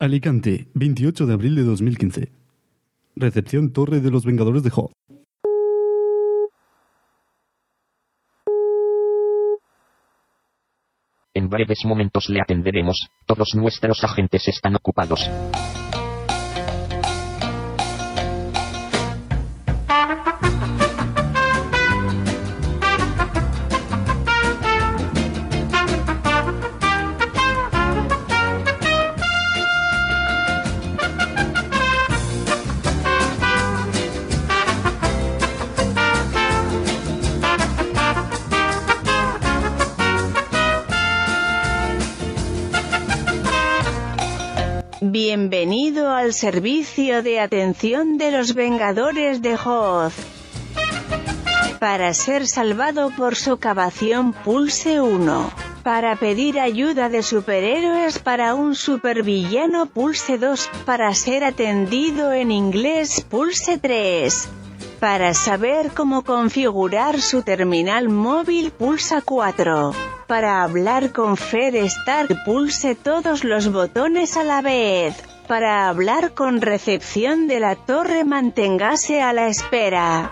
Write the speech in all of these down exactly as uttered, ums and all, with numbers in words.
Alicante, veintiocho de abril de dos mil quince. Recepción Torre de los Vengadores de Hoth. En breves momentos le atenderemos. Todos nuestros agentes están ocupados. Bienvenido al servicio de atención de los Vengadores de Hoth. Para ser salvado por socavación pulse uno. Para pedir ayuda de superhéroes para un supervillano pulse dos. Para ser atendido en inglés pulse tres. Para saber cómo configurar su terminal móvil pulsa cuatro. Para hablar con Fed Stark pulse todos los botones a la vez. Para hablar con recepción de la torre manténgase a la espera.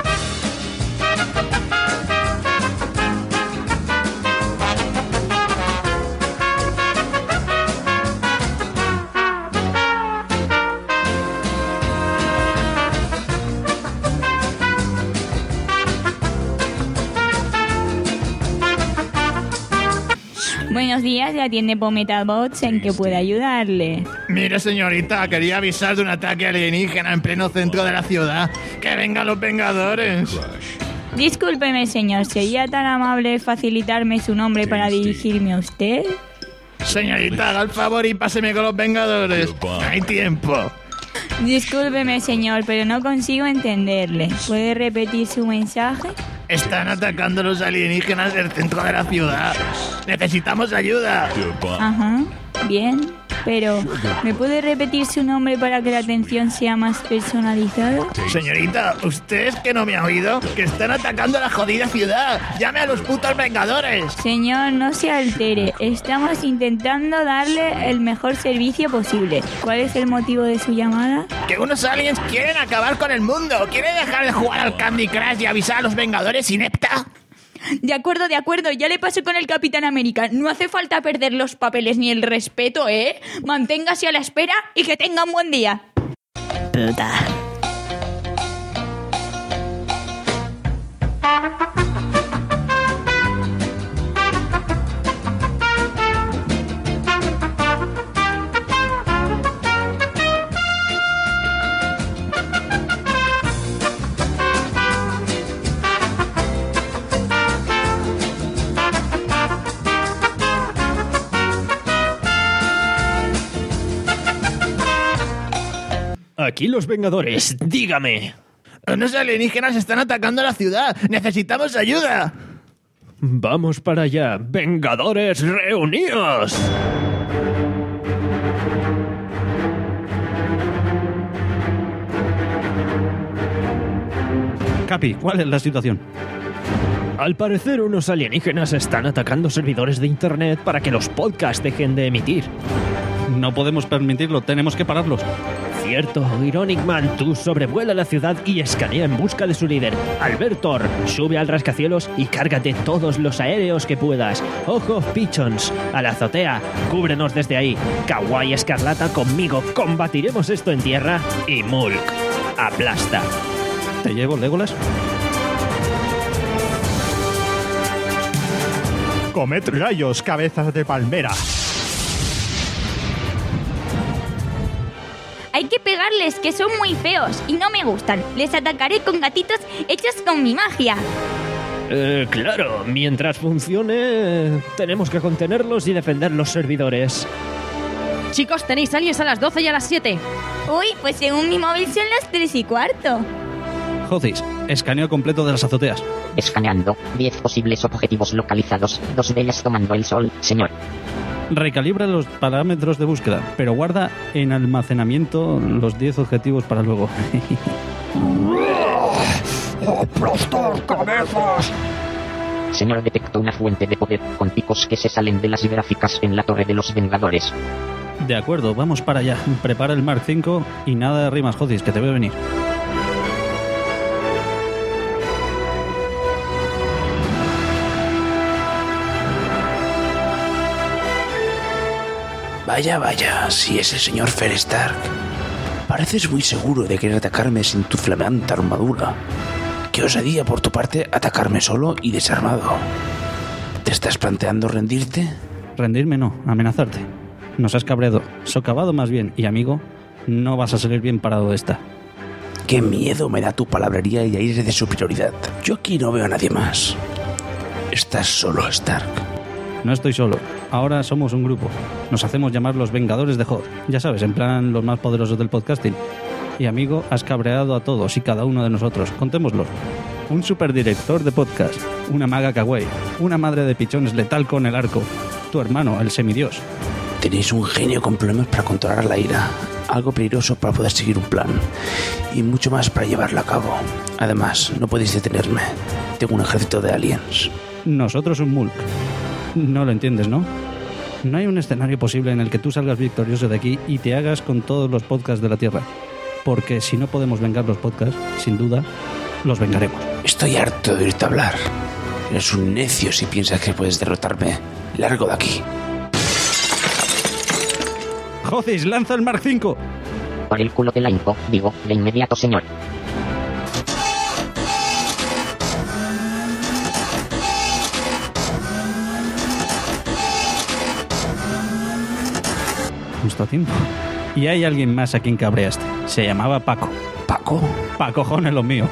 Buenos días, le atiende Pometal Bots, ¿en qué puede ayudarle? Mire, señorita, quería avisar de un ataque alienígena en pleno centro de la ciudad. ¡Que vengan los Vengadores! Discúlpeme, señor, ¿sería tan amable facilitarme su nombre para dirigirme a usted? Señorita, haga el favor y páseme con los Vengadores. No hay tiempo. Discúlpeme, señor, pero no consigo entenderle. ¿Puede repetir su mensaje? Están atacando los alienígenas del centro de la ciudad. Necesitamos ayuda. Ajá, bien. Pero, ¿me puede repetir su nombre para que la atención sea más personalizada? Señorita, ¿usted es que no me ha oído? ¡Que están atacando la jodida ciudad! ¡Llame a los putos Vengadores! Señor, no se altere. Estamos intentando darle el mejor servicio posible. ¿Cuál es el motivo de su llamada? ¡Que unos aliens quieren acabar con el mundo! ¿Quieren dejar de jugar al Candy Crush y avisar a los Vengadores, inepta? De acuerdo, de acuerdo, ya le paso con el Capitán América. No hace falta perder los papeles ni el respeto, ¿eh? Manténgase a la espera y que tenga un buen día. Puta. Aquí los Vengadores, dígame. Unos alienígenas están atacando la ciudad. ¡Necesitamos ayuda! Vamos para allá. ¡Vengadores, reunidos! Capi, ¿cuál es la situación? Al parecer, unos alienígenas están atacando servidores de internet para que los podcasts dejen de emitir. No podemos permitirlo, tenemos que pararlos. Cierto, Ironic Man, tú sobrevuela la ciudad y escanea en busca de su líder. Albertor, sube al rascacielos y cárgate todos los aéreos que puedas. Ojo Pichons, a la azotea, cúbrenos desde ahí. Kawaii Escarlata, conmigo, combatiremos esto en tierra. Y Mulk, aplasta. ¿Te llevo, Legolas? Comed rayos, cabezas de palmera. Hay que pegarles, que son muy feos y no me gustan. Les atacaré con gatitos hechos con mi magia. Eh, claro, mientras funcione, tenemos que contenerlos y defender los servidores. Chicos, tenéis aliens a las doce y a las siete. Uy, pues según mi móvil son las tres y cuarto. Jocis, escaneo completo de las azoteas. Escaneando. diez posibles objetivos localizados. Dos de ellas tomando el sol, señor. Recalibra los parámetros de búsqueda, pero guarda en almacenamiento los diez objetivos para luego. ¡Aplastar cabezas! Señor, detecto una fuente de poder con picos que se salen de las gráficas en la Torre de los Vengadores. De acuerdo, vamos para allá. Prepara el Mark cinco y nada de rimas, Jocis, que te veo venir. Vaya, vaya, si es el señor Fer Stark. Pareces muy seguro de querer atacarme sin tu flamante armadura. Qué osadía por tu parte atacarme solo y desarmado. ¿Te estás planteando rendirte? Rendirme no, amenazarte. Nos has cabreado, socavado más bien, y amigo, no vas a salir bien parado de esta. Qué miedo me da tu palabrería y aire de superioridad. Yo aquí no veo a nadie más. Estás solo, Stark. No estoy solo. Ahora somos un grupo. Nos hacemos llamar los Vengadores de Hoth. Ya sabes, en plan los más poderosos del podcasting. Y amigo, has cabreado a todos y cada uno de nosotros. Contémoslo. Un superdirector de podcast. Una maga kawaii. Una madre de pichones letal con el arco. Tu hermano, el semidios. Tenéis un genio con problemas para controlar la ira. Algo peligroso para poder seguir un plan. Y mucho más para llevarlo a cabo. Además, no podéis detenerme. Tengo un ejército de aliens. Nosotros un mulk. No lo entiendes, ¿no? No hay un escenario posible en el que tú salgas victorioso de aquí y te hagas con todos los podcasts de la Tierra. Porque si no podemos vengar los podcasts, sin duda, los vengaremos. Estoy harto de oírte hablar. Eres un necio si piensas que puedes derrotarme. Largo de aquí. ¡Jocis, lanza el Mark cinco! Por el culo te la hinco, digo, de inmediato, señor. Justo a tiempo. Y hay alguien más a quien cabreaste. Se llamaba Paco. ¿Paco? Pa' cojones los míos.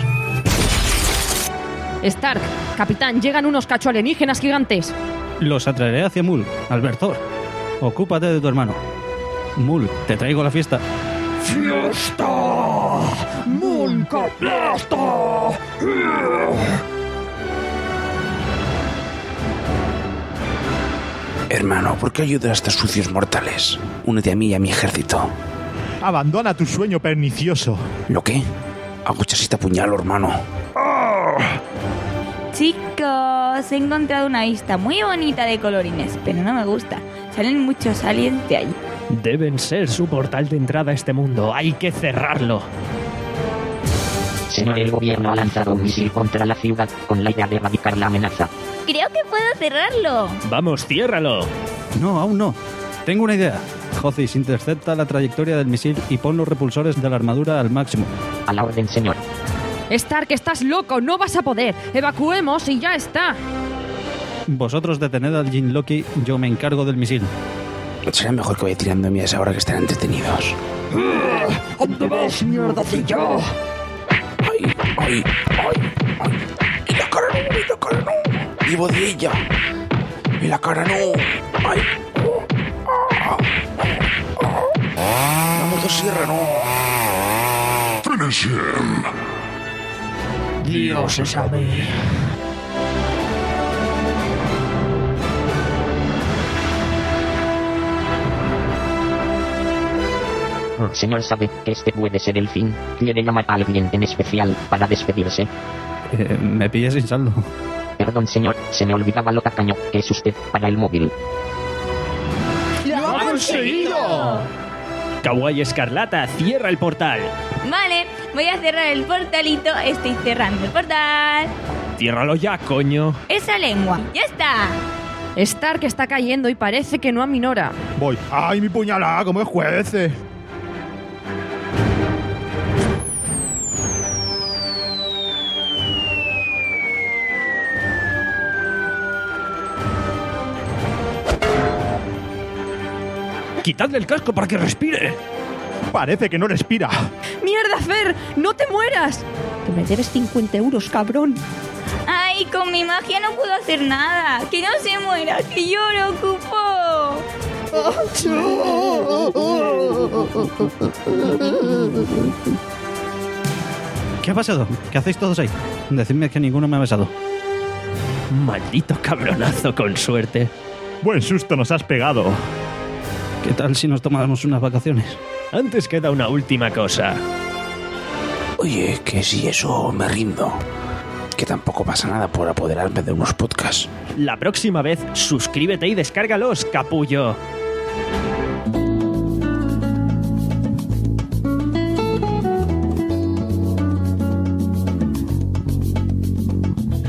Stark, capitán, llegan unos cacho alienígenas gigantes. Los atraeré hacia Mul, Albertor. Ocúpate de tu hermano. Mul, te traigo la fiesta. ¡Fiesta! ¡Nunca fiesta! Hermano, ¿por qué ayudas a estos sucios mortales? Únete a mí y a mi ejército. Abandona tu sueño pernicioso. ¿Lo qué? Aguchas este puñalo, hermano. ¡Ah! Chicos, he encontrado una vista muy bonita de colorines, pero no me gusta. Salen muchos aliens de allí. Deben ser su portal de entrada a este mundo. Hay que cerrarlo. Señor, el gobierno ha lanzado un misil contra la ciudad con la idea de erradicar la amenaza. Creo que puedo cerrarlo. Vamos, ciérralo. No, aún no. Tengo una idea. Jocis, intercepta la trayectoria del misil y pon los repulsores de la armadura al máximo. A la orden, señor. Stark, estás loco, no vas a poder. Evacuemos y ya está. Vosotros detened al Jin Loki, yo me encargo del misil. Será mejor que vaya tirando mías ahora que están entretenidos. ¿Dónde vas, mierdacilla? ¡Ay, ay, ay, ay! ¡Y la cara no, y la cara no! ¡Vivo de ella! ¡Y la cara no! ¡Ay! ¡Ah! ¡Ah! ¡La motosierra no! ¡Finish him! Dios es a mí. Señor, sabe que este puede ser el fin. ¿Quiere llamar a alguien en especial para despedirse? Eh, me pillé sin saldo. Perdón, señor, se me olvidaba lo tacaño que es usted para el móvil. ¡Lo ha conseguido! Kawaii Escarlata, cierra el portal. Vale, voy a cerrar el portalito. Estoy cerrando el portal. Ciérralo ya, coño. Esa lengua. ¡Ya está! Stark está cayendo y parece que no aminora. Voy. ¡Ay, mi puñalada! ¡Cómo es jueces! Quitadle el casco para que respire. Parece que no respira. ¡Mierda, Fer! ¡No te mueras! Que me debes cincuenta euros, cabrón. ¡Ay, con mi magia no puedo hacer nada! ¡Que no se muera! ¡Que yo lo ocupo! ¿Qué ha pasado? ¿Qué hacéis todos ahí? Decidme que ninguno me ha besado. Maldito cabronazo con suerte. Buen susto nos has pegado. ¿Qué tal si nos tomáramos unas vacaciones? Antes queda una última cosa. Oye, que si eso me rindo. Que tampoco pasa nada por apoderarme de unos podcasts. La próxima vez, suscríbete y descárgalos, capullo.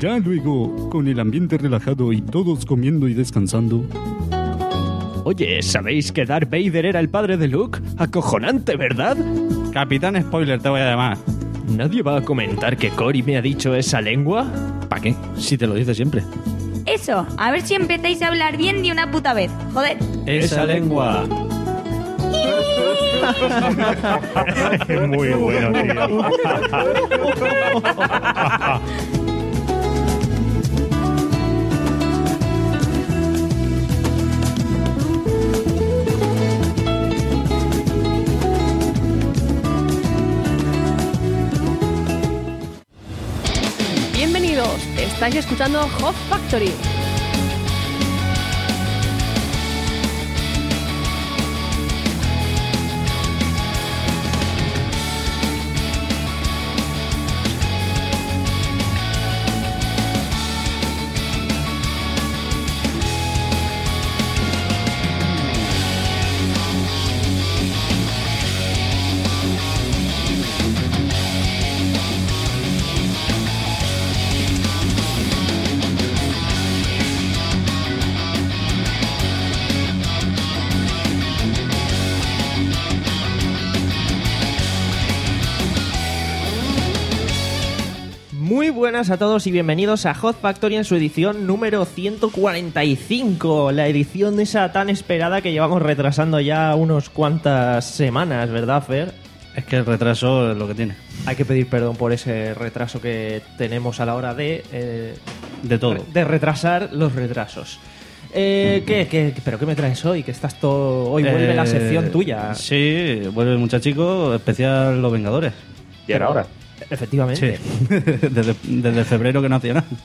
Ya luego, con el ambiente relajado y todos comiendo y descansando. Oye, ¿sabéis que Darth Vader era el padre de Luke? Acojonante, ¿verdad? Capitán Spoiler te voy a llamar. ¿Nadie va a comentar que Cory me ha dicho esa lengua? ¿Para qué? Si te lo dice siempre. Eso, a ver si empezáis a hablar bien de una puta vez. Joder. Esa lengua. Muy bueno, tío. Bienvenidos, estáis escuchando Hot Factory. Muy buenas a todos y bienvenidos a Hot Factory en su edición número ciento cuarenta y cinco, la edición esa tan esperada que llevamos retrasando ya unos cuantas semanas, ¿verdad, Fer? Es que el retraso es lo que tiene. Hay que pedir perdón por ese retraso que tenemos a la hora de... Eh, de todo. De retrasar los retrasos. Eh, ¿qué, qué, ¿Pero qué me traes hoy? Que estás todo... Hoy vuelve Eh, la sección tuya. Sí, vuelve el muchachico, especial Los Vengadores. Y era ahora. Efectivamente. Sí. desde, desde febrero que no hacía nada.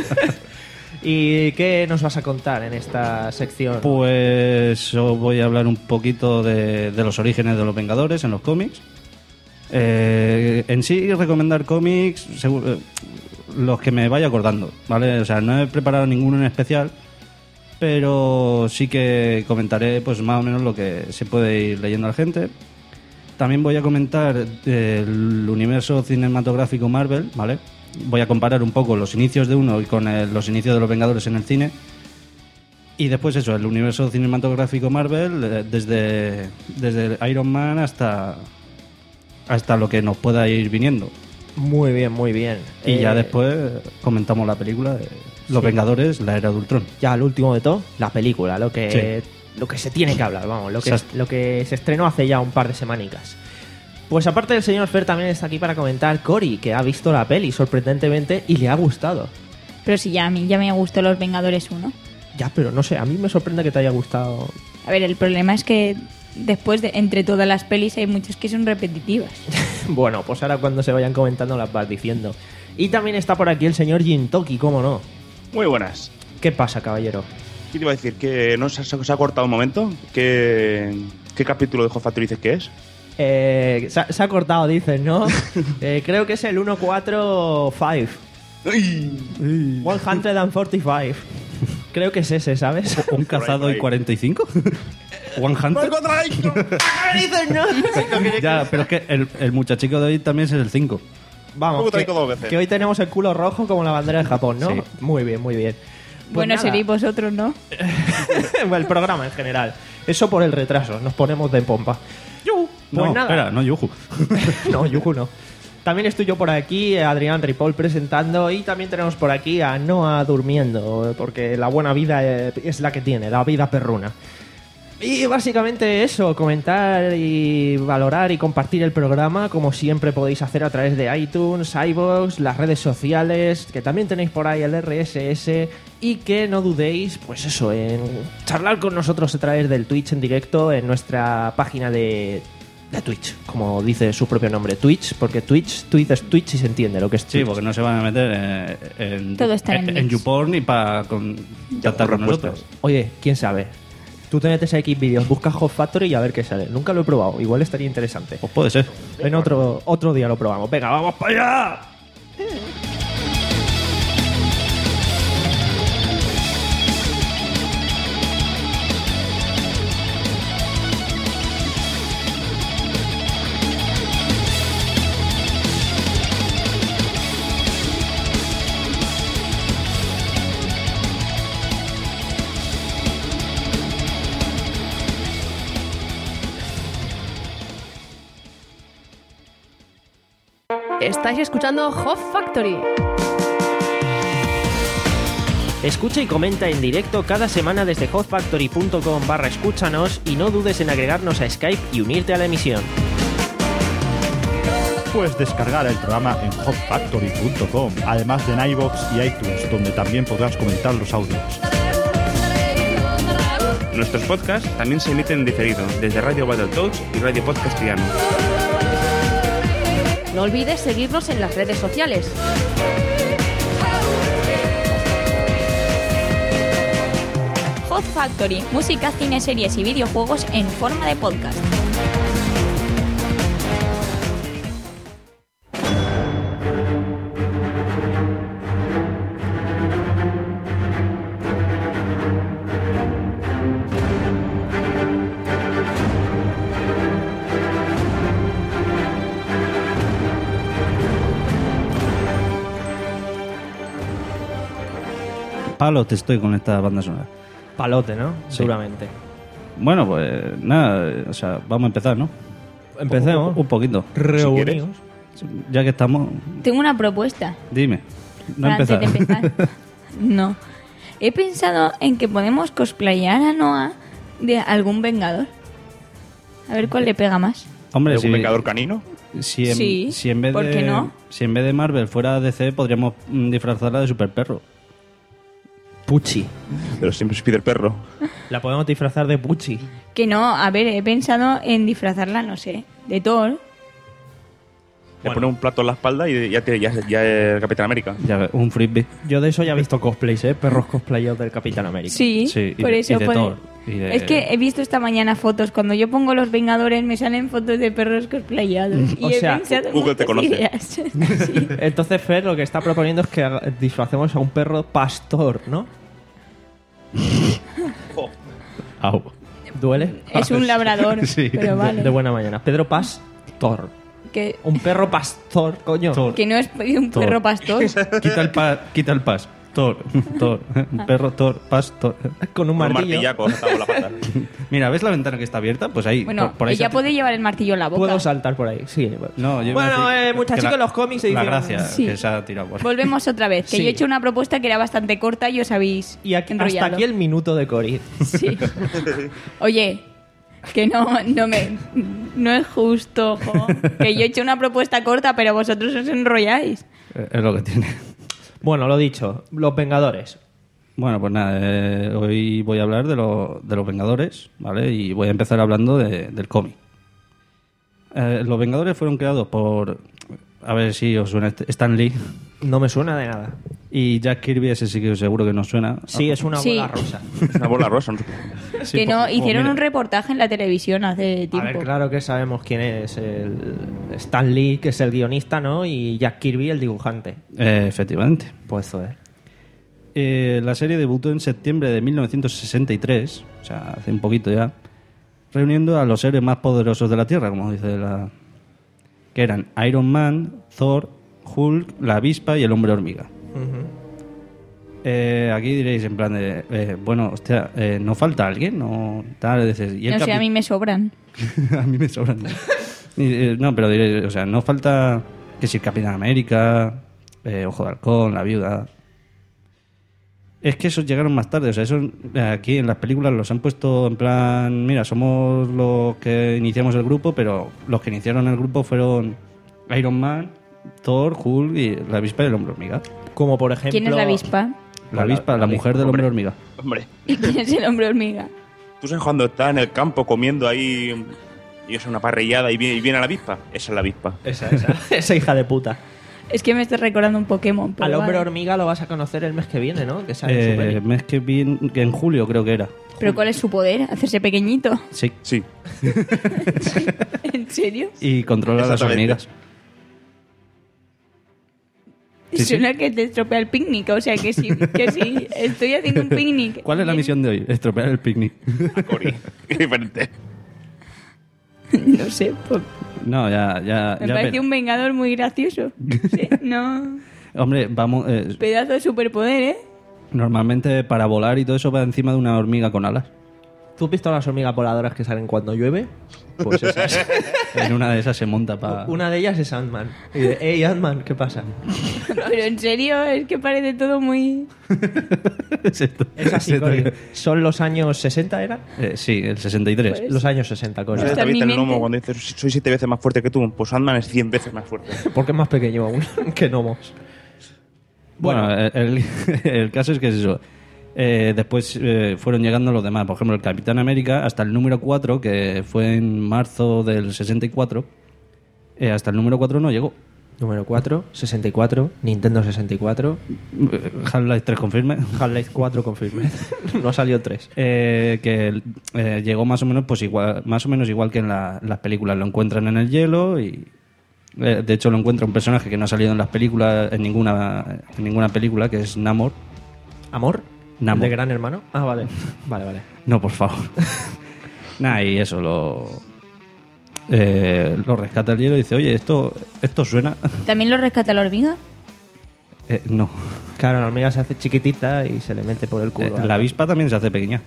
¿Y qué nos vas a contar en esta sección? Pues os voy a hablar un poquito de, de los orígenes de los Vengadores en los cómics. Eh, en sí, recomendar cómics seguro, los que me vaya acordando, ¿vale? O sea, no he preparado ninguno en especial, pero sí que comentaré pues más o menos lo que se puede ir leyendo a la gente. También voy a comentar el universo cinematográfico Marvel, ¿vale? Voy a comparar un poco los inicios de uno y con el- los inicios de los Vengadores en el cine. Y después eso, el universo cinematográfico Marvel, eh, desde, desde Iron Man hasta, hasta lo que nos pueda ir viniendo. Muy bien, muy bien. Y ya Eh, después comentamos la película de Los sí. Vengadores, la era de Ultron. Ya al último de todo, la película, lo que, lo que se tiene que hablar, vamos, lo que, Exacto. lo que se estrenó hace ya un par de semanicas. Pues aparte del señor Fer también está aquí para comentar Cory, que ha visto la peli sorprendentemente y le ha gustado. Pero si ya a mí ya me gustó Los Vengadores uno. Ya, pero no sé, a mí me sorprende que te haya gustado. A ver, el problema es que después de entre todas las pelis hay muchas que son repetitivas. Bueno, pues ahora cuando se vayan comentando las vas diciendo. Y también está por aquí el señor Jintoki, ¿cómo no? Muy buenas. ¿Qué pasa, caballero? ¿Qué te iba a decir? ¿Que no se, se ha cortado un momento? ¿Qué, qué capítulo de Hot Factory dices que es? Eh, se, ha, se ha cortado, dices, ¿no? Eh, creo que es el ciento cuarenta y cinco. ciento cuarenta y cinco. Creo que es ese, ¿sabes? ¿Un cazado y cuarenta y cinco? ¿One Hunter? dices, no? Ya, pero es que el, el muchachico de hoy también es el cinco. Vamos, ¿Cómo que, traigo dos veces? que hoy tenemos el culo rojo como la bandera de Japón, ¿no? Sí. Muy bien, muy bien. Pues bueno, nada. seréis vosotros, ¿no? El programa en general. Eso por el retraso, nos ponemos de pompa. Yuhu. No, Pues nada. espera, no Yuju. No, Yuju no. También estoy yo por aquí, Adrián Ripoll presentando, y también tenemos por aquí a Noah durmiendo, porque la buena vida eh, es la que tiene, la vida perruna. Y básicamente eso, comentar y valorar y compartir el programa, como siempre podéis hacer a través de iTunes, iVoox, las redes sociales, que también tenéis por ahí el R S S, y que no dudéis, pues eso, en charlar con nosotros a través del Twitch en directo en nuestra página de, de Twitch, como dice su propio nombre, Twitch, porque Twitch, tú dices Twitch y se entiende lo que es Twitch. Sí, porque no se van a meter eh, en, Todo está en en, mix. YouPorn ni para contactar con nosotros. Oye, quién sabe. Tú te metes a X vídeos, buscas Hot Factory y a ver qué sale. Nunca lo he probado, igual estaría interesante. Pues puede ser. En otro, otro día lo probamos. Venga, vamos para allá. Estáis escuchando Hot Factory. Escucha y comenta en directo cada semana desde hotfactory.com barra escúchanos y no dudes en agregarnos a Skype y unirte a la emisión. Puedes descargar el programa en hot factory punto com, además de en iVoox y iTunes, donde también podrás comentar los audios. Nuestros podcasts también se emiten en diferido desde Radio Battletoads y Radio Podcastiano. No olvides seguirnos en las redes sociales. Hot Factory, música, cine, series y videojuegos en forma de podcast. Palote estoy con esta banda sonora. Palote, ¿no? Sí. Seguramente. Bueno, pues nada, o sea, vamos a empezar, ¿no? Empecemos. Un, un poquito. Reunidos. Ya que estamos, Tengo una propuesta. dime. No para empezar. antes de empezar. No. He pensado en que podemos cosplayar a Noah de algún vengador. A ver cuál le pega más. Hombre, ¿Un si, vengador canino? si, en, Sí, si en vez ¿por de qué no? si en vez de Marvel fuera D C, podríamos mm, disfrazarla de super perro. Pucci. Pero siempre se pide el perro. La podemos disfrazar de Pucci. Que no, a ver, he pensado en disfrazarla, no sé, de Thor. Le pone un plato en la espalda y ya, te, ya, ya es Capitán América. Ya ves, un frisbee. Yo de eso ya he visto cosplays, ¿eh? Perros cosplayados del Capitán América. Sí, Sí, y por de- eso. y de pone- Thor, y de- Es que he visto esta mañana fotos. Cuando yo pongo los Vengadores me salen fotos de perros cosplayados. Y O he sea, pensado en Google te muchas conoce. ideas. Sí. Entonces Fer lo que está proponiendo es que haga- disfracemos a un perro pastor, ¿no? Au. ¿Duele? Es un labrador, Sí. pero vale. De buena mañana. Pedro Pastor. Que, Un perro pastor, coño. Thor. que no es un Thor. perro pastor. Quita el pa, quita el pas. Thor, Thor, un perro, Thor, pas, Thor. Con un Un martillo. martillaco atado a la pata. Mira, ¿ves la ventana que está abierta? Pues ahí, Bueno, por, por ahí ella se- puede llevar el martillo en la boca. Puedo saltar por ahí, sí. No, yo iba a Bueno, decir eh, que muchachos, la- los cómics se La dicen- gracia Sí. que se ha tirado por ahí. Volvemos otra vez, que Sí. yo he hecho una propuesta que era bastante corta y os habéis Y aquí, hasta enrollado. aquí el minuto de Cori. Sí. Oye, que no, no me, no es justo, jo. Que yo he hecho una propuesta corta, pero vosotros os enrolláis. Eh, Es lo que tiene. Bueno, lo dicho, los Vengadores. Bueno, pues nada, eh, hoy voy a hablar de, lo- de los Vengadores, ¿vale? Y voy a empezar hablando de- del cómic. Eh, los Vengadores fueron creados por, a ver si os suena, este- Stan Lee No me suena de nada. y Jack Kirby, ese sí que seguro que nos suena. Sí, es una Sí. bola rosa. Es una bola rosa. ¿no? Sí, que no, pues, hicieron mira. un reportaje en la televisión hace A tiempo. ver, claro que sabemos quién es el Stan Lee, que es el guionista, ¿no? Y Jack Kirby, el dibujante. Eh, efectivamente. Pues eso es. Eh, la serie debutó en septiembre de mil novecientos sesenta y tres, o sea, hace un poquito ya, reuniendo a los seres más poderosos de la Tierra, como dice la... que eran Iron Man, Thor, Hulk, la avispa y el hombre hormiga. Eh, aquí diréis en plan de, eh, bueno, hostia, eh, ¿no falta alguien? No, tal, dices, ¿y el No sé, a capi- mí me sobran. a mí me sobran. Y, eh, no, pero diréis, o sea, no falta que si el Capitán América, eh, Ojo de Halcón, la Viuda... Es que esos llegaron más tarde, o sea, esos eh, aquí en las películas los han puesto en plan, mira, somos los que iniciamos el grupo, pero los que iniciaron el grupo fueron Iron Man, Thor, Hulk y la avispa y el hombre hormiga. Como por ejemplo... ¿Quién es la avispa? La avispa, la, la mujer del hombre. hombre hormiga. Hombre, ¿Y quién es el hombre hormiga? tú sabes cuando está en el campo comiendo ahí y es una parrillada y viene, y viene la avispa. Esa es la avispa. Esa, esa. Esa hija de puta. Es que me estoy recordando un Pokémon. pero Al hombre vale. hormiga lo vas a conocer el mes que viene, ¿no? Que sale en su Eh, peli. mes que, vi- que en julio creo que era. ¿Pero cuál es su poder? ¿Hacerse pequeñito? Sí. Sí. ¿En serio? Y controla las Exactamente. hormigas. Sí, sí. Suena que te estropea el picnic, o sea que sí, que sí, estoy haciendo un picnic. ¿Cuál es la misión de hoy? Estropear el picnic. A Cory. Qué diferente. No sé, pues, No, ya, ya, me ya parece ver- un vengador muy gracioso. Sí, no, Hombre, vamos, eh, pedazo de superpoder, ¿eh? normalmente para volar y todo eso va encima de una hormiga con alas. ¿Tú has visto las hormigas voladoras que salen cuando llueve? Pues esas. En una de esas se monta para... Una de ellas es Ant-Man. Y de, hey, Ant-Man, ¿qué pasa? Pero en serio, es que parece todo muy... Es así, Cory. ¿Son los años sesenta, era? Eh, sí, el sesenta y tres. Pues- Los años sesenta, Cory. ¿Sabes, Está en David, mi el mente. gnomo cuando dices soy siete veces más fuerte que tú? Pues Ant-Man es cien veces más fuerte. Porque es más pequeño aún que Gnomos. Bueno, el, el- el caso es que es eso. Eh, después eh, fueron llegando los demás. Por ejemplo, el Capitán América, hasta el número cuatro, que fue en marzo del sesenta y cuatro, eh, hasta el número cuatro no llegó. Número cuatro, sesenta y cuatro, Nintendo sesenta y cuatro, Eh, Half-Life tres confirme. Half-Life cuatro confirme. No salió tres. Eh, que eh, llegó más o menos pues igual, más o menos igual que en la- las películas. Lo encuentran en el hielo y eh, de hecho lo encuentra un personaje que no ha salido en las películas, en ninguna, en ninguna película, que es Namor. ¿Amor? Namor. ¿De Gran Hermano? Ah, vale. Vale, vale. No, por favor. Nada, y eso lo eh, lo rescata el hielo y dice, oye, esto esto suena. ¿También lo rescata la hormiga? Eh, no. Claro, la hormiga se hace chiquitita y se le mete por el Eh, culo. la avispa también se hace pequeña.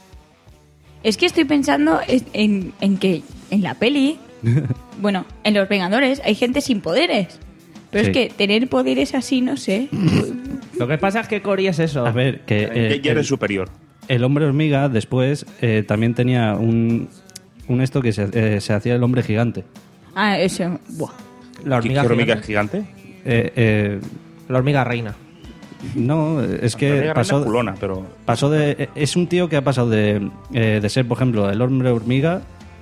Es que estoy pensando es- en, en que en la peli, bueno, en Los Vengadores hay gente sin poderes. Pero Sí. es que tener poderes así, no sé. Lo que pasa es que Cory es eso. A ver, que eh, ya ya eres el, superior. el hombre hormiga después eh, también tenía un un esto que se, eh, se hacía el hombre gigante. Ah, eso. Buah. La ¿Qué hormiga, qué hormiga gigante. es gigante? Eh, eh, La hormiga reina. no, es La que hormiga pasó, reina culona, pero... pasó de... Es un tío que ha pasado de, eh, de ser, por ejemplo, el hombre hormiga.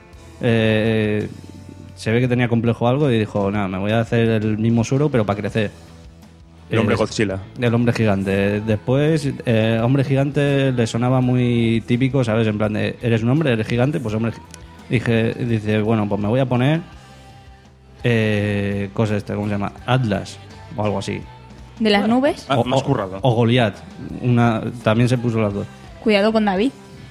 eh, se ve que tenía complejo algo y dijo, nada, me voy a hacer el mismo suero, pero para crecer. El hombre Eh, Godzilla. El hombre gigante. Después, eh, hombre gigante le sonaba muy típico, ¿sabes? En plan de, ¿eres un hombre? ¿Eres gigante? Pues hombre... Dije, dice, bueno, pues me voy a poner... Eh, cosa esta, ¿cómo se llama? Atlas, o algo así. ¿De las nubes? Ah, o, más o- currado. o Goliat. Una, también se puso las dos. Cuidado con David.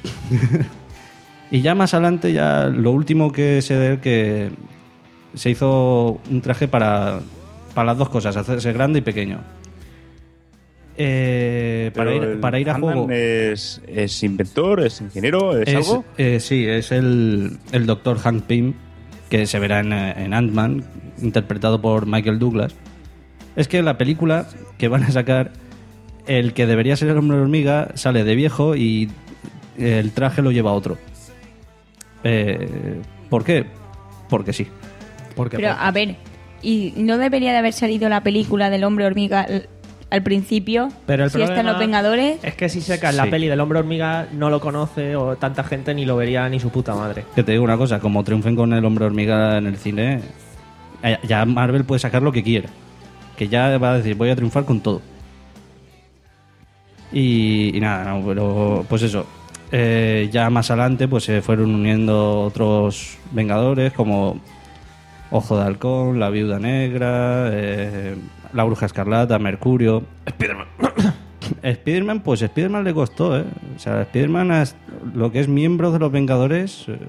Y ya más adelante, ya lo último que sé de él, que se hizo un traje para, para las dos cosas, hacerse grande y pequeño. Eh, para, Pero ir, el para ir a Ant-Man juego. Es, es inventor, es ingeniero, es, Es, algo. eh, sí, es el, el doctor Hank Pym, que se verá en, eh, en Ant-Man, interpretado por Michael Douglas. Es que en la película que van a sacar, el que debería ser el hombre hormiga sale de viejo y el traje lo lleva otro. Eh, ¿Por qué? Porque sí. Porque Pero a ver, ¿y no debería de haber salido la película del hombre hormiga al, al principio? Pero el si están los Vengadores. es que si sacas la Sí. peli del hombre hormiga no lo conoce o tanta gente ni lo vería ni su puta madre. Que te digo una cosa, como triunfen con el hombre hormiga en el cine, eh, ya Marvel puede sacar lo que quiera. Que ya va a decir, voy a triunfar con todo. Y, y nada, no, pero pues eso. Eh, ya más adelante pues se fueron uniendo otros Vengadores como Ojo de Halcón, la Viuda Negra, eh, la Bruja Escarlata, Mercurio. Spiderman. Spiderman, pues Spiderman le costó, ¿eh? O sea, Spiderman, es- lo que es miembro de los Vengadores, eh,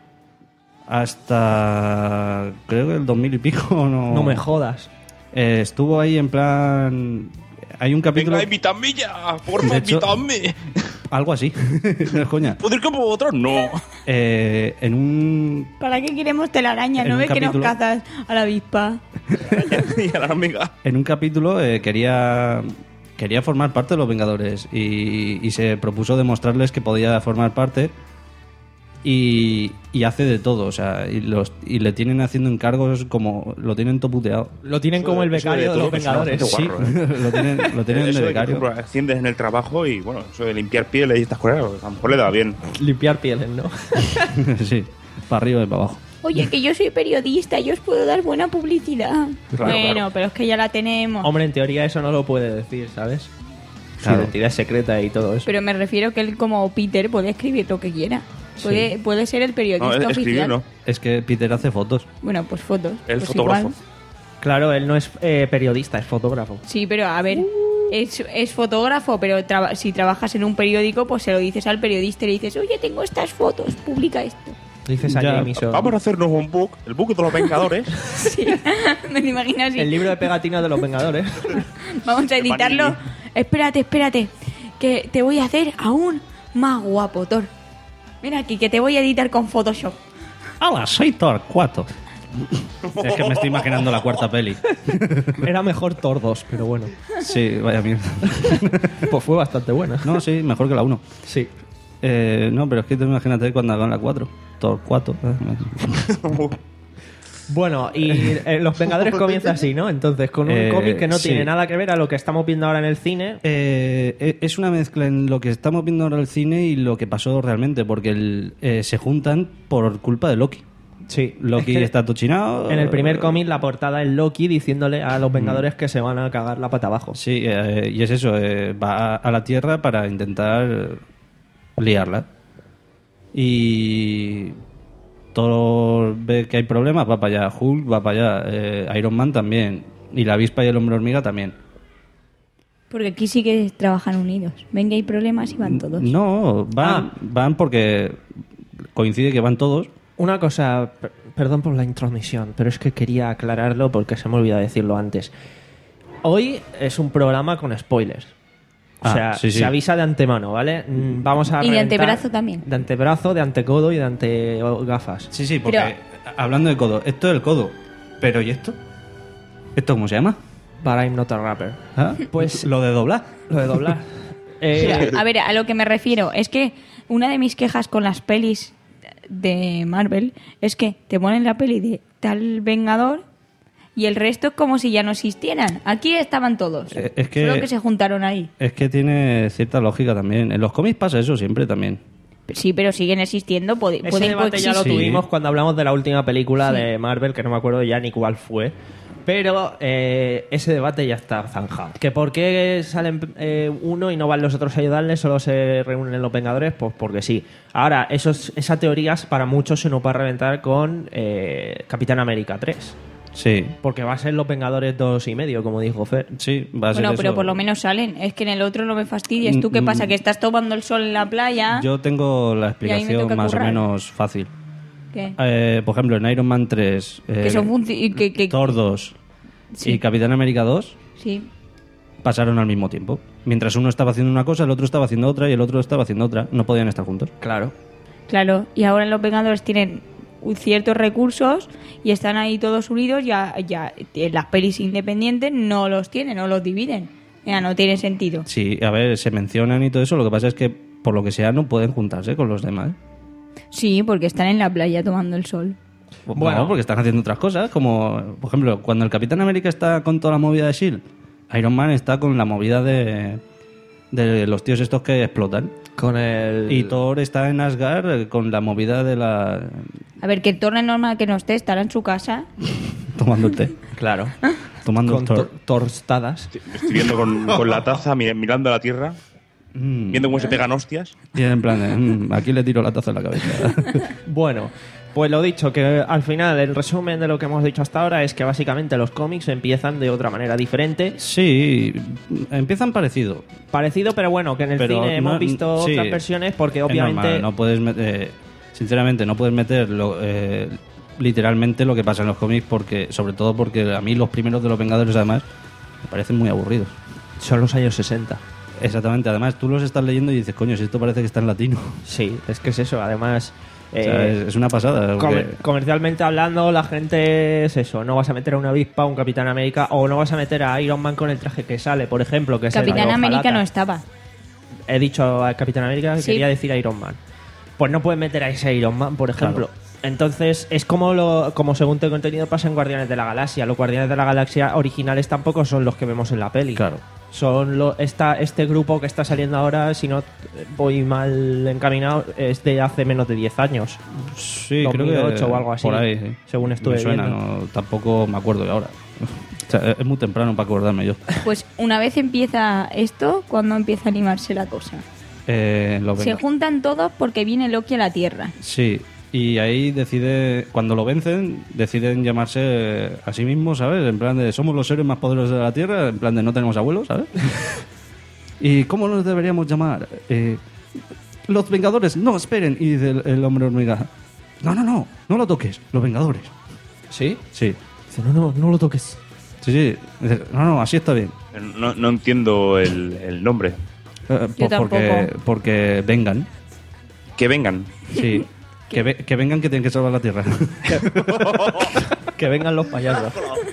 hasta creo que el dos mil y pico, no, No me jodas. Eh, estuvo ahí en plan... Hay un capítulo... Venga, invítame ya, porfa, De hecho- invítame. Algo así, no es coña. ¿Poder que vosotros? No. Eh, en un... ¿Para qué queremos telaraña? En ¿No un ves que nos capítulo- cazas a la avispa? Y a la hormiga. En un capítulo eh, quería quería formar parte de los Vengadores y, y se propuso demostrarles que podía formar parte y, y hace de todo, o sea, y, los, y le tienen haciendo encargos como lo tienen toputeado. Lo tienen como el Eso de becario de, todo los que suena Vengadores. bastante guarro, ¿eh? lo tienen, lo tienen Eso de de que, por becario. ejemplo, asciendes en el trabajo y, bueno, eso de limpiar pieles y estas cosas, a lo mejor le da bien. Limpiar pieles, ¿no? Sí, para arriba y para abajo. Oye, que yo soy periodista, yo os puedo dar buena publicidad. Claro, bueno, claro. pero es que ya la tenemos. Hombre, en teoría eso no lo puede decir, ¿sabes? Su Claro. identidad secreta y todo eso. Pero me refiero que él, como Peter, puede escribir lo que quiera. Puede, puede ser el periodista No, oficial. escribir no. Es que Peter hace fotos. Bueno, pues fotos. El Pues fotógrafo. igual. Claro, él no es eh, periodista, es fotógrafo. Sí, pero a ver, es, es fotógrafo, pero traba- si trabajas en un periódico, pues se lo dices al periodista y le dices, oye, tengo estas fotos, publica esto. Dices a Ya, Jameson. Vamos a hacernos un book, el book de los Vengadores. Sí, me lo imagino así. El libro de pegatinas de los Vengadores. Vamos a editarlo. Panini. Espérate, espérate, que te voy a hacer aún más guapo, Thor. Ven aquí, que te voy a editar con Photoshop. ¡Hala, soy Torcuato! Es que me estoy imaginando la cuarta peli. Era mejor Thor dos, pero bueno. Sí, vaya mierda. Pues fue bastante buena. No, sí, mejor que la uno. Sí. Eh, no, pero es que tú imagínate cuando hagan la cuatro. Torcuato. Bueno, y eh, Los Vengadores comienza así, ¿no? Entonces, con un Eh, cómic que no sí. tiene nada que ver a lo que estamos viendo ahora en el cine. Eh, es una mezcla en lo que estamos viendo ahora en el cine y lo que pasó realmente, porque el, eh, se juntan por culpa de Loki. Sí. Loki Es que está tochinado. En el primer cómic, la portada es Loki diciéndole a los Vengadores que se van a cagar la pata abajo. Sí, eh, y es eso, eh, va a la Tierra para intentar liarla. Y todo ve que hay problemas, va para allá. Hulk va para allá. Eh, Iron Man también. Y la avispa y el hombre hormiga también. Porque aquí sí que trabajan unidos. Ven que hay problemas y van todos. No, van, Ah. van porque coincide que van todos. Una cosa, per- perdón por la intromisión, pero es que quería aclararlo porque se me olvidó decirlo antes. Hoy es un programa con spoilers. O Ah, sea, sí, sí. se avisa de antemano, ¿vale? Mm, Vamos a Y de reventar- antebrazo también. De antebrazo, de antecodo y de antegafas. Sí, sí, porque Pero- hablando de codo, esto es el codo. Pero ¿y esto? ¿Esto cómo se llama? But I'm not a rapper. ¿Ah? Pues- lo de doblar. Lo de doblar. Eh, Pero, a ver, a lo que me refiero es que una de mis quejas con las pelis de Marvel es que te ponen la peli de tal Vengador y el resto es como si ya no existieran. Aquí estaban todos. Eh, es que- Solo que se juntaron ahí. Es que tiene cierta lógica también. En los cómics pasa eso siempre también. Sí, pero siguen existiendo. Puede, Ese pueden debate ya lo coexistir. tuvimos cuando hablamos de la última película Sí. de Marvel, que no me acuerdo ya ni cuál fue. Pero eh, ese debate ya está zanjado. ¿Que por qué salen eh, uno y no van los otros a ayudarle, solo se reúnen los Vengadores? Pues porque sí. Ahora, esos, esa teoría para muchos se nos va a reventar con eh, Capitán América tres. Sí, Porque va a ser los Vengadores dos y medio, como dijo Fer. sí, va a ser Bueno, pero eso. por lo menos salen. Es que en el otro no me fastidies. ¿Tú qué Mm, pasa? mm. ¿Que estás tomando el sol en la playa? Yo tengo la Y ahí me explicación toca más o currar. menos fácil. ¿Qué? Eh, por ejemplo, en Iron Man tres, eh, Que son funci- que, que- Thor dos Sí. y Capitán América dos Sí. pasaron al mismo tiempo. Mientras uno estaba haciendo una cosa, el otro estaba haciendo otra y el otro estaba haciendo otra. No podían estar juntos. Claro. Claro, y ahora los Vengadores tienen ciertos recursos y están ahí todos unidos. Ya, ya en las pelis independientes no los tienen, no los dividen. Ya no tiene sentido. Sí, a ver, se mencionan y todo eso. Lo que pasa es que, por lo que sea, no pueden juntarse con los demás. Sí, porque están en la playa tomando el sol. Bueno, no, porque están haciendo otras cosas, como, por ejemplo, cuando el Capitán América está con toda la movida de S H I E L D, Iron Man está con la movida de, de los tíos estos que explotan. Con el... Y Thor está en Asgard eh, con la movida de la... A ver, que el Thor es normal que no esté, estará en su casa. tomando el té. Claro. Tomando Con Thor. to- torstadas. Estoy viendo con, con la taza, mi- mirando a la tierra, Mm. viendo cómo se pegan hostias. Y en plan, de, mm, aquí le tiro la taza en la cabeza. Bueno, pues lo dicho, que al final el resumen de lo que hemos dicho hasta ahora es que básicamente los cómics empiezan de otra manera diferente. Sí, empiezan parecido. Parecido, pero bueno, que en el Pero cine no- hemos visto sí, otras versiones porque es obviamente... normal, no puedes meter, sinceramente, no puedes meter lo- eh, literalmente lo que pasa en los cómics, porque sobre todo porque a mí los primeros de los Vengadores, además, me parecen muy aburridos. Son los años sesenta. Exactamente, además tú los estás leyendo y dices, coño, si esto parece que está en latino. Sí, es que es eso, además... O sea, eh, es, es una pasada. comer- porque- comercialmente hablando, la gente es eso. No vas a meter a una avispa, un Capitán América, o no vas a meter a Iron Man con el traje que sale, por ejemplo, que es el Capitán de América hojalata. no estaba. He dicho a Capitán América, Sí. quería decir Iron Man. Pues no puedes meter a ese Iron Man, por ejemplo. Entonces, es como lo como según tengo entendido pasa en Guardianes de la Galaxia. Los Guardianes de la Galaxia originales tampoco son los que vemos en la peli. Claro. Son lo, esta, este grupo que está saliendo ahora, si no voy mal encaminado, es de hace menos de diez años. Sí, dos creo mil que ocho o algo así. Por ahí, sí. Según estuve Me suena, viendo. no, tampoco me acuerdo de ahora. O sea, es muy temprano para acordarme yo. Pues una vez empieza esto, cuando empieza a animarse la cosa. Eh, lo Se venga. juntan todos porque viene Loki a la Tierra. Sí, y ahí decide, cuando lo vencen, deciden llamarse a sí mismos, ¿sabes? En plan de, somos los seres más poderosos de la Tierra, en plan de, no tenemos abuelos, ¿sabes? ¿Y cómo nos deberíamos llamar? Eh, los Vengadores, no, esperen. Y dice el, el hombre hormiga, no, no, no, no lo toques, los Vengadores. ¿Sí? Sí, Dice, no, no, no lo toques. sí, sí. Dice, no, no, así está bien. No, no entiendo el, el nombre. Eh, pues tampoco. porque, porque vengan. Que vengan. Sí. Que, ve- que vengan que tienen que salvar la Tierra. Que vengan los payasos.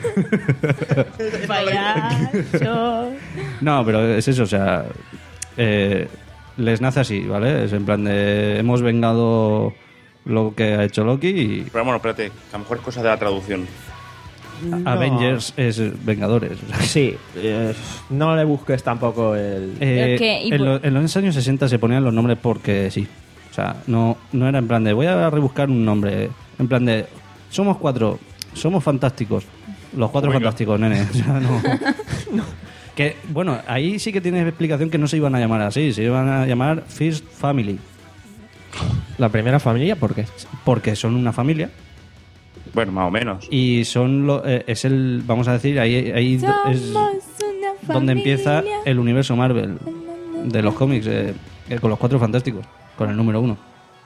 Payaso. No, pero es eso, o sea... eh, les nace así, ¿vale? Es en plan de... Hemos vengado lo que ha hecho Loki y... Pero bueno, espérate, que a lo mejor es cosa de la traducción. No. Avengers es Vengadores. o sea. Sí, eh, no le busques tampoco el... Eh, Es que- y en, por- lo- en los años sesenta se ponían los nombres porque sí. O sea, no, no era en plan de voy a rebuscar un nombre. En plan de somos cuatro, somos fantásticos. Los cuatro Venga. fantásticos, nene. O sea, no. Que, bueno, ahí sí que tienes explicación que no se iban a llamar así. Se iban a llamar First Family. La primera familia, ¿por qué? Porque son una familia. Bueno, más o menos. Y son lo, eh, es el, vamos a decir, ahí, ahí do- es Somos una donde empieza familia. el universo Marvel de los cómics, eh, eh, con los cuatro fantásticos, con el número uno.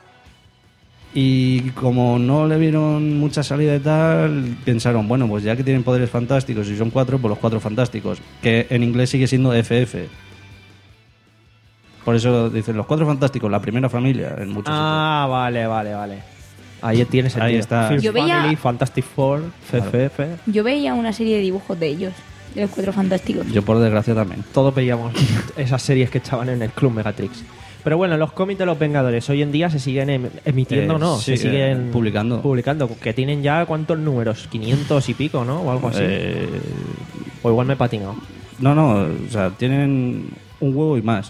Y como no le vieron mucha salida y tal, pensaron, bueno, pues ya que tienen poderes fantásticos y son cuatro, pues los cuatro fantásticos, que en inglés sigue siendo F F. Por eso dicen los cuatro fantásticos, la primera familia en muchos Ah, vale, vale, vale. Ahí tienes sentido. Ahí está. First Yo veía- Family, Fantastic Four, F F F. Yo veía una serie de dibujos de ellos, de los Cuatro Fantásticos. sitios. Yo por desgracia también. Todos veíamos esas series que echaban en el Club Megatrix. Pero bueno, los cómics de los Vengadores hoy en día se siguen em- emitiendo, Eh, ¿no? sí, se siguen eh, publicando. Publicando. Que tienen ya, ¿cuántos números? quinientos y pico, ¿no? O algo así. Eh, O igual me he patinado. No, no, o sea, tienen un huevo y más.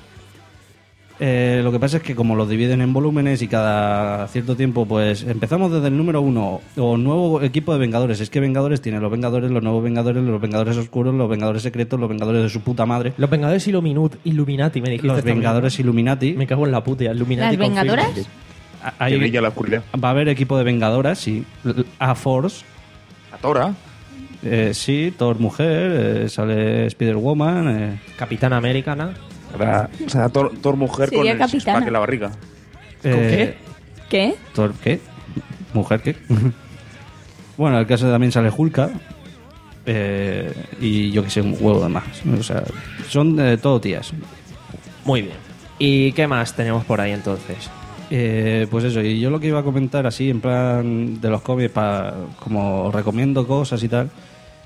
Eh, lo que pasa es que como los dividen en volúmenes y cada cierto tiempo, pues empezamos desde el número uno o nuevo equipo de Vengadores. Es que Vengadores tiene los Vengadores, los nuevos Vengadores, los Vengadores oscuros, los Vengadores secretos, los Vengadores de su puta madre, Los Vengadores Illuminut- Illuminati, me dijiste. los también, Vengadores ¿no? Illuminati. Me cago en la puta. Illuminati ¿Las confirmed. Vengadoras? Ahí Que brilla la oscuridad. va a haber equipo de Vengadoras, sí. A-Force, A Tora. eh, sí, Thor mujer, eh, sale Spider-Woman. Eh, Capitana Americana. O sea, Thor, Thor mujer con Sería el capitana. six-pack en la barriga. eh, ¿Qué? Thor, ¿qué? ¿Mujer qué? Bueno, en el caso también sale Hulka. eh, y yo que sé, un huevo de más. O sea, son de todo tías. Muy bien. ¿Y qué más tenemos por ahí entonces? Eh, pues eso, y yo lo que iba a comentar así, en plan de los cómics, para como recomiendo cosas y tal.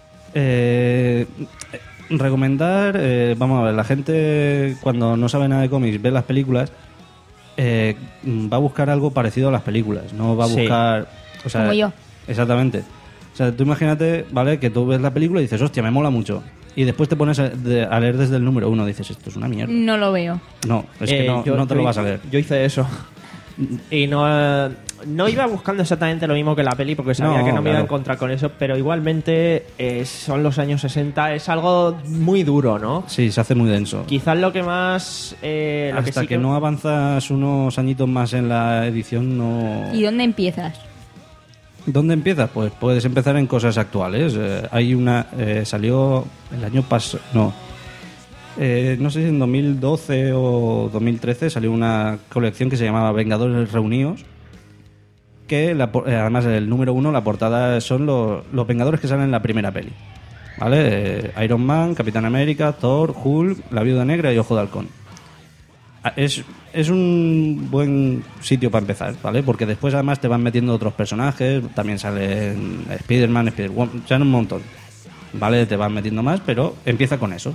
Eh, recomendar, eh, vamos a ver, la gente cuando no sabe nada de cómics, ve las películas, eh, va a buscar algo parecido a las películas, no va a Sí. buscar... O sea, Como yo. Exactamente. O sea, tú imagínate, ¿vale? Que tú ves la película y dices, hostia, me mola mucho. Y después te pones a, de- a leer desde el número uno, dices, esto es una mierda. No lo veo. No, es que Eh, no, yo- no te yo lo hi- vas a leer. Yo hice eso. Y no, eh, no iba buscando exactamente lo mismo que la peli porque sabía No, que no me iba a claro. encontrar con eso, pero igualmente eh, son los años sesenta, es algo muy duro, ¿no? Sí, se hace muy denso. Quizás lo que más... eh, lo Hasta sí que, no avanzas unos añitos más en la edición, no... ¿Y dónde empiezas? ¿Dónde empiezas? Pues puedes empezar en cosas actuales. Eh, hay una... eh, salió el año pasado... No. Eh, no sé si en dos mil doce o dos mil trece salió una colección que se llamaba Vengadores Reunidos. Que la por- eh, además el número uno, la portada son los, los Vengadores que salen en la primera peli. ¿Vale? Eh, Iron Man, Capitán América, Thor, Hulk, la Viuda Negra y Ojo de Halcón. Ah, Es, es un buen sitio para empezar, ¿vale? Porque después además te van metiendo otros personajes, también salen Spider-Man, Spider-Woman, ya un montón, ¿vale? Te van metiendo más, pero empieza con esos.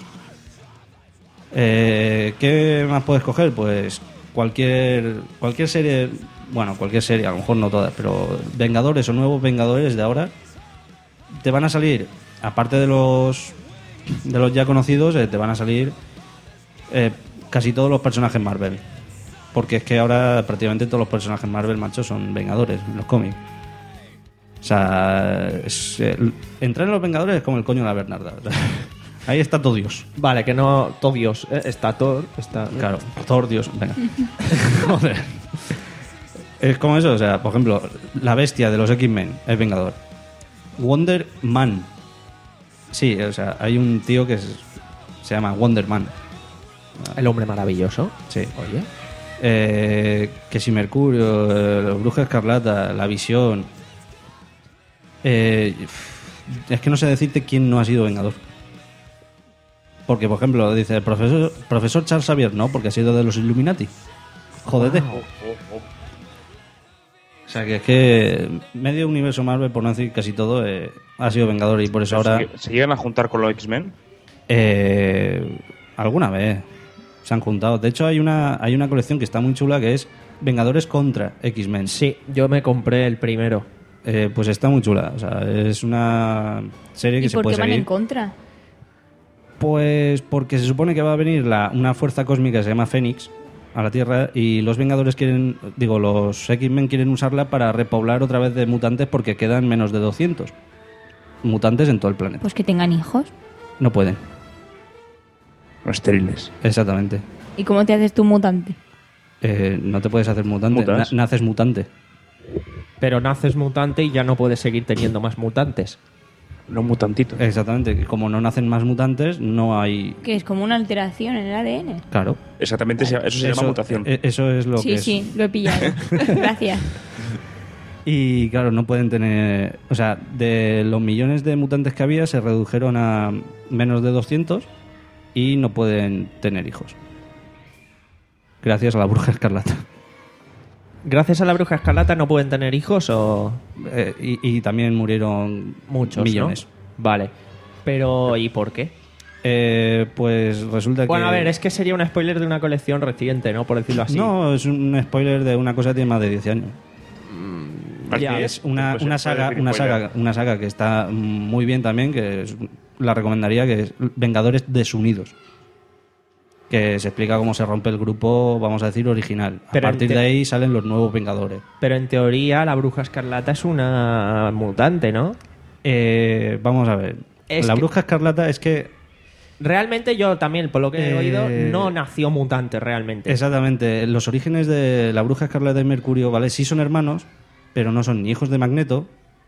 Eh, ¿Qué más puedes coger? Pues cualquier cualquier serie, bueno, cualquier serie, a lo mejor no todas, pero Vengadores o nuevos Vengadores de ahora te van a salir, aparte de los de los ya conocidos, eh, te van a salir eh, casi todos los personajes Marvel. Porque es que ahora prácticamente todos los personajes Marvel, macho, son Vengadores en los cómics. O sea, es, eh, entrar en los Vengadores es como el coño de la Bernarda. O sea, ahí está todo Dios. Vale, que no... Todo Dios. eh, Está Thor, está... Claro, Thor, Dios, venga. Joder. Es como eso, o sea, por ejemplo, la bestia de los X-Men es Vengador. Wonder Man. Sí, o sea, hay un tío que es- se llama Wonder Man. El hombre maravilloso. Sí. Oye. Eh, que si Mercurio, eh, los Bruja Escarlata, la Visión. Eh, es que no sé decirte quién no ha sido Vengador. Porque, por ejemplo, dice el profesor, profesor Charles Xavier, no, porque ha sido de los Illuminati. Jódete. sea, que es que medio universo Marvel, por no decir casi todo, eh, ha sido Vengador y por eso ahora... ¿Se, ¿Se llegan a juntar con los X-Men? Eh, alguna vez se han juntado. De hecho, hay una, hay una colección que está muy chula que es Vengadores contra X-Men. Sí, yo me compré el primero. Eh, pues está muy chula. O sea, es una serie que ¿Y se por puede qué van seguir. en contra? Pues porque se supone que va a venir la, una fuerza cósmica que se llama Fénix a la Tierra y los Vengadores quieren, digo, los X-Men quieren usarla para repoblar otra vez de mutantes porque quedan menos de doscientos mutantes en todo el planeta. Pues que tengan hijos. No pueden. Los estériles. Exactamente. ¿Y cómo te haces tú mutante? Eh, no te puedes hacer mutante. ¿Mutas? Na- naces mutante. Pero naces mutante y ya no puedes seguir teniendo más mutantes. No mutantito. Exactamente. Como no nacen más mutantes, no hay... Que es como una alteración en el A D N. Claro. Exactamente, eso se llama mutación. eh, Eso es lo Sí, que es. sí, lo he pillado. Gracias. Y claro, no pueden tener... O sea, de los millones de mutantes que había, se redujeron a menos de doscientos y no pueden tener hijos. Gracias a la bruja escarlata. Gracias a la bruja escarlata no pueden tener hijos o... Eh, y, y también murieron Muchos, millones. ¿no? Vale. Pero, ¿y por qué? Eh, pues resulta Bueno, que... a ver, es que sería un spoiler de una colección reciente, ¿no? Por decirlo así. No, es un spoiler de una cosa que tiene más de diez años. Ya. Es una, Pues una se puede saga, decir una spoiler. saga, una saga que está muy bien también, que es- la recomendaría, que es Vengadores Desunidos. Que se explica cómo se rompe el grupo, vamos a decir, original. Pero a partir en te- de ahí salen los nuevos Vengadores. Pero en teoría la bruja escarlata es una mutante, ¿no? Eh, vamos a ver. Es la que- bruja escarlata es que... Realmente yo también, por lo que he Eh, oído, no nació mutante realmente. Exactamente. Los orígenes de la bruja escarlata y Mercurio, ¿vale? Sí son hermanos, pero no son ni hijos de Magneto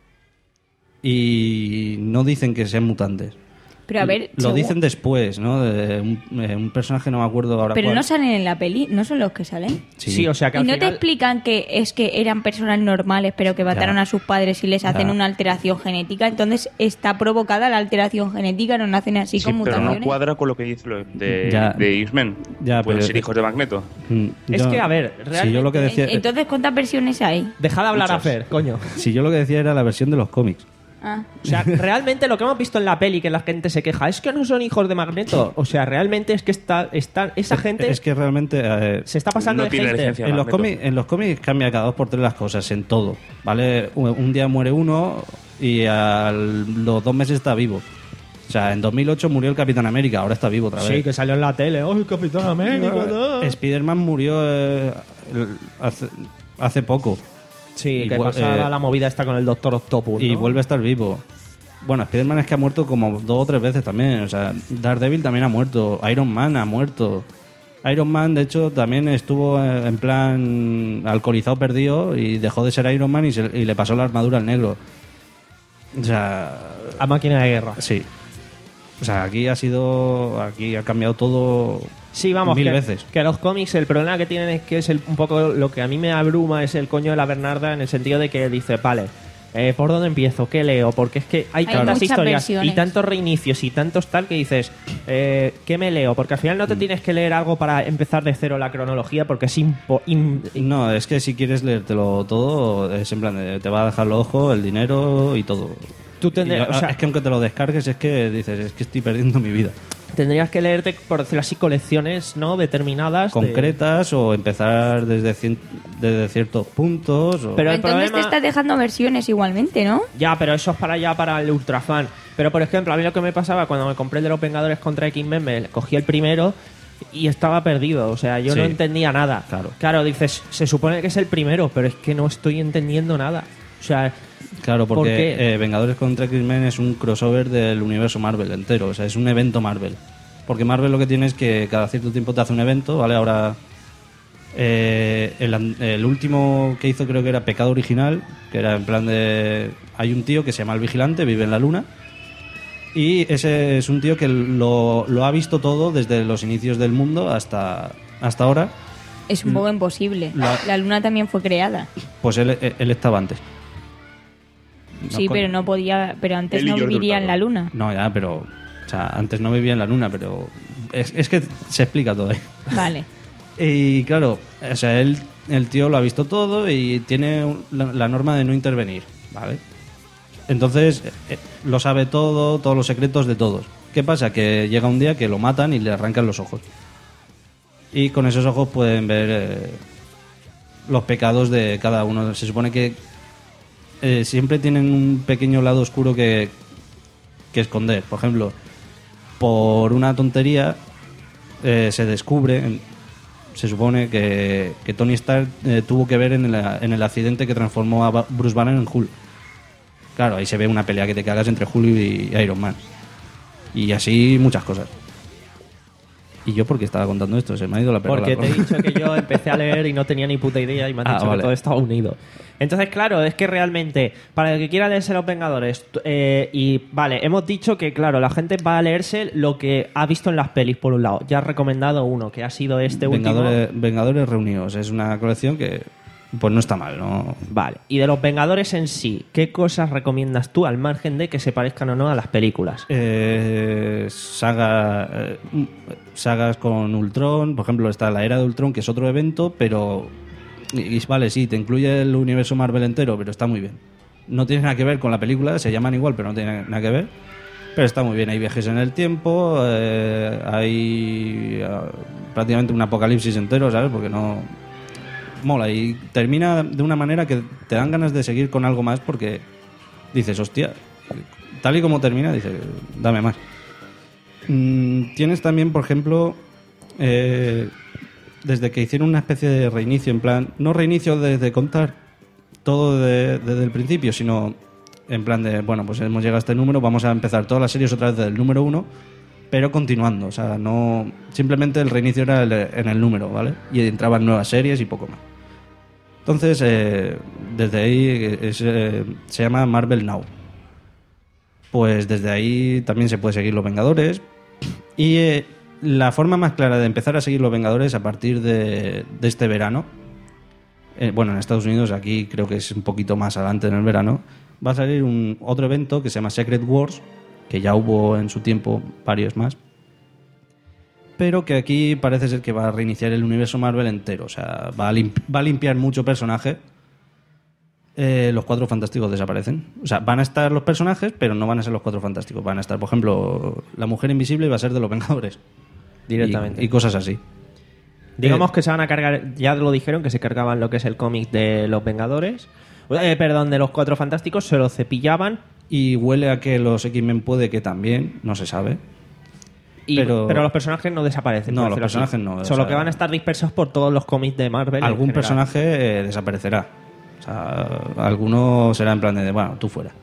y no dicen que sean mutantes. Pero a ver, Lo según- dicen después, ¿no? De un, eh, un personaje, no me acuerdo ahora pero cuál. no salen en la peli, no son los que salen. Sí. Sí, o sea que Y al no te final... explican que es que eran personas normales, pero que mataron Ya. a sus padres y les hacen Ya. una alteración genética. Entonces está provocada la alteración genética, no nacen así Sí, con pero mutaciones. no cuadra con lo que dice lo de, Ya. de X-Men. Ya, Pueden pero- ser hijos de Magneto. Mm, Es yo- que, a ver, Si yo lo que decía, Entonces, ¿cuántas versiones hay? Deja de hablar a Muchas. Fer, coño. si yo lo que decía era la versión de los cómics. Ah. O sea, realmente lo que hemos visto en la peli, que la gente se queja, es que no son hijos de Magneto. O sea, realmente es que está, está esa gente Es que realmente eh, se está pasando No de tiene gente. licencia. en los Magneto. cómics en los cómics cambia cada dos por tres las cosas en todo, ¿vale? Un, un día muere uno y a los dos meses está vivo. O sea, en dos mil ocho murió el Capitán América, ahora está vivo otra vez. Sí, que salió en la tele. ¡Oh, el Capitán América! no! Spider-Man murió eh, el- hace, hace poco Sí, que Igual, pasaba eh, la movida esta con el Doctor Octopus, y ¿no? vuelve a estar vivo. Bueno, Spider-Man es que ha muerto como dos o tres veces también. O sea, Daredevil también ha muerto. Iron Man ha muerto. Iron Man, de hecho, también estuvo eh, en plan alcoholizado, perdido, y dejó de ser Iron Man y, se- y le pasó la armadura al negro. O sea, A máquina de guerra. sí. O sea, aquí ha sido... Aquí ha cambiado todo Sí, vamos, mil que, veces. que los cómics el problema que tienen es que es el- un poco lo que a mí me abruma es el coño de la Bernarda en el sentido de que dice, vale, eh, ¿por dónde empiezo? ¿Qué leo? Porque es que hay, Hay tantas muchas historias versiones. y tantos reinicios y tantos tal que dices, eh, ¿qué me leo? Porque al final Mm. no te tienes que leer algo para empezar de cero la cronología porque es impo- im- No, es que si quieres leértelo todo, es en plan, de, te va a dejar los ojos, el dinero y todo. Tú tendrías- Y, o sea- es que aunque te lo descargues, es que dices, es que estoy perdiendo mi vida. tendrías que leerte, por decirlo así, colecciones no determinadas. de- Concretas o empezar desde, cien- desde ciertos puntos. O... Pero el Entonces problema- te estás dejando versiones igualmente, ¿no? Ya, pero eso es para ya para el ultrafan. Pero por ejemplo, a mí lo que me pasaba cuando me compré el de los Vengadores contra X-Men, me cogí el primero y estaba perdido. O sea, yo Sí. no entendía nada. Claro. Claro, dices, se supone que es el primero, pero es que no estoy entendiendo nada. O sea, Claro, ¿por porque qué? eh, Vengadores contra X-Men es un crossover del universo Marvel entero. O sea, es un evento Marvel. Porque Marvel lo que tiene es que cada cierto tiempo te hace un evento, ¿vale? Ahora, eh, el, an- el último que hizo creo que era Pecado Original, que era en plan de... Hay un tío que se llama El Vigilante, vive en la luna. Y ese es un tío que lo, lo ha visto todo desde los inicios del mundo hasta, hasta ahora. Es un poco imposible. La- La luna también fue creada. Pues él, él estaba antes. Sí, con- pero no podía, pero antes Él y no Jordi viviría en Hurtado. la luna. No, ya, pero... O sea, antes no vivía en la luna, pero... Es, es que se explica todo ahí. Vale. Y claro, o sea, él el tío lo ha visto todo y tiene la, la norma de no intervenir, ¿vale? Entonces eh, lo sabe todo, todos los secretos de todos. ¿Qué pasa? Que llega un día que lo matan y le arrancan los ojos. Y con esos ojos pueden ver eh, los pecados de cada uno. Se supone que eh, siempre tienen un pequeño lado oscuro que, que esconder. Por ejemplo, por una tontería eh, se descubre, se supone que, que Tony Stark eh, tuvo que ver en el, en el accidente que transformó a Bruce Banner en Hulk. Claro, ahí se ve una pelea que te cagas entre Hulk y Iron Man. Y así muchas cosas. ¿Y yo por qué estaba contando esto? Se me ha ido la perla. Porque te he dicho que yo empecé a leer y no tenía ni puta idea y me has Ah, dicho vale. que todo estaba unido. Entonces, claro, es que realmente, para el que quiera leerse Los Vengadores, t- eh, y vale, hemos dicho que, claro, la gente va a leerse lo que ha visto en las pelis, por un lado. Ya has recomendado uno, que ha sido este Vengadores, último. Vengadores Reunidos. Es una colección que pues no está mal, ¿no? Vale. Y de Los Vengadores en sí, ¿qué cosas recomiendas tú al margen de que se parezcan o no a las películas? Eh, saga, eh, sagas con Ultron, por ejemplo, está la Era de Ultron, que es otro evento, pero y, y vale, sí, te incluye el universo Marvel entero, pero está muy bien. No tiene nada que ver con la película, se llaman igual, pero no tiene nada que ver. Pero está muy bien, hay viajes en el tiempo, eh, hay eh, prácticamente un apocalipsis entero, ¿sabes? Porque no... mola y termina de una manera que te dan ganas de seguir con algo más porque dices, hostia, tal y como termina, dices, dame más. Mm, tienes también, por ejemplo, eh, desde que hicieron una especie de reinicio, en plan, no reinicio desde contar todo de- desde el principio, sino en plan de, bueno, pues hemos llegado a este número, vamos a empezar todas las series otra vez desde el número uno, pero continuando, o sea, no simplemente el reinicio era el- en el número, ¿vale? Y entraban nuevas series y poco más. Entonces, eh, desde ahí es, eh, se llama Marvel Now. Pues desde ahí también se puede seguir Los Vengadores. Y eh, la forma más clara de empezar a seguir Los Vengadores a partir de, de este verano, eh, bueno, en Estados Unidos, aquí creo que es un poquito más adelante en el verano, va a salir un otro evento que se llama Secret Wars, que ya hubo en su tiempo varios más, pero que aquí parece ser que va a reiniciar el universo Marvel entero. O sea, va a, limp- va a limpiar mucho personaje. Eh, los Cuatro Fantásticos desaparecen. O sea, van a estar los personajes, pero no van a ser los Cuatro Fantásticos. Van a estar, por ejemplo, la Mujer Invisible va a ser de los Vengadores. Directamente. Y, y cosas así. Digamos que se van a cargar, ya lo dijeron, que se cargaban lo que es el cómic de Los Vengadores. Eh, perdón, de los Cuatro Fantásticos, se lo cepillaban. Y huele a que los X-Men puede que también, no se sabe. Y- pero, pero los personajes no desaparecen. No, por los decirlo así. personajes no, o Solo sea, que van a estar dispersos por todos los cómics de Marvel. en algún general. personaje eh, desaparecerá. O sea, alguno será en plan de, bueno, tú fuera.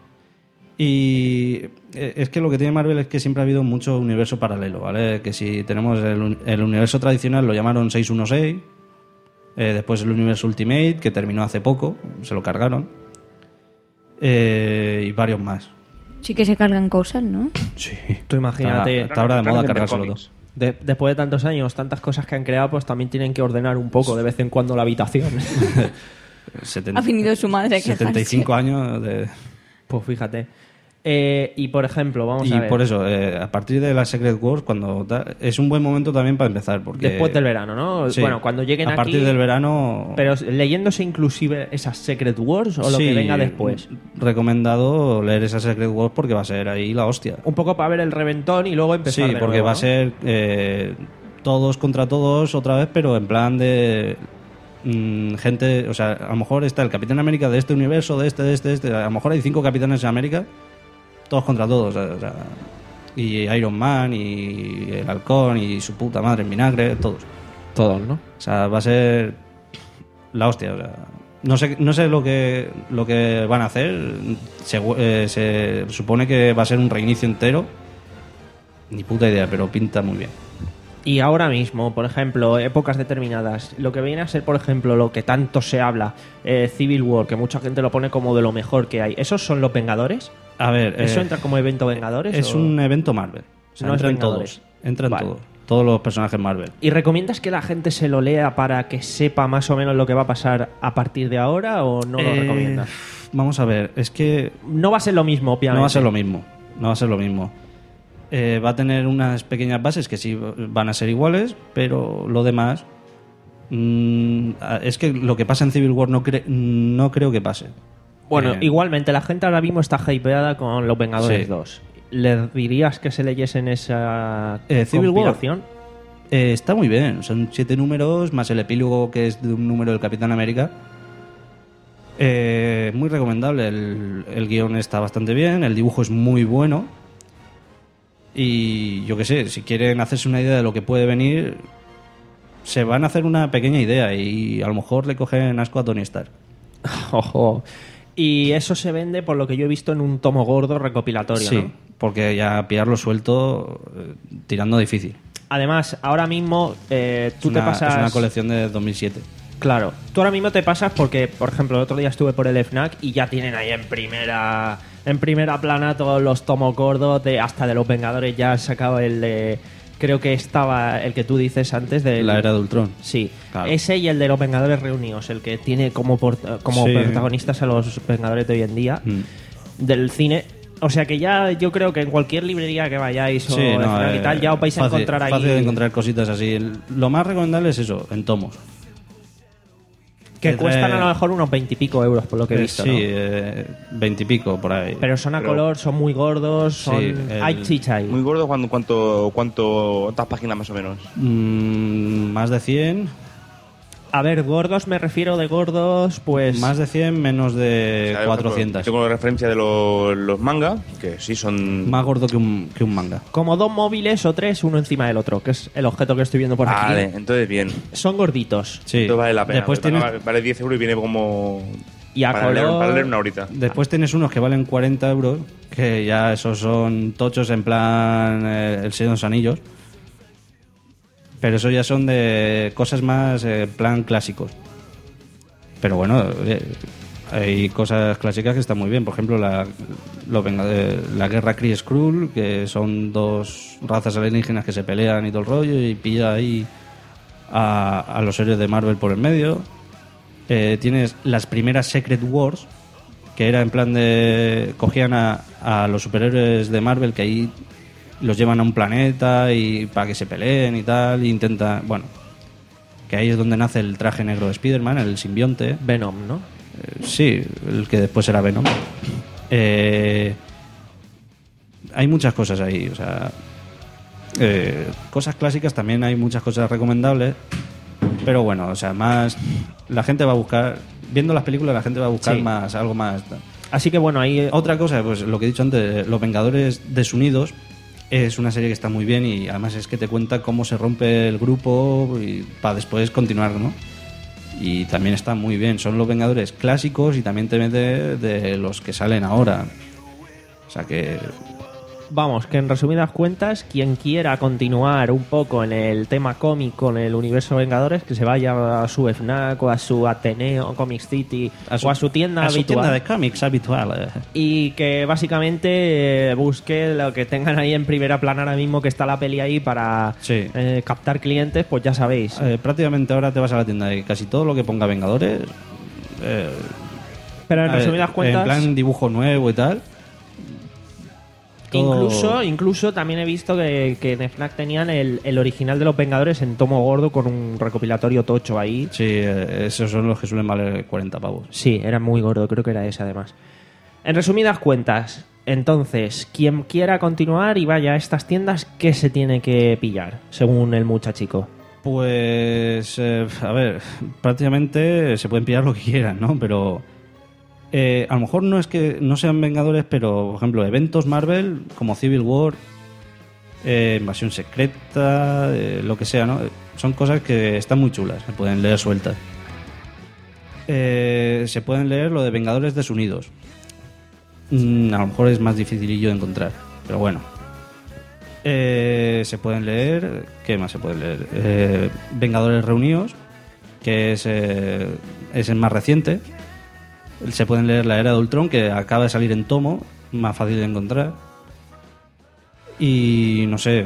Y eh, es que lo que tiene Marvel es que siempre ha habido mucho universo paralelo, ¿vale? Que si tenemos el, un- el universo tradicional lo llamaron seiscientos dieciséis, eh, después el universo Ultimate, que terminó hace poco, se lo cargaron, eh, y varios más. Sí que se cargan cosas, ¿no? Sí. Tú imagínate. Está, está ahora de moda cargárselo todo. De- después de tantos años, tantas cosas que han creado, pues también tienen que ordenar un poco de vez en cuando la habitación. setenta Ha venido su madre a setenta y cinco quejarse. años de... Pues fíjate. Eh, y por ejemplo, vamos Y a ver. por eso, eh, a partir de la Secret Wars, cuando ta- es un buen momento también para empezar. Porque, Después del verano, ¿no? Sí. Bueno, cuando lleguen a aquí. partir del verano. Pero leyéndose inclusive esas Secret Wars o lo Sí, que venga después. Recomendado leer esa Secret Wars porque va a ser ahí la hostia. Un poco para ver el reventón y luego empezar Sí, de porque nuevo, va a ¿no? ser eh, todos contra todos otra vez, pero en plan de mm, gente, o sea, a lo mejor está el Capitán América de este universo, de este, de este, de este, a lo mejor hay cinco Capitanes de América, todos contra todos, o sea, y Iron Man y el Halcón y su puta madre en vinagre, todos. Todos, ¿no? O sea, va a ser la hostia, o sea, no sé, no sé lo que lo que van a hacer, se, eh, se supone que va a ser un reinicio entero. Ni puta idea, pero pinta muy bien. Y ahora mismo, por ejemplo, épocas determinadas, lo que viene a ser, por ejemplo, lo que tanto se habla, eh, Civil War, que mucha gente lo pone como de lo mejor que hay, ¿esos son los Vengadores? A ver, ¿Eso eh, entra como evento Vengadores? es o- un evento Marvel. O sea, No es entran Vengadores. todos. Entran Vale. todos. Todos los personajes Marvel. ¿Y recomiendas que la gente se lo lea para que sepa más o menos lo que va a pasar a partir de ahora o no lo Eh, recomiendas? Vamos a ver, es que No va a ser lo mismo, obviamente. no va a ser lo mismo. No va a ser lo mismo. Eh, va a tener unas pequeñas bases que sí van a ser iguales, pero lo demás Mm, es que lo que pasa en Civil War no, cre- no creo que pase. Bueno, Eh, igualmente, la gente ahora mismo está hypeada con Los Vengadores Sí. dos. ¿Les dirías que se leyesen esa Eh, Civil War. compilación? Eh, está muy bien, son siete números más el epílogo que es de un número del Capitán América. Eh, muy recomendable, el, el guión está bastante bien, el dibujo es muy bueno. Y yo qué sé, si quieren hacerse una idea de lo que puede venir, se van a hacer una pequeña idea y a lo mejor le cogen asco a Tony Stark. Ojo. Y eso se vende, por lo que yo he visto, en un tomo gordo recopilatorio, Sí, ¿no? porque ya pillarlo suelto, eh, tirando difícil. Además, ahora mismo eh, tú es te una, pasas... Es una colección de dos mil siete. Claro, tú ahora mismo te pasas porque, por ejemplo, el otro día estuve por el F N A C y ya tienen ahí en primera en primera plana todos los tomos gordos, de, hasta de los Vengadores. Ya han sacado el de... Creo que estaba el que tú dices antes de La era de Ultron. Sí, Claro. ese y el de los Vengadores Reunidos, el que tiene como, port- como Sí. protagonistas a los Vengadores de hoy en día Mm. del cine. O sea que ya yo creo que en cualquier librería que vayáis o Sí, F N A C no, y tal, eh, ya os vais a fácil- encontrar ahí... Fácil de encontrar cositas así. El- Lo más recomendable es eso, en tomos. que que cuestan trae- a lo mejor unos veintipico euros por lo que he Eh, visto, sí, ¿no? veintipico por ahí. Pero son a Pero- color, son muy gordos, son... Sí, el- hay chicha ahí. Muy gordo, ¿cuánto, cuánto, cuánto, ¿cuántas páginas más o menos? Mm, más de cien. A ver, gordos me refiero de gordos, pues... Más de cien, menos de Claro, cuatrocientos. Tengo la referencia de los, los manga, que sí son... Más gordo que un, que un manga. Como dos móviles o tres, uno encima del otro, que es el objeto que estoy viendo por aquí. Vale, entonces bien. Son gorditos. Sí. Entonces vale la pena. Después porque tienes, vale, vale diez euros y viene como... Y a para, color... leer, para leer una horita. después tienes unos que valen cuarenta euros, que ya esos son tochos en plan eh, El Señor de los Anillos. Pero eso ya son de cosas más eh, plan clásicos. Pero bueno, oye, hay cosas clásicas que están muy bien. Por ejemplo, la, lo venga de la guerra Kree-Skrull, que son dos razas alienígenas que se pelean y todo el rollo, y pilla ahí a, a los héroes de Marvel por el medio. Eh, tienes las primeras Secret Wars, que era en plan de... Cogían a, a los superhéroes de Marvel, que ahí los llevan a un planeta y para que se peleen y tal, e intentan... Bueno, que ahí es donde nace el traje negro de Spider-Man, el simbionte. Venom, ¿no? Eh, sí, el que después era Venom. Eh, hay muchas cosas ahí, o sea... eh, cosas clásicas, también hay muchas cosas recomendables. Pero bueno, o sea, más... La gente va a buscar... Viendo las películas, la gente va a buscar Sí. más, algo más... Así que bueno, ahí... Otra cosa, pues lo que he dicho antes, Los Vengadores Desunidos es una serie que está muy bien y además es que te cuenta cómo se rompe el grupo y para después continuar, ¿no? Y también está muy bien. Son los Vengadores clásicos y también te mete de los que salen ahora. O sea que... Vamos, que en resumidas cuentas, quien quiera continuar un poco en el tema cómic con el universo Vengadores, que se vaya a su F N A C o a su Ateneo, Comic City o a su tienda a su habitual. tienda de cómics habitual. eh. Y que básicamente eh, busque lo que tengan ahí en primera plana ahora mismo, que está la peli ahí para Sí. eh, captar clientes, pues ya sabéis. Eh, prácticamente ahora te vas a la tienda y casi todo lo que ponga Vengadores... eh, Pero en a ver, resumidas cuentas... En plan dibujo nuevo y tal... todo- Incluso, incluso también he visto que, que en F N A C tenían el, el original de los Vengadores en tomo gordo con un recopilatorio tocho ahí. Sí, eh, esos son los que suelen valer cuarenta pavos. Sí, era muy gordo, creo que era ese además. En resumidas cuentas, entonces, quien quiera continuar y vaya a estas tiendas, ¿qué se tiene que pillar, según el muchachico? Pues, eh, a ver, prácticamente se pueden pillar lo que quieran, ¿no? Pero eh, a lo mejor no es que no sean Vengadores, pero, por ejemplo, eventos Marvel como Civil War, eh, Invasión Secreta, eh, lo que sea, ¿no? Son cosas que están muy chulas, se pueden leer sueltas. Eh, se pueden leer lo de Vengadores Desunidos. Mm, a lo mejor es más dificilillo de encontrar, pero bueno. Eh, se pueden leer, ¿qué más se pueden leer? Eh, Vengadores Reunidos, que es, eh, es el más reciente. Se pueden leer La Era de Ultron, que acaba de salir en tomo, más fácil de encontrar. Y no sé,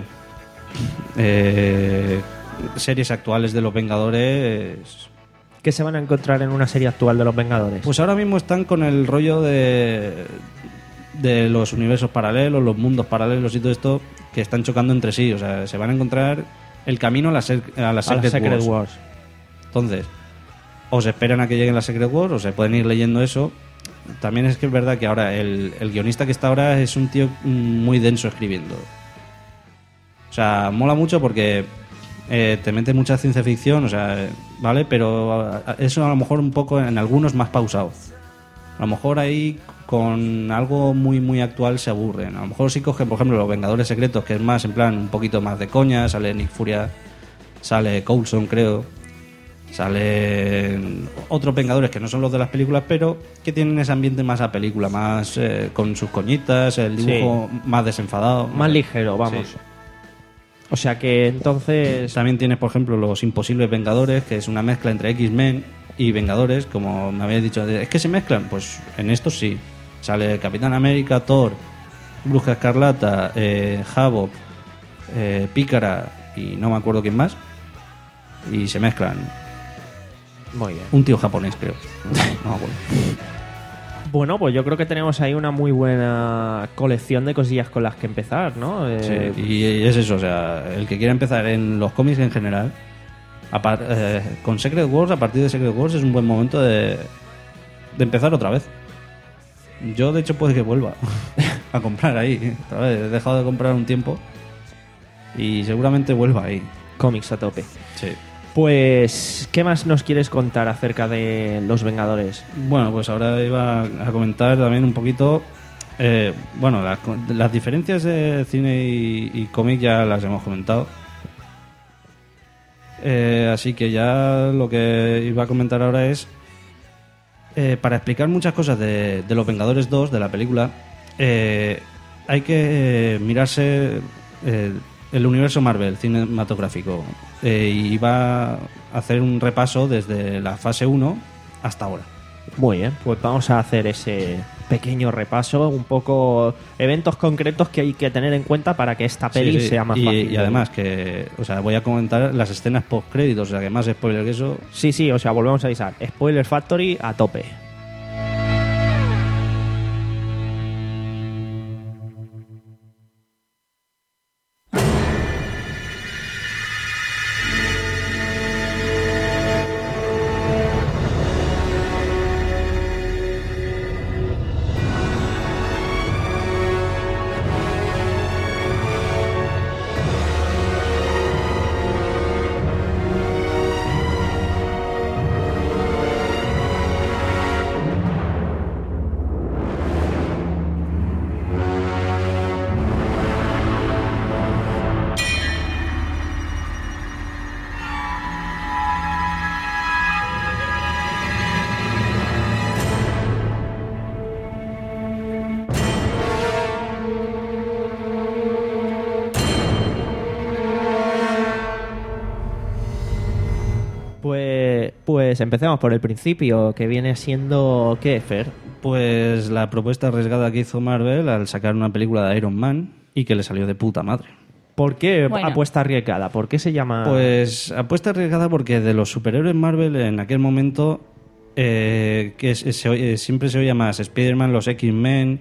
eh, series actuales de los Vengadores. ¿Qué se van a encontrar en una serie actual de los Vengadores? Pues ahora mismo están con el rollo de, de los universos paralelos, los mundos paralelos y todo esto, que están chocando entre sí. O sea, se van a encontrar el camino a la, ser- a la a Secret, la Secret Wars. Wars. Entonces, o se esperan a que lleguen las Secret Wars, o se pueden ir leyendo eso. También es que es verdad que ahora el, el guionista que está ahora es un tío muy denso escribiendo. O sea, mola mucho porque eh, te mete mucha ciencia ficción, o sea, ¿vale? Pero eso a lo mejor un poco en algunos más pausado. A lo mejor ahí con algo muy muy actual se aburren. A lo mejor si cogen, por ejemplo, Los Vengadores Secretos, que es más en plan un poquito más de coña, sale Nick Furia, sale Coulson, creo, sale otros Vengadores que no son los de las películas, pero que tienen ese ambiente más a película, más eh, con sus coñitas, el dibujo sí. más desenfadado. Más ligero, vamos. Sí. O sea que entonces... También tienes, por ejemplo, Los Imposibles Vengadores, que es una mezcla entre X-Men y Vengadores, como me habéis dicho. ¿Es que se mezclan? Pues en estos sí. Sale Capitán América, Thor, Bruja Escarlata, eh, Havoc, eh, Pícara y no me acuerdo quién más. Y se mezclan. Muy bien. Un tío japonés, creo. No me acuerdo. Bueno, pues yo creo que tenemos ahí una muy buena colección de cosillas con las que empezar, ¿no? Eh... Sí, y es eso, o sea, el que quiera empezar en los cómics en general, a par, eh, con Secret Wars, a partir de Secret Wars es un buen momento de, de empezar otra vez. Yo, de hecho, puede que vuelva a comprar ahí. Otra vez. He dejado de comprar un tiempo y seguramente vuelva ahí. Cómics a tope. Sí. Pues, ¿qué más nos quieres contar acerca de Los Vengadores? Bueno, pues ahora iba a comentar también un poquito... Eh, bueno, las, las diferencias de cine y, y cómic ya las hemos comentado. Eh, así que ya lo que iba a comentar ahora es... Eh, para explicar muchas cosas de, de Los Vengadores dos, de la película, eh, hay que eh, mirarse... Eh, el universo Marvel cinematográfico eh, y va a hacer un repaso desde la fase uno hasta ahora. Muy bien, pues vamos a hacer ese pequeño repaso, un poco eventos concretos que hay que tener en cuenta para que esta peli sí, sí. sea más y, fácil. Y además que, o sea, voy a comentar las escenas post créditos, o sea, que más spoiler que eso. Sí, sí, o sea, volvemos a avisar. Spoiler Factory a tope. Pues empecemos por el principio, que viene siendo... ¿Qué, Fer? Pues la propuesta arriesgada que hizo Marvel al sacar una película de Iron Man y que le salió de puta madre. ¿Por qué Bueno. apuesta arriesgada? ¿Por qué se llama...? Pues apuesta arriesgada porque de los superhéroes Marvel en aquel momento eh, que se, se oye- siempre se oía más Spider-Man, los X-Men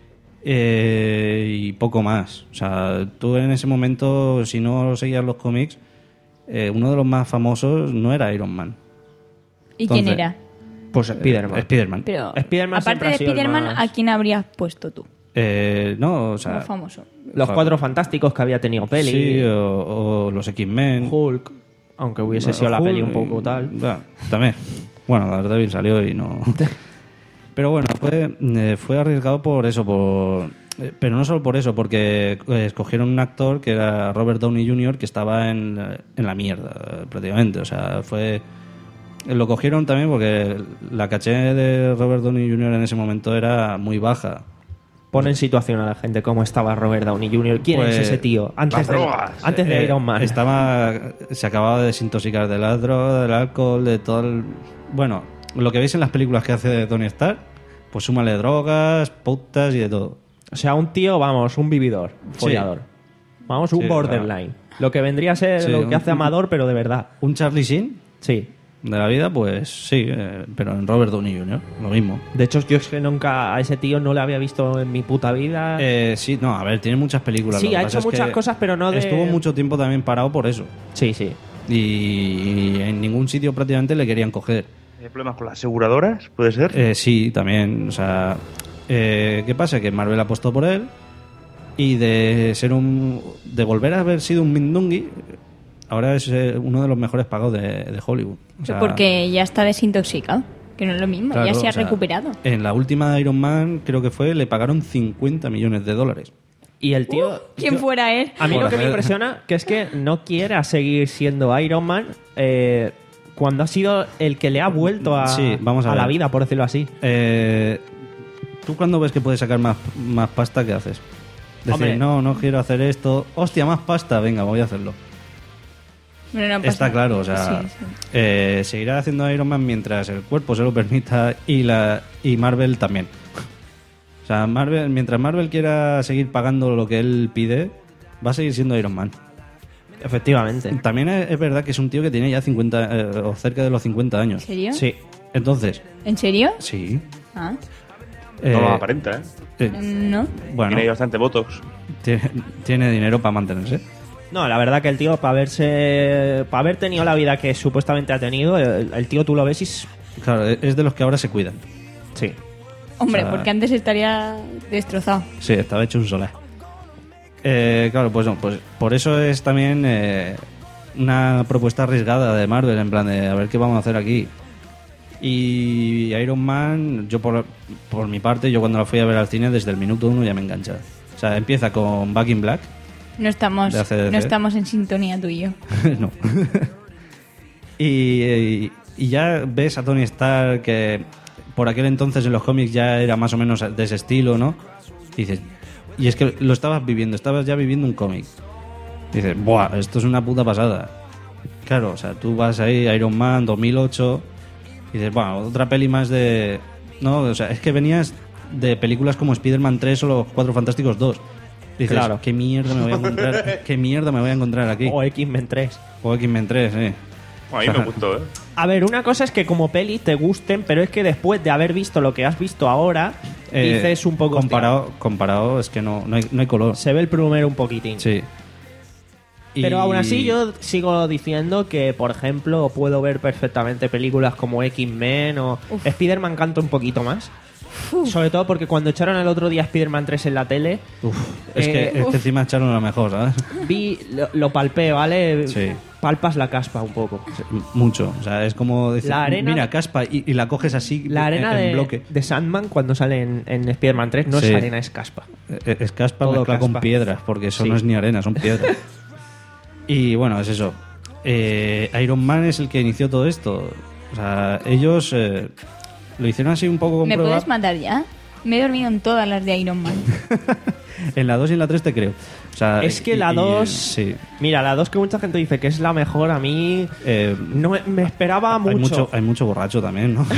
eh, y poco más. O sea, tú en ese momento, si no seguías los cómics, eh, uno de los más famosos no era Iron Man. ¿Y quién Entonces, era? Pues Spider-Man. Eh, Spider-Man. Pero, Spider-Man aparte siempre de ha sido el Spider-Man, más- ¿a quién habrías puesto tú? Eh, no, o sea... Como famoso. Los Fa- Cuatro Fantásticos que había tenido peli. Sí, o, o los X-Men. Hulk, aunque hubiese sido la Hulk, peli un poco tal. ya, también. Bueno, Daredevil salió y no... Pero bueno, fue, eh, fue arriesgado por eso, por... eh, pero no solo por eso, porque eh, escogieron un actor que era Robert Downey junior, que estaba en, eh, en la mierda, eh, prácticamente. O sea, fue... Lo cogieron también porque la caché de Robert Downey junior en ese momento era muy baja. Pone en situación a la gente cómo estaba Robert Downey junior ¿Quién Pues, es ese tío? Antes, de, drogas. antes de Eh, Iron Man. Estaba, se acababa de desintoxicar de las drogas, del alcohol, de todo el... Bueno, lo que veis en las películas que hace Tony Stark, pues súmale drogas, putas y de todo. O sea, un tío, vamos, un vividor, Sí. follador. Vamos, un Sí, borderline. Lo que vendría a ser Sí, lo que un- hace Amador, pero de verdad. Un Charlie Sheen Sí. de la vida, pues sí, eh, pero en Robert Downey junior, lo mismo. De hecho, yo es que nunca a ese tío no le había visto en mi puta vida. Eh, sí, no, a ver, tiene muchas películas. Sí, lo que ha pasa hecho es que muchas cosas, pero no de... Estuvo mucho tiempo también parado por eso. Sí, sí. Y en ningún sitio prácticamente le querían coger. ¿Hay problemas con las aseguradoras? ¿Puede ser? Eh, sí, también. O sea, eh, ¿qué pasa? Que Marvel apostó por él y de ser un, de volver a haber sido un mindungui, ahora es eh, uno de los mejores pagados de, de Hollywood. O sea, porque ya está desintoxicado, que no es lo mismo, claro, ya se ha o sea, recuperado. En la última de Iron Man, creo que fue, le pagaron cincuenta millones de dólares. Y el tío... Uh, ¿Quién yo- fuera él? A mí Por lo que me hacer- impresiona que es que no quiera seguir siendo Iron Man eh, cuando ha sido el que le ha vuelto a, Sí, vamos a a la ver. vida, por decirlo así. Eh, ¿Tú cuando ves que puedes sacar más, más pasta, qué haces? Decir, Hombre. no, no quiero hacer esto. Hostia, más pasta, venga, voy a hacerlo. Bueno, no pasa Está nada. claro, o sea, Sí, sí. eh, seguirá haciendo Iron Man mientras el cuerpo se lo permita y la y Marvel también. O sea, Marvel, mientras Marvel quiera seguir pagando lo que él pide, va a seguir siendo Iron Man. Efectivamente. También es, es verdad que es un tío que tiene ya cincuenta eh, o cerca de los cincuenta años. ¿En serio? Sí. Entonces, ¿En serio? sí. Ah, No eh, lo aparenta, ¿eh? eh, no. bueno, Tiene ahí bastante botox. tiene, tiene dinero para mantenerse. No, la verdad que el tío, para haberse, para haber tenido la vida que supuestamente ha tenido, el, el tío tú lo ves y es- Claro, es de los que ahora se cuidan. sí. Hombre, O sea- porque antes estaría destrozado. Sí, estaba hecho un solar. Eh, claro, pues no, pues por eso es también eh, una propuesta arriesgada de Marvel, en plan de a ver qué vamos a hacer aquí. Y Iron Man, yo por, por mi parte, yo cuando la fui a ver al cine desde el minuto uno ya me engancha. O sea, empieza con Back in Black. No estamos, De A C D C. no estamos en sintonía tú y yo. No. y, y- y ya ves a Tony Stark que por aquel entonces en los cómics ya era más o menos de ese estilo, ¿no? Y dices, y es que lo estabas viviendo, estabas ya viviendo un cómic. Dices, ¡buah! Esto es una puta pasada. Claro, o sea, tú vas ahí, Iron Man dos mil ocho, y dices, bueno, otra peli más de... No, o sea, es que venías de películas como Spider-Man tres o Los Cuatro Fantásticos dos. Dices, Claro. ¿qué mierda me voy a encontrar? ¿Qué mierda me voy a encontrar aquí? O X-Men tres. O X-Men tres, eh. A mí me gustó, ¿eh? A ver, una cosa es que como peli te gusten, pero es que después de haber visto lo que has visto ahora, Eh, dices un poco... comparado, comparado es que no, no, hay, no hay color. hostia, se ve el primero un poquitín. Sí. Y- Pero aún así yo sigo diciendo que, por ejemplo, puedo ver perfectamente películas como X-Men o Uf. Spider-Man canta un poquito más. Sobre todo porque cuando echaron el otro día Spider-Man tres en la tele, Uf, es, Eh, que, es uf. que encima echaron lo mejor, ¿sabes? vi, lo, lo palpé, ¿vale? Sí. Palpas la caspa un poco. Sí, mucho. O sea, es como decir, La arena- mira, caspa, y, y la coges así La arena en, en de, bloque. de Sandman cuando sale en, en Spider-Man tres no Sí. es arena, es caspa. Eh, Es caspa Todo mezclada con caspa. piedras, porque eso Sí. no es ni arena, son piedras. Y bueno, es eso. Eh, Iron Man es el que inició todo esto. O sea, ellos eh, lo hicieron así un poco con ¿Me prueba. puedes matar ya? Me he dormido en todas las de Iron Man. En la dos y en la tres te creo. O sea, Es que y- la y- dos... Sí. Mira, la dos que mucha gente dice que es la mejor, a mí... Eh, No me, me esperaba mucho. Hay mucho, hay mucho borracho también, ¿no?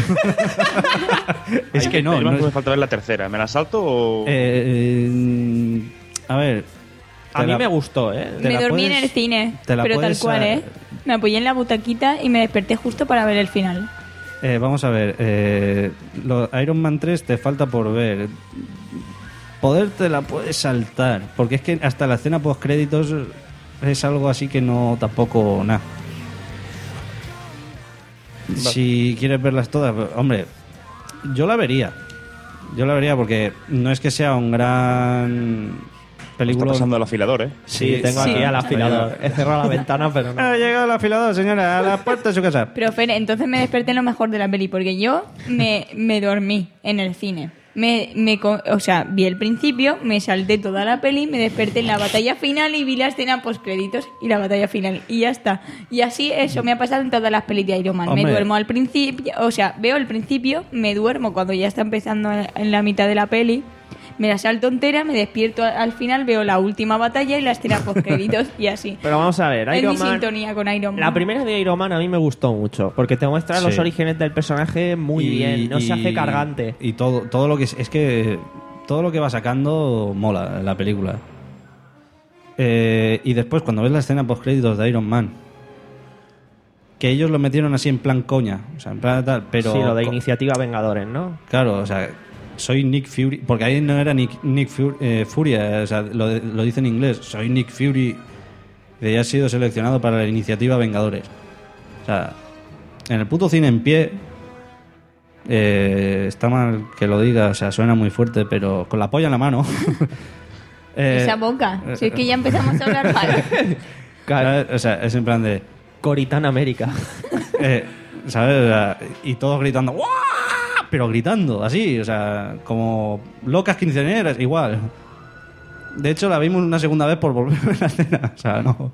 es que no. Además, no es- me falta ver la tercera. ¿Me la salto o...? Eh, eh, a ver. A te mí la- me gustó, ¿eh? Te Me la dormí en puedes- el cine, te la pero tal puedes, cual, eh, ¿eh? Me apoyé en la butaquita y me desperté justo para ver el final. eh, vamos a ver. Eh, lo- Iron Man tres te falta por ver. Poder te la puedes saltar. Porque es que hasta la escena post créditos es algo así que no tampoco nada. Si quieres verlas todas, hombre, yo la vería. Yo la vería porque no es que sea un gran película. Está pasando el afilador, ¿eh? Sí, tengo sí. aquí al afilador. He cerrado la ventana, pero no. Ha llegado el afilador, señora, a la puerta de su casa. Pero Fer, entonces me desperté en lo mejor de la peli, porque yo me, me dormí en el cine. Me, me, co- o sea, vi el principio, me salté toda la peli, me desperté en la batalla final y vi la escena post créditos y la batalla final y ya está. Y así eso me ha pasado en todas las pelis de Iron Man. Hombre. Me duermo al principio, o sea, veo el principio, me duermo cuando ya está empezando en, en la mitad de la peli. Me la salto entera, me despierto al al final, veo la última batalla y la escena post créditos y así. Pero vamos a ver, Es Iron mi Man... sintonía con Iron Man. La primera de Iron Man a mí me gustó mucho, porque te muestra Sí. los orígenes del personaje muy Y- bien, no se y- hace cargante. Y todo, todo lo que es, es que todo lo que va sacando mola en la película. Eh, y después cuando ves la escena post créditos de Iron Man, que ellos lo metieron así en plan coña, o sea, en plan tal, pero sí, lo de co- Iniciativa Vengadores, ¿no? claro, o sea, soy Nick Fury, porque ahí no era Nick, Nick Fury, eh, Furia, o sea, lo, lo dice en inglés, soy Nick Fury que ya ha sido seleccionado para la iniciativa Vengadores. O sea, en el puto cine en pie, eh, está mal que lo diga, o sea, suena muy fuerte, pero con la polla en la mano. eh, Esa boca. Si es que ya empezamos a hablar mal. Claro. O sea, es en plan de... Coritán América. eh, ¿Sabes? O sea, y todos gritando ¡guau! Pero gritando, así, o sea, como locas quinceañeras, igual. De hecho, la vimos una segunda vez por volver a ver la escena. O sea, no...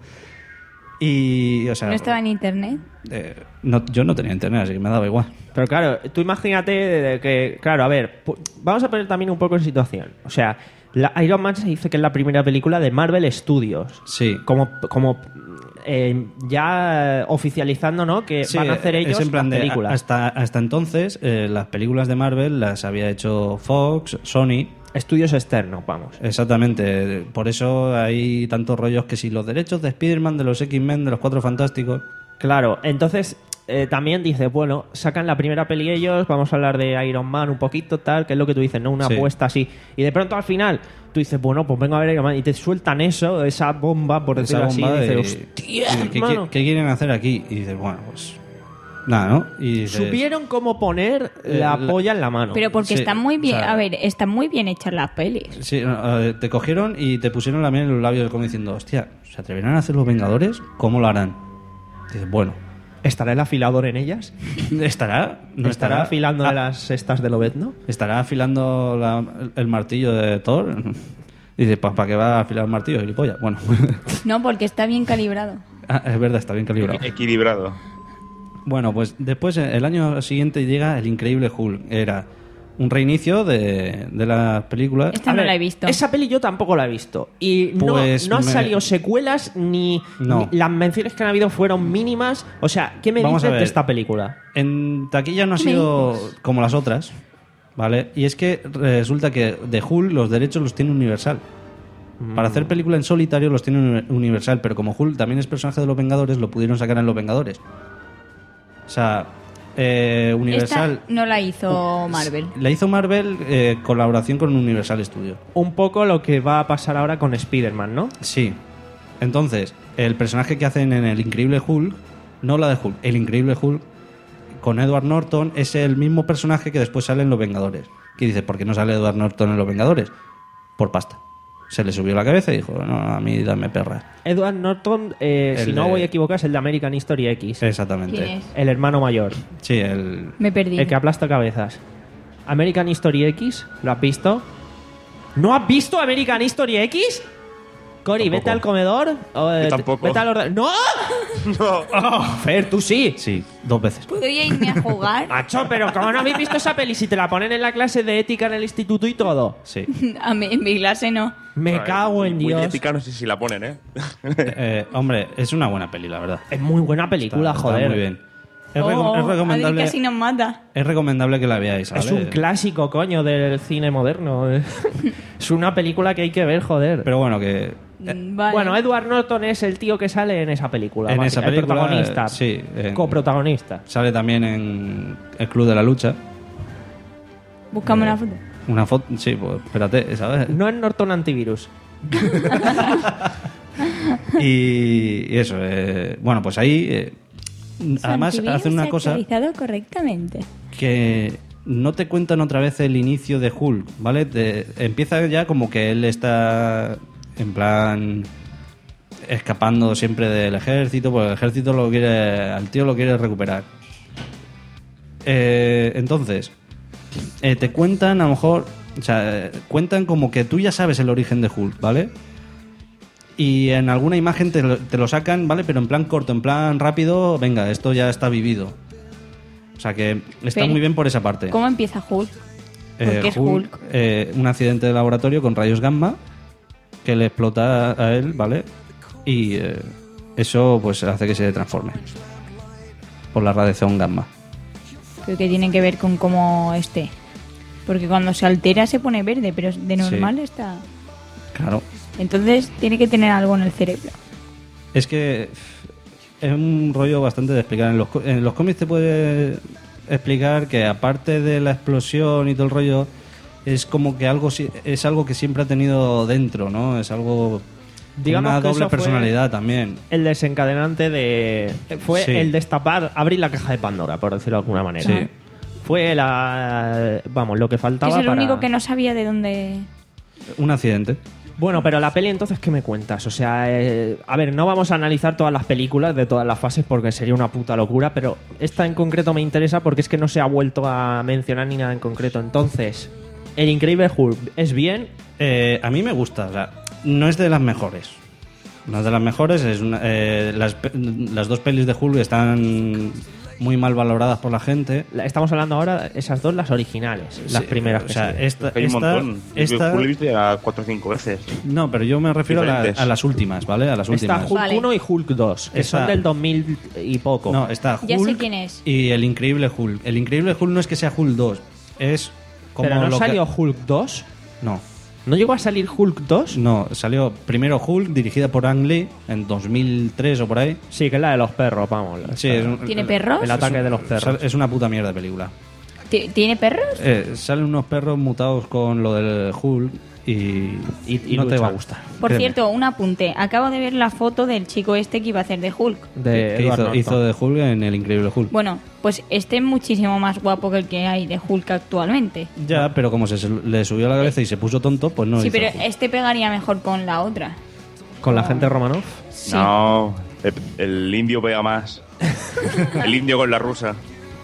Y, o sea... ¿No estaba en internet? Eh, no, yo no tenía internet, así que me daba igual. Pero claro, tú imagínate que, claro, a ver, vamos a poner también un poco en situación. O sea, la Iron Man se dice que es la primera película de Marvel Studios. Sí. Como, como eh, ya oficializando, ¿no? Que Sí, van a hacer ellos es en plan las de, películas. hasta, hasta entonces, eh, las películas de Marvel las había hecho Fox, Sony... Estudios externos, vamos. Exactamente. Por eso hay tantos rollos que si los derechos de Spider-Man, de los X-Men, de los Cuatro Fantásticos... Claro, entonces eh, también dice, bueno, sacan la primera peli ellos, vamos a hablar de Iron Man un poquito, tal, que es lo que tú dices, ¿no? Una Sí. apuesta así. Y de pronto al final tú dices, bueno, pues vengo a ver Iron Man, y te sueltan eso, esa bomba, por decirlo esa bomba así, y de- dices, hostia, ¿qué, qué, hermano. qué quieren hacer aquí? Y dices, bueno, pues... Nada, ¿no? Y dices, Supieron cómo poner Eh, la la- polla en la mano. Pero porque Sí, están muy bien... o sea- A ver, están muy bien hechas las pelis. Sí, no, eh, te cogieron y te pusieron la miel en los labios como diciendo, hostia, ¿se atreverán a hacer los Vengadores? ¿Cómo lo harán? Y dices, bueno, ¿Estará el afilador en ellas? ¿estará? ¿No ¿Estará estará? afilando Ah, de las estas de Lobezno? ¿Estará afilando la- el martillo de Thor? Dice, pues ¿para qué va a afilar el martillo, gilipollas? Bueno, No, porque está bien calibrado. ah, es verdad, está bien calibrado. Equilibrado. Bueno, pues después, eh, el año siguiente llega El Increíble Hulk. Era un reinicio de, de las películas. Esta no ver, la he visto. Esa peli yo tampoco la he visto. Y no, Pues no han me- salido secuelas ni, No. ni las menciones que han habido fueron mínimas. O sea, ¿qué me Vamos a dices ver. de esta película? En taquilla no ha ¿Qué me sido dices? como las otras, ¿vale? Y es que resulta que de Hulk los derechos los tiene Universal. Para hacer película en solitario los tiene Uni- Universal, pero como Hulk también es personaje de los Vengadores, lo pudieron sacar en los Vengadores. O sea, eh, Universal... Esta no la hizo Marvel. La hizo Marvel eh, colaboración con Universal Studios. Un poco lo que va a pasar ahora con Spider-Man, ¿no? Sí. Entonces, el personaje que hacen en El Increíble Hulk, no la de Hulk, El Increíble Hulk, con Edward Norton, es el mismo personaje que después sale en Los Vengadores. ¿Qué dices? ¿Por qué no sale Edward Norton en Los Vengadores? Por pasta. Se le subió la cabeza y dijo, no, a mí dame perra. Edward Norton, eh, El si no de- voy a equivocar, es el de American History X. Exactamente. ¿Quién es? El hermano mayor. Sí, el... Me perdí. El que aplasta cabezas. American History X, ¿lo has visto? ¿No has visto American History X? Cori, Tampoco. vete al comedor. o, eh, Yo tampoco. Vete al orden. ¡No! No. Fer, tú sí. Sí, dos veces. ¿Podría irme a jugar? Macho, pero ¿cómo no habéis visto esa peli? Si te la ponen en la clase de ética en el instituto y todo. Sí. A mí, en mi clase no. Me cago en Muy Dios. épica, no sé si la ponen, ¿eh? Eh, hombre, es una buena peli, la verdad. Es muy buena película, Está- está joder. muy bien. Es, Oh, reco- es Adri recomendable... casi nos mata. Es recomendable que la veáis, ¿vale? Es un clásico, coño, del cine moderno. Es una película que hay que ver, joder. Pero bueno, que... Mm, Vale. Bueno, Edward Norton es el tío que sale en esa película. En básica, esa película, El protagonista. eh, sí, en- Coprotagonista. Sale también en El Club de la Lucha. Buscame una foto. Una foto... Sí, pues espérate, ¿sabes? No es Norton Antivirus. Y, y eso, eh, bueno, pues ahí... eh, además Antivirus hace una cosa actualizado correctamente. que no te cuentan otra vez el inicio de Hulk, ¿vale? Te- empieza ya como que él está en plan escapando siempre del ejército, porque el ejército lo quiere, al tío lo quiere recuperar. Eh, entonces, eh, te cuentan a lo mejor, o sea, eh, cuentan como que tú ya sabes el origen de Hulk, ¿vale? Y en alguna imagen te lo, te lo sacan, ¿vale? Pero en plan corto, en plan rápido, venga, esto ya está vivido. O sea que está Pero, muy bien por esa parte. ¿Cómo empieza Hulk? Eh, Porque es Hulk. eh, un accidente de laboratorio con rayos gamma que le explota a él, ¿vale? Y eh, eso pues hace que se transforme por la radiación gamma. Creo que tiene que ver con cómo esté. Porque cuando se altera se pone verde, pero de normal está... Claro. Entonces tiene que tener algo en el cerebro. Es que pff, es un rollo bastante de explicar. En los, co- en los cómics te puede explicar que aparte de la explosión y todo el rollo, es como que algo si- es algo que siempre ha tenido dentro, ¿no? Es algo Digamos una que doble eso fue personalidad también. El desencadenante de... Fue Sí. el destapar, abrir la caja de Pandora, por decirlo de alguna manera. Sí. Fue la... Vamos, lo que Que faltaba es el para... único que no sabía de dónde... Un accidente. Bueno, pero la peli entonces, ¿qué me cuentas? O sea, eh, a ver, no vamos a analizar todas las películas de todas las fases porque sería una puta locura, pero esta en concreto me interesa porque es que no se ha vuelto a mencionar ni nada en concreto. Entonces, El Increíble Hulk, ¿es bien? Eh, a mí me gusta, o sea, no es de las mejores. No es de las mejores, es una- eh, las, pe- las dos pelis de Hulk están muy mal valoradas por la gente. La- Estamos hablando ahora, esas dos, las originales, las Sí, primeras. o que sea, se- esta, Hay un esta, montón. esta- Yo lo he visto ya cuatro o cinco veces. no, pero yo me refiero a, la- Diferentes. a las últimas, ¿vale? A las Está últimas. Hulk Vale. uno y Hulk dos, que Está- son del dos mil y poco. No, está Hulk Ya sé quién es. y el Increíble Hulk. El Increíble Hulk no es que sea Hulk dos, es como ¿Pero no lo que- salió Hulk dos? No, ¿No llegó a salir Hulk dos? no, salió primero Hulk, dirigida por Ang Lee en dos mil tres o por ahí. Sí, que es la de los perros, vamos. Sí, es un- ¿Tiene perros? El ataque de los es- perros. Es una puta mierda de película. ¿Ti- ¿Tiene perros? Eh, salen unos perros mutados con lo del Hulk y, Y- y no te luchan. va a gustar. Por Créeme. cierto, un apunte. Acabo de ver la foto del chico este que iba a hacer de Hulk. De que Edward hizo, Norton. hizo de Hulk en el Increíble Hulk. Bueno, pues este es muchísimo más guapo que el que hay de Hulk actualmente. Ya, pero como se le subió a la cabeza y se puso tonto, pues no sí, hizo pero Hulk. este pegaría mejor con la otra. ¿Con la gente Romanoff? Sí. No, el, el indio pega más. El indio con la rusa.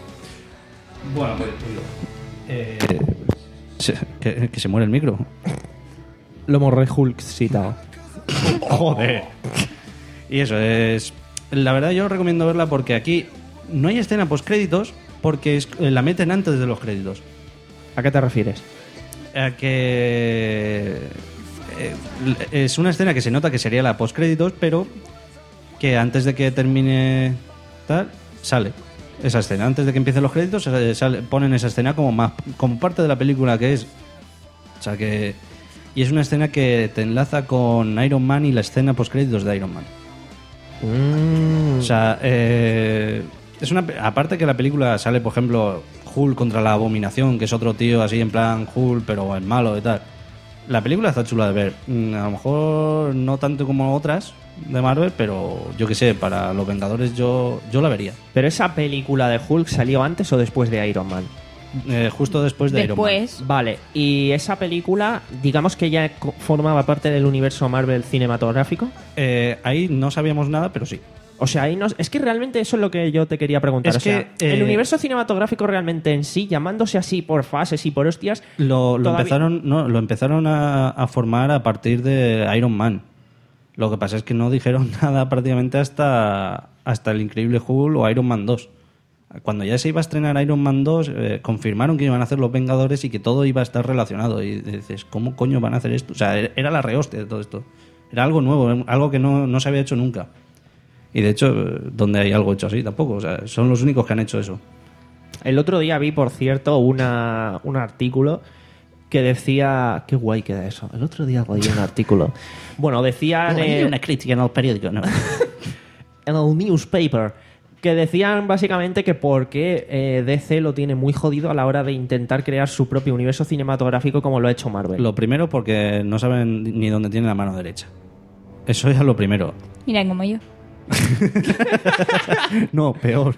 Bueno, pues eh, se- que, que se muere el micro. Lo hemos re Hulk citado. Joder. Y eso es. La verdad, yo recomiendo verla porque aquí no hay escena post créditos porque es- la meten antes de los créditos. ¿A qué te refieres? A que eh, es una escena que se nota que sería la post créditos, pero que antes de que termine tal sale esa escena. Antes de que empiecen los créditos sale- sale- ponen esa escena como más como parte de la película que es. O sea que y es una escena que te enlaza con Iron Man y la escena post créditos de Iron Man. Mm. O sea, eh, es una aparte que la película sale, por ejemplo, Hulk contra la Abominación, que es otro tío así en plan Hulk, pero es malo y tal. La película está chula de ver. Mm, A lo mejor no tanto como otras de Marvel, pero yo que sé, para los Vengadores yo, yo la vería. ¿Pero esa película de Hulk salió antes o después de Iron Man? Eh, justo después de Iron Man. Después, Vale, y esa película, digamos que ya co- formaba parte del universo Marvel cinematográfico. Eh, ahí no sabíamos nada, pero sí. O sea, ahí no, es que realmente eso es lo que yo te quería preguntar. Es o sea, que, eh, el universo cinematográfico realmente en sí, llamándose así por fases y por hostias, Lo, lo Todavía- empezaron, no, lo empezaron a, a formar a partir de Iron Man. Lo que pasa es que no dijeron nada prácticamente hasta, hasta el Increíble Hulk o Iron Man dos. Cuando ya se iba a estrenar Iron Man dos, eh, confirmaron que iban a hacer los Vengadores y que todo iba a estar relacionado. Y dices, ¿cómo coño van a hacer esto? O sea, era la rehostia de todo esto. Era algo nuevo, algo que no, no se había hecho nunca. Y de hecho, eh, ¿dónde hay algo hecho así? Tampoco. O sea, son los únicos que han hecho eso. el otro día vi, por cierto, una, un artículo que decía... Qué guay queda eso. El otro día leí un artículo. Bueno, decían... eh, una crítica en el periódico, ¿no? en el newspaper, que decían básicamente que porque eh, D C lo tiene muy jodido a la hora de intentar crear su propio universo cinematográfico como lo ha hecho Marvel. Lo primero porque no saben ni dónde tiene la mano derecha. Eso es lo primero. mira como yo. No, peor.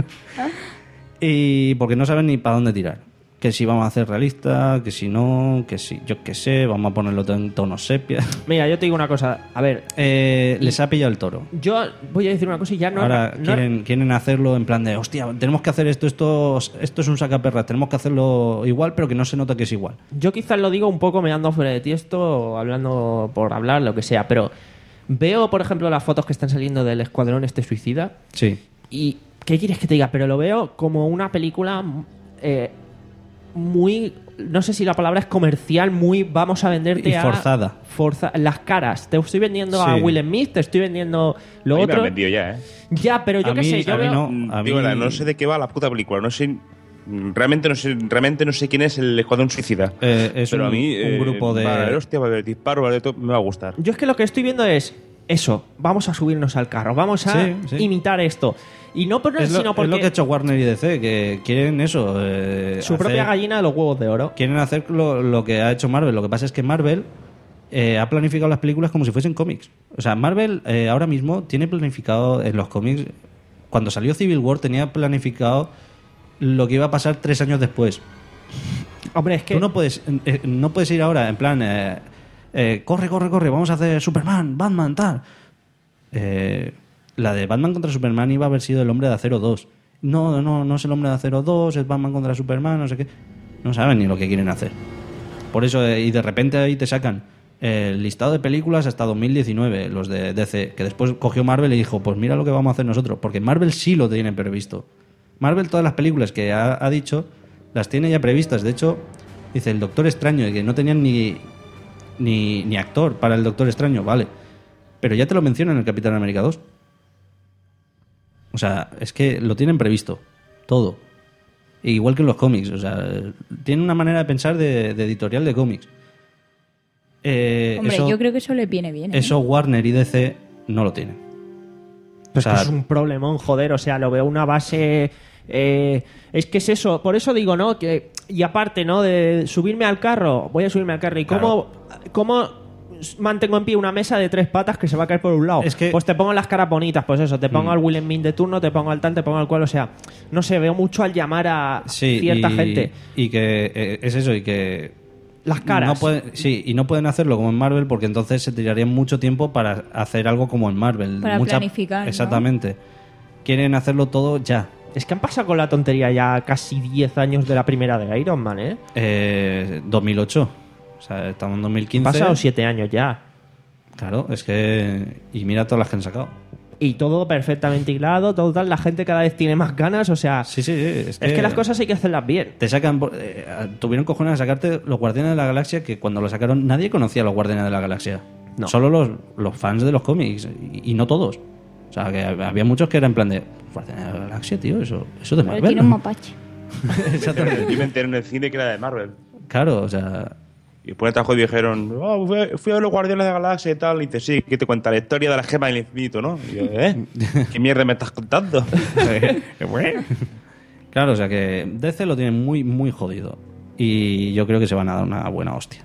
Y porque no saben ni para dónde tirar. Que si vamos a hacer realista, que si no, que si yo qué sé, vamos a ponerlo en tono sepia. Mira, yo te digo una cosa. A ver, Eh, les ha pillado el toro. yo voy a decir una cosa y ya no... Ahora no- quieren, quieren hacerlo en plan de, hostia, tenemos que hacer esto, esto, esto es un sacaperras, tenemos que hacerlo igual, pero que no se nota que es igual. Yo quizás lo digo un poco meando fuera de tiesto, o hablando por hablar, lo que sea, pero veo, por ejemplo, las fotos que están saliendo del Escuadrón este suicida Sí. y... ¿Qué quieres que te diga? Pero lo veo como una película eh, muy... No sé si la palabra es comercial, muy... Vamos a venderte Y a... forzada. Forza, las caras. Te estoy vendiendo a Sí. Will Smith, te estoy vendiendo lo A mí me otro. han vendido ya, ¿eh? Ya, pero yo A qué mí- sé, yo a mí veo... no. Mm, A digo, mí- la- no sé de qué va la puta película. No sé... Realmente no sé, realmente no sé quién es el Escuadrón Suicida. Eh, es pero un, a mí... un eh, grupo de... va a haber hostia, va a haber disparo, va a haber todo, me va a gustar. Yo es que lo que estoy viendo es eso. Vamos a subirnos al carro, vamos a Sí, sí. imitar esto. Y no por Es lo, sino es porque lo que ha hecho Warner y D C, que quieren eso. eh, su hacer- propia gallina de los huevos de oro. Quieren hacer lo, lo que ha hecho Marvel. Lo que pasa es que Marvel eh, ha planificado las películas como si fuesen cómics. O sea, Marvel eh, ahora mismo tiene planificado en los cómics... Cuando salió Civil War tenía planificado lo que iba a pasar tres años después. Hombre, es que... Tú no puedes, eh, no puedes ir ahora en plan... Eh, eh, corre, corre, corre, vamos a hacer Superman, Batman, tal... Eh, la de Batman contra Superman iba a haber sido el Hombre de Acero dos. No, no, no es el Hombre de Acero dos, es Batman contra Superman, no sé qué. No saben ni lo que quieren hacer. Por eso, eh, y de repente ahí te sacan el listado de películas hasta dos mil diecinueve, los de D C, que después cogió Marvel y dijo, pues mira lo que vamos a hacer nosotros, porque Marvel sí lo tiene previsto. Marvel todas las películas que ha, ha dicho las tiene ya previstas. De hecho, dice el Doctor Extraño, que no tenían ni, ni, ni actor para el Doctor Extraño, vale, pero ya te lo menciona en el Capitán América dos. O sea, es que lo tienen previsto, todo. Igual que en los cómics, o sea, tienen una manera de pensar de, de editorial de cómics. Eh, Hombre, eso, yo creo que eso le viene bien. ¿eh? Eso Warner y D C no lo tienen. Pues O sea, que es un problemón, joder, o sea, lo veo una base... Eh, es que es eso, por eso digo, ¿no? Que, y aparte, ¿no? De subirme al carro, voy a subirme al carro, ¿y cómo, cómo mantengo en pie una mesa de tres patas que se va a caer por un lado? Es que- Pues te pongo las caras bonitas, pues eso, te pongo Mm. al Will Smith de turno, te pongo al tal, te pongo al cual, o sea, no sé, veo mucho al llamar a sí, cierta y, gente. Y que eh, es eso, y que Las caras. no pueden, sí, y no pueden hacerlo como en Marvel porque entonces se tirarían mucho tiempo para hacer algo como en Marvel. Para planificar, ¿no? Exactamente. Quieren hacerlo todo ya. Es que han pasado con la tontería ya casi diez años de la primera de Iron Man, ¿eh? Eh, dos mil ocho. O sea, estamos en dos mil quince. Han pasado siete años ya. Claro, es que... Y mira todas las que han sacado. Y todo perfectamente hilado, todo tal. La gente cada vez tiene más ganas, o sea... Sí, sí, es Es que, que las cosas hay que hacerlas bien. Te sacan... por- eh, tuvieron cojones a sacarte los Guardianes de la Galaxia, que cuando lo sacaron nadie conocía a los Guardianes de la Galaxia. No. Solo los, los fans de los cómics, y, y no todos. O sea, que había muchos que eran en plan de... Guardianes de la Galaxia, tío, eso, eso de Pero Marvel. tiene un mapache. Exactamente. Yo me enteré en el cine que era de Marvel. Claro, o sea... Y después de trabajo dijeron, oh, fui, a, fui a ver los Guardianes de la Galaxia y tal. Y dice, sí, que te cuenta la historia de la gema del infinito, ¿no? Y yo, ¿eh? ¿Qué mierda me estás contando? Claro, o sea que D C lo tiene muy, muy jodido. Y yo creo que se van a dar una buena hostia.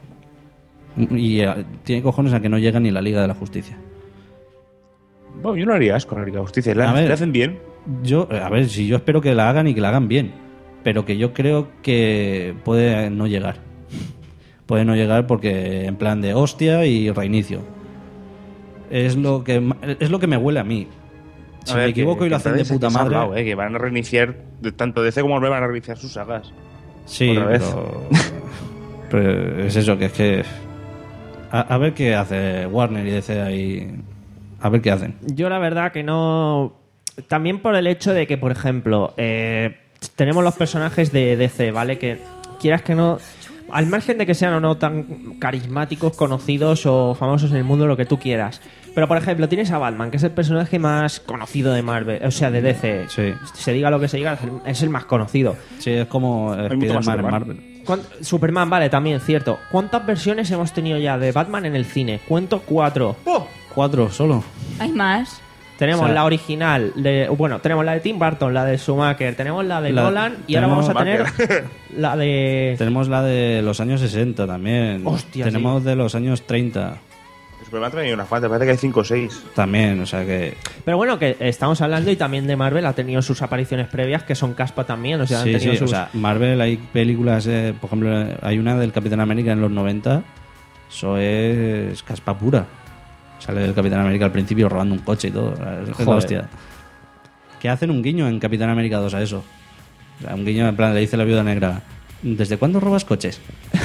Y eh, tiene cojones a que no llega ni la Liga de la Justicia. Bueno, yo no haría asco con la Liga de Justicia. ¿La, A ver. ¿la hacen bien? Yo, a ver, si yo espero que la hagan y que la hagan bien. Pero que yo creo que puede no llegar. Puede no llegar porque en plan de hostia y reinicio. Es lo que es lo que me huele a mí. Si A me ver, equivoco que- y lo que hacen de entonces puta aquí se ha madre. hablado, eh, que van a reiniciar, de tanto D C como Marvel van a reiniciar sus sagas. Sí, Otra vez. pero, pero es eso, que es que... A, a ver qué hace Warner y D C ahí... A ver qué hacen. Yo la verdad que no... También por el hecho de que, por ejemplo, eh, tenemos los personajes de D C, ¿vale? Que quieras que no... Al margen de que sean o no tan carismáticos, conocidos o famosos en el mundo, lo que tú quieras. Pero, por ejemplo, tienes a Batman, que es el personaje más conocido de Marvel, o sea, de D C. Sí. Se diga lo que se diga, es el, es el más conocido. Sí, es como mucho más Spider-Man en Superman. Marvel. ¿Cuánt- Superman, vale, también, cierto. ¿Cuántas versiones hemos tenido ya de Batman en el cine? Cuento cuatro. Cuatro solo. Hay más. Tenemos O sea, la original, de, bueno, tenemos la de Tim Burton, la de Schumacher, tenemos la de La- Nolan y ahora tenemos- vamos a tener la de... Tenemos la de los años sesenta también. Hostia, Tenemos de los años treinta Superman también hay unas cuantas, parece que hay cinco o seis. también, o sea que... Pero bueno, que estamos hablando y también de Marvel ha tenido sus apariciones previas que son caspa también, o sea, han Sí, tenido sí, sus... o sea, Marvel hay películas, eh, por ejemplo, hay una del Capitán América en los noventa, eso es caspa pura. Sale el Capitán América al principio robando un coche y todo. Es la Joder. hostia. Que hacen un guiño en Capitán América dos a eso. O sea, un guiño en plan, le dice la viuda negra, ¿desde cuándo robas coches?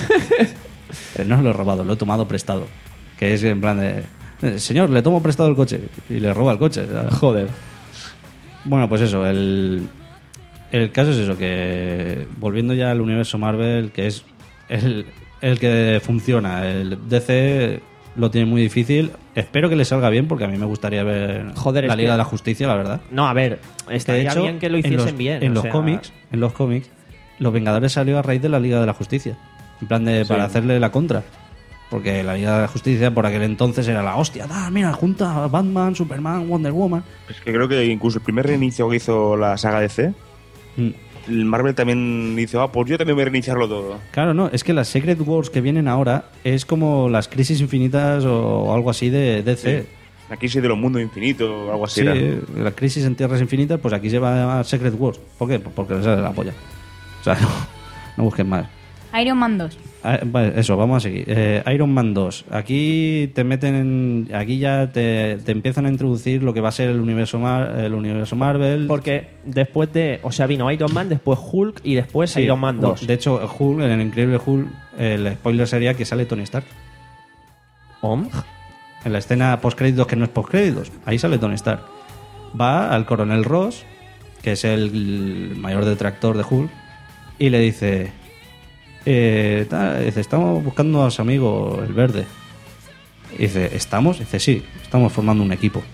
Eh, no lo he robado, lo he tomado prestado. Que es en plan de, "Eh, señor, le tomo prestado el coche. Y le roba el coche. O sea, Joder. bueno, pues eso, el, el caso es eso, que volviendo ya al universo Marvel, que es el, el que funciona, el D C lo tiene muy difícil. Espero que le salga bien, porque a mí me gustaría ver Joder, la es Liga que- de la Justicia, la verdad. No, a ver, Que, estaría de hecho, bien que lo en hiciesen los, bien. En o los sea, cómics, en los cómics, los Vengadores salió a raíz de la Liga de la Justicia. En plan de, para hacerle la contra. Porque la Liga de la Justicia por aquel entonces era la hostia. Ah, mira, junta a Batman, Superman, Wonder Woman. Es que creo que incluso el primer reinicio que hizo la saga D C Mm. el Marvel también dice, ah, pues yo también voy a reiniciarlo todo. Claro, no, es que las Secret Wars que vienen ahora es como las crisis infinitas o algo así de D C. Sí. La crisis de los mundos infinitos o algo así. Sí, era. la crisis en tierras infinitas, pues aquí se va a llamar Secret Wars. ¿Por qué? Pues porque les sale la polla. O sea, no, no busquen más. Iron Man dos. Ah, vale, eso, vamos a seguir. Eh, Iron Man dos. Aquí te meten en, aquí ya te, te empiezan a introducir lo que va a ser el universo Mar, el universo Marvel. Porque después de, o sea, vino Iron Man, después Hulk y después Sí, Iron Man dos. De hecho, Hulk, en el increíble Hulk, el spoiler sería que sale Tony Stark. ¿Om? En la escena postcréditos que no es postcréditos, ahí sale Tony Stark. Va al coronel Ross, que es el mayor detractor de Hulk, y le dice, eh, tal, dice, estamos buscando a su amigo el verde. Y dice, ¿estamos? Dice, sí, estamos formando un equipo.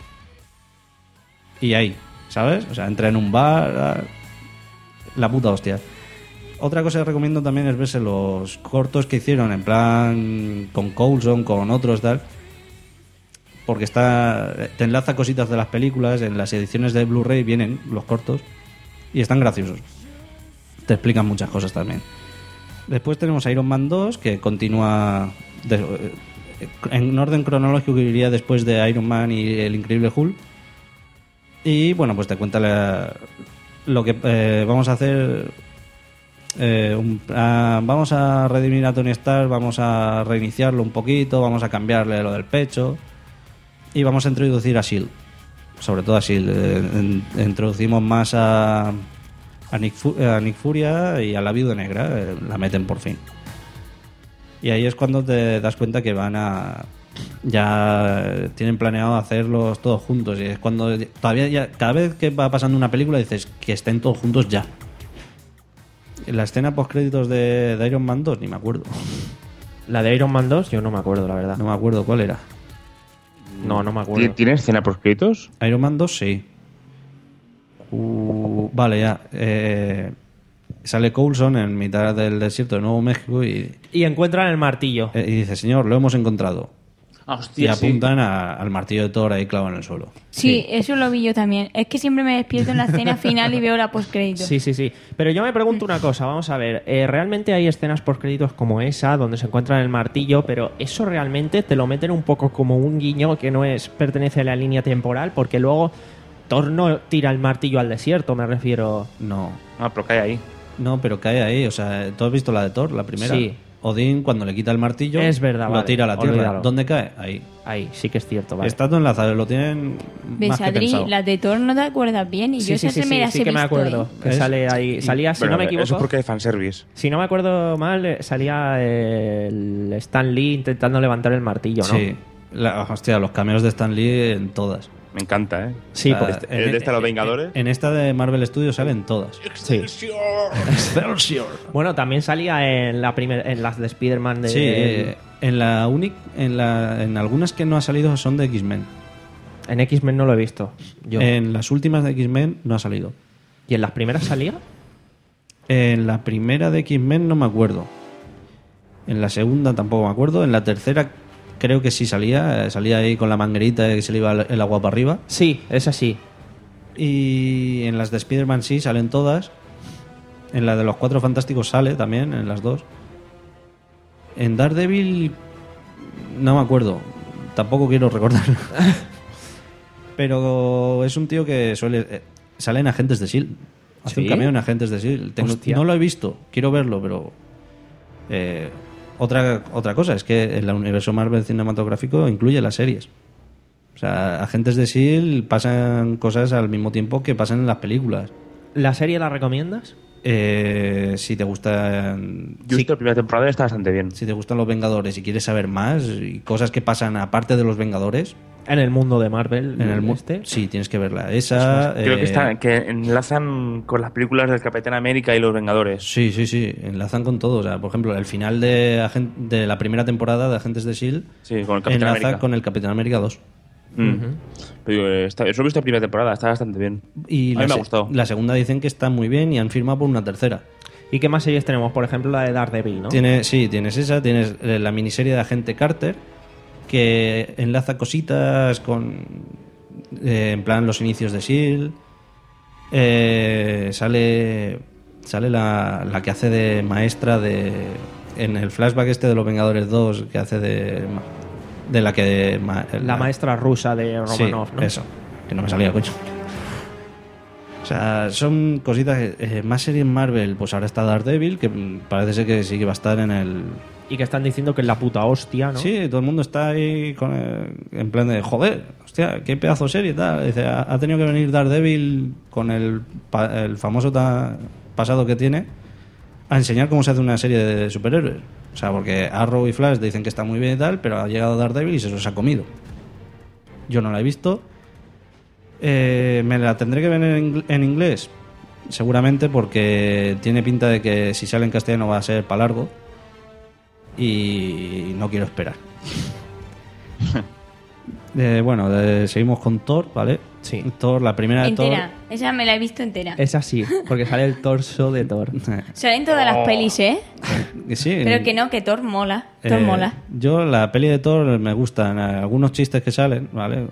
Y ahí, ¿sabes? O sea, entra en un bar, la puta hostia. Otra cosa que recomiendo también es verse los cortos que hicieron, en plan con Coulson, con otros, tal. Porque está te enlaza cositas de las películas, en las ediciones de Blu-ray vienen los cortos y están graciosos. Te explican muchas cosas también. Después tenemos Iron Man dos, que continúa de, en orden cronológico, que iría después de Iron Man y el increíble Hulk. Y bueno, pues te cuenta la, lo que eh, vamos a hacer. Eh, un, uh, vamos a redimir a Tony Stark, vamos a reiniciarlo un poquito, vamos a cambiarle lo del pecho. Y vamos a introducir a S H I E L D. Sobre todo a S H I E L D. Eh, en, introducimos más a, a, Nick Fu- a Nick Furia y a la Viuda Negra. Eh, la meten por fin. Y ahí es cuando te das cuenta que van a... Ya tienen planeado hacerlos todos juntos. Y es cuando todavía ya, cada vez que va pasando una película dices que estén todos juntos ya. La escena postcréditos de, de Iron Man dos, ni me acuerdo. La de Iron Man dos, yo no me acuerdo, la verdad. No me acuerdo cuál era. No, no me acuerdo. ¿Tiene escena por escritos? Iron Man dos, sí. Uh, vale, ya. Eh, sale Coulson en mitad del desierto de Nuevo México y, Y encuentran el martillo. eh, y dice, señor, lo hemos encontrado. Ah, hostia, y sí. apuntan a- al martillo de Thor ahí clavado en el suelo. Sí, eso lo vi yo también. Es que siempre me despierto en la escena final y veo la postcrédito. Sí, sí, sí. Pero yo me pregunto una cosa, vamos a ver. Eh, realmente hay escenas por créditos como esa, donde se encuentran el martillo, pero eso realmente te lo meten un poco como un guiño que no es pertenece a la línea temporal, porque luego Thor no tira el martillo al desierto, me refiero. No. Ah, pero cae ahí. No, pero cae ahí. O sea, ¿tú has visto la de Thor, la primera? Sí. Odín, cuando le quita el martillo, Es verdad, lo vale. tira a la tierra. Olvídalo. ¿Dónde cae? Ahí. Ahí, sí que es cierto, vale. Está todo enlazado, lo tienen ¿Ves, más que Adri? pensado. Las de Thor no te acuerdas bien y Sí, yo sí, esas sí, me sí, las sí he que me visto, acuerdo. ¿eh? Que Es- sale ahí, salía, si Bueno, no me equivoco, eso es porque hay fanservice. si no me acuerdo mal, eh, salía el Stan Lee intentando levantar el martillo, ¿no? Sí. La- hostia, los cameos de Stan Lee en todas. Me encanta, ¿eh? Sí, O sea, porque Este- ¿el de esta Los Vengadores? En esta de Marvel Studios salen todas. sí. Bueno, también salía en la primer, en las de Spider-Man de Sí, eh, en la única, en la, en algunas que no ha salido son de X-Men. en X-Men no lo he visto. Yo. En las últimas de X-Men no ha salido. ¿Y en las primeras salía? En la primera de X-Men no me acuerdo. En la segunda tampoco me acuerdo. En la tercera creo que sí salía. eh, Salía ahí con la manguerita que se le iba el agua para arriba. Sí, es así. Y en las de Spider-Man sí salen todas. En la de los Cuatro Fantásticos sale también, en las dos. En Daredevil no me acuerdo. Tampoco quiero recordar. Pero es un tío que suele... eh, sale en Agentes de S H I E L D. Hace ¿Sí? un cameo en Agentes de S H I E L D. Tengo- Hostia. no lo he visto. Quiero verlo, pero... eh, otra, otra cosa es que el universo Marvel cinematográfico incluye las series. O sea, Agentes de S H I E L D pasan cosas al mismo tiempo que pasan en las películas. ¿La serie la recomiendas? Eh, si te gustan Yo he visto la primera temporada y está bastante bien. si te gustan los Vengadores y quieres saber más y cosas que pasan aparte de los Vengadores En el mundo de Marvel. en el mundo, este. sí, tienes que verla. Esa Creo que, eh, está, que enlazan con las películas del Capitán América y los Vengadores. Sí, sí, sí, enlazan con todo. O sea, por ejemplo, el final de, Agen- de la primera temporada de Agentes de S H I E L D Sí, con el Capitán enlaza América. con el Capitán América dos. Mm. Pero digo, eh, está, eso he visto la primera temporada, está bastante bien. Y A la, mí me ha se- gustado. la segunda dicen que está muy bien y han firmado por una tercera. ¿Y qué más series tenemos? Por ejemplo, la de Daredevil, ¿no? Tiene, sí, tienes esa, tienes eh, la miniserie de Agente Carter, que enlaza cositas con, eh, en plan, los inicios de S H I E L D. Eh, sale sale la, la que hace de maestra de en el flashback este de los Vengadores dos, que hace de de la que ma, La, la maestra rusa de Romanov, sí, ¿no? eso, que no me salía, coño. O sea, son cositas que, eh, más serie en Marvel. Pues ahora está Daredevil, que mm, parece ser que sí que va a estar en el... Y que están diciendo que es la puta hostia, ¿no? Sí, todo el mundo está ahí con el- en plan de joder, hostia, qué pedazo de serie y tal. Dice, ha, ha tenido que venir Daredevil con el, pa- el famoso ta- pasado que tiene a enseñar cómo se hace una serie de superhéroes. O sea, porque Arrow y Flash dicen que está muy bien y tal, pero ha llegado Daredevil y se los ha comido. Yo no la he visto. Eh, ¿Me la tendré que ver en, ingl- en inglés? Seguramente, porque tiene pinta de que si sale en castellano va a ser para largo. Y no quiero esperar. Eh, bueno, eh, seguimos con Thor, ¿vale? Sí. Thor, la primera de Entera. Esa me la he visto entera. Es así, porque sale el torso de Thor. Thor. Salen todas las pelis, ¿eh? Eh, sí, Pero que no, que Thor mola. Thor eh, mola. Yo, la peli de Thor me gustan eh, algunos chistes que salen, ¿vale?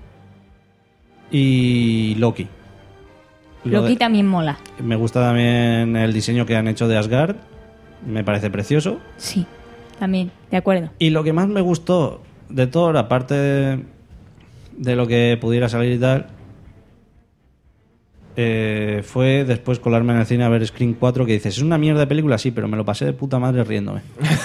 Y Loki. Lo Loki de- también mola. me gusta también el diseño que han hecho de Asgard. Me parece precioso. Sí, también, de acuerdo. Y lo que más me gustó de Thor, aparte de, de lo que pudiera salir y tal, eh, fue después colarme en el cine a ver Scream cuatro, que dices, es una mierda de película, sí, pero me lo pasé de puta madre riéndome.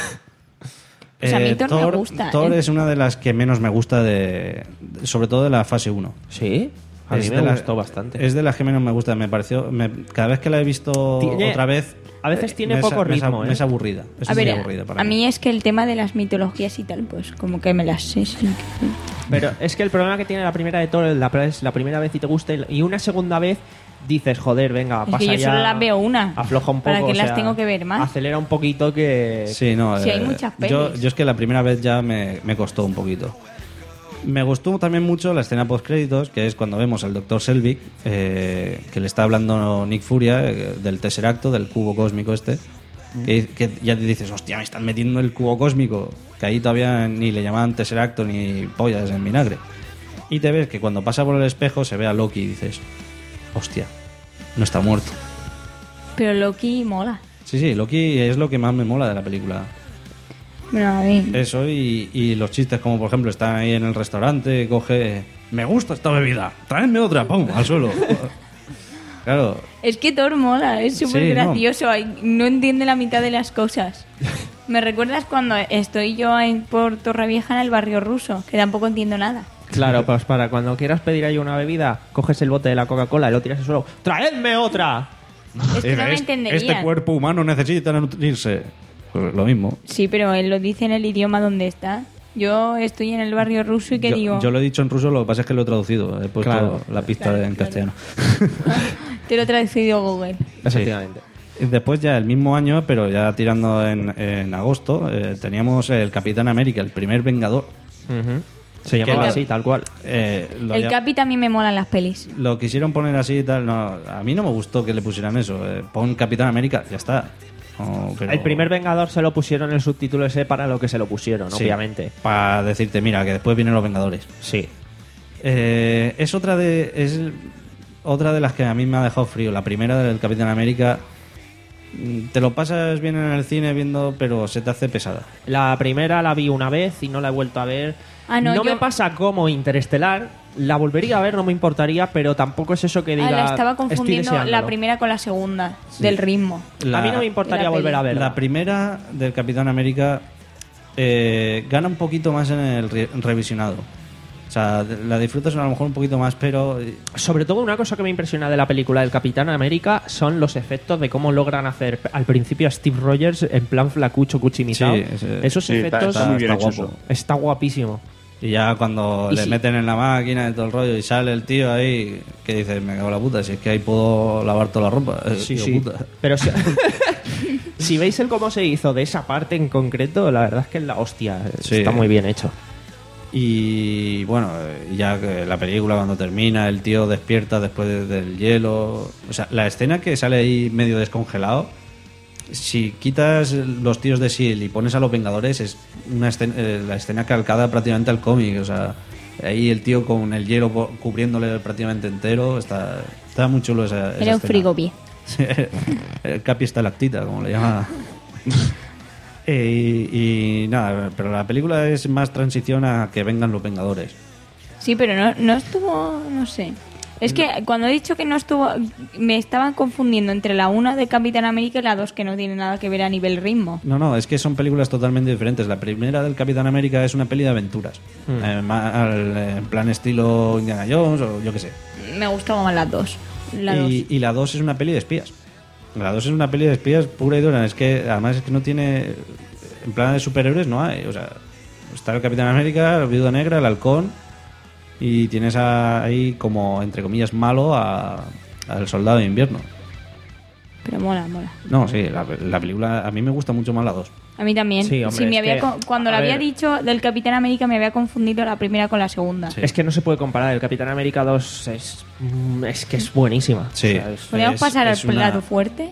Pues a mí Eh, Thor me gusta, Thor ¿eh? es una de las que menos me gusta, de, de- sobre todo de la fase uno. ¿Sí? A mí Es me de la- gustó bastante. Es de las que menos me gusta. Me pareció. me- cada vez que la he visto Tiene- otra vez. a veces eh, tiene me es- poco me es- ritmo, Me ¿eh? es aburrida. Es A muy ver, aburrida para a mí. mí es que el tema de las mitologías y tal, pues como que me las sé. sí. Pero es que el problema que tiene la primera de Thor la, es la primera vez y te gusta, y una segunda vez dices, joder, venga, Es pasa que yo ya, solo las veo una. afloja un poco. ¿Para qué o las sea, tengo que ver más? Acelera un poquito que... Sí, no. Sí, hay eh, muchas yo, pelis. yo es que la primera vez ya me, me costó un poquito. Me gustó también mucho la escena post créditos, que es cuando vemos al doctor Selvig, eh, que le está hablando Nick Furia eh, del Tesseracto, del cubo cósmico este. Que, que ya te dices, hostia, me están metiendo el cubo cósmico. Que ahí todavía ni le llamaban Tesseracto ni pollas en vinagre. Y te ves que cuando pasa por el espejo se ve a Loki y dices, hostia, no está muerto. Pero Loki mola. Sí, sí, Loki es lo que más me mola de la película. Bueno, a mí. Eso y, y los chistes, como por ejemplo, están ahí en el restaurante, coge, me gusta esta bebida, tráeme otra, pum, al suelo. Claro, Es que Thor mola, es súper Sí, no. gracioso. ay, No. entiende la mitad de las cosas. ¿Me recuerdas cuando estoy yo en, por Torrevieja en el barrio ruso? Que tampoco entiendo nada. Claro, pues para cuando quieras pedir ahí una bebida, coges el bote de la Coca-Cola y lo tiras al suelo. ¡Traedme otra! Es que no me Es- entenderían. este cuerpo humano necesita nutrirse. Pues lo mismo. Sí, pero él lo dice en el idioma donde está. Yo estoy en el barrio ruso y que Yo, digo... yo lo he dicho en ruso, lo que pasa es que lo he traducido. He puesto Claro. la pista Claro, en claro. castellano. Te lo he traducido Google. Efectivamente. Y después ya el mismo año, pero ya tirando en, en agosto, eh, teníamos el Capitán América, el primer Vengador. Ujú. Se llamaba Que- así, tal cual. Eh, lo, El ya- Capi también me molan las pelis. lo quisieron poner así y tal. No, a mí no me gustó que le pusieran eso. Eh, pon Capitán América, ya está. No, pero- El primer Vengador se lo pusieron el subtítulo ese para lo que se lo pusieron, Sí, obviamente. para decirte, mira, que después vienen los Vengadores. Sí. Eh, es otra de es otra de las que a mí me ha dejado frío. La primera del Capitán América, mm, te lo pasas bien en el cine viendo, pero se te hace pesada. La primera la vi una vez y no la he vuelto a ver. Ah, no, yo- me pasa como Interestelar. La volvería a ver, no me importaría, pero tampoco es eso que diga. Ah, la estaba "Estoy confundiendo la deseándolo". primera con la segunda, Sí. del ritmo. La- A mí no me importaría la peli. volver a verla. La primera del Capitán América eh, gana un poquito más en el re- revisionado. O sea, la disfrutas a lo mejor un poquito más, pero eh, Sobre todo una cosa que me impresiona de la película del Capitán América son los efectos de cómo logran hacer al principio a Steve Rogers en plan flacucho, cuchimitado. Sí, ese- Esos Sí, está- efectos está muy bien hecho guapo. eso. está guapísimo. Y ya cuando Y le sí. meten en la máquina y todo el rollo y sale el tío ahí que dice, me cago en la puta, si es que ahí puedo lavar toda la ropa. Eh, Sí, tío, sí. puta. Pero si, si veis el cómo se hizo de esa parte en concreto, la verdad es que es la hostia. Sí. Está muy bien hecho. Y bueno, eh, ya que la película cuando termina, el tío despierta después de- del hielo. O sea, la escena que sale ahí medio descongelado, si quitas los tíos de S H I E L D y pones a los Vengadores, es una escena, eh, la escena calcada prácticamente al cómic. O sea, ahí el tío con el hielo co- cubriéndole prácticamente entero, está, Está muy chulo esa, esa Era un escena. frigobie. Sí, el capi estalactita, como le llama. Eh, y, y nada, pero la película es más transición a que vengan los Vengadores. Sí, pero no, no estuvo, no sé. Es que cuando he dicho que no estuvo, me estaban confundiendo entre la una de Capitán América y la dos que no tiene nada que ver a nivel ritmo. No, no, es que son películas totalmente diferentes. La primera del Capitán América es una peli de aventuras. Mm. Eh, ma- al- en plan estilo Indiana Jones o yo qué sé. Me gustaban más las dos. La dos. Y, y la dos es una peli de espías. La dos es una peli de espías pura y dura. Es que además es que no tiene... En plan de superhéroes no hay. O sea, está el Capitán América, el Viuda Negra, el Halcón... Y tienes a- ahí como, entre comillas, malo a- al Soldado de Invierno. Pero mola, mola. No, sí, la, la película a mí me gusta mucho más la dos. A mí también. Sí, hombre, me es había que- co- cuando lo a había ver. dicho del Capitán América me había confundido la primera con la segunda. Es que no se puede comparar. El Capitán América dos es, mm, es que es buenísima. Sí. O sea, es- ¿Podríamos Es- pasar es al una- plato fuerte?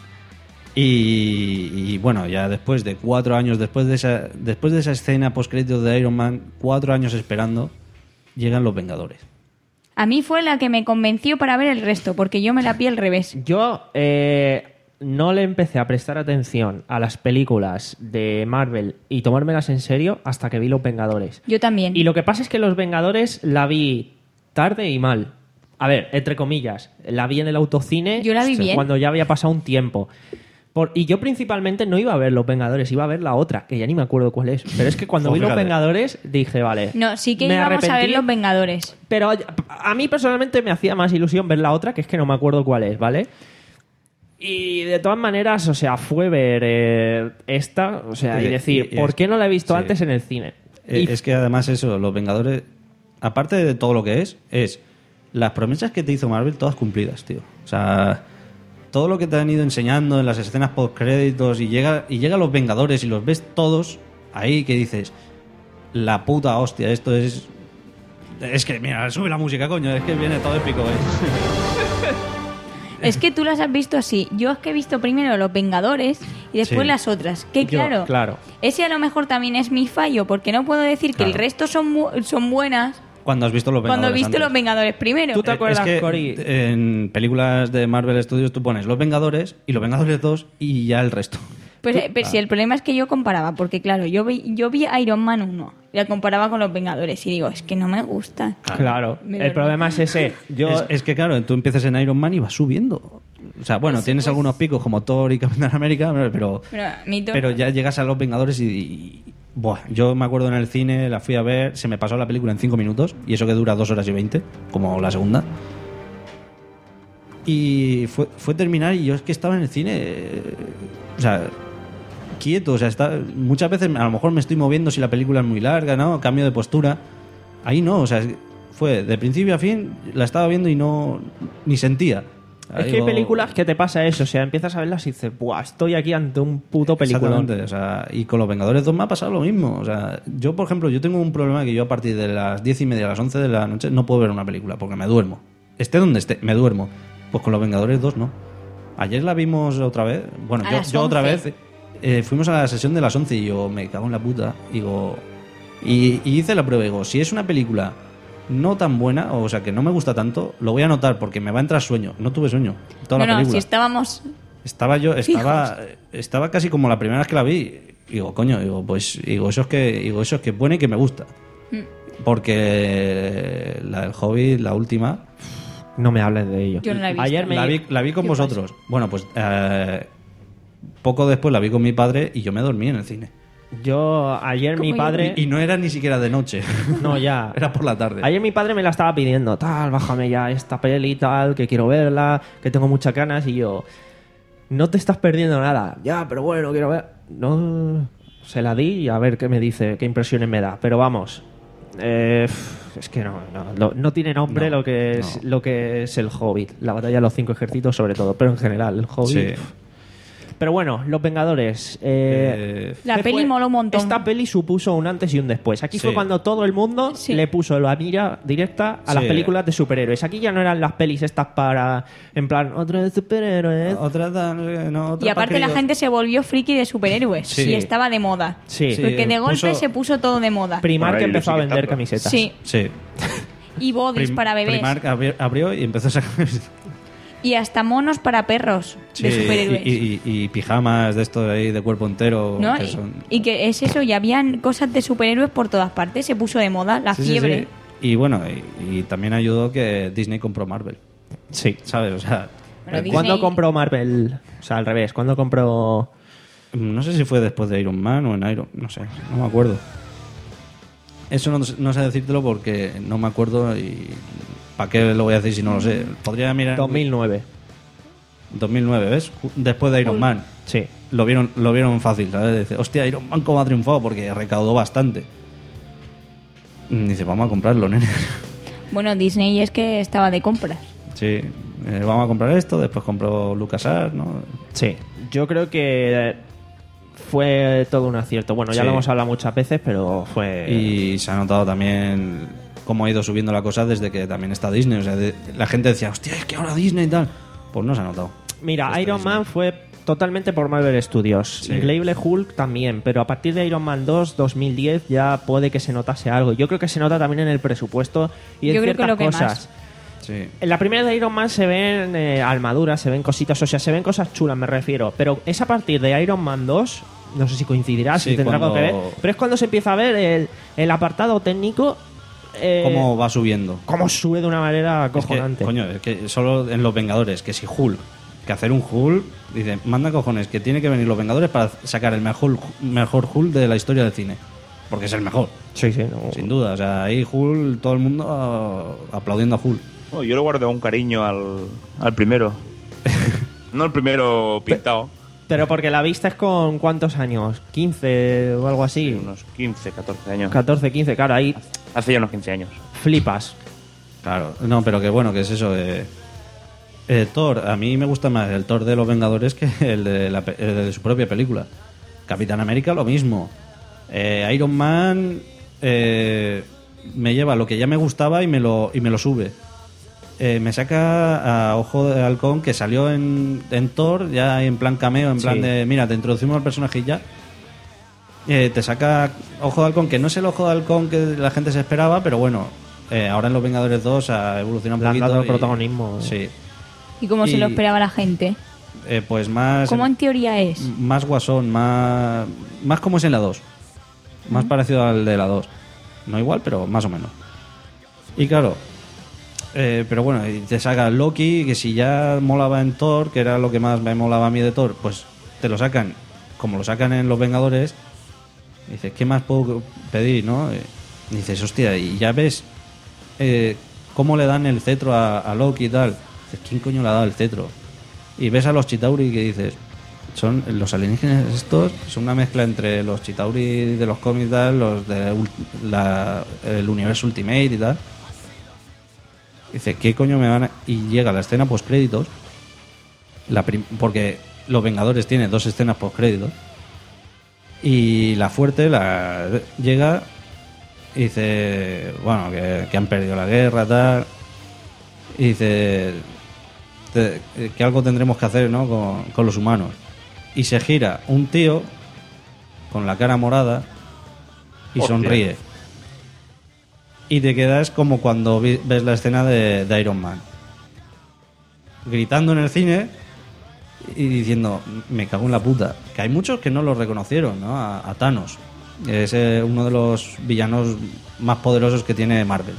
Y, y, bueno, ya después de cuatro años, después de esa, después de esa escena post-créditos de Iron Man, cuatro años esperando, llegan los Vengadores. A mí fue la que me convenció para ver el resto, porque yo me la pillé al revés. Yo eh, no le empecé a prestar atención a las películas de Marvel y tomármelas en serio hasta que vi Los Vengadores. Yo también. Y lo que pasa es que Los Vengadores la vi tarde y mal. A ver, entre comillas, la vi en el autocine Yo la vi bien. cuando ya había pasado un tiempo. Por- y yo principalmente no iba a ver Los Vengadores, iba a ver la otra, que ya ni me acuerdo cuál es. Pero es que cuando vi Los Fíjate. Vengadores dije, vale. No, sí que me íbamos a ver arrepentí, Los Vengadores. Pero a, a mí personalmente me hacía más ilusión ver la otra, que es que no me acuerdo cuál es, ¿vale? Y de todas maneras, o sea, fue ver eh, esta, o sea, y Eh, decir, y- y ¿por es- qué no la he visto sí. antes en el cine? Eh, Y Es que además eso, los Vengadores, aparte de todo lo que es, es las promesas que te hizo Marvel todas cumplidas, tío. O sea, todo lo que te han ido enseñando en las escenas post créditos y llega y llega los Vengadores y los ves todos ahí que dices, la puta hostia, esto es es que mira, sube la música, coño, es que viene todo épico, ¿eh? Es que tú las has visto así. Yo es que he visto primero Los Vengadores y después Sí. las otras. Que Yo, claro, claro. ese a lo mejor también es mi fallo, porque no puedo decir que el Claro. resto son, bu- son buenas Cuando has visto los Vengadores. cuando he visto antes. Los Vengadores primero. ¿Tú te Eh, acuerdas, es que Cori? en películas de Marvel Studios tú pones Los Vengadores y Los Vengadores dos y ya el resto. Pues, eh, pero si el problema es que yo comparaba, porque claro, yo vi, yo vi Iron Man uno y la comparaba con Los Vengadores y digo, es que no me gusta. Claro, Me el duele. problema es ese. Yo, Es, es que claro, tú empiezas en Iron Man y vas subiendo. O sea, bueno, tienes algunos picos como Thor y Capitán América, pero, Pero, a mí to- pero ya llegas a Los Vengadores y, y- buah, yo me acuerdo en el cine, la fui a ver, se me pasó la película en cinco minutos y eso que dura dos horas y veinte, como la segunda. Y fue, fue terminar y yo es que estaba en el cine, eh, o sea, quieto, o sea, está, muchas veces a lo mejor me estoy moviendo si la película es muy larga, ¿no? Cambio de postura. Ahí no, o sea, fue de principio a fin, la estaba viendo y no, ni sentía. es que hay Digo, películas que te pasa eso, o sea, empiezas a verlas y dices, ¡buah! Estoy aquí ante un puto peliculón. Exactamente, o sea, y con Los Vengadores dos me ha pasado lo mismo. O sea, yo, por ejemplo, yo tengo un problema que yo a partir de las diez y media a las once de la noche no puedo ver una película porque me duermo. Esté donde esté, me duermo. Pues con Los Vengadores dos no. Ayer la vimos otra vez. Bueno, A yo, las yo otra once. vez eh, fuimos a la sesión de las once y yo me cago en la puta. Digo, y, y hice la prueba. Digo, si es una película no tan buena, o sea, que no me gusta tanto, lo voy a anotar porque me va a entrar sueño. No tuve sueño. Toda no, la no, película. si estábamos... Estaba yo, estaba, estaba casi como la primera vez que la vi. Digo, coño, digo, pues, digo, eso es que, digo, eso es que es buena y que me gusta. Mm. Porque la del Hobbit, la última, No me hables de ello. Yo no la he visto. Ayer me... la vi, la vi con ¿Qué vosotros. Bueno, pues eh, poco después la vi con mi padre y yo me dormí en el cine. Yo, ayer mi Como yo. padre... Y, y no era ni siquiera de noche. No, ya. Era por la tarde. Ayer mi padre me la estaba pidiendo, tal, bájame ya esta peli, tal, que quiero verla, que tengo muchas ganas, y yo, no te estás perdiendo nada. Ya, pero bueno, quiero ver. No, se la di y a ver qué me dice, qué impresiones me da. Pero vamos, eh, es que no, no, lo- no tiene nombre No, lo que es no. lo que es el Hobbit, la batalla de los cinco ejércitos sobre todo, pero en general el Hobbit. Sí. Pero bueno, Los Vengadores. eh, Eh, La ¿qué peli fue? moló un montón. Esta peli supuso un antes y un después. Aquí Sí. fue cuando todo el mundo Sí. le puso la mira directa a las Sí. películas de superhéroes. Aquí ya no eran las pelis estas para, en plan, otra de superhéroes. otra, tal, no, otra Y aparte pa' la críos. gente se volvió friki de superhéroes Sí. y estaba de moda. Sí. Sí. Porque de golpe puso- se puso todo de moda. Primark Bueno, ahí empezó a lo sigue vender estando. camisetas. Sí, Sí. y bodies Prim- para bebés. Primark abrió, abrió y empezó a sacar. Y hasta monos para perros de Sí, superhéroes. y, y- y pijamas de estos ahí de cuerpo entero. ¿No? que Y- son... Y que es eso, ya habían cosas de superhéroes por todas partes. Se puso de moda la Sí, sí, fiebre. sí. Y bueno, y, y también ayudó que Disney compró Marvel. Sí. ¿Sabes? O sea, Bueno, Disney- ¿Cuándo compró Marvel? O sea, al revés. ¿Cuándo compró...? no sé si fue después de Iron Man o en Iron... No sé, no me acuerdo. Eso no, no sé decírtelo porque no me acuerdo y... ¿Para qué lo voy a decir si no lo sé? Podría mirar... dos mil nueve. dos mil nueve, ¿ves? Después de Iron Man. Sí. Lo vieron, lo vieron fácil, ¿sabes? Dice, hostia, Iron Man cómo ha triunfado porque recaudó bastante. Dice, vamos a comprarlo, nene. Bueno, Disney es que estaba de compras. Sí, eh, vamos a comprar esto, después compró LucasArts, ¿no? Sí. Yo creo que fue todo un acierto. Bueno, ya Sí. lo hemos hablado muchas veces, pero fue... Y se ha notado también cómo ha ido subiendo la cosa desde que también está Disney. O sea, de- la gente decía, hostia, es que ahora Disney y tal. Pues no se ha notado. Mira, Está Iron Disney. Man fue totalmente por Marvel Studios. Sí. Increíble Hulk también, pero a partir de Iron Man dos, dos mil diez, ya puede que se notase algo. Yo creo que se nota también en el presupuesto y en Yo creo que ciertas lo que cosas. más. Sí. En la primera de Iron Man se ven eh, armaduras, se ven cositas, o sea, se ven cosas chulas, me refiero. Pero es a partir de Iron Man dos, no sé si coincidirá, Sí, si tendrá algo que ver, cuando- pero es cuando se empieza a ver el, el apartado técnico. eh, Cómo va subiendo. cómo sube de una manera Es que, acojonante. coño, es que solo en Los Vengadores, que si Hulk, que hacer un Hulk, dice, manda cojones, que tiene que venir Los Vengadores para sacar el mejor, mejor Hulk de la historia del cine. Porque es el mejor, Sí, sí. no. sin duda. O sea, ahí Hulk, todo el mundo ah, aplaudiendo a Hulk. Oh, yo le guardo un cariño al, al primero. No el primero pintado. Pero porque la vista es con ¿cuántos años? ¿quince o algo así? Unos quince, catorce años. catorce, quince, claro, ahí Hace ya unos quince años. flipas. Claro, no, pero que bueno, que es eso. Eh, eh, Thor, a mí me gusta más el Thor de los Vengadores que el de, la pe- el de su propia película. Capitán América, lo mismo. Eh, Iron Man eh, me lleva lo que ya me gustaba y me lo, y me lo sube. Eh, me saca a Ojo de Halcón, que salió en, en Thor, ya en plan cameo, en plan Sí. de, mira, te introducimos al personaje y ya. Eh, te saca Ojo de Halcón, que no es el Ojo de Halcón que la gente se esperaba, pero bueno, eh, ahora en Los Vengadores dos ha evolucionado un Le han poquito. dado y- protagonismo. Sí. Y como se lo Y- esperaba la gente. Eh, pues más, ¿Cómo en teoría es? más guasón, más, más como es en la dos. Más parecido al de la dos. No igual, pero más o menos. Y claro, eh, pero bueno, y te saca Loki, que si ya molaba en Thor, que era lo que más me molaba a mí de Thor, pues te lo sacan como lo sacan en Los Vengadores. Y dices, ¿qué más puedo pedir, no? Y dices, hostia, y ya ves eh, cómo le dan el cetro a, a Loki y tal. Dices, ¿quién coño le ha dado el cetro? Y ves a los Chitauri que dices, son los alienígenas estos, son una mezcla entre los Chitauri de los cómics y tal, los de ul- la- el universo Ultimate y tal. Dice, ¿qué coño me van a...? Y llega la escena post-créditos, la prim- porque Los Vengadores tiene dos escenas post-créditos, y la fuerte la llega y dice, bueno, que, que han perdido la guerra, tal, y dice te- que algo tendremos que hacer, ¿no? con, con los humanos. Y se gira un tío con la cara morada y Hostia. sonríe. Y te quedas como cuando vi- ves la escena de, de Iron Man. Gritando en el cine y diciendo, me cago en la puta. Que hay muchos que no lo reconocieron, ¿no? A, a Thanos. Es eh, uno de los villanos más poderosos que tiene Marvel.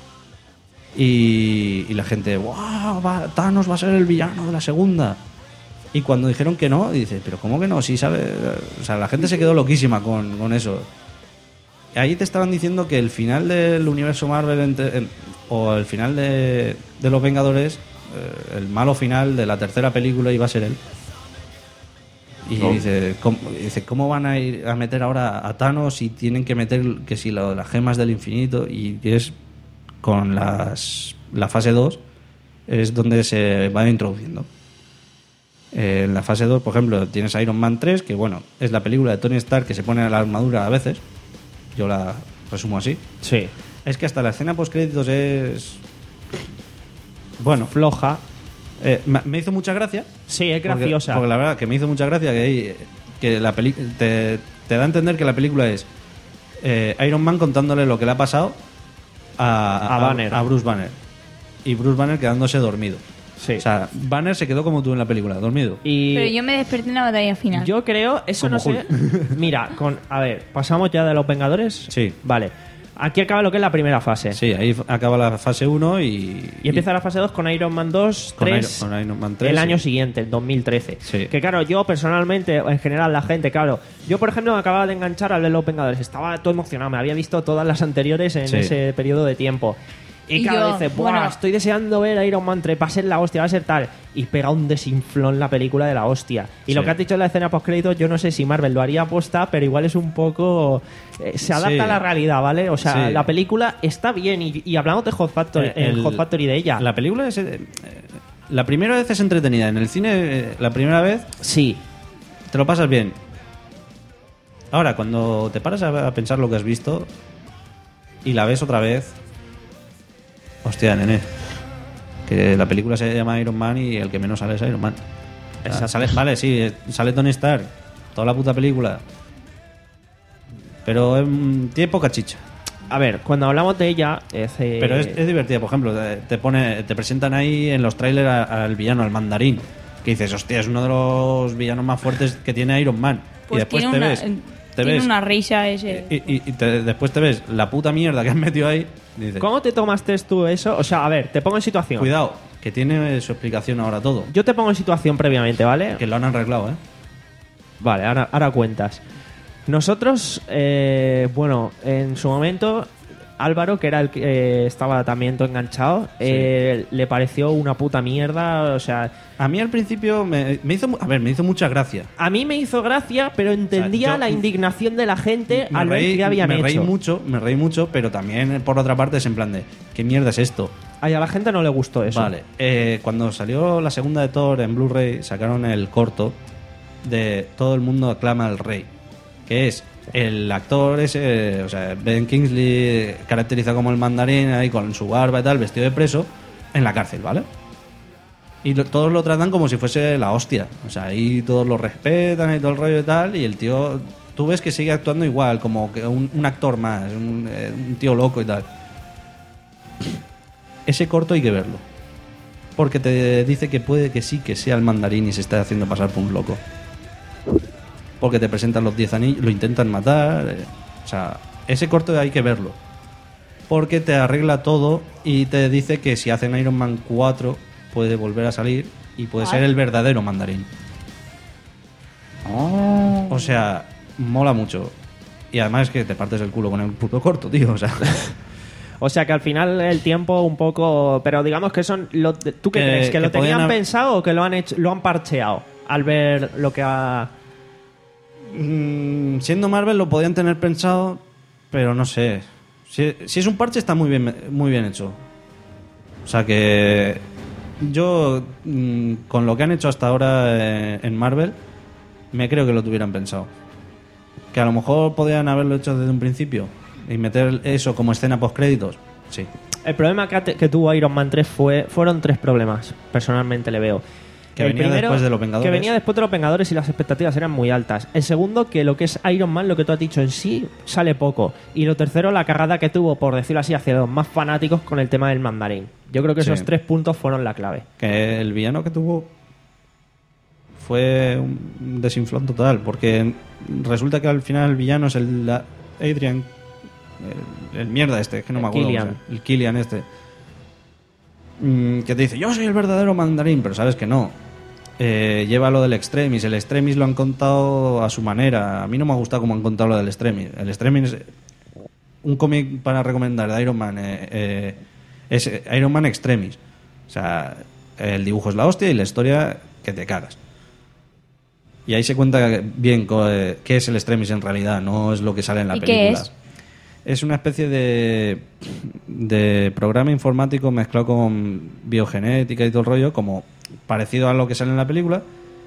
Y, y la gente, ¡wow! Va, Thanos va a ser el villano de la segunda. Y cuando dijeron que no, dice, ¿pero cómo que no? Sí, sabe. O sea, la gente se quedó loquísima con, con eso. Ahí te estaban diciendo que el final del universo Marvel ente- en- o el final de, de Los Vengadores, eh, el malo final de la tercera película iba a ser él. Y No. dice, ¿cómo, dice, ¿cómo van a ir a meter ahora a Thanos y tienen que meter que si lo de las gemas del infinito? Y es con las, la fase dos es donde se va introduciendo. Eh, en la fase dos, por ejemplo, tienes Iron Man tres, que bueno, es la película de Tony Stark que se pone la armadura a veces. Yo la resumo así. Sí. Es que hasta la escena post-créditos es... Bueno, Floja. eh, me me hizo mucha gracia. Sí, es Porque- graciosa. Porque, la verdad que me hizo mucha gracia que, ahí, que la peli te, te da a entender que la película es eh, Iron Man contándole lo que le ha pasado a, A Banner. a Bruce Banner. Y Bruce Banner quedándose dormido. Sí. O sea, Banner se quedó como tú en la película, dormido. Y Pero yo me desperté en la batalla final. yo creo, eso Como no sé. Mira, con a ver, pasamos ya de los Vengadores. Sí. Vale. Aquí acaba lo que es la primera fase. Sí, ahí f- acaba la fase uno y... Y empieza la fase dos con Iron Man dos, Con tres, Iron- con Iron Man tres, el sí. año siguiente, el dos mil trece. Sí. Que claro, yo personalmente, en general la gente, claro, yo por ejemplo me acababa de enganchar al ver Los Vengadores, estaba todo emocionado, me había visto todas las anteriores en Sí. ese periodo de tiempo. Y Y claro, yo, dices, Buah, bueno. estoy deseando ver Iron Man tres, va a ser la hostia, va a ser tal. Y pega un desinflón la película de la hostia. Y Sí. lo que has dicho en la escena post-créditos, yo no sé si Marvel lo haría aposta, pero igual es un poco... eh, se adapta Sí. a la realidad, ¿vale? O sea, Sí. la película está bien y, y hablamos de Hot Factory, Eh, en el- Hot Factory de ella. La película es... eh, la primera vez es entretenida. En el cine, eh, la primera vez, Sí. te lo pasas bien. Ahora, cuando te paras a, a pensar lo que has visto y la ves otra vez... Hostia, nene. Que la película se llama Iron Man y el que menos sale es Iron Man. O sea, Exacto. sale, vale, sí, eh, sale Tony Stark. Toda la puta película. Pero em, tiene poca chicha. A ver, cuando hablamos de ella... Es, eh, Pero es, es divertida, por ejemplo, te, te pone, te presentan ahí en los trailers a- al villano, al mandarín, que dices, hostia, es uno de los villanos más fuertes que tiene Iron Man. Pues y después tiene te una, ves, eh, te tiene ves, una risa ese. y, y- y te- después te ves la puta mierda que has metido ahí, y dices, ¿Cómo te tomaste tú eso? O sea, a ver, te pongo en situación. cuidado, que tiene su explicación ahora todo, Yo te pongo en situación previamente, ¿vale? que lo han arreglado, ¿eh? Vale, ahora, ahora cuentas. Nosotros, eh, bueno, en su momento, Álvaro, que era el que eh, estaba también todo enganchado, eh, le pareció una puta mierda. O sea, A mí al principio me, me hizo, mu- a ver, me hizo mucha gracia. a mí me hizo gracia, pero entendía yo- la indignación de la gente Me al ver reí, qué habían me hecho. reí mucho, me reí mucho, pero también eh, por otra parte es en plan de, ¿qué mierda es esto? Ay, a la gente no le gustó eso. Vale, eh, cuando salió la segunda de Thor en Blu-ray, sacaron el corto de Todo el mundo aclama al rey, que es el actor ese, o sea, Ben Kingsley, caracterizado como el mandarín, ahí con su barba y tal, vestido de preso, en la cárcel, ¿vale? Y lo- todos lo tratan como si fuese la hostia, o sea, ahí todos lo respetan y todo el rollo y tal, y el tío, tú ves que sigue actuando igual, como que un, un actor más, un, eh, un tío loco y tal. Ese corto hay que verlo. Porque te dice que puede que sí que sea el mandarín y se está haciendo pasar por un loco. Porque te presentan los diez anillos, lo intentan matar. eh, o sea, ese corto hay que verlo. Porque te arregla todo y te dice que si hacen Iron Man cuatro puede volver a salir y puede ser el verdadero mandarín. O sea, mola mucho. Y además es que te partes el culo con el puto corto, tío. O sea, O sea que al final el tiempo un poco... Pero digamos que son... Lo, ¿Tú qué Que- crees? ¿Que, que lo tenían podían haber- pensado o que lo han hecho, lo han parcheado al ver lo que ha... Mm, siendo Marvel lo podían tener pensado, pero no sé. Si, si es un parche está muy bien, muy bien hecho. O sea que yo mm, con lo que han hecho hasta ahora eh, en Marvel me creo que lo tuvieran pensado. Que a lo mejor podían haberlo hecho desde un principio y meter eso como escena post créditos. Sí. El problema que, ha te- que tuvo Iron Man tres fue, fueron tres problemas, personalmente le veo. Que El venía después de los Vengadores. Que venía después de los Vengadores y las expectativas eran muy altas. El segundo, que lo que es Iron Man, lo que tú has dicho en sí, sale poco. Y lo tercero, la cargada que tuvo, por decirlo así, hacia los más fanáticos con el tema del mandarín. Yo creo que Sí. esos tres puntos fueron la clave. Que el villano que tuvo fue un desinflón total, porque resulta que al final el villano es el la- Adrian, el, el mierda este, que no El me acuerdo. Killian. cómo se llama, el Killian este. Mm, Que te dice, yo soy el verdadero mandarín, pero sabes que no. Eh, lleva lo del Extremis. El Extremis lo han contado a su manera. A mí no me ha gustado cómo han contado lo del Extremis. El Extremis, un cómic para recomendar de Iron Man, eh, eh, es Iron Man Extremis. O sea, el dibujo es la hostia y la historia que te cagas. Y ahí se cuenta bien co- eh, qué es el Extremis en realidad, no es lo que sale en la ¿Y qué película. es? Es una especie de, de programa informático mezclado con biogenética y todo el rollo, como parecido a lo que sale en la película,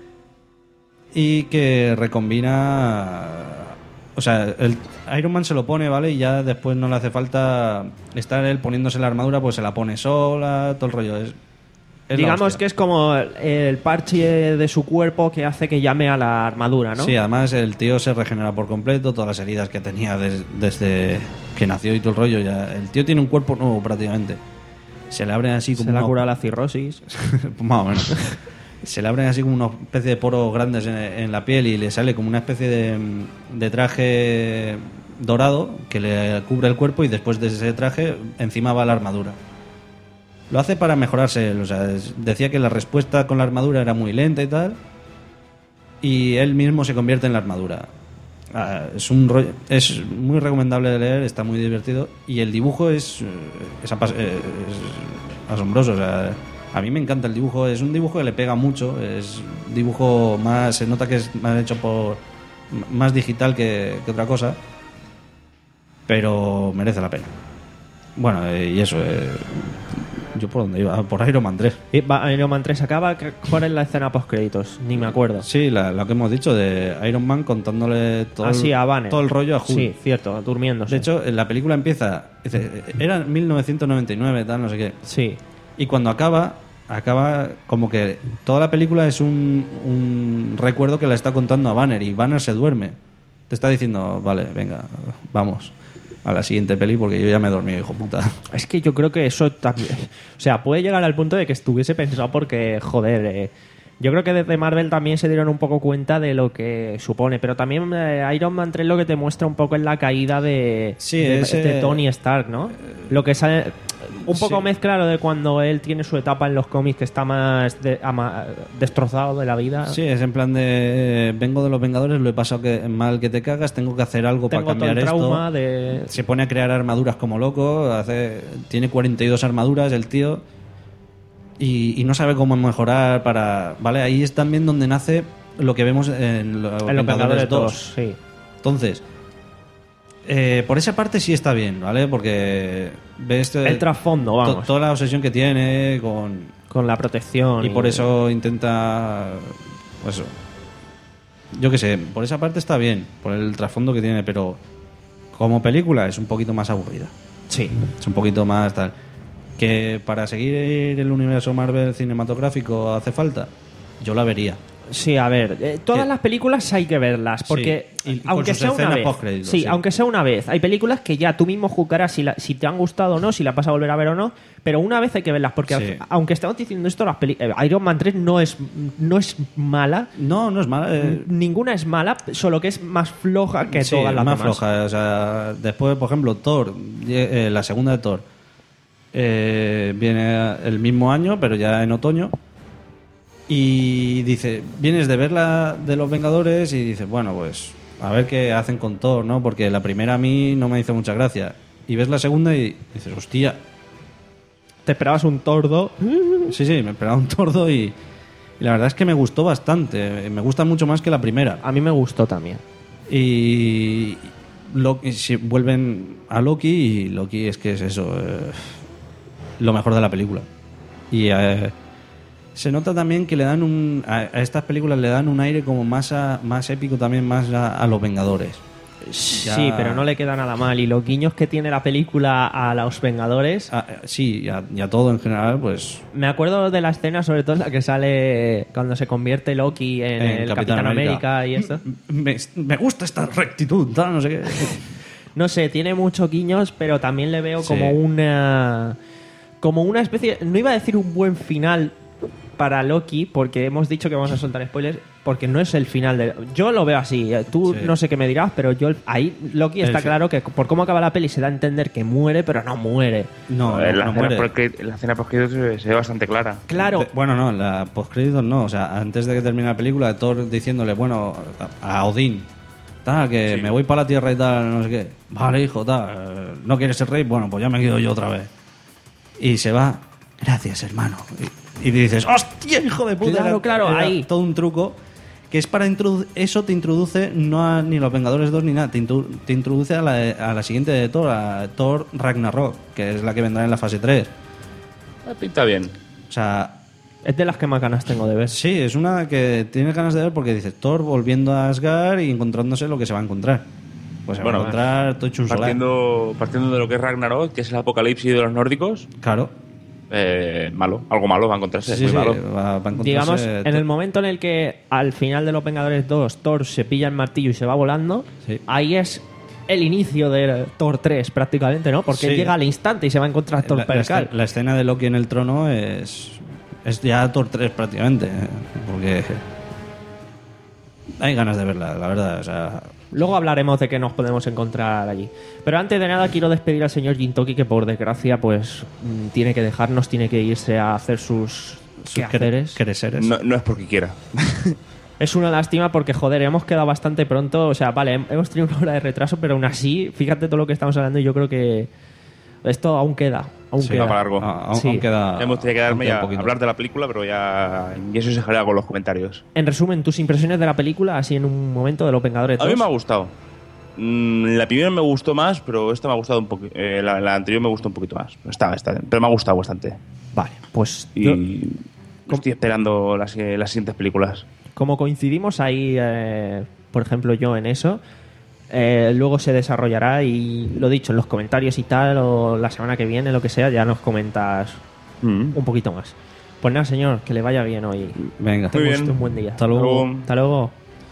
y que recombina... O sea, el Iron Man se lo pone, ¿vale? Y ya después no le hace falta estar él poniéndose la armadura, pues se la pone sola, todo el rollo. Es, es la Digamos hostia. que es como el, el parche de su cuerpo que hace que llame a la armadura, ¿no? Sí, además el tío se regenera por completo, todas las heridas que tenía des- desde que nació y todo el rollo. Ya, el tío tiene un cuerpo nuevo prácticamente. se le abren así como Se le unos- cura la cirrosis. más o menos. Se le abren así como una especie de poros grandes en, en la piel y le sale como una especie de, de traje dorado que le cubre el cuerpo y después de ese traje encima va la armadura. Lo hace para mejorarse, o sea, es- decía que la respuesta con la armadura era muy lenta y tal, y él mismo se convierte en la armadura. Ah, es un rollo, es muy recomendable de leer, está muy divertido y el dibujo es, eh, es, apas- eh, es asombroso. O sea, a mí me encanta el dibujo, es un dibujo que le pega mucho, es un dibujo más, se nota que es más hecho por m- más digital que, que otra cosa, pero merece la pena. Bueno, eh, y eso, eh, yo por dónde iba, por Iron Man tres. Y va- Iron Man tres acaba. ¿Cuál es la escena post créditos? Ni me acuerdo. Sí, la- lo que hemos dicho de Iron Man contándole todo, Ah, sí, el, a Banner. todo el rollo a Hulk. Sí, cierto, durmiéndose. De hecho, la película empieza, dice, era mil novecientos noventa y nueve, tal, no sé qué. Sí. Y cuando acaba, acaba como que toda la película es un, un recuerdo que le está contando a Banner y Banner se duerme. Te está diciendo, vale, venga, vamos a la siguiente peli porque yo ya me he dormido, hijo puta. Es que yo creo que eso también. O sea, puede llegar al punto de que estuviese pensado porque, joder. eh, yo creo que desde Marvel también se dieron un poco cuenta de lo que supone. Pero también eh, Iron Man tres lo que te muestra un poco es la caída de, Sí, de, ese- de Tony Stark, ¿no? Lo que sale. Un poco sí. mezcla lo de cuando él tiene su etapa en los cómics que está más de- ama- destrozado de la vida. Sí, es en plan de, eh, vengo de los Vengadores, lo he pasado que, mal que te cagas, tengo que hacer algo Tengo para todo el cambiar esto. trauma de. Se pone a crear armaduras como loco, hace, tiene cuarenta y dos armaduras el tío y, y no sabe cómo mejorar para... Vale, ahí es también donde nace lo que vemos en, lo- En los Vengadores dos, sí. Entonces, eh, por esa parte sí está bien, ¿vale? Porque ves eh, El trasfondo, to- vamos. toda la obsesión que tiene con... Con la protección. Y por eso intenta... Pues eso. Yo qué sé, por esa parte está bien, por el trasfondo que tiene, pero como película es un poquito más aburrida. Sí. Es un poquito más tal. Que para seguir el universo Marvel cinematográfico hace falta, yo la vería. Sí, a ver, eh, todas Que- las películas hay que verlas, porque Sí, y- y con aunque sus sea una escenas vez, postcréditos, sí, sí. aunque sea una vez, hay películas que ya tú mismo juzgarás si, la- si te han gustado o no, si las vas a volver a ver o no, pero una vez hay que verlas, porque Sí. al- aunque estamos diciendo esto, las peli- eh, Iron Man tres no es, no es mala, No, no es mala. eh, ninguna es mala, solo que es más floja que sí, todas las más demás. floja. O sea, después, por ejemplo, Thor, eh, la segunda de Thor, eh, viene el mismo año, pero ya en otoño. Y dice, vienes de ver la de los Vengadores y dices, bueno, pues a ver qué hacen con Thor, ¿no? Porque la primera a mí no me hizo mucha gracia. Y ves la segunda y dices, hostia. Te esperabas un tordo. Sí, sí, me esperaba un tordo y, y la verdad es que me gustó bastante. Me gusta mucho más que la primera. A mí me gustó también. Y Loki, si vuelven a Loki y Loki es que es eso, eh, lo mejor de la película. Y eh, se nota también que le dan un a, a estas películas le dan un aire como más a- más épico también más a, a los Vengadores. Ya- Sí, pero no le queda nada mal. Y los guiños que tiene la película a los Vengadores. a- sí, y a, y a todo en general, pues Me acuerdo de la escena, sobre todo en la que sale cuando se convierte Loki en, En el Capitán Capitán, América. América. y eso. me, me gusta esta rectitud, tal, no sé qué. No sé, tiene muchos guiños, pero también le veo Sí. como una. Como una especie. No iba a decir un buen final para Loki, porque hemos dicho que vamos a soltar spoilers, porque no es el final de. Yo lo veo así. eh, Tú Sí. no sé qué me dirás, pero yo ahí Loki El está fi- claro que por cómo acaba la peli se da a entender que muere, pero no muere. No, en la no escena muere. post- la escena post se, se ve bastante clara. Claro. De- bueno, no, en la postcréditos no. O sea, antes de que termine la película, Thor diciéndole, bueno, a, a Odín, tal, que Sí. me voy para la tierra y tal, no sé qué. Vale, hijo, tal, eh, ¿no quieres ser rey? Bueno, pues ya me quedo yo otra vez. Y se va, gracias, hermano. Y, y dices, ¡hostia, hijo de puta! Claro, Era- claro, era ahí. todo un truco que es para introducir. Eso te introduce no a ni los Vengadores dos ni nada, te, intu- te introduce a la, a la siguiente de Thor, a Thor Ragnarok, que es la que vendrá en la fase tres. Ah, pinta bien. O sea, Es de las que más ganas tengo de ver. sí, es una que tienes ganas de ver porque dices Thor volviendo a Asgard y encontrándose lo que se va a encontrar. Pues se Bueno, va a encontrar todo hecho un solar. Partiendo, partiendo de lo que es Ragnarok, que es el apocalipsis de los nórdicos, Claro. eh, malo, algo malo va a encontrarse, Sí, muy sí, malo. va, va a encontrarse Digamos, en to- el momento en el que al final de Los Vengadores dos Thor se pilla el martillo y se va volando, Sí. ahí es el inicio de Thor tres prácticamente, ¿no? Porque Sí. llega al instante y se va a encontrar Thor La, la, Percal. escena, la escena de Loki en el trono es, es ya Thor tres prácticamente, ¿eh? Porque hay ganas de verla, la verdad. O sea, Luego hablaremos de qué nos podemos encontrar allí. Pero antes de nada quiero despedir al señor Jintoki, que por desgracia pues mm, tiene que dejarnos, tiene que irse a hacer sus, sus quehaceres. quereseres. No, no es porque quiera. Es una lástima porque, joder, hemos quedado bastante pronto. O sea, vale, hem- hemos tenido una hora de retraso, pero aún así, fíjate todo lo que estamos hablando y yo creo que esto aún queda. Aún Sí, queda. va para largo. Ah, aún, Sí. aún queda. Ya me gustaría quedarme aún queda y a un poquito. hablar de la película, pero ya. Y eso se genera con los comentarios. En resumen, tus impresiones de la película, así en un momento, de Los Vengadores A mí dos. me ha gustado. Mm, La primera me gustó más, pero esta me ha gustado un poquito. la, la anterior me gustó un poquito más. Está, está, pero me ha gustado bastante. Vale, pues Y yo- estoy esperando las, eh, las siguientes películas. como coincidimos ahí, eh, por ejemplo, yo en eso, eh, luego se desarrollará y lo dicho, en los comentarios y tal, o la semana que viene, lo que sea, ya nos comentas Mm. un poquito más. Pues nada, señor, que le vaya bien hoy. Venga, Tenga bien. usted un buen día. hasta luego. Hasta luego.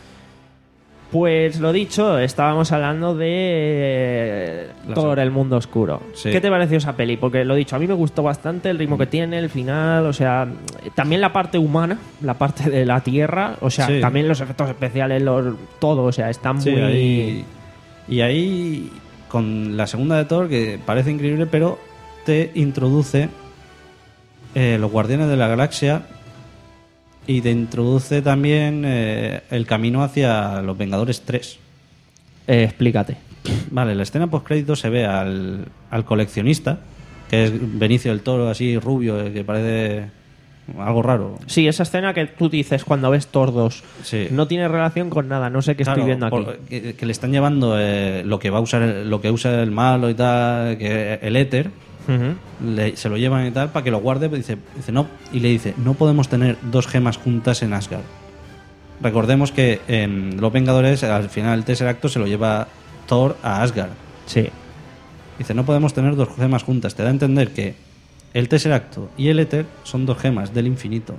Pues lo dicho, estábamos hablando de eh, La Thor, serie. el mundo oscuro. Sí. ¿Qué te pareció esa peli? Porque lo dicho, a mí me gustó bastante el ritmo que tiene, el final, o sea, también la parte humana, la parte de la tierra, o sea, Sí. también los efectos especiales, los, todo, o sea, están Sí, muy... ahí- y ahí, con la segunda de Thor, que parece increíble, pero te introduce eh, los Guardianes de la Galaxia y te introduce también eh, el camino hacia los Vengadores tres. Eh, explícate. Vale, la escena post-crédito se ve al, al coleccionista, que es Benicio del Toro, así rubio, eh, que parece algo raro. Sí, esa escena que tú dices cuando ves Thor dos Sí. no tiene relación con nada, no sé qué Claro, estoy viendo aquí. por- que, que le están llevando eh, lo que va a usar el- lo que usa el malo y tal, que el éter, Ujú. le- se lo llevan y tal para que lo guarde, pero dice, dice no, y le dice, no podemos tener dos gemas juntas en Asgard. Recordemos que en Los Vengadores al final el Tesseracto se lo lleva Thor a Asgard. Sí. Dice, no podemos tener dos gemas juntas. Te da a entender que el Tesseracto y el éter son dos gemas del infinito.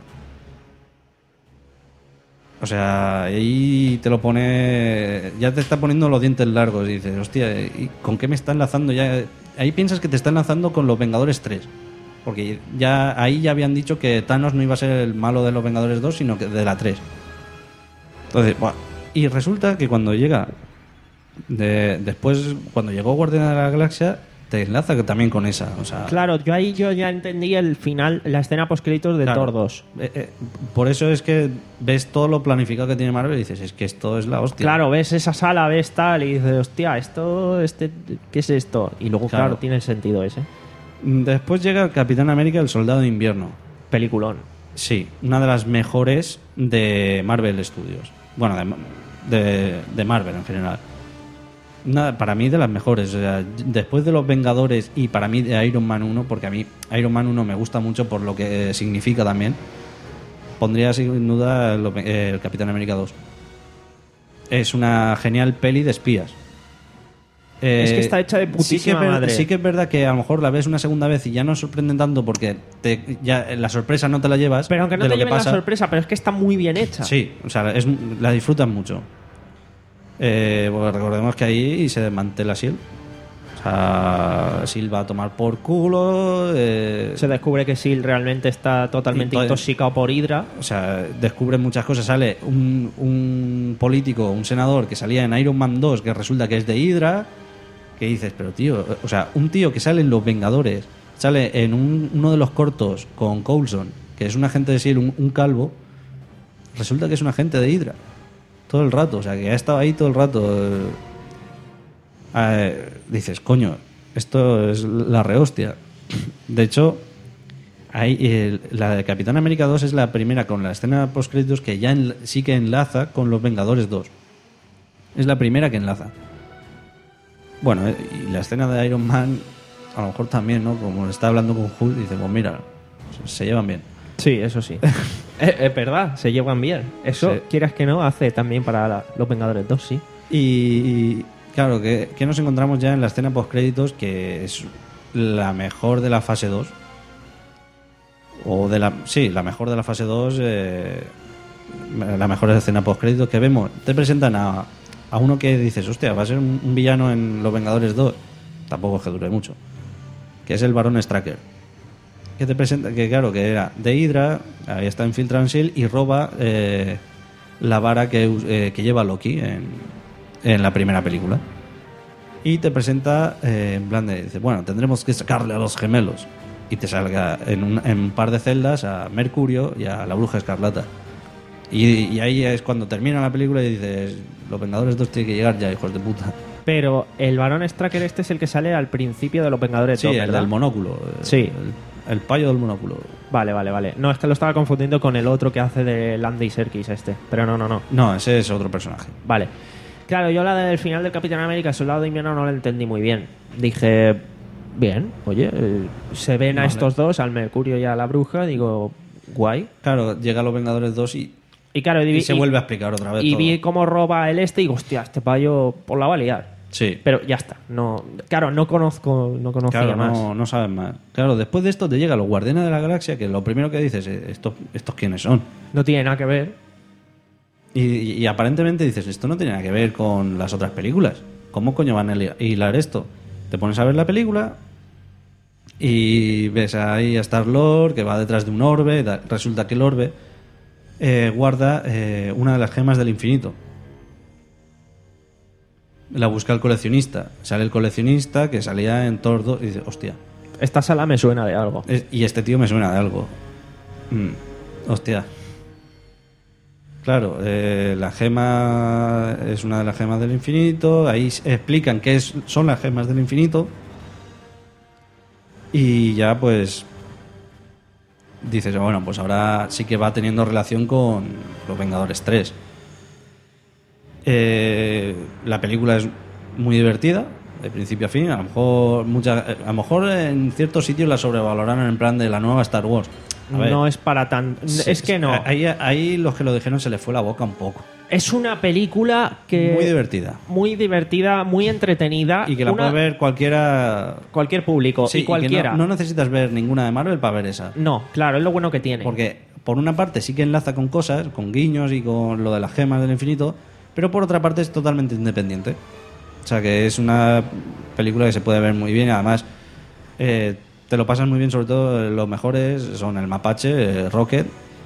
O sea, ahí te lo pone... Ya te está poniendo los dientes largos y dices, hostia, ¿y con qué me está enlazando ya? Ahí piensas que te está enlazando con los Vengadores tres. Porque ya ahí ya habían dicho que Thanos no iba a ser el malo de los Vengadores dos, sino que de la tres. Entonces, buah. Y resulta que cuando llega... De, después, cuando llegó Guardián de la Galaxia, te enlaza que también con esa. O sea, Claro, yo ahí yo ya entendí el final, la escena post-créditos de Claro. Thor dos. Eh, eh, por eso es que ves todo lo planificado que tiene Marvel y dices, es que esto es la hostia. Claro, ves esa sala, ves tal y dices, hostia, esto, este, ¿qué es esto? Y luego, claro, Claro. tiene el sentido ese. Después llega Capitán América, el Soldado de Invierno. Peliculón. Sí, una de las mejores de Marvel Studios. Bueno, de, de, de Marvel en general. Una, para mí de las mejores. O sea, después de Los Vengadores y para mí de Iron Man uno, porque a mí Iron Man uno me gusta mucho por lo que significa también, pondría sin duda lo- eh, el Capitán América dos. Es una genial peli de espías. Eh, Es que está hecha de sí que, putísima es ver- madre. sí que es verdad que a lo mejor la ves una segunda vez y ya no sorprenden tanto porque te, ya la sorpresa no te la llevas. Pero aunque no de te lo que lleven la pasa. sorpresa, pero es que está muy bien hecha. Sí, o sea, es- la disfrutan mucho. Eh, porque recordemos que ahí se desmantela S H I E L D. O sea, S H I E L D va a tomar por culo. eh, Se descubre que Sil realmente está totalmente Y todo- intoxicado por Hydra. o sea, descubre muchas cosas. Sale un, un político, un senador que salía en Iron Man dos, que resulta que es de Hydra. Que dices, pero tío, o sea, un tío que sale en Los Vengadores, sale en un- uno de los cortos con Coulson, que es un agente de S H I E L D, un, un calvo, resulta que es un agente de Hydra. Todo el rato, o sea, que ha estado ahí todo el rato. eh. Eh, dices, coño, esto es la rehostia. De hecho, hay, eh, la de Capitán América dos es la primera con la escena post-créditos que ya enla- sí que enlaza con Los Vengadores dos. Es la primera que enlaza. Bueno, eh, y la escena de Iron Man, a lo mejor también, ¿no? Como está hablando con Hulk, dice, pues mira, se llevan bien. Sí, eso sí. es, es verdad, se llevan bien. Eso, Sí. quieras que no, hace también para la- los Vengadores dos, sí. Y, y, claro, que, que nos encontramos ya en la escena post-créditos, que es la mejor de la fase dos. O de la. Sí, la mejor de la fase dos. Eh, la mejor escena post-créditos que vemos. Te presentan a, a uno que dices, hostia, va a ser un, un villano en Los Vengadores dos, tampoco es que dure mucho, que es el Barón Straker, que te presenta, que claro, que era de Hydra, ahí está infiltrado en S H I E L D y roba eh, la vara que, eh, que lleva Loki en, en la primera película. Y te presenta eh, en plan de, dice, bueno, tendremos que sacarle a los gemelos. Y te salga en un, en un par de celdas a Mercurio y a la Bruja Escarlata. Y, y ahí es cuando termina la película y dices, Los Vengadores dos tienen que llegar ya, hijos de puta. Pero el Barón Straker este es el que sale al principio de Los Vengadores Sí, dos, el ¿verdad? del monóculo. Sí. El, el payo del monóculo. Vale, vale, vale. No, es que lo estaba confundiendo con el otro que hace de Andy Serkis este. Pero no, no, no. No, ese es otro personaje. Vale. Claro, yo la del final del Capitán América, Soldado de Invierno, no la entendí muy bien. Dije, bien, oye, eh, se ven a Vale. estos dos, al Mercurio y a la Bruja, digo, guay. Claro, llega Los Vengadores dos y, Y claro, y, y vi- se y- vuelve a explicar otra vez Y todo. vi cómo roba el este y digo, hostia, este payo por la va a liar. Sí. Pero ya está. No, claro, no conozco, no conocía Claro, más. no, no saben más. Claro, después de esto te llega los Guardianes de la Galaxia, que lo primero que dices es, ¿estos, estos quiénes son? No tiene nada que ver. Y, y- y aparentemente dices, esto no tiene nada que ver con las otras películas. ¿Cómo coño van a li- hilar esto? Te pones a ver la película y ves ahí a Star-Lord que va detrás de un orbe. y da- Resulta que el orbe eh, guarda eh, una de las gemas del infinito. La busca el coleccionista. Sale el coleccionista que salía en Thor dos y dice, hostia. Esta sala me suena de algo. Es- y este tío me suena de algo. Mm, hostia. Claro, eh, la gema es una de las gemas del infinito. Ahí s- explican qué es, son las gemas del infinito. Y ya pues dices, bueno, pues ahora sí que va teniendo relación con Los Vengadores tres. Eh, la película es muy divertida, de principio a fin. A lo mejor, mucha- a lo mejor en ciertos sitios la sobrevaloraron en plan de la nueva Star Wars. A ver, No es para tan... sí, es que no. Ahí, ahí los que lo dijeron se les fue la boca un poco. Es una película que... Muy divertida. Muy divertida, muy entretenida. Y que la una- puede ver cualquiera. Cualquier público. Sí, y cualquiera. que no, no necesitas ver ninguna de Marvel para ver esa. No, claro, es lo bueno que tiene. Porque, por una parte, sí que enlaza con cosas, con guiños y con lo de las gemas del infinito, pero por otra parte es totalmente independiente. O sea que es una película que se puede ver muy bien y además eh, te lo pasas muy bien, sobre todo los mejores son el mapache, eh, Rocket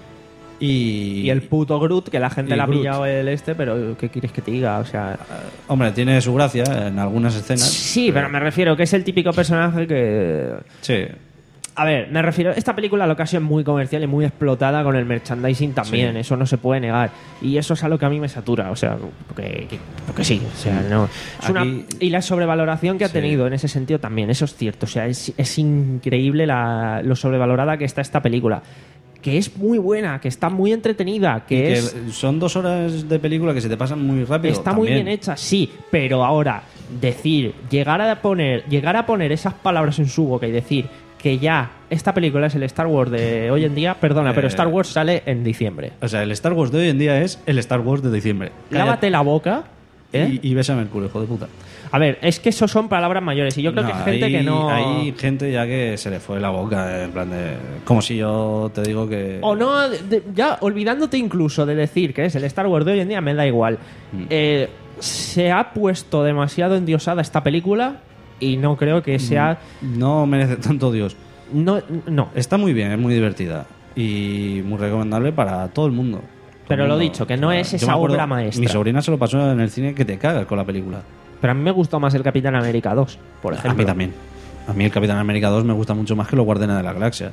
y... Y el puto Groot, que la gente y le ha Groot. pillado el este, pero ¿qué quieres que te diga? O sea... Hombre, tiene su gracia en algunas escenas. Sí, pero me refiero que es el típico personaje que... Sí. A ver, me refiero... Esta película lo que ha sido es muy comercial y muy explotada con el merchandising también. Sí. Eso no se puede negar. Y eso es algo que a mí me satura. O sea, porque, que- porque sí. O sea, no... Es una- Aquí- y la sobrevaloración que ha Sí. tenido en ese sentido también. Eso es cierto. O sea, es, es increíble la, lo sobrevalorada que está esta película. Que es muy buena, que está muy entretenida, que, Y que es... son dos horas de película que se te pasan muy rápido. Está muy también. bien hecha, sí, pero ahora decir, llegar a poner, llegar a poner esas palabras en su boca y decir que ya esta película es el Star Wars de hoy en día, perdona, pero Eh, Star Wars sale en diciembre. O sea, el Star Wars de hoy en día es el Star Wars de diciembre. Lávate la boca, ¿eh? Y, y besa Mercurio, hijo de puta. A ver, es que eso son palabras mayores y yo creo No, que hay gente hay- que no... Hay gente ya que se le fue la boca, en plan de. Como si yo te digo que. O no, de- ya olvidándote incluso de decir que es el Star Wars de hoy en día, me da igual. Mm. Eh, se ha puesto demasiado endiosada esta película y no creo que sea... No merece tanto Dios. No, no. Está muy bien, es muy divertida. Y muy recomendable para todo el mundo. Todo Pero el lo mundo. dicho, que no es yo esa me acuerdo, obra maestra. Mi sobrina se lo pasó en el cine que te cagas con la película. Pero a mí me gustó más el Capitán América dos, por ejemplo. A mí también. A mí el Capitán América dos me gusta mucho más que los Guardianes de la Galaxia.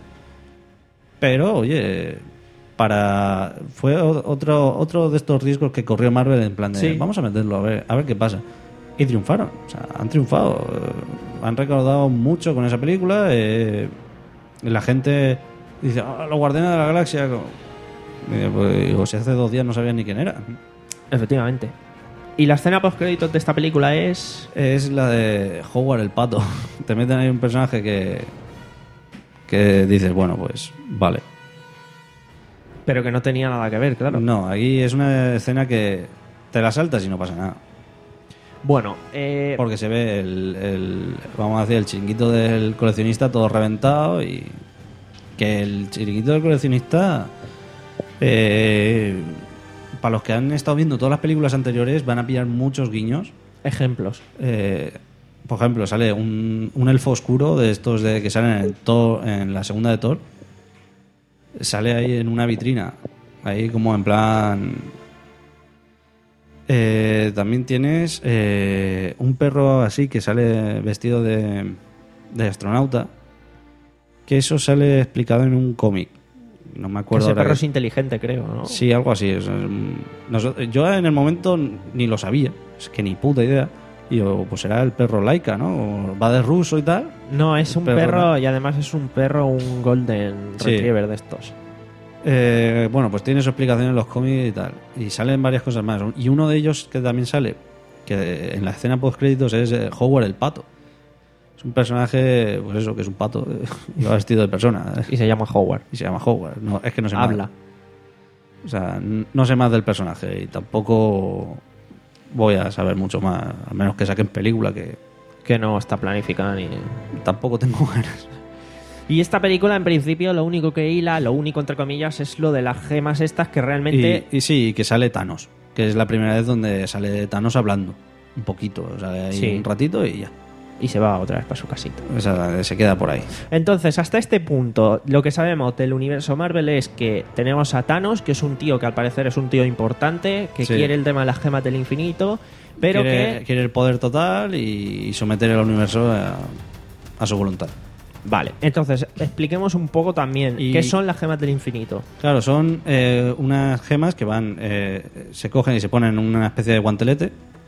Pero, oye, para fue o- otro otro de estos riesgos que corrió Marvel en plan de Sí. vamos a meterlo a ver a ver qué pasa. Y triunfaron, o sea, han triunfado, eh, han recaudado mucho con esa película. eh, la gente dice, "Ah, los Guardianes de la Galaxia. como- Eh, pues, digo, si hace dos días no sabían ni quién era. Efectivamente. Y la escena post créditos de esta película es... Es la de Howard el pato. Te meten ahí un personaje que que dices, bueno, pues vale. Pero que no tenía nada que ver, claro. No, aquí es una escena que te la saltas y no pasa nada. Bueno, eh, Porque se ve el, el- vamos a decir, el chiringuito del coleccionista todo reventado y que el chiringuito del coleccionista eh, para los que han estado viendo todas las películas anteriores, van a pillar muchos guiños. Ejemplos. Eh, por ejemplo, sale un, un elfo oscuro de estos de que salen en, Thor, en la segunda de Thor. Sale ahí en una vitrina. Ahí como en plan... Eh, también tienes eh, un perro así que sale vestido de, de astronauta. Que eso sale explicado en un cómic. No me acuerdo. Que ese ahora perro que- es inteligente, creo, ¿no? Sí, algo así. O sea, nosotros- yo en el momento ni lo sabía. Es que ni puta idea. Y yo, pues será el perro Laika, ¿no? O va de ruso y tal. No, es un Perro, perro, ¿no? y además es un perro, un golden Sí. retriever de estos. Eh, bueno, pues tiene su explicación en los cómics y tal. Y salen varias cosas más. Y uno de ellos que también sale, que en la escena post créditos es eh, Howard el pato. Es un personaje, pues eso, que es un pato y va vestido de persona. Y se llama Howard. Y se llama Howard. No, es que no se Habla. O sea, n- no sé más del personaje y tampoco voy a saber mucho más, a menos que saquen película, que Que no está planificada ni... tampoco tengo ganas. Y esta película, en principio, lo único que hila, lo único entre comillas, es lo de las gemas estas que realmente... Y, y sí, que sale Thanos, que es la primera vez donde sale Thanos hablando. Un poquito, o sea, ahí Sí. un ratito y ya. Y se va otra vez para su casita. O sea, se queda por ahí. Entonces, hasta este punto, lo que sabemos del universo Marvel es que tenemos a Thanos, que es un tío que al parecer es un tío importante, que Sí. quiere el tema de las gemas del infinito, pero quiere, que... quiere el poder total y, y someter el universo a, a su voluntad. Vale, entonces, expliquemos un poco también Y- qué son las gemas del infinito. Claro, son eh, unas gemas que van, eh, se cogen y se ponen en una especie de guantelete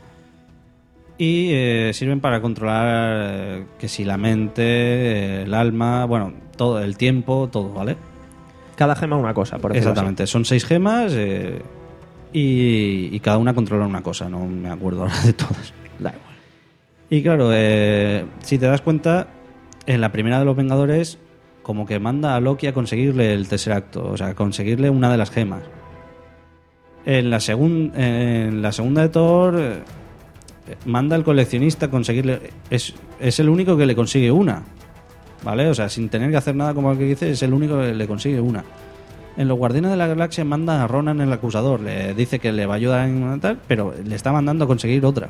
y eh, sirven para controlar eh, que si la mente, eh, el alma, bueno, todo, el tiempo, todo, ¿vale? Cada gema una cosa, por decirlo así. Exactamente, son seis gemas eh, y, y cada una controla una cosa, no me acuerdo ahora de todas. Da igual. Y claro, eh, si te das cuenta, en la primera de los Vengadores, como que manda a Loki a conseguirle el Tesseracto, o sea, conseguirle una de las gemas. En la, segun- en la segunda de Thor, eh, manda al coleccionista a conseguirle. Es, es el único que le consigue una, ¿vale? O sea, sin tener que hacer nada, como el que dice, es el único que le consigue una. En los Guardianes de la Galaxia manda a Ronan el acusador, le dice que le va a ayudar en tal, pero le está mandando a conseguir otra.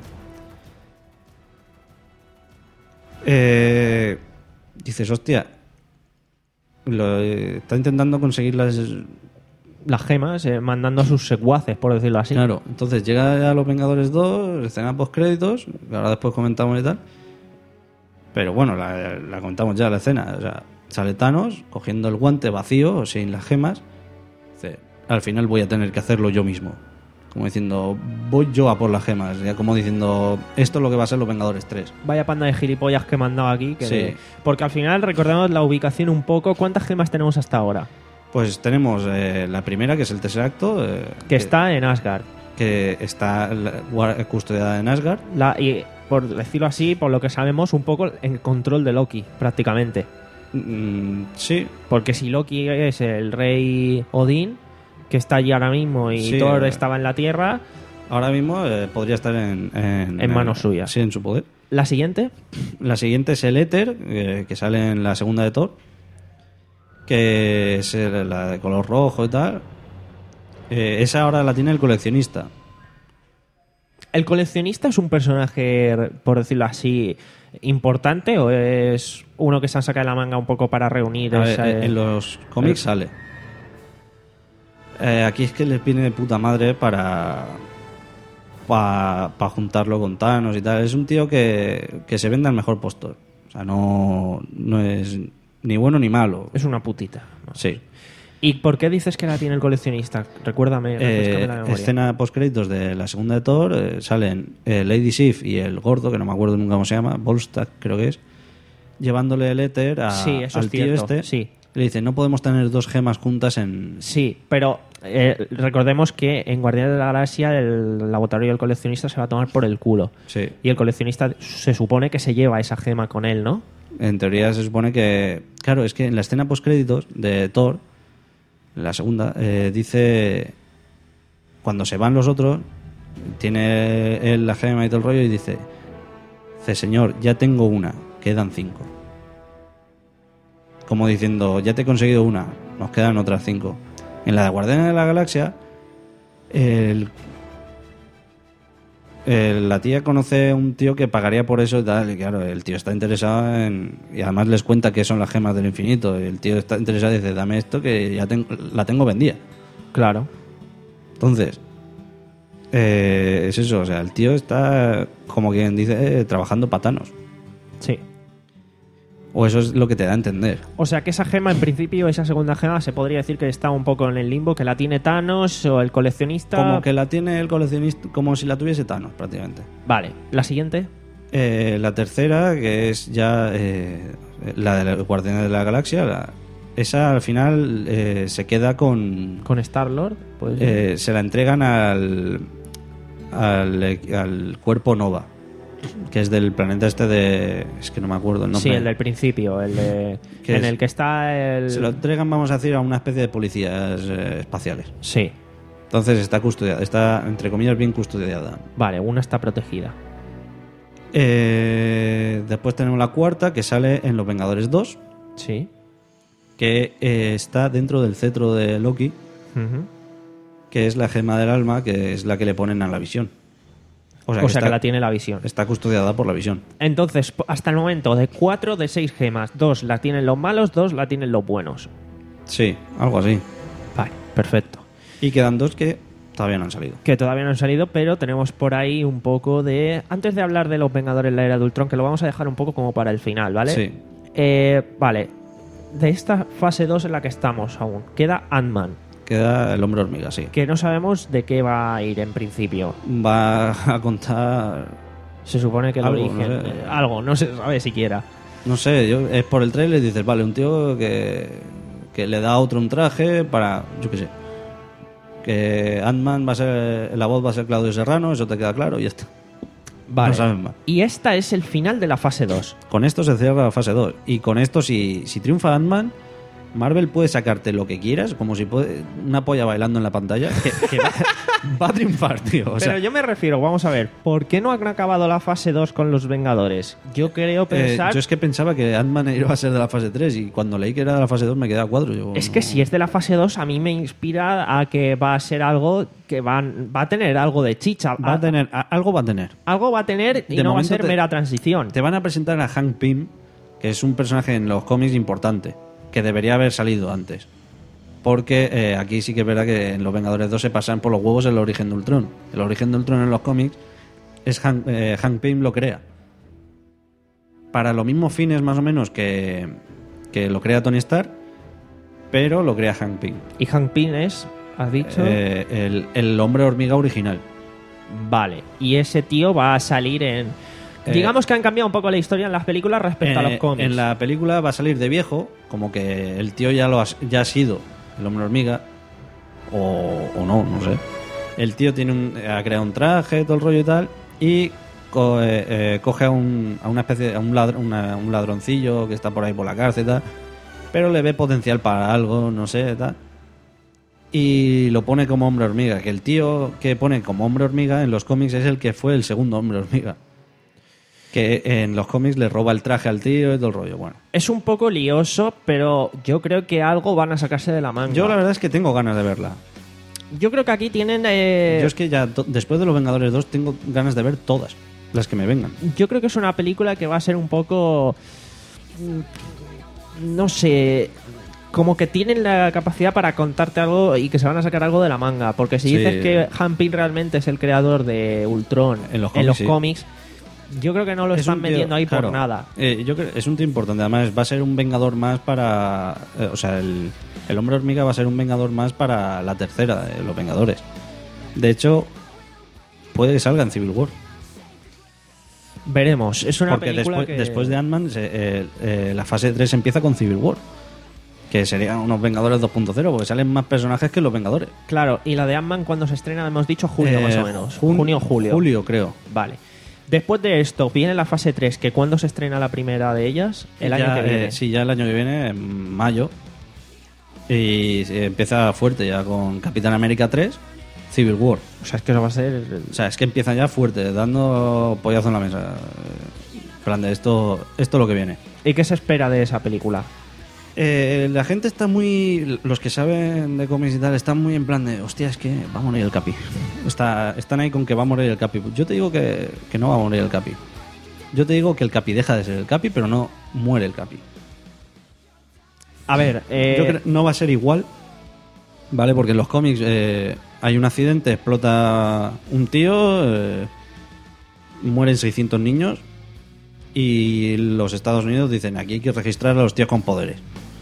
Eh, dices, hostia, lo, eh, está intentando conseguir las... Las gemas, eh, mandando a sus secuaces, por decirlo así. Claro, entonces llega a los Vengadores dos, escena post créditos, que ahora después comentamos y tal. Pero bueno, la, la comentamos ya la escena. O sea, sale Thanos cogiendo el guante vacío, sin las gemas. Dice, al final voy a tener que hacerlo yo mismo. Como diciendo, voy yo a por las gemas. Ya como diciendo, esto es lo que va a ser los Vengadores tres. Vaya panda de gilipollas que he mandado aquí. Que Sí. Porque al final, recordemos la ubicación un poco. ¿Cuántas gemas tenemos hasta ahora? Pues tenemos eh, la primera, que es el Tesseracto. Eh, Que está en Asgard. Que está la- guar- custodiada en Asgard. La, y por decirlo así, por lo que sabemos, un poco en control de Loki, prácticamente. Mm, sí. Porque si Loki es el rey Odín, que está allí ahora mismo, y Sí, Thor eh. estaba en la Tierra, Ahora mismo eh, podría estar en... En, En manos suyas. Sí, en su poder. la siguiente, La siguiente es el Éter, eh, que sale en la segunda de Thor. Que es eh, la de color rojo y tal. Eh, esa ahora la tiene el coleccionista. ¿el coleccionista es un personaje, por decirlo así, importante o es uno que se han sacado de la manga un poco para reunir? A ver, esa- eh, en los cómics el- sale. Eh, aquí es que les viene de puta madre para... Para juntarlo con Thanos y tal. Es un tío que, que se vende al mejor postor. O sea, no, no es ni bueno ni malo. Es una putita. Sí. ¿Y por qué dices que la tiene el coleccionista? Recuérdame, refrescame Eh, la memoria. escena post créditos de la segunda de Thor, eh, salen eh, Lady Sif y el gordo, que no me acuerdo nunca cómo se llama, Volstagg creo que es, llevándole el éter a, Sí, eso al es tío cierto, este. sí. Y le dice, no podemos tener dos gemas juntas en... Sí, pero eh, recordemos que en Guardianes de la Galaxia el laboratorio del coleccionista se va a tomar por el culo. Sí. Y el coleccionista se supone que se lleva esa gema con él, ¿no? En teoría se supone que... Claro, es que en la escena post créditos de Thor, la segunda, eh, dice... Cuando se van los otros, tiene él la gema y todo el rollo y dice... Dice, señor, ya tengo una, quedan cinco. Como diciendo, ya te he conseguido una, nos quedan otras cinco. En la de Guardianes de la Galaxia, El, el- la tía conoce a un tío que pagaría por eso y tal, y claro, el tío está interesado en... Y además les cuenta qué son las gemas del infinito. Y el tío está interesado y dice, dame esto que ya ten- la tengo vendida. Claro. Entonces, eh, es eso, o sea, el tío está, como quien dice, eh, trabajando patanos. Sí. O eso es lo que te da a entender. O sea que esa gema, en principio, esa segunda gema, se podría decir que está un poco en el limbo, que la tiene Thanos o el coleccionista. Como que la tiene el coleccionista, como si la tuviese Thanos, prácticamente. Vale, la siguiente. Eh, la tercera, que es ya eh, la de los Guardianes de la Galaxia, la- esa al final eh, se queda con... Con Star-Lord. Pues, eh, se la entregan al, al, al cuerpo Nova, que es del planeta este de... Es que no me acuerdo el nombre. sí, el del principio, el de, ¿Qué en es? el que está el... Se lo entregan, vamos a decir, a una especie de policías eh, espaciales. Sí. Entonces está custodiada, está, entre comillas, bien custodiada. Vale, una está protegida. Eh, después tenemos la cuarta, que sale en Los Vengadores dos, Sí. que eh, está dentro del cetro de Loki, Ujú. que es la gema del alma, que es la que le ponen a la visión. O sea, que, está, la tiene la visión. está custodiada por la visión. Entonces, po- hasta el momento, de cuatro de seis gemas, dos la tienen los malos, dos la tienen los buenos. Sí, algo así. Vale, perfecto. Y quedan dos que todavía no han salido. Que todavía no han salido, pero tenemos por ahí un poco de... Antes de hablar de los Vengadores en la Era de Ultron, que lo vamos a dejar un poco como para el final, ¿vale? Sí. Eh, vale. De esta fase dos en la que estamos aún, queda Ant-Man, Queda el hombre hormiga, sí. que no sabemos de qué va a ir en principio. Va a contar... Se supone que el Algo, origen... no sé. eh, algo, no se sabe siquiera. No sé, yo es por el trailer dices, vale, un tío que, que le da a otro un traje para, yo qué sé, que Ant-Man va a ser, la voz va a ser Claudio Serrano, eso te queda claro y ya está. Vale. No sabes más. Y esta es el final de la fase dos. Con esto se cierra la fase dos. Y con esto, si, si triunfa Ant-Man, Marvel puede sacarte lo que quieras, como si puede, una polla bailando en la pantalla, que, que va, va a triunfar, tío. O Pero sea, yo me refiero, vamos a ver, ¿por qué no han acabado la fase dos con los Vengadores? Yo creo eh, pensar... yo es que pensaba que Ant-Man iba a ser de la fase tres y cuando leí que era de la fase dos me quedaba cuatro. Yo, Es no- que si es de la fase dos, a mí me inspira a que va a ser algo que van, va a tener algo de chicha. Va a tener, a- algo va a tener. Algo va a tener y De no va a momento ser te- mera transición. Te van a presentar a Hank Pym, que es un personaje en los cómics importante, que debería haber salido antes. Porque eh, aquí sí que es verdad que en Los Vengadores dos se pasan por los huevos el origen de Ultron. El origen de Ultron en los cómics es Hank, eh, Hank Pym lo crea. Para los mismos fines más o menos que, que lo crea Tony Stark, pero lo crea Hank Pym. Y Hank Pym es, has dicho... Eh, el, el hombre hormiga original. Vale. Y ese tío va a salir en... Eh, Digamos que han cambiado un poco la historia en las películas respecto a Eh, los cómics. En la película va a salir de viejo, como que el tío ya lo ha, ya ha sido el hombre hormiga, o, o no, no sé. El tío tiene un, ha creado un traje, todo el rollo y tal, y co- eh, eh, coge a, un, a una especie, a un, ladr- una- un ladroncillo que está por ahí por la cárcel y tal, pero le ve potencial para algo, no sé, tal. Y lo pone como hombre hormiga, que el tío que pone como hombre hormiga en los cómics es el que fue el segundo hombre hormiga. Que en los cómics le roba el traje al tío y todo el rollo. Bueno, Es un poco lioso, pero yo creo que algo van a sacarse de la manga. yo la verdad es que tengo ganas de verla. Yo creo que aquí tienen... eh, Yo es que ya to- después de Los Vengadores dos tengo ganas de ver todas las que me vengan. Yo creo que es una película que va a ser un poco... mm, No sé... Como que tienen la capacidad para contarte algo y que se van a sacar algo de la manga. Porque si Sí. dices que Hank Pym realmente es el creador de Ultron En los cómics, sí. cómics, yo creo que no lo Es están un tío- metiendo ahí claro, por nada. eh, yo creo es un tío importante. Además, va a ser un vengador más para. eh, o sea, el, el hombre hormiga va a ser un vengador más para la tercera de los Vengadores. De hecho, puede que salga en Civil War. Veremos. Es una Porque película después, que... después de Ant-Man, se- eh, eh, la fase tres empieza con Civil War. Que serían unos Vengadores dos punto cero, porque salen más personajes que los Vengadores. Claro, y la de Ant-Man cuando se estrena, hemos dicho junio Eh, más o menos. jun- Junio, julio. Julio, creo. Vale. Después de esto, viene la fase tres, que ¿cuándo se estrena la primera de ellas? El año Ya, que viene. eh, sí, ya el año que viene, en mayo. Y se empieza fuerte ya con Capitán América tres, Civil War. O sea, es que eso va a ser... O sea, es que empieza ya fuerte, dando pollazo en la mesa. En plan de esto, esto es lo que viene. ¿Y qué se espera de esa película? Eh, la gente está muy... Los que saben de cómics y tal están muy en plan de... Hostia, es que va a morir el Capi. Está, están ahí con que va a morir el Capi. Yo te digo que, que no va a morir el Capi. Yo te digo que el Capi deja de ser el Capi, pero no muere el Capi. A ver, eh... Yo creo que no va a ser igual, ¿vale? Porque en los cómics eh, hay un accidente, explota un tío, eh, mueren seiscientos niños y los Estados Unidos dicen aquí hay que registrar a los tíos con poderes.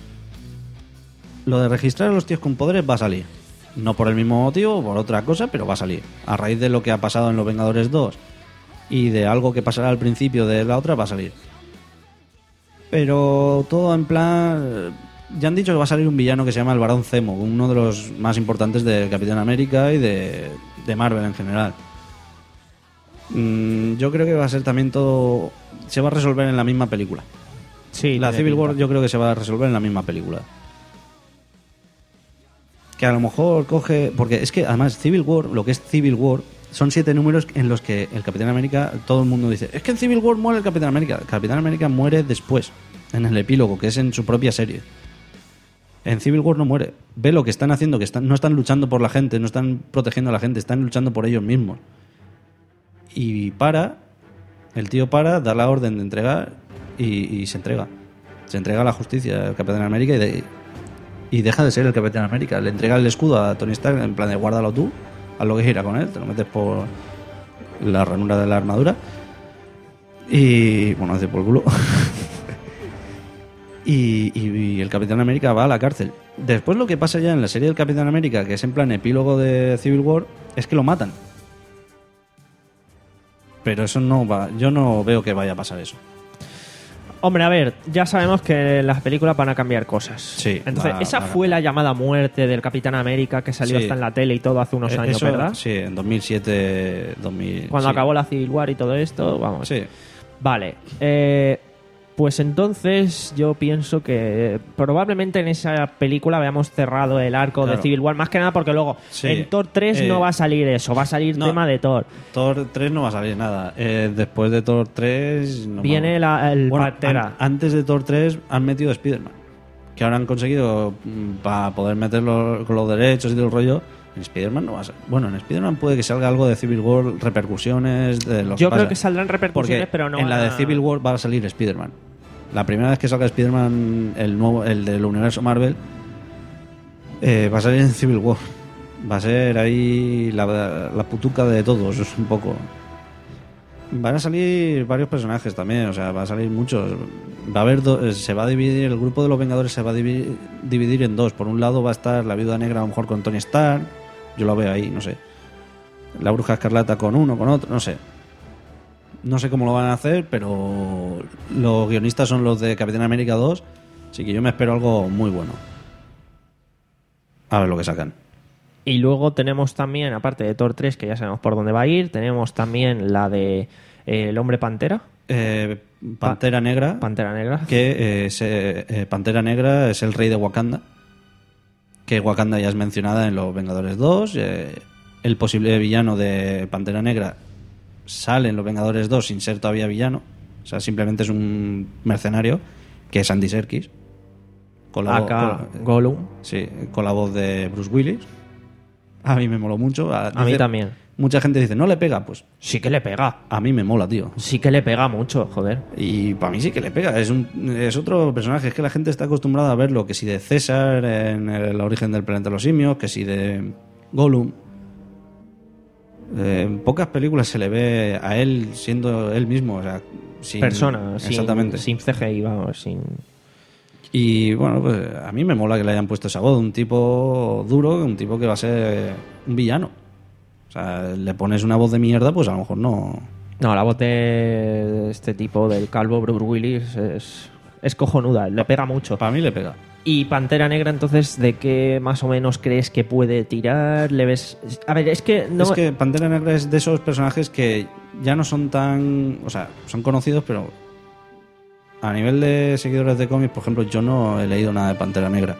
Lo de registrar a los tíos con poderes va a salir. No por el mismo motivo, por otra cosa, pero va a salir. A raíz de lo que ha pasado en Los Vengadores dos y de algo que pasará al principio de la otra, va a salir. Pero todo en plan... Ya han dicho que va a salir un villano que se llama el Barón Zemo, uno de los más importantes de Capitán América y de, de Marvel en general. Mm, yo creo que va a ser también todo... Se va a resolver en la misma película. Sí, la Civil pinta. War yo creo que se va a resolver en la misma película. Que a lo mejor coge... Porque es que además Civil War, lo que es Civil War, son siete números en los que el Capitán América, todo el mundo dice, es que en Civil War muere el Capitán América. El Capitán América muere después, en el epílogo, que es en su propia serie. En Civil War no muere. Ve lo que están haciendo, que están, no están luchando por la gente, no están protegiendo a la gente, están luchando por ellos mismos. Y para, el tío para, da la orden de entregar y, y se entrega. Se entrega a la justicia al Capitán América y, de, y deja de ser el Capitán América. Le entrega el escudo a Tony Stark en plan de guárdalo tú, haz lo que gira con él, te lo metes por la ranura de la armadura y, bueno, hace por el culo. Y, y, y el Capitán América va a la cárcel. Después lo que pasa ya en la serie del Capitán América, que es en plan epílogo de Civil War, es que lo matan. Pero eso no va... Yo no veo que vaya a pasar eso. Hombre, a ver, ya sabemos que en las películas van a cambiar cosas. Sí. Entonces, va, esa va fue la llamada muerte del Capitán América que salió Sí. hasta en la tele y todo hace unos Eh, años, eso, ¿verdad? Sí, en dos mil siete, dos mil... Cuando sí. acabó la Civil War y todo esto, vamos. Sí. Vale. Eh, pues entonces yo pienso que probablemente en esa película veamos cerrado el arco Claro. de Civil War, más que nada porque luego Sí. en Thor tres Eh, no va a salir eso, va a salir no. tema de Thor. Thor tres no va a salir nada. Eh, después de Thor tres... No Viene me- la- el Bueno, Pantera. an- antes de Thor tres han metido a Spider-Man. Que ahora han conseguido, para poder meterlo con los derechos y todo el rollo... En Spider-Man no va a ser... Bueno, en Spider-Man puede que salga algo de Civil War, repercusiones de lo Yo que creo pasa. que saldrán repercusiones, Porque pero no en la van de a- Civil War va a salir Spider-Man. La primera vez que salga Spider-Man, el nuevo, el del universo Marvel, eh, va a salir en Civil War. Va a ser ahí la, la putuca de todos, es un poco. Van a salir varios personajes también, o sea, va a salir muchos. Va a haber do- se va a dividir, el grupo de los Vengadores se va a dividir, dividir en dos. Por un lado va a estar la Viuda Negra a lo mejor con Tony Stark, yo lo veo ahí, no sé. La Bruja Escarlata con uno, con otro, no sé. No sé cómo lo van a hacer, pero los guionistas son los de Capitán América dos, así que yo me espero algo muy bueno. A ver lo que sacan. Y luego tenemos también, aparte de Thor tres, que ya sabemos por dónde va a ir, tenemos también la de eh, El Hombre Pantera. Eh, Pantera Negra. Pantera Negra. Que eh, se- eh, Pantera Negra es el rey de Wakanda. Que Wakanda ya es mencionada en Los Vengadores dos. Eh, el posible villano de Pantera Negra sale en Los Vengadores dos sin ser todavía villano. O sea, simplemente es un mercenario, que es Andy Serkis. Con la Acá, vo- con- Gollum. Sí, con la voz de Bruce Willis. A mí me moló mucho. A, A mí también. Mucha gente dice, no le pega. Pues Sí que le pega. a mí me mola, tío. Sí que le pega mucho, joder. Y para mí sí que le pega. Es, un, es otro personaje. Es que la gente está acostumbrada a verlo. Que si de César en el origen del planeta de los simios. Que si de Gollum. Eh, en pocas películas se le ve a él siendo él mismo. O sea, sin, Persona, sin, exactamente. sin C G I, vamos, sin... Y bueno, pues a mí me mola que le hayan puesto esa voz. Un tipo duro, un tipo que va a ser un villano. O sea, le pones una voz de mierda, pues a lo mejor no. No, la voz de este tipo, del calvo Bruce Willis, es, es cojonuda, le pega mucho. Para mí le pega. Y Pantera Negra, entonces, ¿de qué más o menos crees que puede tirar? ¿Le ves...? A ver, es que... No... Es que Pantera Negra es de esos personajes que ya no son tan... O sea, son conocidos, pero a nivel de seguidores de cómics, por ejemplo, yo no he leído nada de Pantera Negra.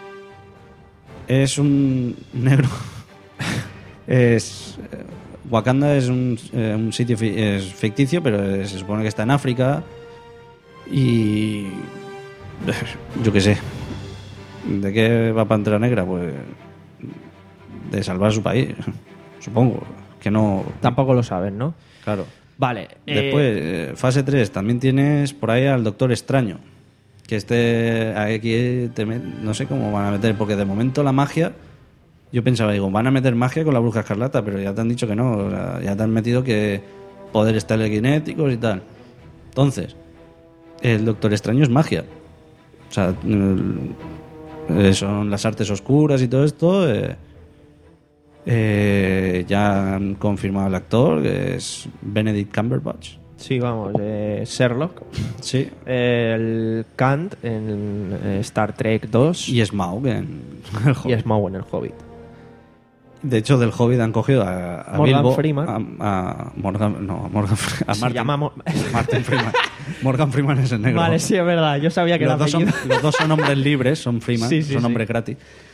Es un negro... es... Wakanda es un, eh, un sitio fi- es ficticio, pero es- se supone que está en África. Y... yo qué sé. ¿De qué va Pantera Negra? Pues de salvar su país, supongo. Que no... Tampoco lo saben, ¿no? Claro. Vale. Después, eh, eh, fase tres, también tienes por ahí al Doctor Extraño. Que este aquí te met- no sé cómo van a meter, porque de momento la magia, yo pensaba, digo, van a meter magia con la Bruja Escarlata, pero ya te han dicho que no, o sea, ya te han metido que poderes telequinéticos y tal. Entonces, el Doctor Extraño es magia. O sea, el- eh, son las artes oscuras y todo esto. eh, eh, ya han confirmado el actor, que es Benedict Cumberbatch. sí, vamos, eh, Sherlock. Sí. El Kant en eh, Star Trek dos. Y Smaug en el y Hobbit. Smaug en el Hobbit. De hecho, del Hobbit han cogido a, a Morgan Bilbo, Freeman. A, a Morgan, no, a Morgan Fre- a Se Martin, llama Mo- Martin Freeman. Morgan Freeman es el negro. Vale, sí, es verdad. Yo sabía que los, era dos son, apellido. los dos son hombres libres, son Freeman, Sí, sí, son sí. hombres gratis.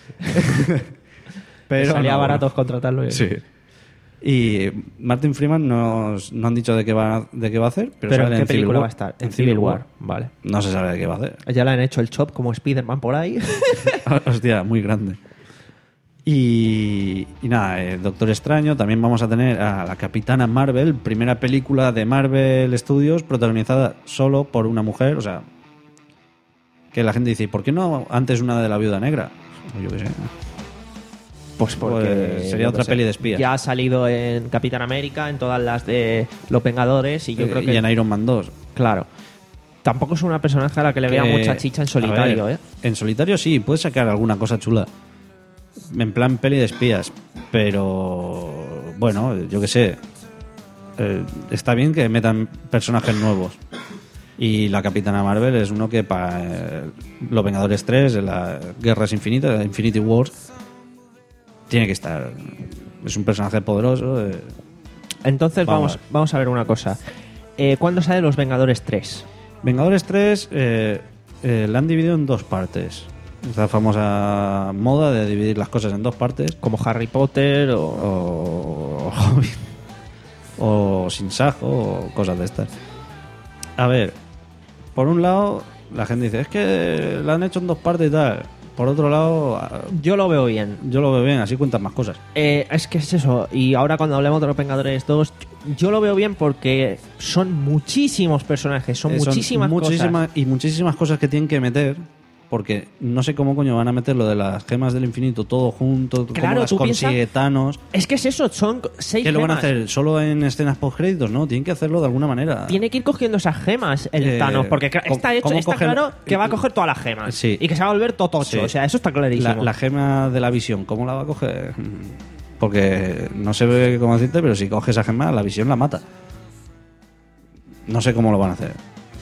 Pero salía no, barato bueno. contratarlo. Sí. Y Martin Freeman no, no han dicho de qué va, de qué va a hacer, pero, Pero sale ¿en qué Civil película War. va a estar? En Civil War. Vale. No se sabe de qué va a hacer. Ya le han hecho el chop como Spider-Man por ahí. Hostia, muy grande. Y, y nada, eh, Doctor Extraño. También vamos a tener a la Capitana Marvel, primera película de Marvel Studios protagonizada solo por una mujer. O sea, que la gente dice, ¿y por qué no antes una de la Viuda Negra? O yo qué sé. Pues porque Pues sería yo otra qué sé, peli de espías. Ya ha salido en Capitán América, en todas las de Los Vengadores y yo Eh, creo que y en Iron Man dos. claro. Tampoco es una personaje a la que le vea Que, mucha chicha en a solitario, ver, ¿eh? En solitario sí, puedes sacar alguna cosa chula. En plan peli de espías. Pero bueno, yo qué sé. Eh, está bien que metan personajes nuevos. Y la Capitana Marvel es uno que para eh, Los Vengadores tres, en las Guerras Infinitas, Infinity Wars, tiene que estar. Es un personaje poderoso. eh. Entonces Vamos. vamos, vamos a ver una cosa. Eh, ¿Cuándo sale Los Vengadores tres? Vengadores tres eh, eh, la han dividido en dos partes. Esta famosa moda de dividir las cosas en dos partes. Como Harry Potter o... O Hobbit. O Sin Sajo o cosas de estas. A ver, por un lado, la gente dice, es que la han hecho en dos partes y tal. Por otro lado, Yo lo veo bien. yo lo veo bien, así cuentas más cosas. Eh, es que es eso. Y ahora cuando hablemos de Los Vengadores dos, yo lo veo bien porque son muchísimos personajes, son Eh, muchísimas, muchísimas cosas. y muchísimas cosas que tienen que meter, porque no sé cómo coño van a meter lo de las gemas del infinito todo junto, Claro, cómo las tú piensa- consigue Thanos. Es que es eso, son seis ¿Qué lo van a gemas. hacer? ¿Solo en escenas post-créditos? No, tienen que hacerlo de alguna manera. Tiene que ir cogiendo esas gemas el Eh, Thanos, porque cla- ¿cómo- está hecho, cómo está coge el- claro que va a coger todas las gemas. Sí. Y que se va a volver totocho. Sí. O sea, eso está clarísimo. La, la gema de la visión, ¿cómo la va a coger? Porque no se ve cómo decirte, pero si coge esa gema, la visión la mata. No sé cómo lo van a hacer.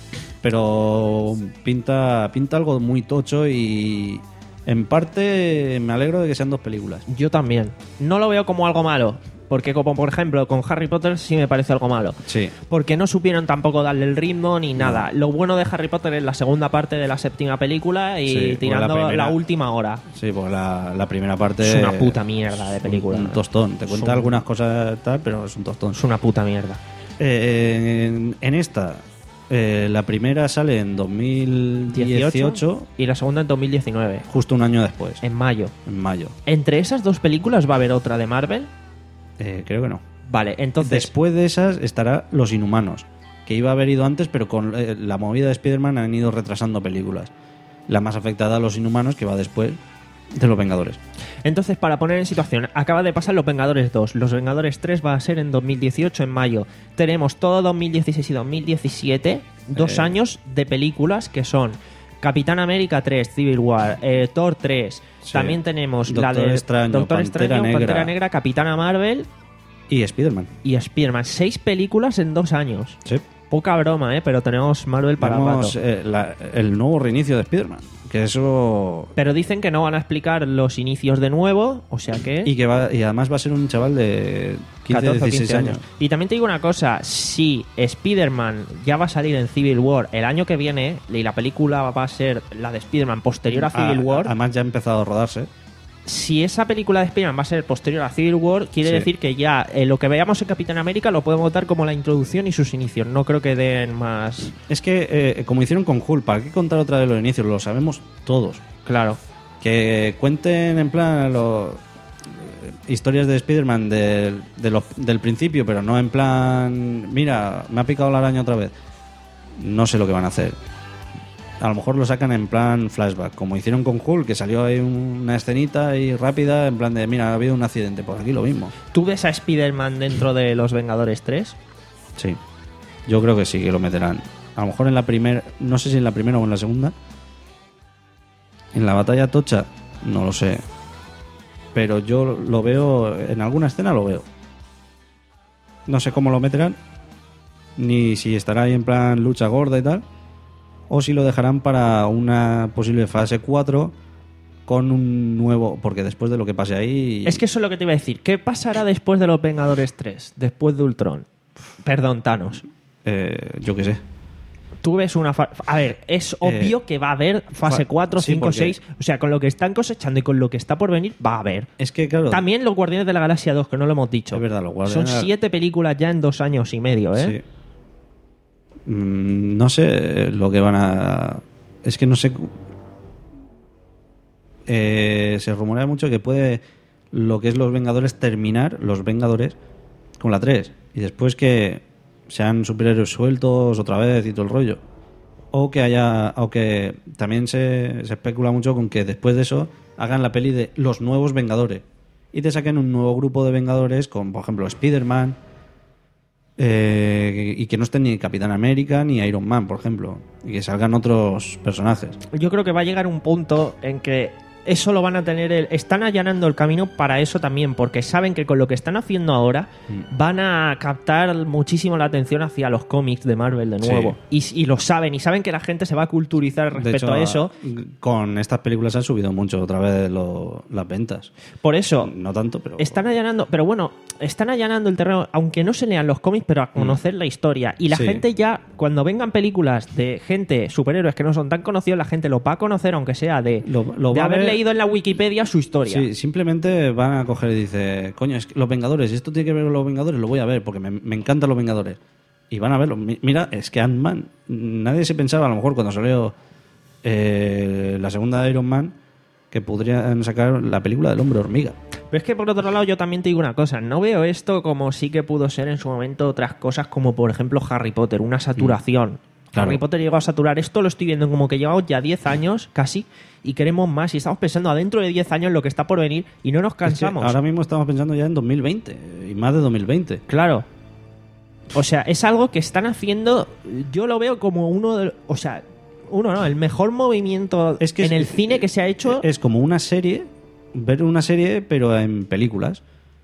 Pero pinta, pinta algo muy tocho y en parte me alegro de que sean dos películas. Yo también. No lo veo como algo malo. Porque como por ejemplo con Harry Potter sí me parece algo malo. Sí. Porque no supieron tampoco darle el ritmo ni nada. Lo bueno de Harry Potter es la segunda parte de la séptima película y Sí, pues tirando la la, primera- última hora. Sí, pues la, la primera parte Es una puta mierda de película. Un tostón. Te cuenta Es un- algunas cosas tal, pero es un tostón. Es una puta mierda. Eh, en, en esta, eh, la primera sale en dos mil dieciocho, y la segunda en dos mil diecinueve. justo un año después, En mayo. en mayo. ¿Entre esas dos películas va a haber otra de Marvel? Eh, creo que no. Vale, entonces... Después de esas estará Los Inhumanos, que iba a haber ido antes, pero con eh, la movida de Spider-Man han ido retrasando películas. La más afectada a Los Inhumanos, que va después de Los Vengadores. Entonces, para poner en situación, acaba de pasar Los Vengadores dos. Los Vengadores tres va a ser en dos mil dieciocho, en mayo. Tenemos todo dos mil dieciséis y dos mil diecisiete, dos Eh. años de películas que son Capitán América tres, Civil War, eh, Thor tres. Sí. También tenemos la Doctor de Extraño, Doctor Pantera Extraño, Negra. Pantera Negra, Capitana Marvel Y Spider-Man. y Spider-Man. Seis películas en dos años. Sí. Poca broma, ¿eh? Pero tenemos Marvel para Tenemos rato. eh, la- el nuevo reinicio de Spider-Man. Que eso... Pero dicen que no van a explicar los inicios de nuevo, o sea que... Y que va, y además va a ser un chaval de quince, catorce o dieciséis quince años. Y también te digo una cosa, si Spider-Man ya va a salir en Civil War el año que viene y la película va a ser la de Spider-Man posterior a Civil Ah, War, Además ya ha empezado a rodarse. si esa película de Spider-Man va a ser posterior a Civil War, quiere Sí. decir que ya eh, lo que veamos en Capitán América lo podemos dar como la introducción y sus inicios. No creo que den más... Es que, eh, como hicieron con Hulk, ¿para qué contar otra vez los inicios? Lo sabemos todos. Claro. Que cuenten en plan los historias de Spider-Man de, de los- del principio, pero no en plan, mira, me ha picado la araña otra vez. No sé lo que van a hacer. A lo mejor lo sacan en plan flashback, como hicieron con Hulk, que salió ahí una escenita ahí rápida, en plan de, mira, ha habido un accidente. Pues aquí lo mismo. ¿Tú ves a Spider-Man dentro de los Vengadores tres? Sí, yo creo que sí, que lo meterán. A lo mejor en la primera, no sé si en la primera o en la segunda. En la batalla tocha, no lo sé. Pero yo lo veo, en alguna escena lo veo. No sé cómo lo meterán, ni si estará ahí en plan lucha gorda y tal, o si lo dejarán para una posible fase cuatro con un nuevo, porque después de lo que pase ahí... Es que eso es lo que te iba a decir. ¿Qué pasará después de los Vengadores tres? Después de Ultron. Perdón, Thanos. Eh, yo qué sé. Tú ves una... fa- A ver, es obvio Eh, que va a haber fase fa- cuatro, sí, cinco, porque- seis. O sea, con lo que están cosechando y con lo que está por venir, va a haber. Es que, claro... También los Guardianes de la Galaxia dos, que no lo hemos dicho. Es verdad, los Son Guardianes... siete películas ya en dos años y medio, ¿eh? Sí. Mm, no sé lo que van a... Es que no sé... Eh, se rumorea mucho que puede lo que es los Vengadores terminar, los Vengadores, con la tres. Y después que sean superhéroes sueltos otra vez y todo el rollo. O que haya... O que también se, se especula mucho con que después de eso hagan la peli de los nuevos Vengadores. Y te saquen un nuevo grupo de Vengadores con, por ejemplo, Spider-Man... Eh, y que no estén ni Capitán América ni Iron Man, por ejemplo, y que salgan otros personajes. Yo creo que va a llegar un punto en que eso lo van a tener... El, están allanando el camino para eso también, porque saben que con lo que están haciendo ahora Mm. van a captar muchísimo la atención hacia los cómics de Marvel de nuevo. Y, y lo saben, y saben que la gente se va a culturizar De respecto hecho, a eso. con estas películas han subido mucho otra vez lo- las ventas. Por eso, No tanto, pero... están allanando, pero bueno, están allanando el terreno, aunque no se lean los cómics, pero a conocer la historia. Y la Sí. gente ya, cuando vengan películas de gente, superhéroes que no son tan conocidos, la gente lo va a conocer, aunque sea de, Lo- lo de va a haber ver- leído en la Wikipedia su historia. Sí, simplemente van a coger y dice, coño, es que los Vengadores, esto tiene que ver con los Vengadores, lo voy a ver porque me, me encantan los Vengadores. Y van a verlo. Mi- Mira, es que Ant-Man, nadie se pensaba a lo mejor cuando salió eh, la segunda de Iron Man que podrían sacar la película del Hombre Hormiga. Pero es que por otro lado yo también te digo una cosa, no veo esto como sí que pudo ser en su momento otras cosas como por ejemplo Harry Potter, una saturación. Claro. Harry Potter llegó a saturar, esto lo estoy viendo como que llevamos ya diez años casi y queremos más y estamos pensando adentro de diez años lo que está por venir y no nos Es que cansamos. ahora mismo estamos pensando ya en dos mil veinte y más de dos mil veinte. Claro. O sea, es algo que están haciendo, yo lo veo como uno de... O sea, uno no, el mejor movimiento Es que en es- el cine que se ha hecho... Es como una serie, ver una serie pero en películas.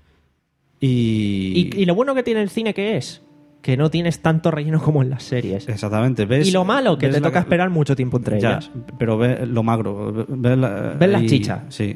Y... y, y lo bueno que tiene el cine que es, que no tienes tanto relleno como en las series. Exactamente. ¿Ves, Y lo malo, que ves te la- toca esperar mucho tiempo entre Ya, ellas. pero ve lo magro. Ves la, Ves la ahí- chicha. Sí.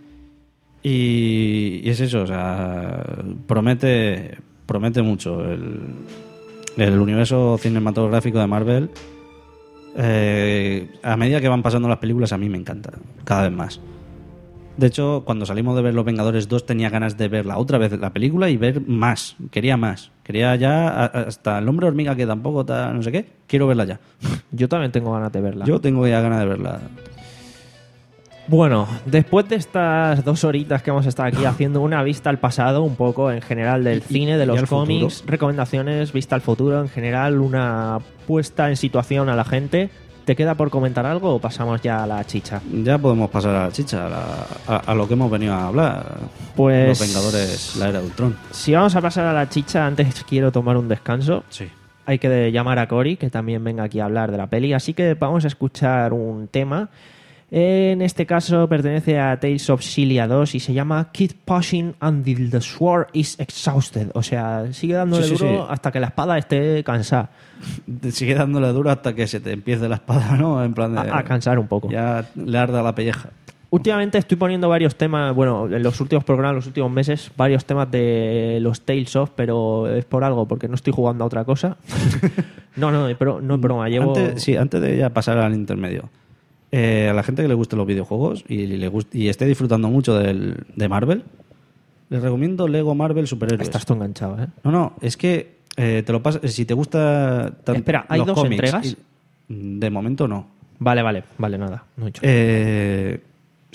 Y, y es eso, o sea, promete, promete mucho el, el universo cinematográfico de Marvel. Eh, a medida que van pasando las películas, a mí me encanta, cada vez más. De hecho, cuando salimos de ver Los Vengadores dos, tenía ganas de verla otra vez la película y ver más. Quería más. Quería ya, a- hasta El Hombre Hormiga, que tampoco está, no sé qué, quiero verla ya. Yo también tengo ganas de verla. Yo tengo ya ganas de verla. Bueno, después de estas dos horitas que hemos estado aquí haciendo una vista al pasado, un poco en general del cine, de y los al cómics, futuro. recomendaciones, vista al futuro, en general una puesta en situación a la gente. ¿Te queda por comentar algo o pasamos ya a la chicha? Ya podemos pasar a la chicha, a, la- a- a lo que hemos venido a hablar. Pues- Los Vengadores, la era de Ultron. Si vamos a pasar a la chicha, antes quiero tomar un descanso. Sí. Hay que de- llamar a Cory, que también venga aquí a hablar de la peli. Así que vamos a escuchar un tema. En este caso pertenece a Tales of Xillia dos y se llama Keep Pushing Until the Sword is Exhausted. O sea, sigue dándole Sí, sí, duro sí. hasta que la espada esté cansada. Te sigue dándole duro hasta que se te empiece la espada, ¿no? En plan de... A, a cansar un poco. Ya le arda la pelleja. Últimamente estoy poniendo varios temas, bueno, en los últimos programas, los últimos meses, varios temas de los Tales of, pero es por algo, porque no estoy jugando a otra cosa. no, no, pero no es broma. Llevo... Antes, sí, antes de ya pasar al intermedio. Eh, a la gente que le gusten los videojuegos y, le gust- y esté disfrutando mucho del, de Marvel, les recomiendo Lego Marvel Superhéroes. Estás tú enganchado, ¿eh? No, no, es que eh, te lo pasas... Si te gusta... tan- Espera, ¿hay los dos cómics entregas? y- de momento no. Vale, vale, vale, nada. No he hecho. Eh,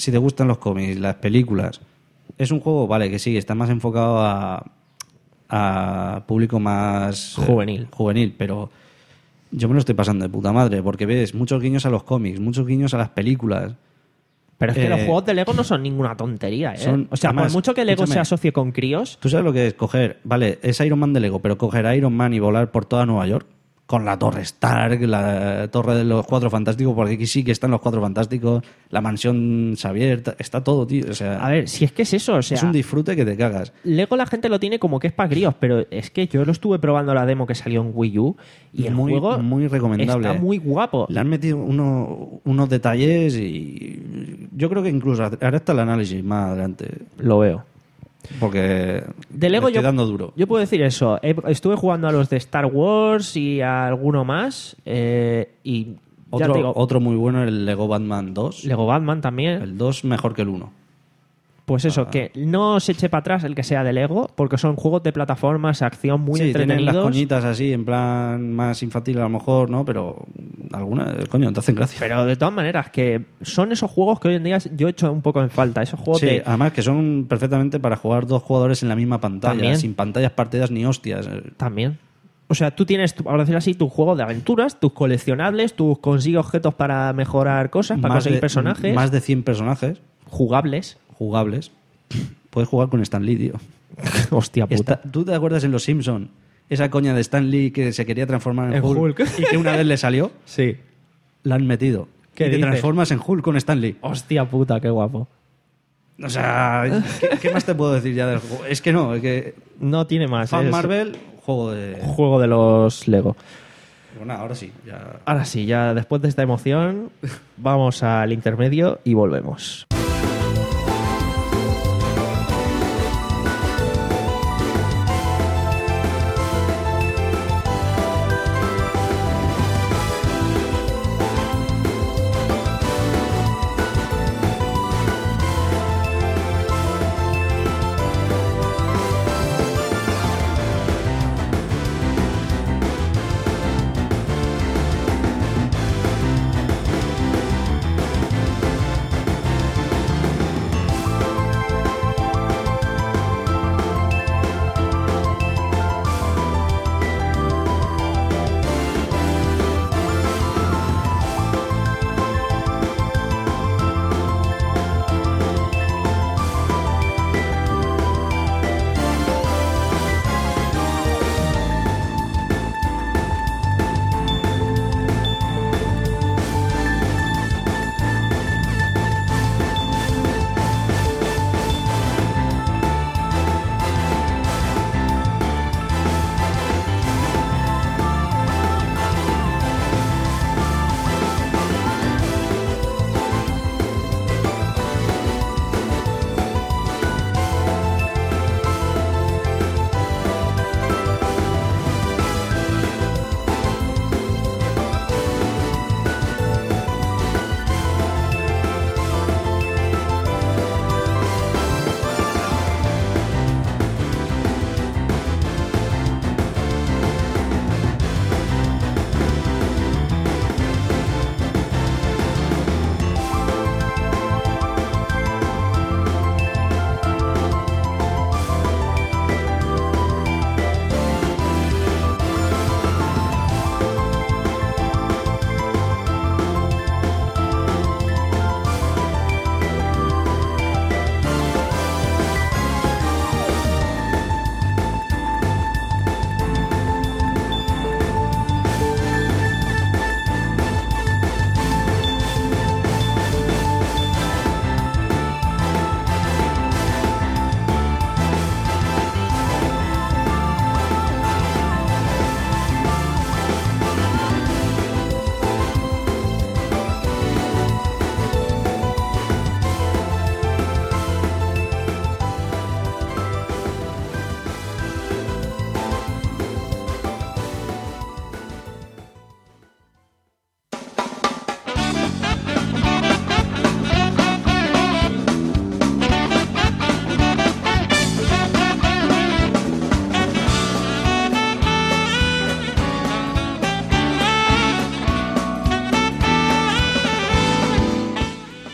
si te gustan los cómics, las películas, es un juego, vale, que sí, está más enfocado a, a público más... eh, Juvenil. juvenil, pero yo me lo estoy pasando de puta madre, porque ves muchos guiños a los cómics, muchos guiños a las películas. Pero es que Eh, los juegos de Lego no son ninguna tontería, ¿eh? son- o sea, además, por mucho que Lego escúchame. se asocie con críos, ¿Tú sabes lo que es coger? Vale, es Iron Man de Lego, pero coger a Iron Man y volar por toda Nueva York con la Torre Stark, la Torre de los Cuatro Fantásticos, porque aquí sí que están los Cuatro Fantásticos, la mansión Xavier, ta- está todo, tío. O sea, a ver, si es que es eso, o sea, es un disfrute que te cagas. Lego la gente lo tiene como que es para críos, pero es que yo lo estuve probando la demo que salió en Wii U y el muy, juego muy recomendable. está muy guapo. Le han metido uno- unos detalles y yo creo que incluso haré hasta el análisis más adelante, Lo veo. porque De Lego le estoy yo, dando duro. yo puedo decir eso. He- Estuve jugando a los de Star Wars y a alguno más. eh, y ya Otro, te digo, otro muy bueno, el Lego Batman dos. Lego Batman también. El dos mejor que el uno. Pues eso, que no se eche para atrás el que sea de Lego, porque son juegos de plataformas, acción muy Sí, tienen las entretenidos. coñitas así, en plan más infantil a lo mejor, ¿no? Pero algunas, coño, te hacen gracia. Pero de todas maneras, que son esos juegos que hoy en día yo he hecho un poco en falta. Esos juegos Sí, de. además que son perfectamente para jugar dos jugadores en la misma pantalla, También. sin pantallas partidas ni hostias. También. O sea, tú tienes, por decirlo así, tu juego de aventuras, tus coleccionables, tus consigue objetos para mejorar cosas, para conseguir de, personajes. Más de cien personajes jugables. jugables. Puedes jugar con Stan Lee, tío. Hostia puta. Esta- ¿Tú te acuerdas en Los Simpson esa coña de Stan Lee que se quería transformar en, En Hulk, Hulk. y que una vez le salió? Sí. La han metido. ¿Qué y te dices? transformas en Hulk con Stan Lee. Hostia puta, qué guapo. O sea, ¿qué, qué más te puedo decir ya del juego? Es que no, es que No tiene más. fan es Marvel, juego de... Juego de los Lego. Bueno, ahora sí, ya... Ahora sí, ya después de esta emoción, vamos al intermedio y volvemos.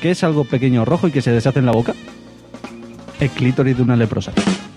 ¿Qué es algo pequeño rojo y que se deshace en la boca? El clítoris de una leprosa.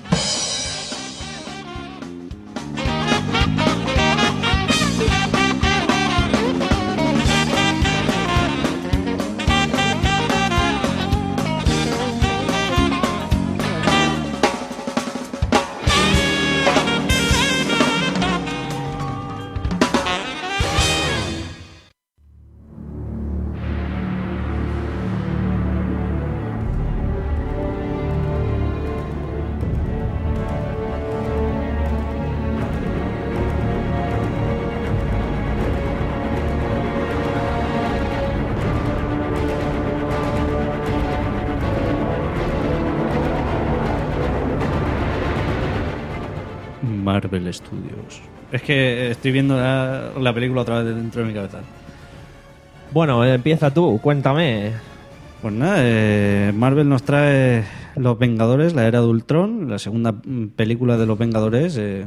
Marvel Studios. Es que estoy viendo la, la película otra vez dentro de mi cabeza. Bueno, empieza tú, cuéntame. Pues nada, eh, Marvel nos trae Los Vengadores, la era de Ultron, la segunda película de Los Vengadores. Eh,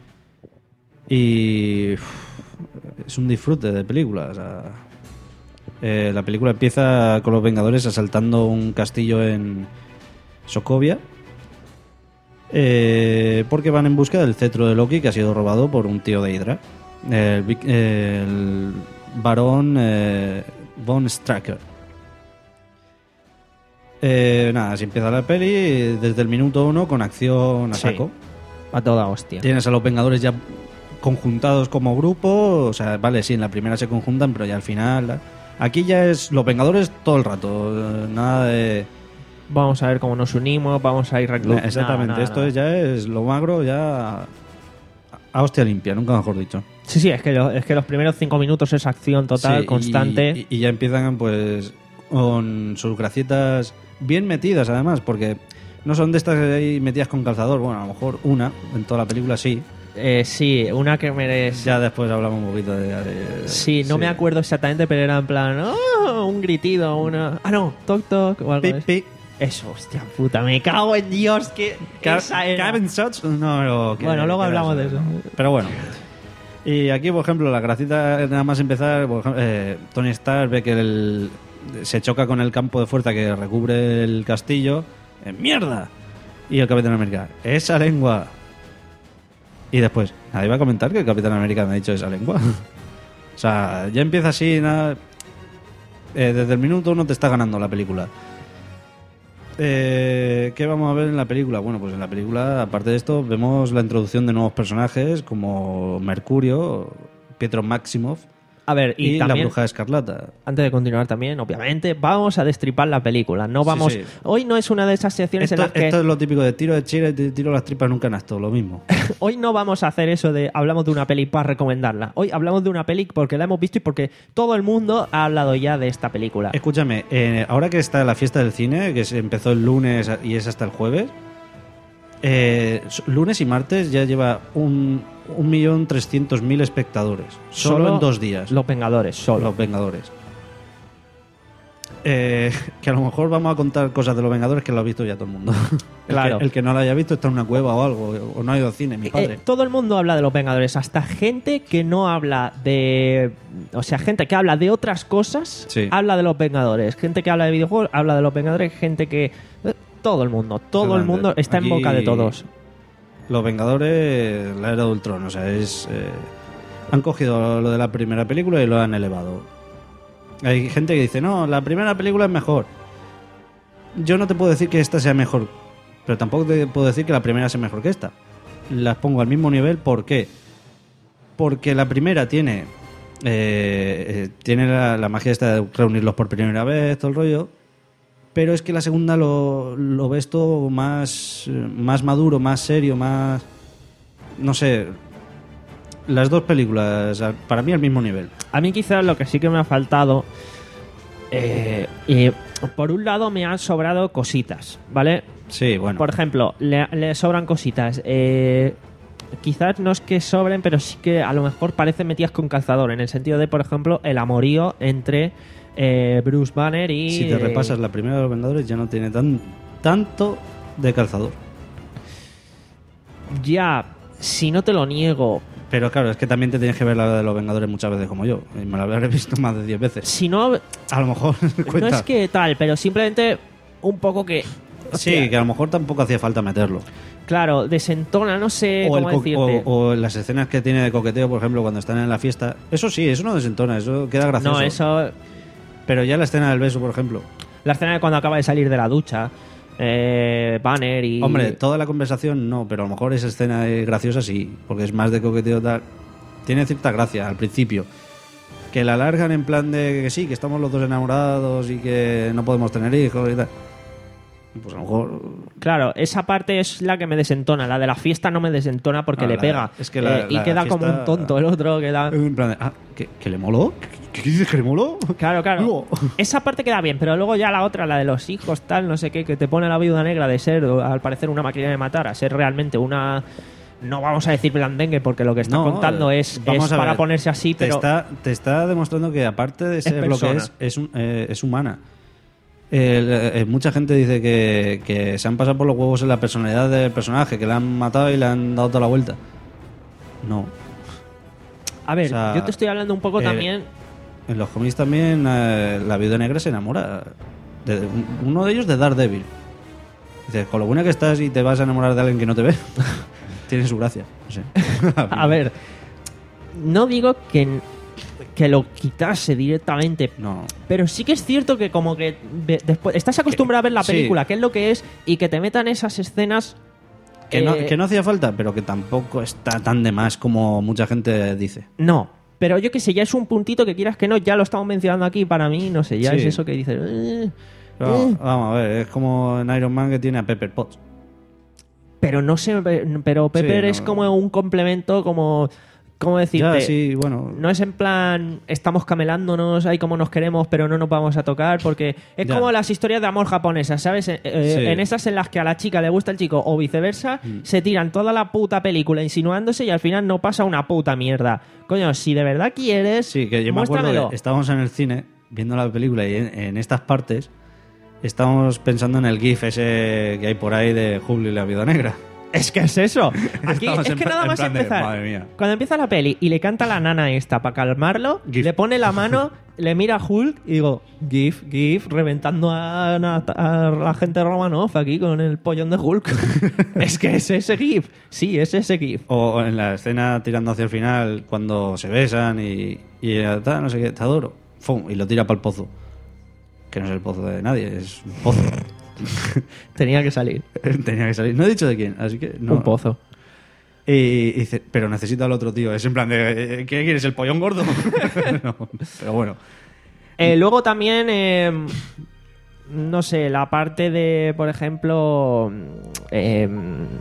y uf, es un disfrute de película. O sea, eh, la película empieza con Los Vengadores asaltando un castillo en Sokovia. Eh, porque van en busca del cetro de Loki que ha sido robado por un tío de Hydra, el, el varón eh, Von Strucker. Eh, nada, así empieza la peli desde el minuto uno con acción a Sí, saco. a toda hostia. Tienes a los Vengadores ya conjuntados como grupo, o sea, vale, sí, en la primera se conjuntan, pero ya al final... Aquí ya es los Vengadores todo el rato, nada de... Vamos a ver cómo nos unimos, vamos a ir reclutando. Exactamente, nada, esto nada. es, ya es lo magro, ya a hostia limpia, nunca mejor dicho. Sí, sí, es que, lo- es que los primeros cinco minutos es acción total, Sí, constante. Y, y ya empiezan pues con sus gracietas bien metidas además, porque no son de estas ahí metidas con calzador, bueno, a lo mejor una en toda la película sí. Eh, sí, una que merece... Ya después hablamos un poquito de... de- Sí, no me acuerdo exactamente, pero era en plan... "Oh", un gritido, una... Ah, no, toc toc o algo Pi, de eso. pi. Eso, hostia puta, me cago en Dios, que Ca- esa era. Cabin shots, no, no, que- Bueno, luego que hablamos era de eso. Pero bueno. Y aquí, por ejemplo, la gracita, nada más empezar, por ejemplo, eh, Tony Stark ve que el- se choca con el campo de fuerza que recubre el castillo. ¡Eh, ¡Mierda! Y el Capitán América, ¡esa lengua! Y después, nadie va a comentar que el Capitán América me ha dicho esa lengua. O sea, ya empieza así, nada. Eh, desde el minuto uno te está ganando la película. Eh, ¿Qué vamos a ver en la película? Bueno, pues en la película, aparte de esto, vemos la introducción de nuevos personajes como Mercurio, Pietro Maximoff A ver, y, y, también, la Bruja Escarlata. antes de continuar también, obviamente, vamos a destripar la película. No vamos... Sí, sí. Hoy no es una de esas secciones Esto, en las que... esto es lo típico de tiro de chile y tiro las tripas en un canasto, lo mismo. Hoy no vamos a hacer eso de hablamos de una peli para recomendarla. Hoy hablamos de una peli porque la hemos visto y porque todo el mundo ha hablado ya de esta película. Escúchame, eh, ahora que está la fiesta del cine, que se empezó el lunes y es hasta el jueves, eh, lunes y martes ya lleva un, un millón trescientos mil espectadores. Solo, Solo en dos días. Los Vengadores, solo. Los Vengadores. Eh, que a lo mejor vamos a contar cosas de los Vengadores que lo ha visto ya todo el mundo. El Claro. que, el que no lo haya visto está en una cueva o algo, o no ha ido al cine, mi padre. Eh, todo el mundo habla de los Vengadores, hasta gente que no habla de... O sea, gente que habla de otras cosas, Sí. habla de los Vengadores. Gente que habla de videojuegos, habla de los Vengadores. Gente que... eh, Todo el mundo, todo el mundo está en Aquí, boca de todos. Los Vengadores, la era de Ultron, o sea, es... eh, han cogido lo de la primera película y lo han elevado. Hay gente que dice, no, la primera película es mejor. Yo no te puedo decir que esta sea mejor, pero tampoco te puedo decir que la primera sea mejor que esta. Las pongo al mismo nivel, ¿por qué? Porque la primera tiene... eh, eh, tiene la, la magia esta de reunirlos por primera vez, todo el rollo. Pero es que la segunda lo, lo ves todo más, eh, más maduro, más serio, más... No sé. Las dos películas, a- para mí al mismo nivel. A mí quizás lo que sí que me ha faltado... eh, eh, por un lado me han sobrado cositas, ¿vale? Sí, bueno. Por ejemplo, le, le sobran cositas. Eh, quizás no es que sobren, pero sí que a lo mejor parecen metidas con calzador. En el sentido de, por ejemplo, el amorío entre eh, Bruce Banner y... Si te repasas la primera de los Vengadores ya no tiene tan tanto de calzador. Ya, si no te lo niego... Pero claro, es que también te tienes que ver la de los Vengadores muchas veces como yo. Y me la habré visto más de diez veces. Si no, A lo mejor cuenta. No es que tal, pero simplemente un poco que... Sí, hostia, que a lo mejor tampoco hacía falta meterlo. claro, desentona, no sé O, el cómo co- decirte. o, o las escenas que tiene de coqueteo, por ejemplo, cuando están en la fiesta. Eso sí, eso no desentona, eso queda gracioso. no, eso... Pero ya la escena del beso, por ejemplo. La escena de cuando acaba de salir de la ducha, eh, Banner y... Hombre, toda la conversación no, pero a lo mejor esa escena es graciosa sí, porque es más de coqueteo tal. Tiene cierta gracia al principio. Que la alargan en plan de que sí, que estamos los dos enamorados y que no podemos tener hijos y tal. Pues a lo mejor... Claro, esa parte es la que me desentona. La de la fiesta no me desentona porque Ah, le la- pega. es que la- Eh, y la queda fiesta- como un tonto el otro. Queda... En plan de, ah, ¿que, que le moló? ¿Qué, qué dices que le moló? Claro, claro. No. Esa parte queda bien, pero luego ya la otra, la de los hijos, tal, no sé qué, que te pone a la viuda negra de ser, al parecer, una máquina de matar, a ser realmente una... No vamos a decir blandengue porque lo que está No, contando eh, es, vamos es a para ver, ponerse así, te pero... Está, te está demostrando que aparte de ser lo que persona. es, es, un- eh, es humana. Eh, eh, mucha gente dice que, que se han pasado por los huevos en la personalidad del personaje, que le han matado y le han dado toda la vuelta. No. A ver, O sea, yo te estoy hablando un poco eh, también... En los cómics también eh, la viuda negra se enamora. De, uno de ellos de Daredevil. Dices, con lo buena que estás y te vas a enamorar de alguien que no te ve, tiene su gracia. No sé. A ver, no digo que, que lo quitase directamente, No. pero sí que es cierto que como que ve- después estás acostumbrado a ver la sí. película, qué es lo que es, y que te metan esas escenas... Que, no, eh, que no hacía falta, pero que tampoco está tan de más como mucha gente dice. No, pero yo que sé, ya es un puntito que quieras que no, ya lo estamos mencionando aquí, para mí, no sé, ya Sí. es eso que dices... eh, Pero, eh. Vamos a ver, es como en Iron Man que tiene a Pepper Potts. Pero no sé, pero Pepper Sí, es no. como un complemento, como... ¿Cómo decirte? Ya, sí, bueno. No es en plan, estamos camelándonos ahí como nos queremos, pero no nos vamos a tocar, porque es Ya. como las historias de amor japonesas, ¿sabes? Eh, eh, Sí. En esas en las que a la chica le gusta el chico o viceversa, Mm. se tiran toda la puta película insinuándose y al final no pasa una puta mierda. Coño, si de verdad quieres, Sí, que yo me acuerdo muéstramelo. que estábamos en el cine viendo la película y en, en estas partes estábamos pensando en el GIF ese que hay por ahí de Julio y la viuda negra. Es que es eso. Aquí Estamos es en que pla- nada en más plan de, empezar. madre mía. Cuando empieza la peli y le canta la nana esta para calmarlo, Gif. le pone la mano, le mira a Hulk y digo, GIF, GIF, reventando a, a- a la gente Romanoff aquí con el pollón de Hulk. Es que es ese GIF. Sí, es ese GIF. O en la escena tirando hacia el final, cuando se besan y, y ella, "Ta, no sé qué, te adoro. Fum, y lo tira para el pozo. Que no es el pozo de nadie, es un pozo. Tenía que salir. Tenía que salir. No he dicho de quién, así que no. Un pozo. Y, y dice, pero necesito al otro tío. Es en plan de, eh, ¿qué quieres, el pollón gordo? No, pero bueno. Eh, luego también, eh, no sé, la parte de, por ejemplo, eh,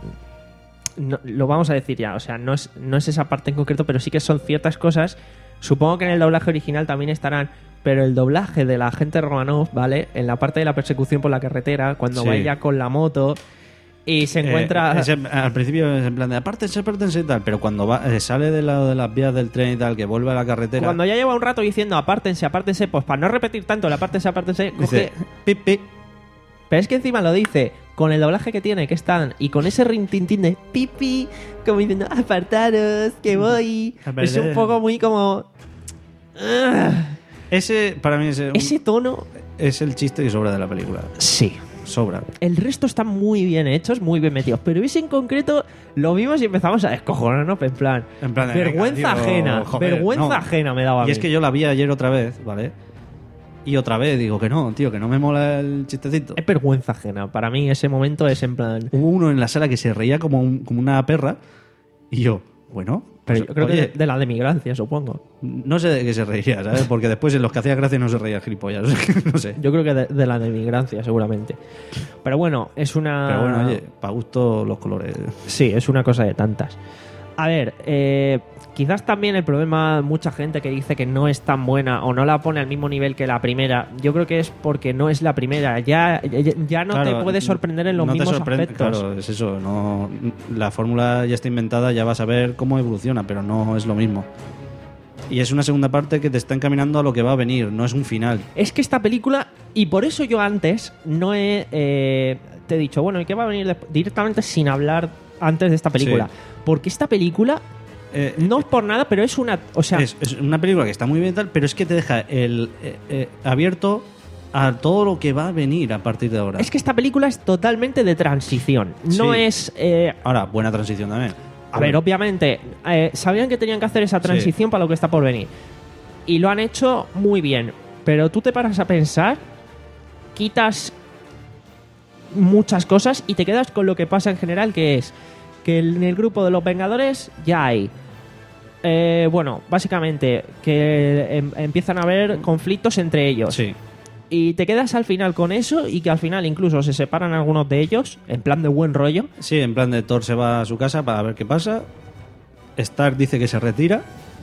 no- lo vamos a decir ya, o sea, no es, no es esa parte en concreto, pero sí que son ciertas cosas. Supongo que en el doblaje original también estarán, pero el doblaje de la agente Romanoff, ¿vale? En la parte de la persecución por la carretera, cuando Sí. va ella con la moto y se encuentra... Eh, es en- al principio es en plan de apártense, apártense y tal, pero cuando va, eh, sale del lado de las vías del tren y tal, que vuelve a la carretera, Cuando ya lleva un rato diciendo apártense, apártense, pues para no repetir tanto el apártense, apártense, coge... dice, pip, pip. Pero es que encima lo dice con el doblaje que tiene, que están, y con ese rintintín de pipi, como diciendo, apartaros, que voy. A Es un perder. poco muy como... ah, Ese, para mí, es, un- ese tono... es el chiste que sobra de la película. Sí. Sobra. El resto están muy bien hechos, muy bien metidos. Pero ese en concreto lo vimos y empezamos a descojonarnos, en plan... En plan de, vergüenza venga, tío, ajena. joder, vergüenza no. ajena me daba a Y mí. es que yo la vi ayer otra vez, ¿vale? Y otra vez digo que no, tío, que no me mola el chistecito. Es vergüenza ajena. Para mí ese momento es en plan... Hubo uno en la sala que se reía como, un- como una perra y yo, bueno, Pero pues, yo creo oye, que de, de la demigrancia, supongo. no sé de qué se reía, ¿sabes? Porque después en los que hacía gracia no se reía gilipollas, no sé. Yo creo que de, de la demigrancia, seguramente. Pero bueno, es una... Pero bueno, oye, para gusto los colores. Sí, es una cosa de tantas. A ver, eh, quizás también el problema, mucha gente que dice que no es tan buena o no la pone al mismo nivel que la primera, yo creo que es porque no es la primera. Ya, ya, ya no Claro, te puede sorprender en los no te mismos sorprende- aspectos. Claro, es eso. No, la fórmula ya está inventada, ya vas a ver cómo evoluciona, pero no es lo mismo. Y es una segunda parte que te está encaminando a lo que va a venir, no es un final. Es que esta película, y por eso yo antes no he... eh, te he dicho, bueno, ¿y qué va a venir después? Directamente sin hablar antes de esta película. Sí. Porque esta película Eh, no es por nada, pero es una... O sea, es, es una película que está muy bien tal, pero es que te deja el eh, eh, abierto a todo lo que va a venir a partir de ahora. es que esta película es totalmente de transición. No Sí. es... eh, Ahora, buena transición también. a ver, obviamente, eh, sabían que tenían que hacer esa transición Sí. para lo que está por venir. Y lo han hecho muy bien. Pero tú te paras a pensar, quitas muchas cosas y te quedas con lo que pasa en general, que es que en el grupo de los Vengadores ya hay... eh, bueno, básicamente que em- empiezan a haber conflictos entre ellos. Sí. Y te quedas al final con eso y que al final incluso se separan algunos de ellos, en plan de buen rollo. Sí, en plan de Thor se va a su casa para ver qué pasa. Stark dice que se retira.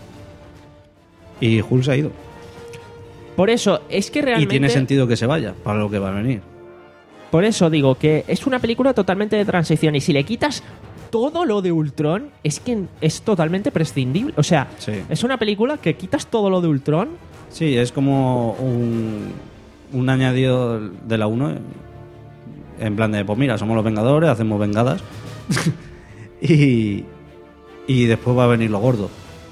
Y Hulk se ha ido. Por eso, es que realmente... Y tiene sentido que se vaya para lo que va a venir. Por eso digo que es una película totalmente de transición y si le quitas todo lo de Ultron, es que es totalmente prescindible. O sea, Sí. es una película que quitas todo lo de Ultron. Sí, es como un, un añadido de la uno. En plan de, pues mira, somos los Vengadores, hacemos vengadas. y, y después va a venir lo gordo.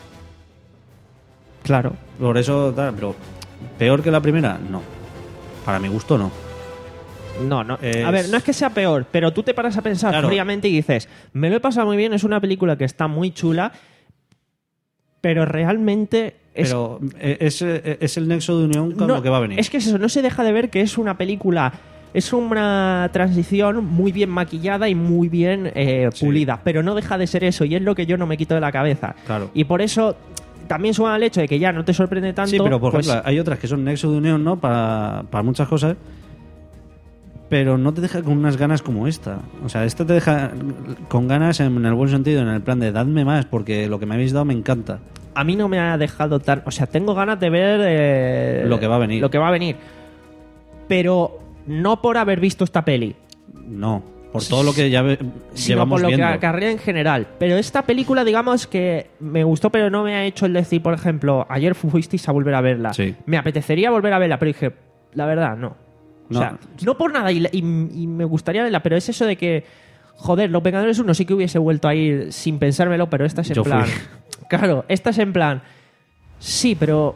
Claro. Por eso, tal, pero peor que la primera, no. Para mi gusto, no. No, no. Es- A ver, no es que sea peor, pero tú te paras a pensar Claro. fríamente y dices, me lo he pasado muy bien, es una película que está muy chula, pero realmente es Pero es, es el nexo de unión con no, lo que va a venir. Es que es eso, no se deja de ver que es una película, es una transición muy bien maquillada y muy bien eh, Sí. pulida, pero no deja de ser eso y es lo que yo no me quito de la cabeza. Claro. Y por eso también suma el hecho de que ya no te sorprende tanto. Sí, pero por pues, ejemplo, hay otras que son nexo de unión, ¿no? Para, para muchas cosas. Pero no te deja con unas ganas como esta. O sea, esta te deja con ganas en el buen sentido, en el plan de dadme más, porque lo que me habéis dado me encanta. a mí no me ha dejado tan... O sea, tengo ganas de ver... eh, Lo que va a venir. Lo que va a venir. Pero no por haber visto esta peli, No, por todo lo que ya ve- sino llevamos por lo viendo. que acarrea en general. Pero esta película, digamos que me gustó, pero no me ha hecho el decir, por ejemplo, ayer fuisteis a volver a verla. Sí. Me apetecería volver a verla, pero dije, la verdad, no. O No. sea, no por nada, y, y- y me gustaría verla, pero es eso de que, joder, Los Vengadores uno sí que hubiese vuelto a ir sin pensármelo, pero esta es en Yo plan... fui. Claro, esta es en plan... Sí, pero...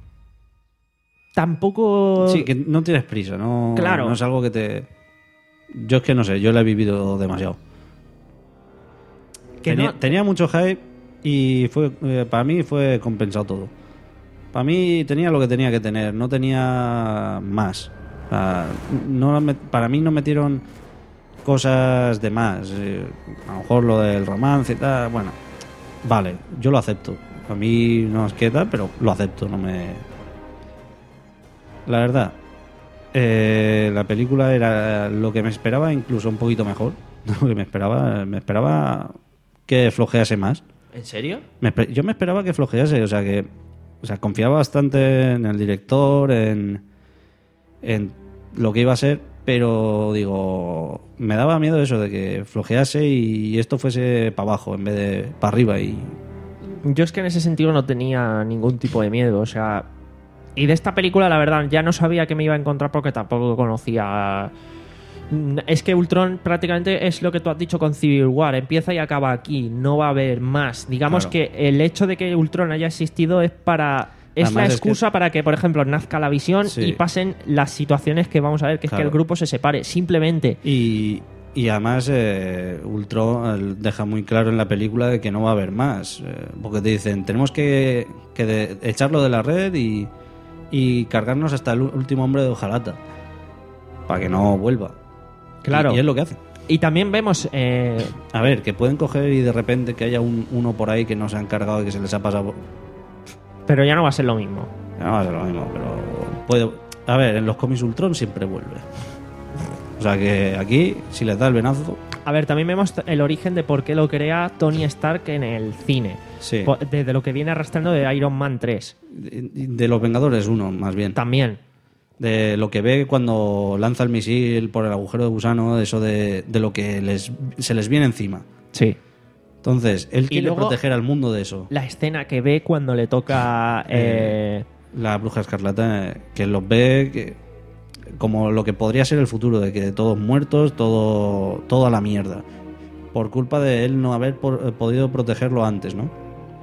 Tampoco... Sí, que no tienes prisa, no, Claro. no es algo que te... Yo es que no sé, yo la he vivido demasiado. Que tenía, no- tenía mucho hype y fue eh, para mí fue compensado todo. Para mí tenía lo que tenía que tener, no tenía más. O sea, no, me- para mí no metieron cosas de más. Eh, a lo mejor lo del romance y tal, bueno, vale, yo lo acepto. A mí no es que tal, pero lo acepto, no me... La verdad, eh, la película era lo que me esperaba, incluso un poquito mejor de lo que me esperaba. Me esperaba que flojease más. ¿En serio? Me espe- yo me esperaba que flojease, o sea que, o sea, confiaba bastante en el director, en, en lo que iba a ser, pero digo, me daba miedo eso de que flojease y esto fuese para abajo en vez de para arriba y Yo es que en ese sentido no tenía ningún tipo de miedo, o sea... Y de esta película, la verdad, ya no sabía que me iba a encontrar porque tampoco conocía... Es que Ultron prácticamente es lo que tú has dicho con Civil War, empieza y acaba aquí, no va a haber más. Digamos Claro. que el hecho de que Ultron haya existido es para... Es Además, la es que- excusa para que, por ejemplo, nazca la visión Sí. y pasen las situaciones que vamos a ver, que es que Claro. el grupo se separe, simplemente. Y, y además eh, Ultron eh, deja muy claro en la película de que no va a haber más. eh, porque te dicen, tenemos que, que de- echarlo de la red y, y cargarnos hasta el último hombre de hojalata. Para que no vuelva. Claro. Y, y es lo que hacen. Y también vemos... eh, A ver, que pueden coger y de repente que haya un, uno por ahí que no se han cargado y que se les ha pasado... pero ya no va a ser lo mismo. No va a ser lo mismo, pero... Puede, a ver, en los cómics Ultron siempre vuelve. O sea que aquí, si les da el venazo... A ver, también vemos el origen de por qué lo crea Tony Stark en el cine. Sí. Po- Desde lo que viene arrastrando de Iron Man tres. De, de los Vengadores uno, más bien. También. De lo que ve cuando lanza el misil por el agujero de gusano, eso de, de lo que les, se les viene encima. Sí. Entonces, él Y quiere luego- proteger al mundo de eso. La escena que ve cuando le toca... eh, La bruja escarlata, eh, que los ve que, como lo que podría ser el futuro, de que todos muertos, todo, todo a la mierda. Por culpa de él no haber por- podido protegerlo antes, ¿no?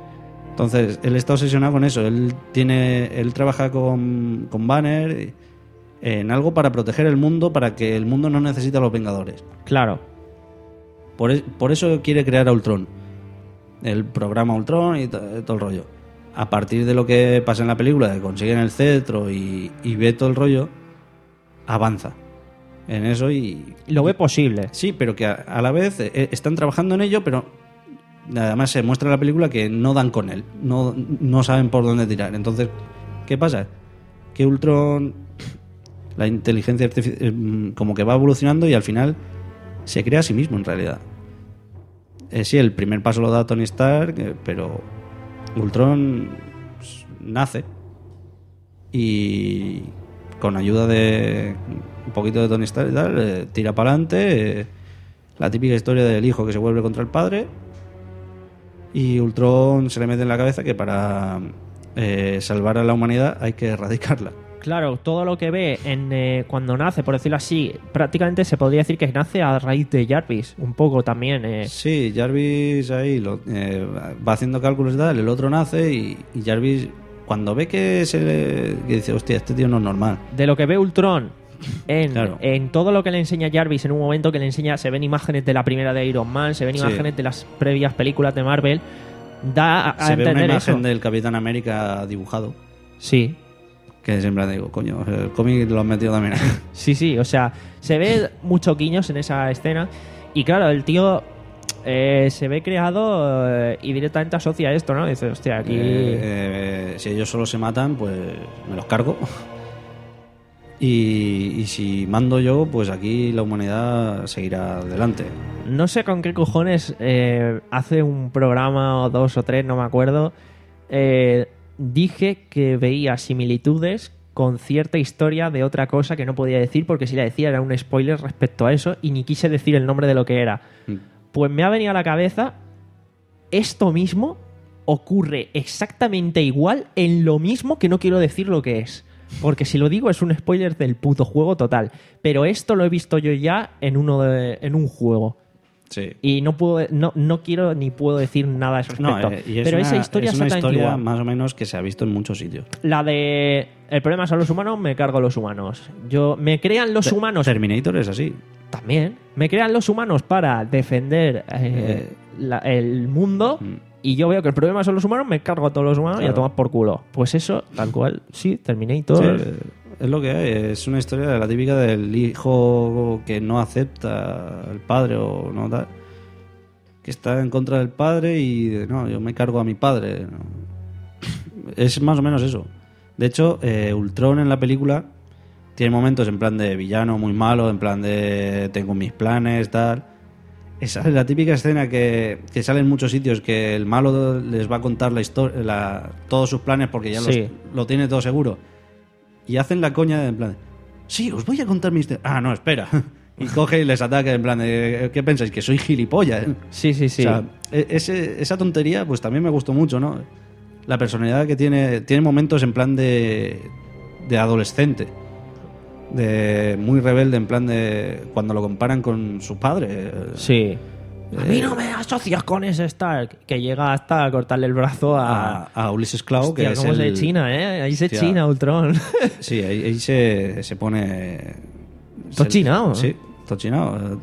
Entonces, él está obsesionado con eso. Él tiene, él trabaja con, con Banner en algo para proteger el mundo, para que el mundo no necesite a los Vengadores. Claro. Por, e- por eso quiere crear a Ultron. El programa Ultron y to- todo el rollo. A partir de lo que pasa en la película, de consiguen el cetro y, y ve todo el rollo, avanza en eso y... Lo ve posible. Sí, pero que a, a la vez eh, están trabajando en ello, pero además se muestra en la película que no dan con él, no, no saben por dónde tirar. Entonces, ¿qué pasa? Que Ultron, la inteligencia artificial, como que va evolucionando y al final se crea a sí mismo en realidad. Eh, sí, el primer paso lo da Tony Stark, eh, pero Ultron pues, nace y con ayuda de un poquito de Tony Stark y tal, eh, tira para adelante. Eh, la típica historia del hijo que se vuelve contra el padre. Y Ultron se le mete en la cabeza que para eh, salvar a la humanidad hay que erradicarla. Claro, todo lo que ve en eh, cuando nace, por decirlo así, prácticamente se podría decir que nace a raíz de Jarvis, un poco también. Eh. Sí, Jarvis ahí lo, eh, va haciendo cálculos y tal, el otro nace y, y Jarvis cuando ve que se le, que dice, hostia, este tío no es normal. De lo que ve Ultron en, Claro. en todo lo que le enseña Jarvis, en un momento que le enseña, se ven imágenes de la primera de Iron Man, se ven Sí. imágenes de las previas películas de Marvel, da a, a Se ve una entender imagen eso. del Capitán América dibujado. Sí. Que siempre digo, coño, el cómic lo han metido también. Sí, sí, o sea, se ve muchos guiños en esa escena y claro, el tío eh, se ve creado eh, y directamente asocia esto, ¿no? Dice, hostia, aquí... Eh, eh, si ellos solo se matan, pues me los cargo. Y, y si mando yo, pues aquí la humanidad seguirá adelante. No sé con qué cojones eh, hace un programa o dos o tres, no me acuerdo, eh, dije que veía similitudes con cierta historia de otra cosa que no podía decir porque si la decía era un spoiler respecto a eso y ni quise decir el nombre de lo que era. Mm. Pues me ha venido a la cabeza esto mismo ocurre exactamente igual en lo mismo que no quiero decir lo que es. Porque si lo digo es un spoiler del puto juego total. Pero esto lo he visto yo ya en uno de, en un juego. Sí. Y no puedo, no, no quiero ni puedo decir nada a ese No, respecto. eh, y es Pero una, esa historia es una exactamente historia igual. más o menos que se ha visto en muchos sitios. La de el problema son los humanos, me cargo a los humanos. Yo me crean los Te- humanos Terminator es así. también. Me crean los humanos para defender eh, la- el mundo. Mm. Y yo veo que el problema son los humanos, me cargo a todos los humanos y a Claro. tomar por culo. Pues eso, tal cual, sí, Terminator. Sí, es lo que hay. Es una historia de la típica del hijo que no acepta al padre o no tal. Que está en contra del padre y de, no, yo me cargo a mi padre. No. Es más o menos eso. De hecho, eh, Ultron en la película tiene momentos en plan de villano muy malo, en plan de tengo mis planes, tal. Esa es la típica escena que, que sale en muchos sitios, que el malo les va a contar la historia, la, todos sus planes porque ya Sí. los, lo tiene todo seguro. Y hacen la coña de, en plan, sí, os voy a contar mis... Ah, no, espera. Y coge y les ataca en plan de, ¿qué pensáis? Que soy gilipollas. ¿eh? Sí, sí, sí. O sea, e- ese- esa tontería pues también me gustó mucho, ¿no? La personalidad que tiene, tiene momentos en plan de, de adolescente. De muy rebelde, en plan de cuando lo comparan con su padre. Sí. A mí Eh, no me asocias con ese Stark que llega hasta a cortarle el brazo a, a, a Ulises Klaue, Hostia, que es cómo se el... china, ¿eh? Ahí se Hostia. china Ultron. Sí, ahí, ahí se, se pone... Todo se- chinao, ¿no? Sí, todo chinao.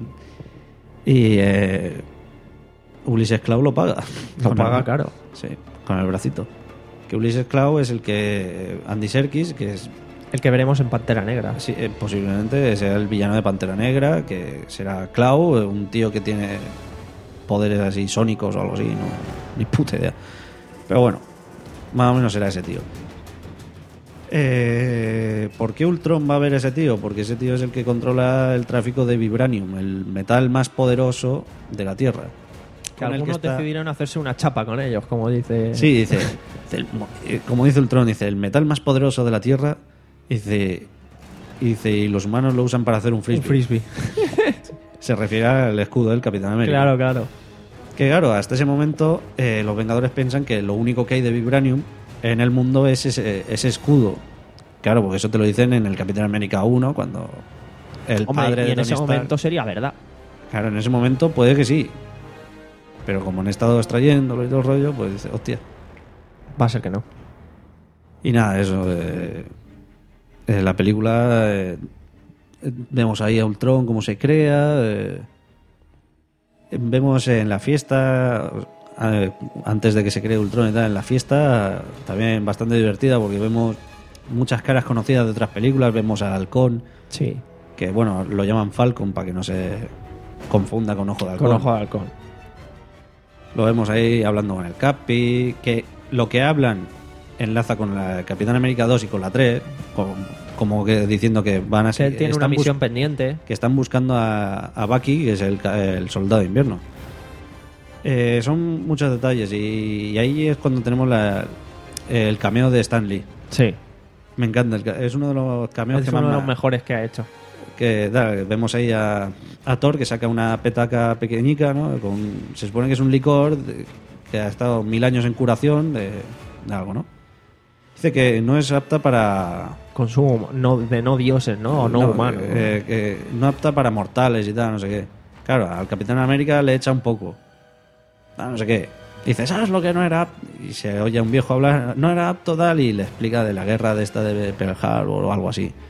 Y eh, Ulises Klaue lo paga. Lo Con paga el- caro. Sí, con el bracito. Que Ulises Klaue es el que... Andy Serkis, que es... El que veremos en Pantera Negra. Sí, eh, posiblemente sea el villano de Pantera Negra, que será Klaue, un tío que tiene poderes así sónicos o algo así, no, ni puta idea. Pero bueno, más o menos será ese tío. Eh, ¿Por qué Ultron va a ver ese tío? Porque ese tío es el que controla el tráfico de vibranium, el metal más poderoso de la Tierra. Que Con el algunos está- decidieron hacerse una chapa con ellos, como dice... Sí, dice, dice el- eh, como dice Ultron, dice, el metal más poderoso de la Tierra, dice, y dice, y los humanos lo usan para hacer un frisbee. Un frisbee. Se refiere al escudo del Capitán América. Claro, claro. Que claro, hasta ese momento eh, los Vengadores piensan que lo único que hay de vibranium en el mundo es ese, ese escudo. Claro, porque eso te lo dicen en el Capitán América uno, cuando el Hombre, padre y de en Tony ese Stark- momento sería verdad. Claro, en ese momento puede que sí. Pero como han estado extrayéndolo y todo el rollo, pues dice, hostia. Va a ser que no. Y nada, eso. Eh, eh, la película. Eh, vemos ahí a Ultron cómo se crea. Eh, vemos en la fiesta. Eh, antes de que se cree Ultron y tal, en la fiesta. También bastante divertida porque vemos muchas caras conocidas de otras películas. Vemos a Halcón. Sí. Que bueno, lo llaman Falcon para que no se confunda con Ojo de Halcón. Con Ojo de Halcón. Lo vemos ahí hablando con el Capi. Que lo que hablan enlaza con la Capitán América dos y con la tres. Con, como que diciendo que van a ser. Él tiene una misión pendiente. Que están buscando a, a Bucky, que es el, el soldado de invierno. Eh, son muchos detalles. Y, y ahí es cuando tenemos la, el cameo de Stan Lee. Sí. Me encanta. El, es uno de los cameos es que uno más de los mejores que ha hecho. Que da, vemos ahí a, a Thor que saca una petaca pequeñica, ¿no? Con, se supone que es un licor de, que ha estado mil años en curación de, de algo, ¿no? Dice que no es apta para consumo no, de no dioses, ¿no? O no, no humanos. Eh, que no apta para mortales y tal, no sé qué. Claro, al Capitán América le echa un poco. Ah, no sé qué. Dice, ¿sabes lo que no era apto? Y se oye a un viejo hablar, no era apto tal, y le explica de la guerra de esta de Pearl Harbor o algo así.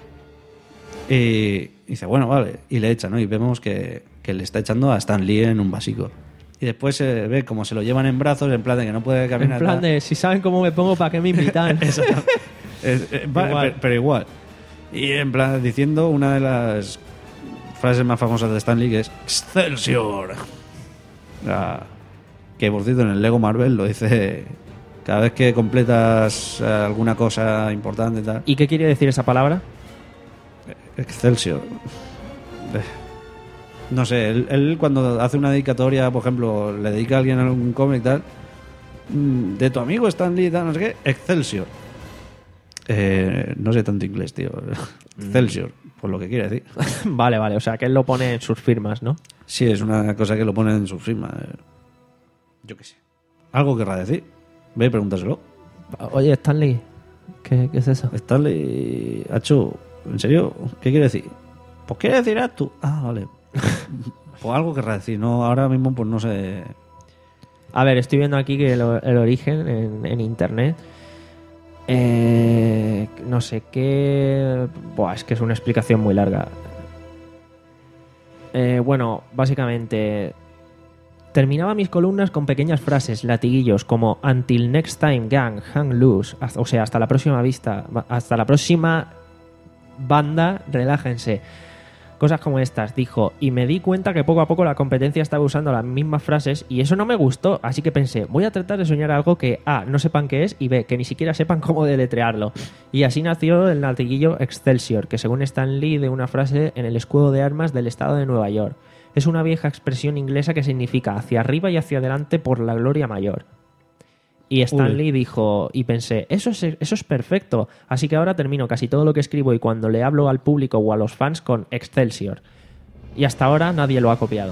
Y dice, bueno, vale, y le echa, ¿no? Y vemos que, que le está echando a Stan Lee en un vasico. Y después se ve como se lo llevan en brazos, en plan de que no puede caminar. En plan de, si saben cómo me pongo, ¿para qué me invitan? es, eh, va, igual. Pero, pero igual. Y en plan, diciendo una de las frases más famosas de Stan Lee, que es Excelsior. Ah, que por cierto en el Lego Marvel lo dice cada vez que completas alguna cosa importante y tal. ¿Y qué quiere decir esa palabra? Excelsior. No sé, él, él cuando hace una dedicatoria, por ejemplo, le dedica a alguien a algún cómic y tal, de tu amigo Stan Lee, tal, no sé qué, Excelsior. Eh, no sé tanto inglés, tío. Excelsior, por lo que quiere decir. Vale, vale, o sea que él lo pone en sus firmas, ¿no? Sí, es una cosa que lo pone en sus firmas. Yo qué sé. Algo querrá decir. Ve y pregúntaselo. Oye, Stan Lee, ¿qué, qué es eso? Stan Lee, Hacho, ¿en serio? ¿Qué quiere decir? Pues quiere decir tú. Ah, vale. Pues algo querrá decir, no, ahora mismo pues no sé. A ver, estoy viendo aquí que el, el origen en, en internet. Eh, no sé qué. Buah, es que es una explicación muy larga. Eh, bueno, básicamente terminaba mis columnas con pequeñas frases, latiguillos como Until next time, gang, hang loose. O sea, hasta la próxima vista, hasta la próxima banda, relájense. Cosas como estas, dijo, y me di cuenta que poco a poco la competencia estaba usando las mismas frases y eso no me gustó, así que pensé, voy a tratar de soñar algo que A, no sepan qué es y B, que ni siquiera sepan cómo deletrearlo. Y así nació el latiguillo Excelsior, que según Stan Lee de una frase en el escudo de armas del estado de Nueva York. Es una vieja expresión inglesa que significa hacia arriba y hacia adelante por la gloria mayor. Y Stan Uy. Lee dijo, y pensé, eso es, eso es perfecto, así que ahora termino casi todo lo que escribo y cuando le hablo al público o a los fans con Excelsior. Y hasta ahora nadie lo ha copiado.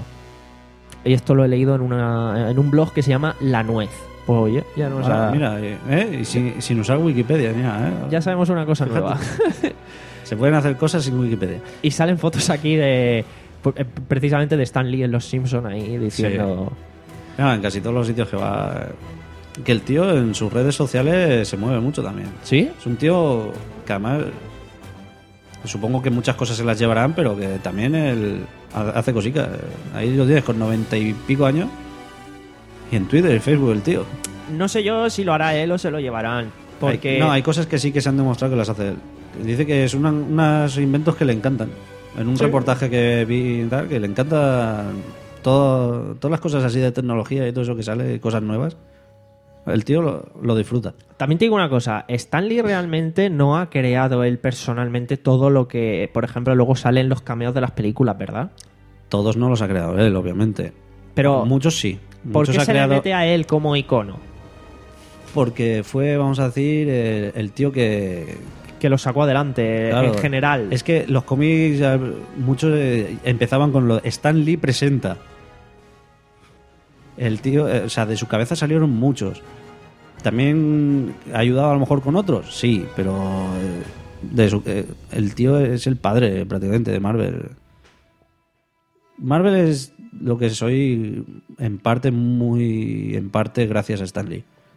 Y esto lo he leído en, una, en un blog que se llama La Nuez. Pues oye, ya nos ah, ha... Mira, eh, y sin, sin usar Wikipedia, mira, eh. Ya sabemos una cosa Fíjate. nueva. Se pueden hacer cosas sin Wikipedia. Y salen fotos aquí de precisamente de Stan Lee en Los Simpson ahí diciendo... Sí. No, en casi todos los sitios que va... Que el tío en sus redes sociales se mueve mucho también. ¿Sí? Es un tío que además supongo que muchas cosas se las llevarán, pero que también él hace cositas. Ahí lo tienes con noventa y pico años. Y en Twitter y Facebook el tío. No sé yo si lo hará él o se lo llevarán. Porque... Hay, no, hay cosas que sí que se han demostrado que las hace él. Dice que son unos inventos que le encantan. En un ¿Sí? reportaje que vi y tal, que le encantan todo, todas las cosas así de tecnología y todo eso que sale, cosas nuevas. El tío lo, lo disfruta. También te digo una cosa, Stan Lee realmente no ha creado él personalmente todo lo que, por ejemplo, luego sale en los cameos de las películas, ¿verdad? Todos no los ha creado él, obviamente. Pero muchos sí. ¿Por muchos qué ha se creado... le mete a él como icono? Porque fue, vamos a decir, el, el tío que... Que lo sacó adelante, claro, en general. Es que los cómics, muchos empezaban con lo Stan Lee presenta. El tío, o sea, de su cabeza salieron muchos. ¿También ha ayudado a lo mejor con otros? Sí, pero de su, el tío es el padre prácticamente de Marvel. Marvel es lo que soy en parte muy en parte gracias a Stan Lee.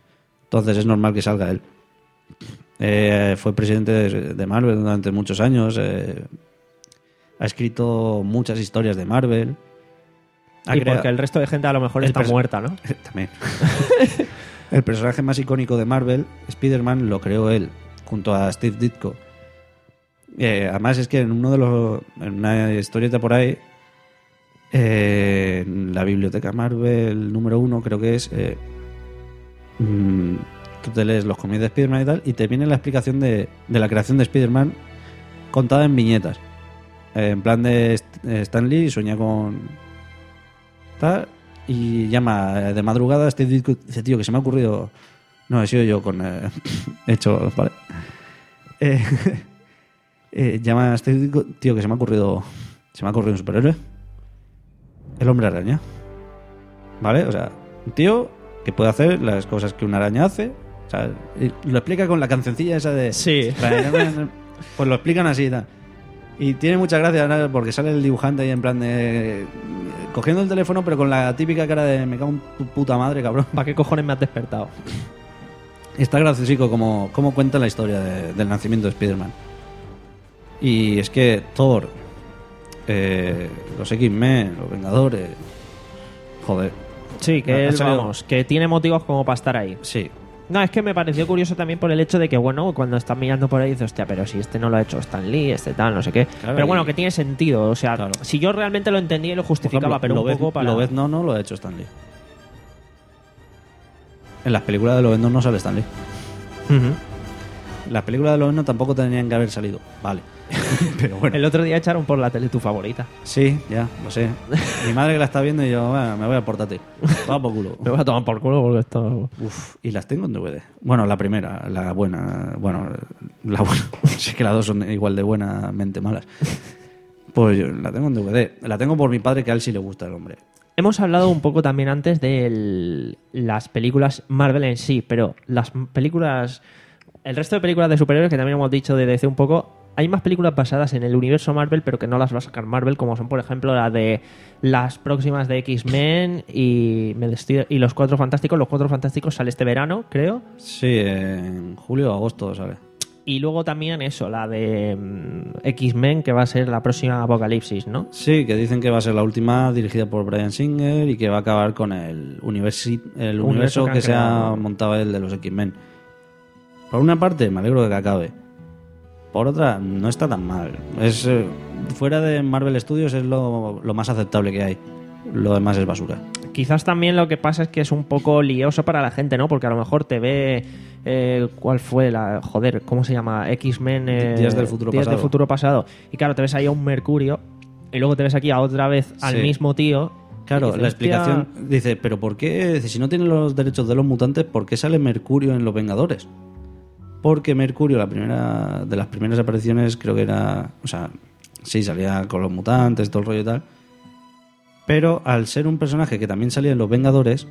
Entonces es normal que salga él. Eh, fue presidente de, de Marvel durante muchos años. Eh, ha escrito muchas historias de Marvel. Ha y crea- porque el resto de gente a lo mejor El está perso- muerta, ¿no? También. El personaje más icónico de Marvel, Spider-Man, lo creó él, junto a Steve Ditko. Eh, además es que en uno de los en una historieta por ahí, eh, en la biblioteca Marvel número uno, creo que es, eh, mm, tú te lees los cómics de Spider-Man y tal, y te viene la explicación de, de la creación de Spider-Man contada en viñetas. Eh, en plan de St- eh, Stan Lee sueña con tal, y llama eh, de madrugada a Steve Ditko, dice, tío, que se me ha ocurrido... No, he sido yo con... Eh, hecho, vale. Eh, eh, llama a Steve Ditko, tío, que se me ha ocurrido... Se me ha ocurrido un superhéroe. El hombre araña. ¿Vale? O sea, un tío que puede hacer las cosas que una araña hace. O sea, y lo explica con la cancioncilla esa de... Sí. Pues lo explican así y tal. Y tiene mucha gracia, ¿no? Porque sale el dibujante ahí en plan de... Cogiendo el teléfono, pero con la típica cara de me cago en tu puta madre, cabrón. ¿Para qué cojones me has despertado? Está graciosico como, como cuenta la historia de- del nacimiento de Spider-Man. Y es que Thor, eh, los X-Men, los Vengadores... Joder. Sí, que Ha él, salido- vamos, que tiene motivos como para estar ahí. Sí. No, es que me pareció curioso también por el hecho de que, bueno, cuando estás mirando por ahí dices, hostia, pero si este no lo ha hecho Stan Lee, este tal, no sé qué. Claro, pero y- bueno, que tiene sentido. O sea, Claro. si yo realmente lo entendía y lo justificaba, pero un Lobez- poco para... Lobezno no lo ha hecho Stan Lee. En las películas de Lobezno no sale Stan Lee. Ujú. Las películas de Lobezno tampoco tenían que haber salido. Vale. Pero bueno. El otro día echaron por la tele tu favorita. Sí, ya, lo sé. Mi madre que la está viendo y yo, bueno, me voy al portátil. Va por culo. Me voy a tomar por culo porque esto... Uf, y las tengo en D V D. Bueno, la primera, la buena. Bueno, la buena. Si es que las dos son igual de buenamente malas. Pues yo la tengo en D V D. La tengo por mi padre, que a él sí le gusta el hombre. Hemos hablado un poco también antes de el- las películas Marvel en sí, pero las películas... El resto de películas de superhéroes, que también hemos dicho de D C un poco, hay más películas basadas en el universo Marvel, pero que no las va a sacar Marvel, como son, por ejemplo, la de las próximas de X-Men y, me destoy- y Los Cuatro Fantásticos. Los Cuatro Fantásticos sale este verano, creo. Sí, en julio o agosto sale. Y luego también eso, la de mm, X-Men, que va a ser la próxima Apocalipsis, ¿no? Sí, que dicen que va a ser la última dirigida por Bryan Singer y que va a acabar con el, universi- el Universo universo que han que se ha creado. montado el de los X-Men. Por una parte, me alegro de que acabe. Por otra, no está tan mal. Es eh, fuera de Marvel Studios es lo, lo más aceptable que hay. Lo demás es basura. Quizás también lo que pasa es que es un poco lioso para la gente, ¿no? Porque a lo mejor te ve... eh, ¿Cuál fue la...? Joder, ¿cómo se llama? X-Men... eh, Días del futuro Días pasado. del futuro pasado. Y claro, te ves ahí a un Mercurio y luego te ves aquí a otra vez al Sí. mismo tío. Claro, y dices, la "Hostia". explicación dice, pero ¿por qué? Dice, si no tienen los derechos de los mutantes, ¿por qué sale Mercurio en Los Vengadores? Porque Mercurio, la primera de las primeras apariciones, creo que era, o sea, sí, salía con los mutantes, todo el rollo y tal. Pero al ser un personaje que también salía en Los Vengadores,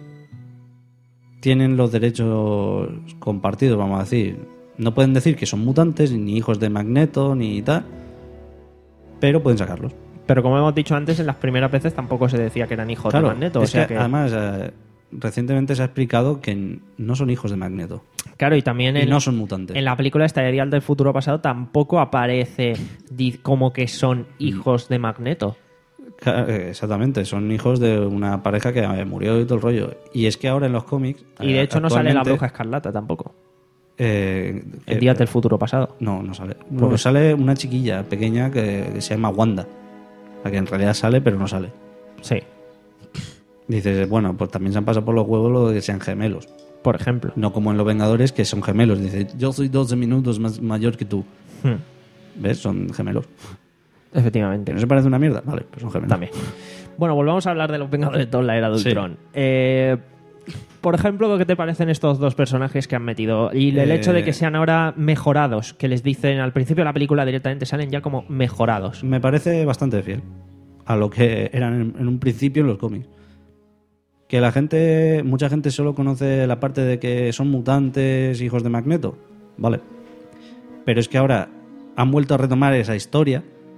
tienen los derechos compartidos, vamos a decir. No pueden decir que son mutantes, ni hijos de Magneto, ni tal, pero pueden sacarlos. Pero como hemos dicho antes, en las primeras veces tampoco se decía que eran hijos Claro, de Magneto. O es sea que, que, además, eh, recientemente se ha explicado que no son hijos de Magneto. claro, y también Y en, no son mutantes. en la película esta de Días del futuro pasado tampoco aparece di- como que son hijos de Magneto. Ca- eh, Exactamente, son hijos de una pareja que eh, murió y todo el rollo. Y es que ahora en los cómics... Y de eh, hecho no sale la actualmente, bruja escarlata tampoco. eh, En eh, Días del futuro pasado. No, no sale. Porque sale una chiquilla pequeña que, que se llama Wanda. La que en realidad sale, pero no sale. Sí, Dices, bueno, pues también se han pasado por los huevos lo de que sean gemelos. por ejemplo. No como en Los Vengadores, que son gemelos. Dice, yo soy doce minutos más mayor que tú. Hmm, ¿Ves? Son gemelos. efectivamente. ¿Que no se parece una mierda? Vale, pues son gemelos. También. Bueno, volvamos a hablar de los Vengadores dos, la era de Sí. Ultron. Eh, por ejemplo, ¿qué te parecen estos dos personajes que han metido? Y el Eh, hecho de que sean ahora mejorados, que les dicen al principio de la película directamente, salen ya como mejorados. Me parece bastante fiel a lo que eran en, en un principio en los cómics. Que la gente, mucha gente solo conoce la parte de que son mutantes, hijos de Magneto. Vale. Pero es que ahora han vuelto a retomar esa historia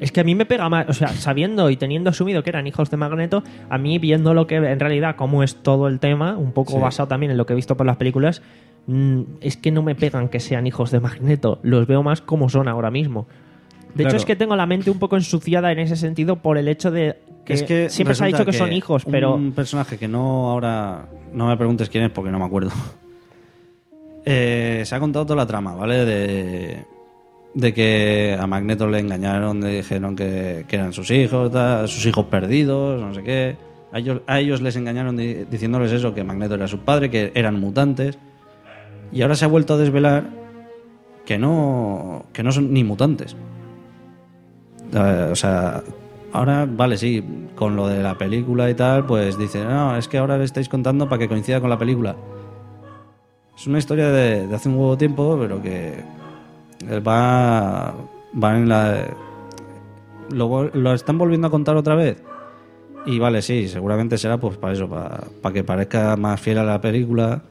Es que a mí me pega más, o sea, sabiendo y teniendo asumido que eran hijos de Magneto, a mí viendo lo que en realidad, cómo es todo el tema, un poco Sí. basado también en lo que he visto por las películas, mm, es que no me pegan que sean hijos de Magneto, los veo más como son ahora mismo. De Claro. hecho, es que tengo la mente un poco ensuciada en ese sentido por el hecho de que, es que siempre se ha resulta dicho que, son hijos, pero... Un personaje que no ahora... No me preguntes quién es porque no me acuerdo. Eh, se ha contado toda la trama, ¿vale? De, de que a Magneto le engañaron, le dijeron que, que eran sus hijos, tal, sus hijos perdidos, no sé qué. A ellos, a ellos les engañaron di- diciéndoles eso, que Magneto era su padre, que eran mutantes. Y ahora se ha vuelto a desvelar que no, que no son ni mutantes. Eh, o sea, ahora, vale, sí, con lo de la película y tal, pues dice, no, es que ahora le estáis contando para que coincida con la película. Es una historia de, de hace un huevo tiempo, pero que va, va en la... Lo, vol- lo están volviendo a contar otra vez. Y vale, sí, seguramente será pues para eso, para, para que parezca más fiel a la película.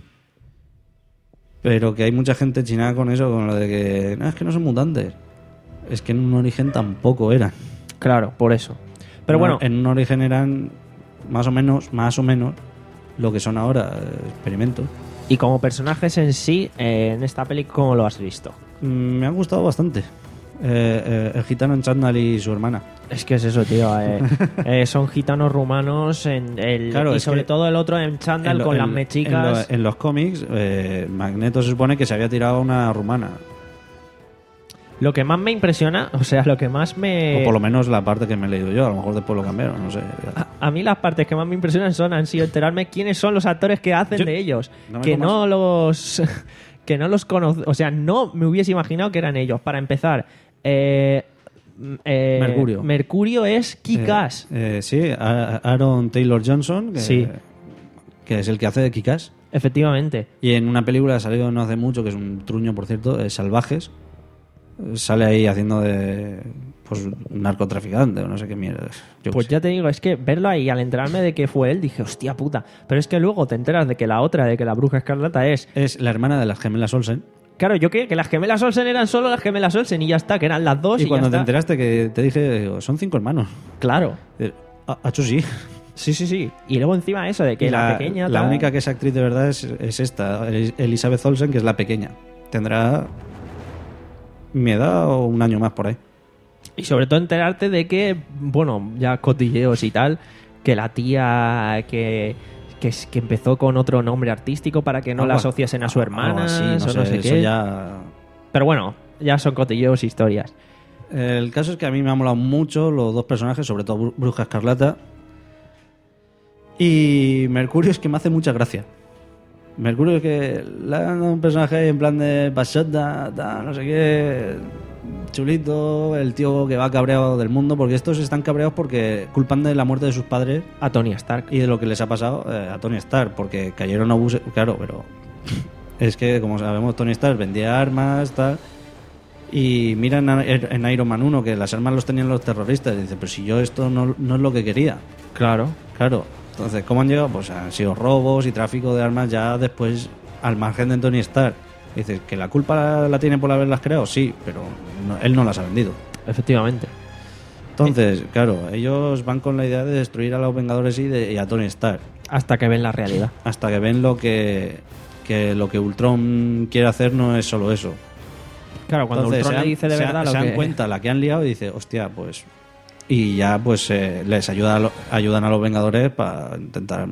Pero que hay mucha gente chinada con eso, con lo de que no, es que no son mutantes. Es que en un origen tampoco eran. Claro, por eso. Pero No, bueno, en un origen eran más o menos, más o menos lo que son ahora, eh, experimentos. y como personajes en sí, eh, en esta peli, ¿cómo lo has visto? Mm, Me han gustado bastante. Eh, eh, el gitano en chándal y su hermana. Es que es eso, tío. eh, eh, son gitanos rumanos en el, Claro, y es sobre que todo el otro en chándal En lo- con en- las En, mechicas. lo- en los cómics, eh, Magneto se supone que se había tirado a una rumana. Lo que más me impresiona, o sea, lo que más me... O por lo menos la parte que me he leído yo. A lo mejor después lo cambiaron, no sé. A mí las partes que más me impresionan son han sido enterarme quiénes son los actores que hacen Yo- de ellos. no me que comas. no los que no los conozco, o sea, no me hubiese imaginado que eran ellos. Para empezar, eh, eh, Mercurio. Mercurio es Kick-Ass. Eh, eh, sí, a- Aaron Taylor Johnson, que, Sí. que es el que hace de Kick-Ass. Efectivamente. Y en una película que salió no hace mucho, que es un truño, por cierto, eh, Salvajes, sale ahí haciendo de pues un narcotraficante o no sé qué mierda. Yo Pues qué sé. ya te digo, es que verlo ahí, al enterarme de que fue él, dije, hostia puta. Pero es que luego te enteras de que la otra, de que la bruja escarlata es... Es la hermana de las gemelas Olsen. Claro, yo creía que las gemelas Olsen eran solo las gemelas Olsen y ya está, que eran las dos y, Y cuando ya te está. enteraste que te dije, digo, son cinco hermanos. Claro. Eh, ah, Hacho sí. Sí, sí, sí. Y luego encima eso de que Y la, pequeña... la tal- única que es actriz de verdad es, es esta, Elis- Elizabeth Olsen, que es la pequeña. Tendrá mi edad o un año más por ahí. Y sobre todo enterarte de que, bueno, ya cotilleos y tal, que la tía que, que, es- que empezó con otro nombre artístico para que no Algo- la asociasen a su hermana, algo así, no o sé, no sé eso qué. ya... Pero bueno, ya son cotilleos e historias. El caso es que a mí me han molado mucho los dos personajes, sobre todo Bru- Bruja Escarlata. Y Mercurio es que me hace mucha gracia. Mercurio es que le han dado un personaje ahí en plan de pasota, tal, no sé qué, chulito, el tío que va cabreado del mundo, porque estos están cabreados porque culpan de la muerte de sus padres A Tony Stark. y de lo que les ha pasado eh, a Tony Stark, porque cayeron a abuso, claro, pero es que como sabemos Tony Stark vendía armas, tal, y miran a- en Iron Man uno que las armas los tenían los terroristas, y dice, pero si yo esto no, no es lo que quería. Claro. Claro. Entonces, ¿cómo han llegado? Pues han sido robos y tráfico de armas ya después al margen de Tony Stark. Dices, ¿que la culpa la, la tiene por haberlas creado? Sí, pero no- él no las ha vendido. Efectivamente. Entonces, claro, ellos van con la idea de destruir a los Vengadores y, de, y a Tony Stark. Hasta que ven la realidad. Hasta que ven lo que, que lo que Ultron quiere hacer no es solo eso. Claro, cuando Entonces, Ultron se le dan- dice de se, verdad dan- lo se dan que... cuenta la que han liado y dice, hostia, pues... Y ya pues eh, les ayuda a lo- ayudan a los Vengadores para intentar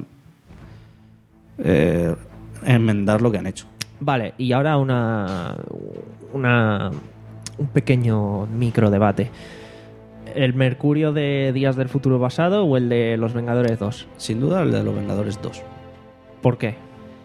eh, enmendar lo que han hecho. Vale, y ahora una, una un pequeño micro debate. ¿El Mercurio de Días del Futuro Pasado o el de Los Vengadores dos? Sin duda el de los Vengadores dos. ¿Por qué?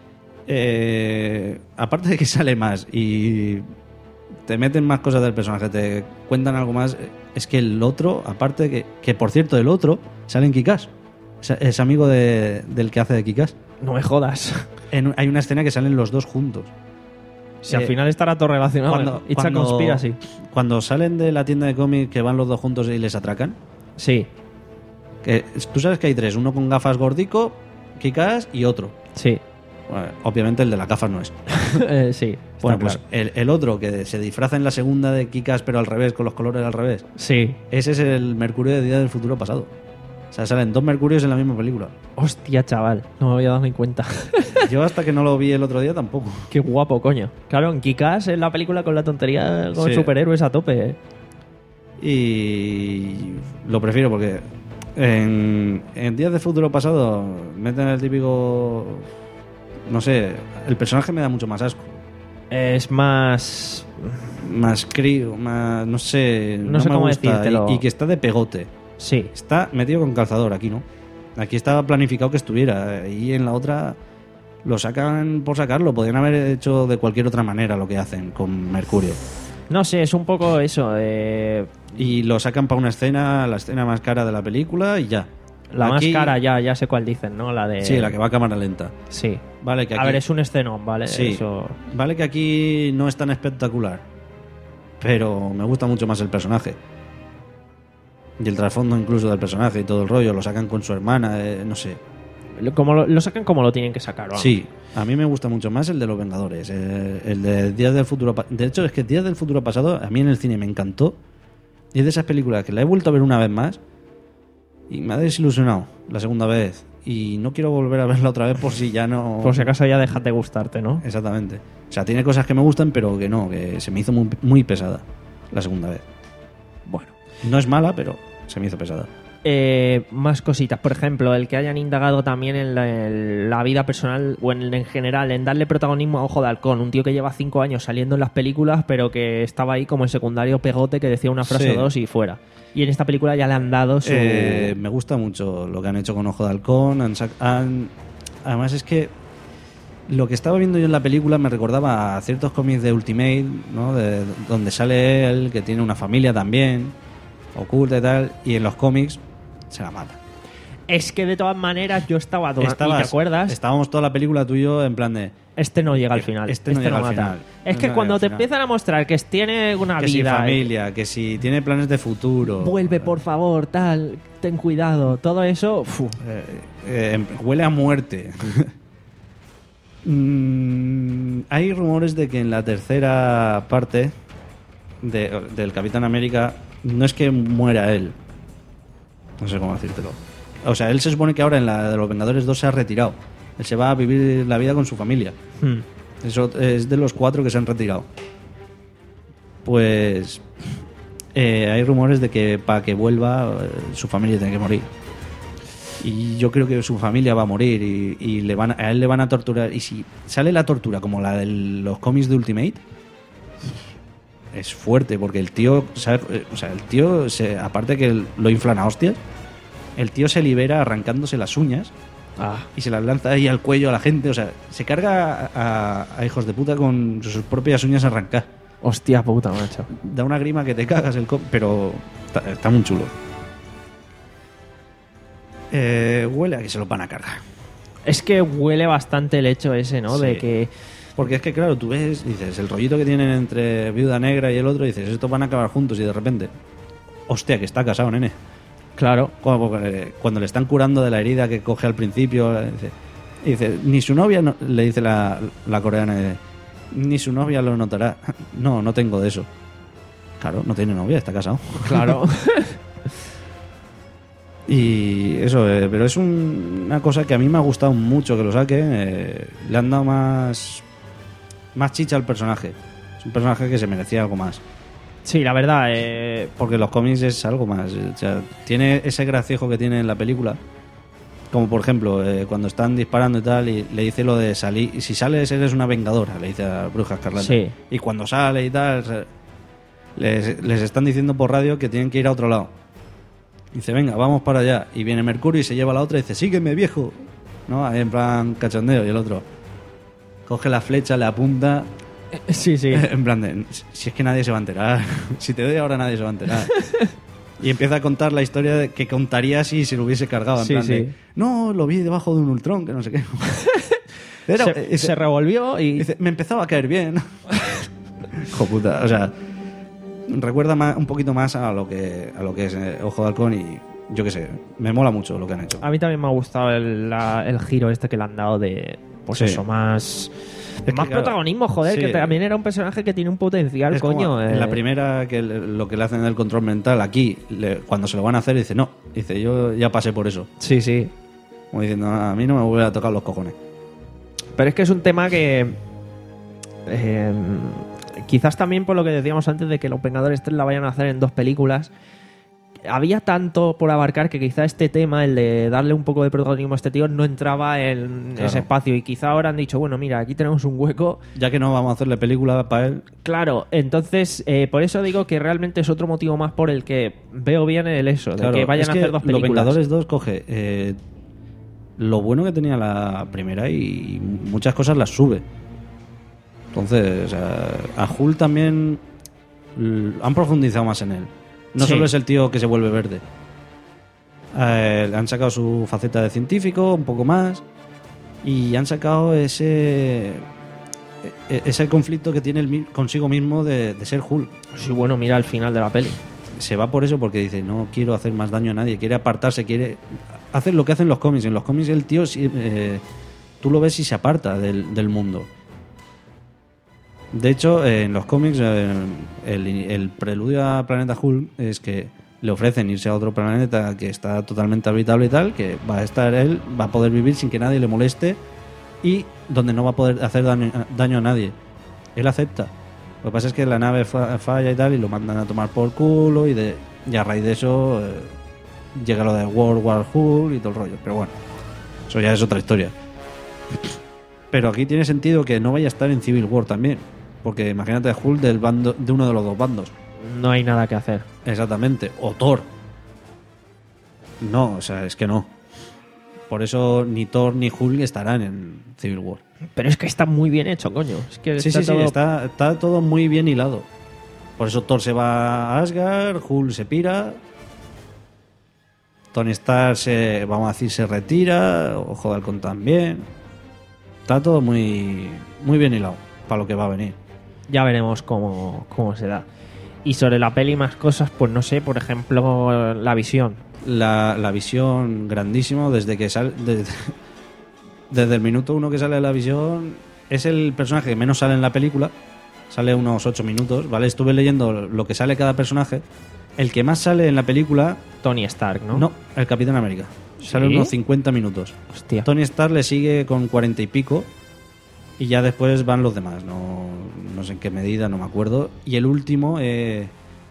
Eh, aparte de que sale más y te meten más cosas del personaje, te cuentan algo más, es que el otro, aparte de que, que por cierto el otro sale en Kick-Ass. Es, es amigo de- del que hace de Kick-Ass. No me jodas. En- hay una escena que salen los dos juntos. Si al Eh, final estará todo relacionado. Cuando, It's a cuando- conspiracy. cuando salen de la tienda de cómics que van los dos juntos y les atracan, Sí, que tú sabes que hay tres, uno con gafas gordico, Kick-Ass y otro. sí. Bueno, obviamente el de las gafas no es. Eh, sí. está Bueno, pues claro. el, el otro que se disfraza en la segunda de Kick-Ass pero al revés, con los colores al revés. Sí. Ese es el Mercurio de Día del Futuro Pasado. O sea, salen dos Mercurios en la misma película. Hostia, chaval. No me había dado ni cuenta. Yo hasta que no lo vi el otro día tampoco. Qué guapo, coño. Claro, en Kick-Ass es la película con la tontería con Sí. superhéroes a tope. ¿eh? Y lo prefiero porque en, en Días del Futuro Pasado meten el típico... No sé, el personaje me da mucho más asco. Es más... Más crío, más... No sé... No sé me cómo gusta. decírtelo. Y, y que está de pegote. Sí. Está metido con calzador, aquí no. Aquí estaba planificado que estuviera. Y en la otra lo sacan por sacarlo. Podrían haber hecho de cualquier otra manera lo que hacen con Mercurio. No sé, es un poco eso. Eh... Y lo sacan para una escena, la escena más cara de la película y ya. La Aquí- más cara, ya, ya sé cuál dicen, ¿no? La de... Sí, la que va a cámara lenta. Sí. Vale, que aquí... A ver, es un escenón, ¿vale? Sí. Eso... Vale que aquí no es tan espectacular, pero me gusta mucho más el personaje. Y el trasfondo incluso del personaje y todo el rollo. Lo sacan con su hermana, eh, no sé. Lo- Como lo, lo sacan como lo tienen que sacar, vamos. Sí, a mí me gusta mucho más el de los Vengadores. eh, el de Días del Futuro Pa- De hecho, es que Días del Futuro Pasado a mí en el cine me encantó. Y es de esas películas que la he vuelto a ver una vez más y me ha desilusionado la segunda vez. Y no quiero volver a verla otra vez por si ya no... Por si acaso ya deja de gustarte, ¿no? Exactamente. O sea, tiene cosas que me gustan, pero que no, que se me hizo muy, muy pesada la segunda vez. Bueno. No es mala, pero se me hizo pesada. Eh, más cositas, por ejemplo, el que hayan indagado también en la, en la vida personal o en, en general, en darle protagonismo a Ojo de Halcón, un tío que lleva cinco años saliendo en las películas, pero que estaba ahí como en secundario pegote que decía una frase Sí. o dos y fuera. Y en esta película ya le han dado su... Eh, me gusta mucho lo que han hecho con Ojo de Halcón. Han sac- han- Además es que lo que estaba viendo yo en la película me recordaba a ciertos cómics de Ultimate, ¿no? De, donde sale él, que tiene una familia también, oculta y tal, y en los cómics se la mata. Es que de todas maneras yo estaba... ¿Y Estabas- te acuerdas? Estábamos toda la película tú y yo en plan de... Este no llega al final. Este no llega al mata. final. Es No que llega cuando al te final. empiezan a mostrar que tiene una Que si vida... familia, que si tiene planes de futuro. Vuelve, por favor, tal, ten cuidado. Todo eso... fu. Eh, eh, huele a muerte. Mm, hay rumores de que en la tercera parte de- del Capitán América no es que muera él. No sé cómo decírtelo. O sea, él se supone que ahora en la de los Vengadores dos se ha retirado. Él se va a vivir la vida con su familia. Hmm. Eso es de los cuatro que se han retirado. Pues eh, hay rumores de que para que vuelva eh, su familia tiene que morir. Y yo creo que su familia va a morir y, y le van a, a él le van a torturar. Y si sale la tortura como la de los cómics de Ultimate, es fuerte porque el tío, ¿sabe? Eh, o sea, el tío, se, aparte que lo inflan a hostias, el tío se libera arrancándose las uñas. Ah. Y se las lanza ahí al cuello a la gente. O sea, se carga a, a hijos de puta con sus propias uñas arrancadas. Hostia puta, macho. Da una grima que te cagas el co- pero está, está muy chulo. Eh, huele a que se lo van a cargar. Es que huele bastante el hecho ese, ¿no? Sí. De que... Porque es que, claro, tú ves, dices, el rollito que tienen entre Viuda Negra y el otro, dices, estos van a acabar juntos y de repente, hostia, que está casado, nene. Claro. Cuando, cuando le están curando de la herida que coge al principio, dice, dice ni su novia, no- le dice la, la coreana, dice, ni su novia lo notará. No, no tengo de eso. Claro, no tiene novia, está casado. Claro. Y eso, eh, pero es un- una cosa que a mí me ha gustado mucho que lo saque. eh, le han dado más, más chicha al personaje. Es un personaje que se merecía algo más. Sí, la verdad, eh... Porque los cómics es algo más. O sea, tiene ese graciejo que tiene en la película. Como por ejemplo, eh, cuando están disparando y tal, y le dice lo de salir. Y si sales, eres una vengadora, le dice a Bruja Escarlata. Sí. Y cuando sale y tal, se- les, les están diciendo por radio que tienen que ir a otro lado. Dice, venga, vamos para allá. Y viene Mercurio y se lleva a la otra y dice, sígueme, viejo. ¿No? Ahí en plan cachondeo. Y el otro coge la flecha, le apunta. Sí, sí. En plan de, si es que nadie se va a enterar. Si te doy ahora nadie se va a enterar. Y empieza a contar la historia de que contaría si se lo hubiese cargado. En Sí, plan sí. de, no, lo vi debajo de un Ultron, que no sé qué. Era- se, dice- se revolvió y... dice, me empezaba a caer bien. Hijo puta, o sea, recuerda más- un poquito más a lo que a lo que es eh, Ojo de Halcón y yo qué sé, me mola mucho lo que han hecho. A mí también me ha gustado el, la- el giro este que le han dado de, pues Sí. eso, más... que, más claro, protagonismo, joder, sí. que también era un personaje que tiene un potencial, Es como coño. en la eh. primera, que le- lo que le hacen del control mental, aquí, le- cuando se lo van a hacer, dice, no, dice, yo ya pasé por eso. Sí, sí. Como diciendo, a mí no me vuelve a tocar los cojones. Pero es que es un tema que... eh, quizás también por lo que decíamos antes de que Los Vengadores tres la vayan a hacer en dos películas, había tanto por abarcar que quizá este tema, el de darle un poco de protagonismo a este tío, no entraba en Claro. ese espacio. Y quizá ahora han dicho, bueno, mira, aquí tenemos un hueco. Ya que no vamos a hacerle película para él, Claro, entonces, eh, por eso digo que realmente es otro motivo más por el que veo bien el eso, de claro, que vayan es a que hacer dos Los películas. Vengadores dos coge eh, lo bueno que tenía la primera y muchas cosas las sube. Entonces, o sea, a Hulk también l- han profundizado más en él. No Sí. solo es el tío que se vuelve verde. Eh, le han sacado su faceta de científico, un poco más, y han sacado ese e- ese conflicto que tiene el mi- consigo mismo de, de ser Hulk. Sí, bueno, mira el final de la peli. Se va por eso, porque dice, no quiero hacer más daño a nadie, quiere apartarse, quiere hacer lo que hacen los cómics. En los cómics el tío, sí, eh, tú lo ves y se aparta del, del mundo. De hecho, eh, en los cómics, eh, el, el preludio a Planeta Hulk es que le ofrecen irse a otro planeta que está totalmente habitable y tal, que va a estar él, va a poder vivir sin que nadie le moleste y donde no va a poder hacer daño, daño a nadie. Él acepta. Lo que pasa es que la nave fa- falla y tal y lo mandan a tomar por culo y, de, y a raíz de eso eh, llega lo de World War Hulk y todo el rollo. Pero bueno, eso ya es otra historia. Pero aquí tiene sentido que no vaya a estar en Civil War también. Porque imagínate a Hulk del bando, de uno de los dos bandos. No hay nada que hacer. Exactamente. O Thor. No, o sea, es que no. Por eso ni Thor ni Hulk estarán en Civil War. Pero es que está muy bien hecho, coño. Es que Sí, está sí, sí, todo- está, está todo muy bien hilado. Por eso Thor se va a Asgard, Hulk se pira, Tony Stark se, vamos a decir, se retira, Ojo de Halcón también. Está todo muy, muy bien hilado para lo que va a venir. Ya veremos cómo, cómo se da. Y sobre la peli más cosas, pues no sé, por ejemplo, la visión. La, la visión grandísimo desde que sale desde, desde el minuto uno que sale la visión es el personaje que menos sale en la película, sale unos ocho minutos, ¿vale? Estuve leyendo lo que sale cada personaje. El que más sale en la película, Tony Stark, ¿no? no, el Capitán América, sale ¿Sí? unos cincuenta minutos. Hostia. Tony Stark le sigue con cuarenta y pico y ya después van los demás, no, no sé en qué medida, no me acuerdo. Y el último, eh,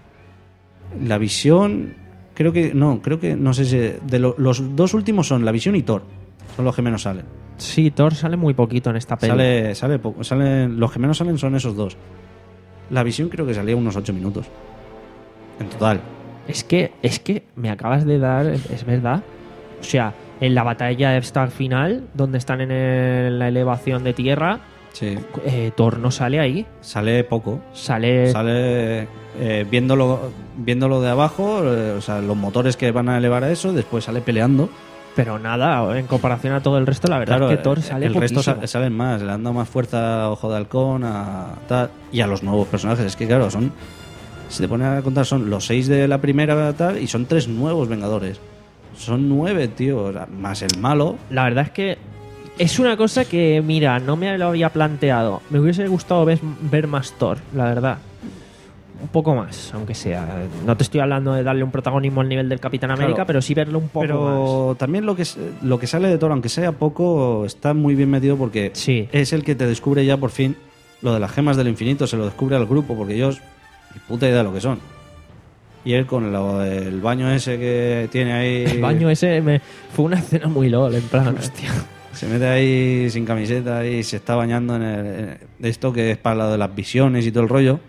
la visión, creo que, no, creo que, no sé si, de lo- los dos últimos son la visión y Thor, son los que menos salen. Sí, Thor sale muy poquito en esta peli. Sale, sale poco, salen, los que menos salen son esos dos. La visión creo que salía unos ocho minutos. En total. Es que, es que me acabas de dar, es verdad. O sea, en la batalla esta final, donde están en el- la elevación de tierra, Sí. eh, Thor no sale ahí. Sale poco. Sale. Sale eh, viéndolo, viéndolo de abajo, eh, o sea, los motores que van a elevar a eso, después sale peleando. Pero nada, en comparación a todo el resto, la verdad Claro, es que Thor sale el resto poquísimo. sa- salen más, le han dado más fuerza a Ojo de Halcón, a tal, y a los nuevos personajes. Es que claro, son, si te pones a contar, son los seis de la primera tal, y son tres nuevos Vengadores. Son nueve, tío, o sea, más el malo. La verdad es que es una cosa que, mira, no me lo había planteado. Me hubiese gustado ver, ver más Thor, la verdad. Un poco más, aunque sea. No te estoy hablando de darle un protagonismo al nivel del Capitán América, Claro. pero sí verlo un poco más. Pero también lo que, es- lo que sale de Thor, aunque sea poco, está muy bien metido porque Sí. es el que te descubre ya por fin lo de las gemas del infinito, se lo descubre al grupo, porque ellos ni puta idea de lo que son. Y él con lo del baño ese que tiene ahí... El baño ese me- fue una escena muy lol, en plan, hostia. Se mete ahí sin camiseta y se está bañando en, el, en esto que es para lo de las visiones y todo el rollo.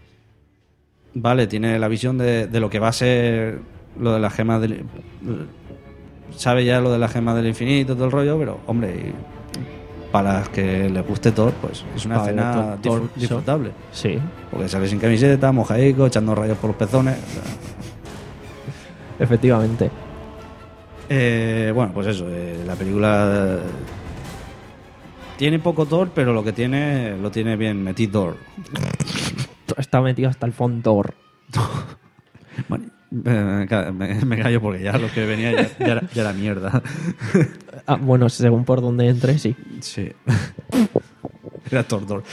Vale, tiene la visión de, de lo que va a ser lo de la gema del... Sabe ya lo de la gema del infinito, todo el rollo, pero, hombre, y para las que les guste Thor, pues es una Vale, escena Thor- disfr- Thor, disfrutable. Sí. Porque sale sin camiseta, mojadico, echando rayos por los pezones. o sea. Efectivamente. Eh, bueno, pues eso, eh, la película eh, tiene poco Thor, pero lo que tiene lo tiene bien metido. Está metido hasta el fondo. Bueno, eh, me, me callo porque ya lo que venía ya, ya era, ya era mierda. Ah, bueno, según por donde entre, sí. Sí. Era Tordor.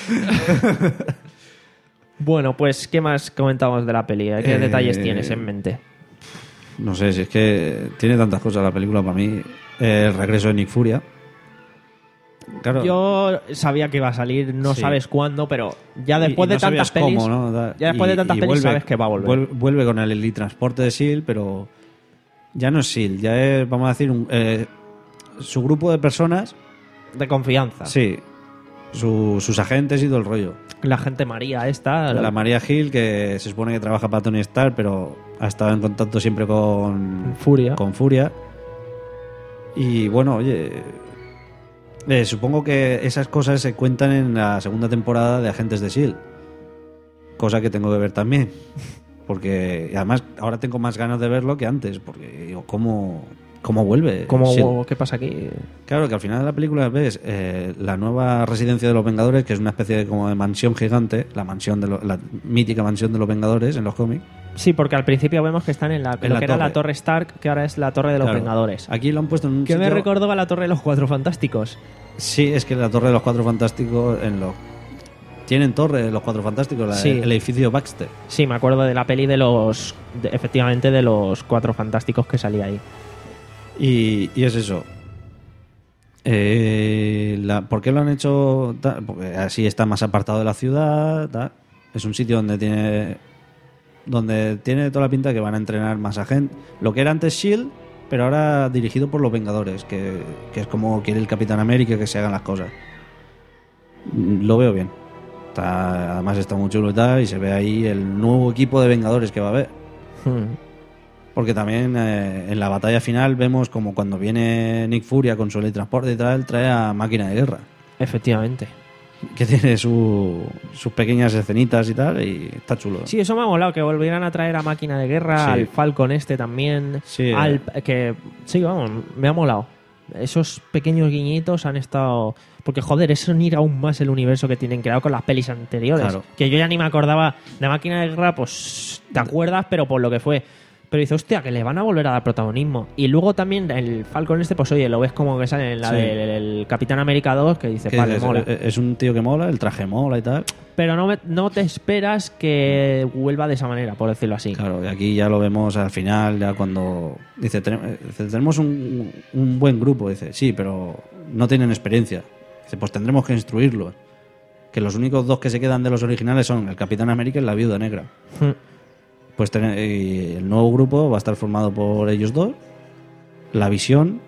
Bueno, pues, ¿qué más comentamos de la peli? ¿Qué Eh, detalles tienes en mente? No sé, si es que tiene tantas cosas la película para mí. El regreso de Nick Furia. Claro. Yo sabía que iba a salir, no Sí. sabes cuándo, pero ya después Y- y de no tantas sabías pelis, cómo, ¿no? Da- ya después y- de tantas y pelis vuelve- sabes que va a volver. Vuelve, vuelve con el helitransporte de S H I E L D, pero ya no es S H I E L D, ya es, vamos a decir, un, eh, su grupo de personas. De confianza. Sí, su- sus agentes y todo el rollo. La gente María esta. La María Hill, que se supone que trabaja para Tony Stark, pero ha estado en contacto siempre con Furia. Con Furia. Y bueno, oye, eh, supongo que esas cosas se cuentan en la segunda temporada de Agentes de S H I E L D. Cosa que tengo que ver también. Porque además ahora tengo más ganas de verlo que antes. Porque digo, ¿cómo, cómo vuelve? ¿Cómo, S H I E L D? ¿Qué pasa aquí? Claro, que al final de la película ves eh, la nueva residencia de los Vengadores, que es una especie de, como de mansión gigante, la mansión de lo- la mítica mansión de los Vengadores en los cómics. Sí, porque al principio vemos que están en la, En lo la que era la torre. Torre Stark, que ahora es la Torre de los Claro. Vengadores. Aquí lo han puesto en un Que me sitio- recordó a la Torre de los Cuatro Fantásticos. Sí, es que la Torre de los Cuatro Fantásticos en los tienen torre los Cuatro Fantásticos, la- Sí. el edificio Baxter. Sí, me acuerdo de la peli de los... de- efectivamente, de los Cuatro Fantásticos que salía ahí. Y, y es eso. Eh, la- ¿Por qué lo han hecho? ta- Porque así está más apartado de la ciudad. Ta. Es un sitio donde tiene donde tiene toda la pinta que van a entrenar más a gente. Lo que era antes S H I E L D, pero ahora dirigido por los Vengadores, que, que es como quiere el Capitán América que se hagan las cosas. Mm, Lo veo bien. Está- además está muy chulo y tal, y se ve ahí el nuevo equipo de Vengadores que va a haber. Hmm. Porque también eh, en la batalla final vemos como cuando viene Nick Furia con su teletransporte y tal, trae a Máquina de Guerra, Efectivamente. que tiene su- sus pequeñas escenitas y tal, y está chulo. Sí, eso me ha molado, que volvieran a traer a Máquina de Guerra, Sí. al Falcon este también. Sí. Al, que sí, vamos, me ha molado. Esos pequeños guiñitos han estado... Porque, joder, es unir aún más el universo que tienen creado con las pelis anteriores. Claro. Que yo ya ni me acordaba de Máquina de Guerra, pues te acuerdas, pero por lo que fue. Pero dice, hostia, que le van a volver a dar protagonismo. Y luego también el Falcon este, pues oye, lo ves como que sale en la Sí. del el Capitán América dos, que dice, Que vale, es, mola. es- es un tío que mola, el traje mola y tal. Pero no, me- no te esperas que vuelva de esa manera, por decirlo así. Claro, y aquí ya lo vemos al final, ya cuando dice, "Tenem- dice, tenemos un, un buen grupo, dice, sí, pero no tienen experiencia. Dice, pues tendremos que instruirlos. Que los únicos dos que se quedan de los originales son el Capitán América y la Viuda Negra. Hmm. Pues ten- y el nuevo grupo va a estar formado por ellos dos, la Visión,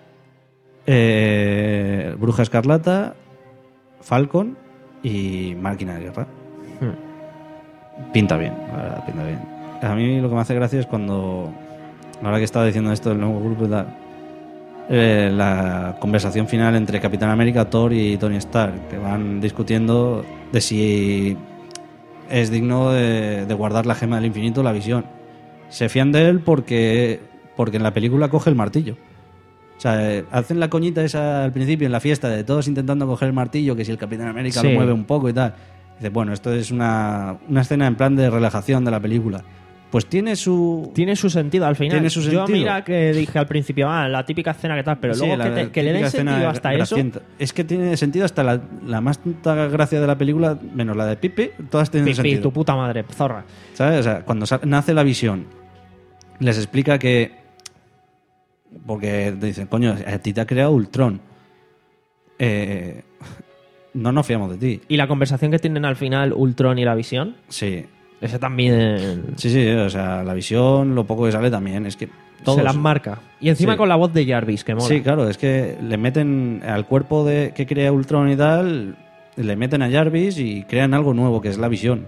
eh, Bruja Escarlata, Falcon y Máquina de Guerra. Hmm. Pinta bien, la verdad, pinta bien. A mí lo que me hace gracia es cuando, ahora que estaba diciendo esto del nuevo grupo y tal, eh, la conversación final entre Capitán América, Thor y Tony Stark, que van discutiendo de si es digno de, de guardar la gema del infinito, la Visión. Se fían de él porque, porque en la película coge el martillo. O sea, eh, hacen la coñita esa al principio en la fiesta de todos intentando coger el martillo, que si el Capitán América Sí. lo mueve un poco y tal. Dice, bueno, esto es una, una escena en plan de relajación de la película. Pues tiene su... Tiene su sentido al final. Tiene su Yo sentido. mira que dije al principio, ah, la típica escena que tal, pero Sí, luego la que, te- que le den típica escena sentido hasta eso. gracienta. Es que tiene sentido hasta la, la más tonta gracia de la película, menos la de Pipi, todas tienen Pipi, sentido. tu puta madre, zorra. ¿Sabes? O sea, cuando sa- nace la Visión, les explica que... Porque dicen, coño, a ti te ha creado Ultron. Eh, no nos fiamos de ti. Y la conversación que tienen al final Ultron y la Visión, Sí. ese también Sí, sí, o sea, la Visión, lo poco que sale también, es que todos... se las marca. Y encima Sí. con la voz de Jarvis, que mola. Sí, claro, es que le meten al cuerpo de que crea Ultron y tal, le meten a Jarvis y crean algo nuevo, que es la Visión.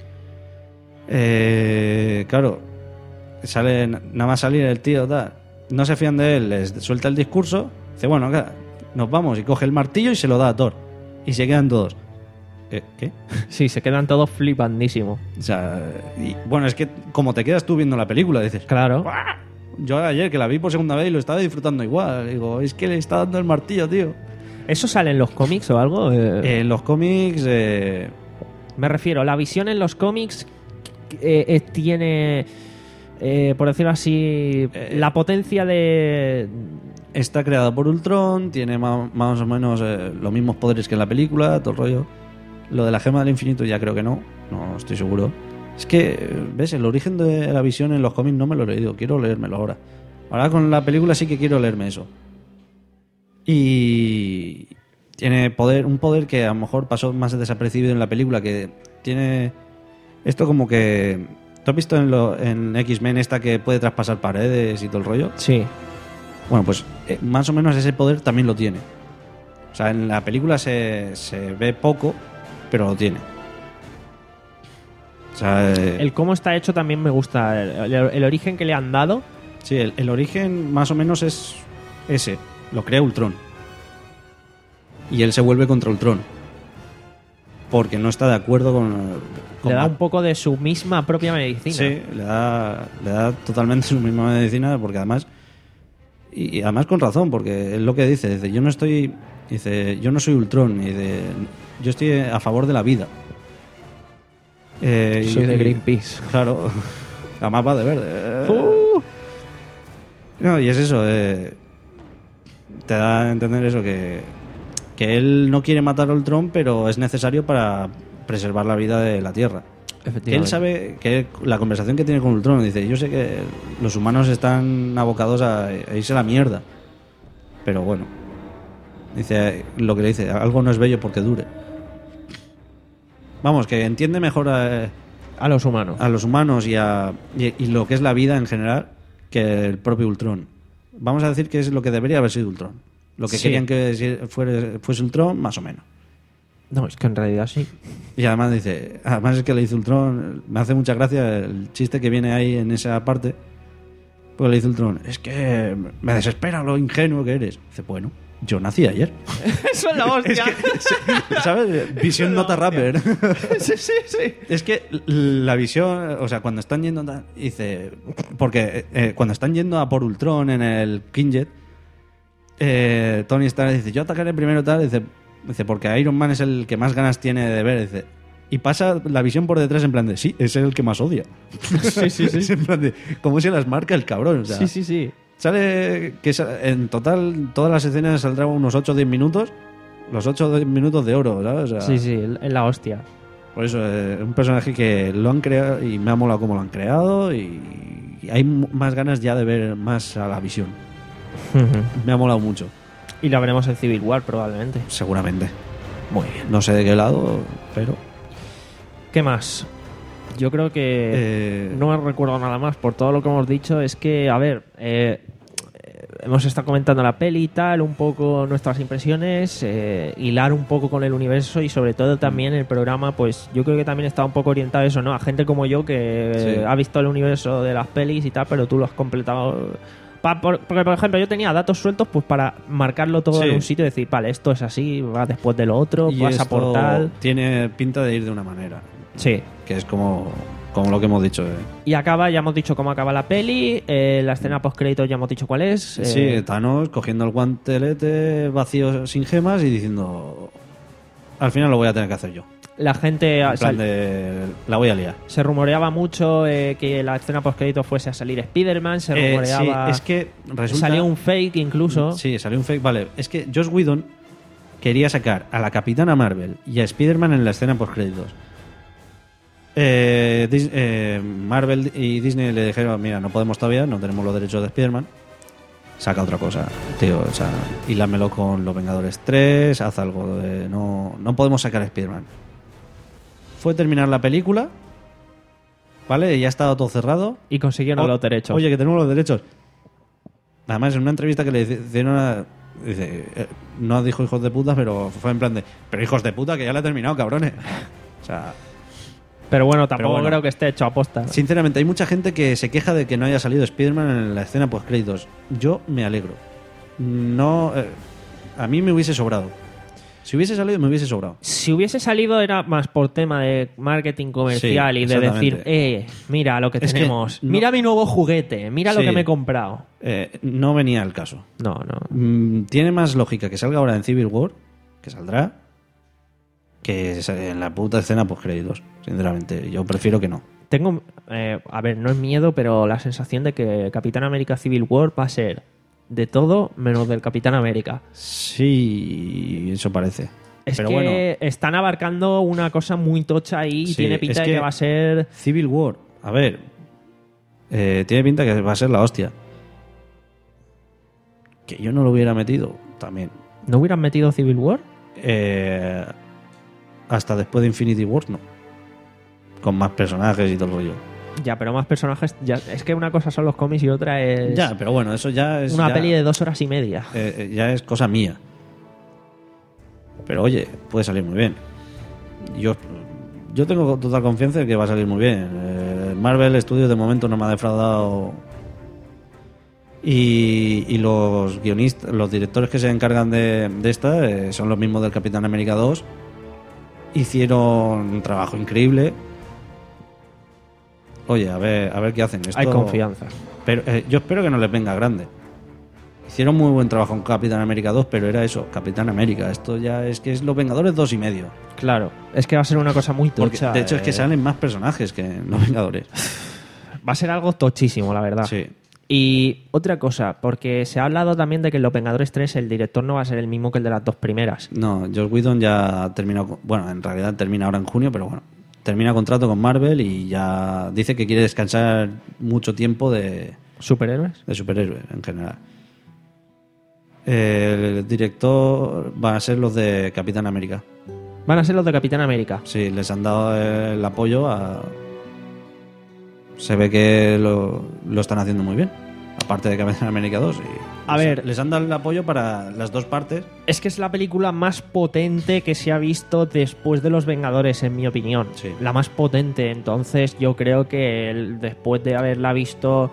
Eh, claro, sale, nada más salir el tío, tal, no se fían de él, les suelta el discurso, dice, bueno, acá, nos vamos, y coge el martillo y se lo da a Thor. Y se quedan todos. Eh, ¿Qué? Sí, se quedan todos flipandísimos. O sea, y, bueno, es que como te quedas tú viendo la película, dices, Claro. yo ayer que la vi por segunda vez y lo estaba disfrutando igual, digo, es que le está dando el martillo, tío. ¿Eso sale en los cómics o algo? Eh, En los cómics, eh, Me refiero, la Visión en los cómics eh, eh, tiene, eh, por decirlo así, Eh, la potencia de... está creada por Ultron, tiene ma- más o menos eh, los mismos poderes que en la película, todo el rollo. Lo de la gema del infinito ya creo que no, no estoy seguro. Es que, ¿ves? El origen de la visión en los cómics no me lo he leído, quiero leérmelo ahora. Ahora con la película sí que quiero leerme eso. Y tiene poder, un poder que a lo mejor pasó más desapercibido en la película, que tiene esto como que... ¿Tú has visto en, lo, en X-Men esta que puede traspasar paredes y todo el rollo? Sí. Bueno, pues eh, más o menos ese poder también lo tiene. O sea, en la película se, se ve poco, pero lo tiene. O sea, eh, El cómo está hecho también me gusta. El, el- el origen que le han dado. sí, el, el origen más o menos es ese. Lo crea Ultron. Y él se vuelve contra Ultron. Porque no está de acuerdo con... con Le da Ma- un poco de su misma propia medicina. Sí, le da, le da totalmente su misma medicina, porque además... Y y además con razón, porque es lo que dice. Dice, yo no estoy... Dice, yo no soy Ultron. Y dice, yo estoy a favor de la vida. Eh, Soy y- de y- Greenpeace. Claro. Además va de verde. Uh. No, y es eso. eh, te da a entender eso, que, que él no quiere matar a Ultron, pero es necesario para preservar la vida de la Tierra. Que él sabe que la conversación que tiene con Ultron, dice, yo sé que los humanos están abocados a, a irse a la mierda, pero bueno, dice lo que le dice, algo no es bello porque dure. Vamos, que entiende mejor a, A los humanos. a los humanos y, a, y, y lo que es la vida en general que el propio Ultron. Vamos a decir que es lo que debería haber sido Ultron. Lo que Sí. querían que si- fuere- fuese Ultron, más o menos. No, es que en realidad sí. Y además dice, además es que le dice Ultron, me hace mucha gracia el chiste que viene ahí en esa parte, pues le dice Ultron, es que me desespera lo ingenuo que eres. Dice, bueno, yo nací ayer. Eso es la hostia. ¿Sabes? Visión nota rapper. sí, sí, sí. Es que la visión, o sea, cuando están yendo, tal, dice, porque eh, cuando están yendo a por Ultron en el Kingjet, eh, Tony Stark dice, yo atacaré primero tal, dice, dice, porque Iron Man es el que más ganas tiene de ver, dice, y pasa la visión por detrás en plan de, sí, es el que más odia. Sí, sí, sí. Es en plan de, ¿cómo se las marca el cabrón? O sea, Sí, sí, sí. sale que sa- en total todas las escenas saldrán unos ocho o diez minutos, los ocho o diez minutos de oro, ¿sabes? O sea, Sí, sí, es la hostia. por eso es un personaje que lo han creado y me ha molado cómo lo han creado y, y hay m- más ganas ya de ver más a la visión. Me ha molado mucho, Y la veremos en Civil War probablemente. seguramente. Muy bien. No sé de qué lado, pero... ¿Qué más? Yo creo que Eh, no me recuerdo nada más por todo lo que hemos dicho. Es que, a ver, eh, eh, hemos estado comentando la peli y tal, un poco nuestras impresiones, eh, hilar un poco con el universo y sobre todo también el programa, pues yo creo que también está un poco orientado a eso, ¿no? A gente como yo que Sí. eh, ha visto el universo de las pelis y tal, pero tú lo has completado. Pa- por- porque, por ejemplo, yo tenía datos sueltos pues para marcarlo todo Sí. en un sitio y decir, vale, esto es así, va después de lo otro, y pasa esto por tal. tiene pinta de ir de una manera, Sí. que es como, como lo que hemos dicho. eh. Y acaba, ya hemos dicho cómo acaba la peli, eh, la escena post créditos ya hemos dicho cuál es. eh, Sí, Thanos cogiendo el guantelete vacío sin gemas y diciendo, al final lo voy a tener que hacer yo. La gente En plan sal- de, la voy a liar. se rumoreaba mucho eh, que la escena post créditos fuese a salir Spider-Man, se Eh, rumoreaba. sí, es que resulta... Salió un fake incluso. Sí, salió un fake. Vale, es que Joss Whedon quería sacar a la Capitana Marvel y a Spider-Man en la escena post-créditos. Eh, Dis- eh, Marvel y Disney le dijeron, mira, no podemos todavía, no tenemos los derechos de Spider-Man. Saca otra cosa, tío. O sea, hilámelo con Los Vengadores tres, haz algo de... No, no podemos sacar a Spider-Man. Fue terminar la película, ¿vale? Ya estaba todo cerrado. Y consiguieron O- los derechos. Oye, que tenemos los derechos. Además, en una entrevista que le hicieron a- dice, eh, no dijo hijos de puta, pero fue en plan de, pero hijos de puta, que ya la he terminado, cabrones. O sea, Pero bueno, tampoco bueno. creo que esté hecho a posta. sinceramente, hay mucha gente que se queja de que no haya salido Spider-Man en la escena post créditos. Yo me alegro. No, eh, a mí me hubiese sobrado. Si hubiese salido, me hubiese sobrado. Si hubiese salido era más por tema de marketing comercial Sí, y de decir, exactamente. eh, mira lo que Es que tenemos, no- mira mi nuevo juguete, mira lo Sí. que me he comprado. Eh, no venía al caso. No, no. Mm, tiene más lógica que salga ahora en Civil War, que saldrá, que en la puta escena post créditos. Sinceramente, yo prefiero que no. Tengo, eh, a ver, no es miedo, pero la sensación de que Capitán América Civil War va a ser de todo menos del Capitán América. Sí, eso parece. Es Pero que bueno, están abarcando una cosa muy tocha ahí y sí, tiene pinta es de que que va a ser... Civil War, a ver, eh, tiene pinta que va a ser la hostia. Que yo no lo hubiera metido también. ¿No hubieran metido Civil War? Eh, hasta después de Infinity War, no. Con más personajes y todo el rollo. Ya, pero más personajes... Ya, es que una cosa son los cómics y otra es... Ya, pero bueno, eso ya es... Una ya, peli de dos horas y media. eh, eh, ya es cosa mía. Pero oye, puede salir muy bien. Yo, yo tengo total confianza de que va a salir muy bien. Eh, Marvel Studios de momento no me ha defraudado. Y, y los guionistas, los directores que se encargan de, de esta eh, son los mismos del Capitán América dos. Hicieron un trabajo increíble. Oye, a ver, a ver qué hacen. Esto, Hay confianza. Pero eh, yo espero que no les venga grande. Hicieron muy buen trabajo en Capitán América dos, pero era eso, Capitán América. Esto ya es que es Los Vengadores dos y medio. Claro, es que va a ser una cosa muy Porque, tocha. de hecho, es que eh. salen más personajes que en Los Vengadores. Va a ser algo tochísimo, la verdad. Sí. Y otra cosa, porque se ha hablado también de que en Los Vengadores tres el director no va a ser el mismo que el de las dos primeras. No, Joss Whedon ya ha terminado... Bueno, en realidad termina ahora en junio, pero bueno. Termina contrato con Marvel y ya dice que quiere descansar mucho tiempo de... ¿Superhéroes? De superhéroes, en general. El director van a ser los de Capitán América. Van a ser los de Capitán América. Sí, les han dado el apoyo a... Se ve que lo, lo están haciendo muy bien. Aparte de Capitán América dos. Y A les, ver. les han dado el apoyo para las dos partes. Es que es la película más potente que se ha visto después de Los Vengadores, en mi opinión. Sí. La más potente. Entonces yo creo que el- después de haberla visto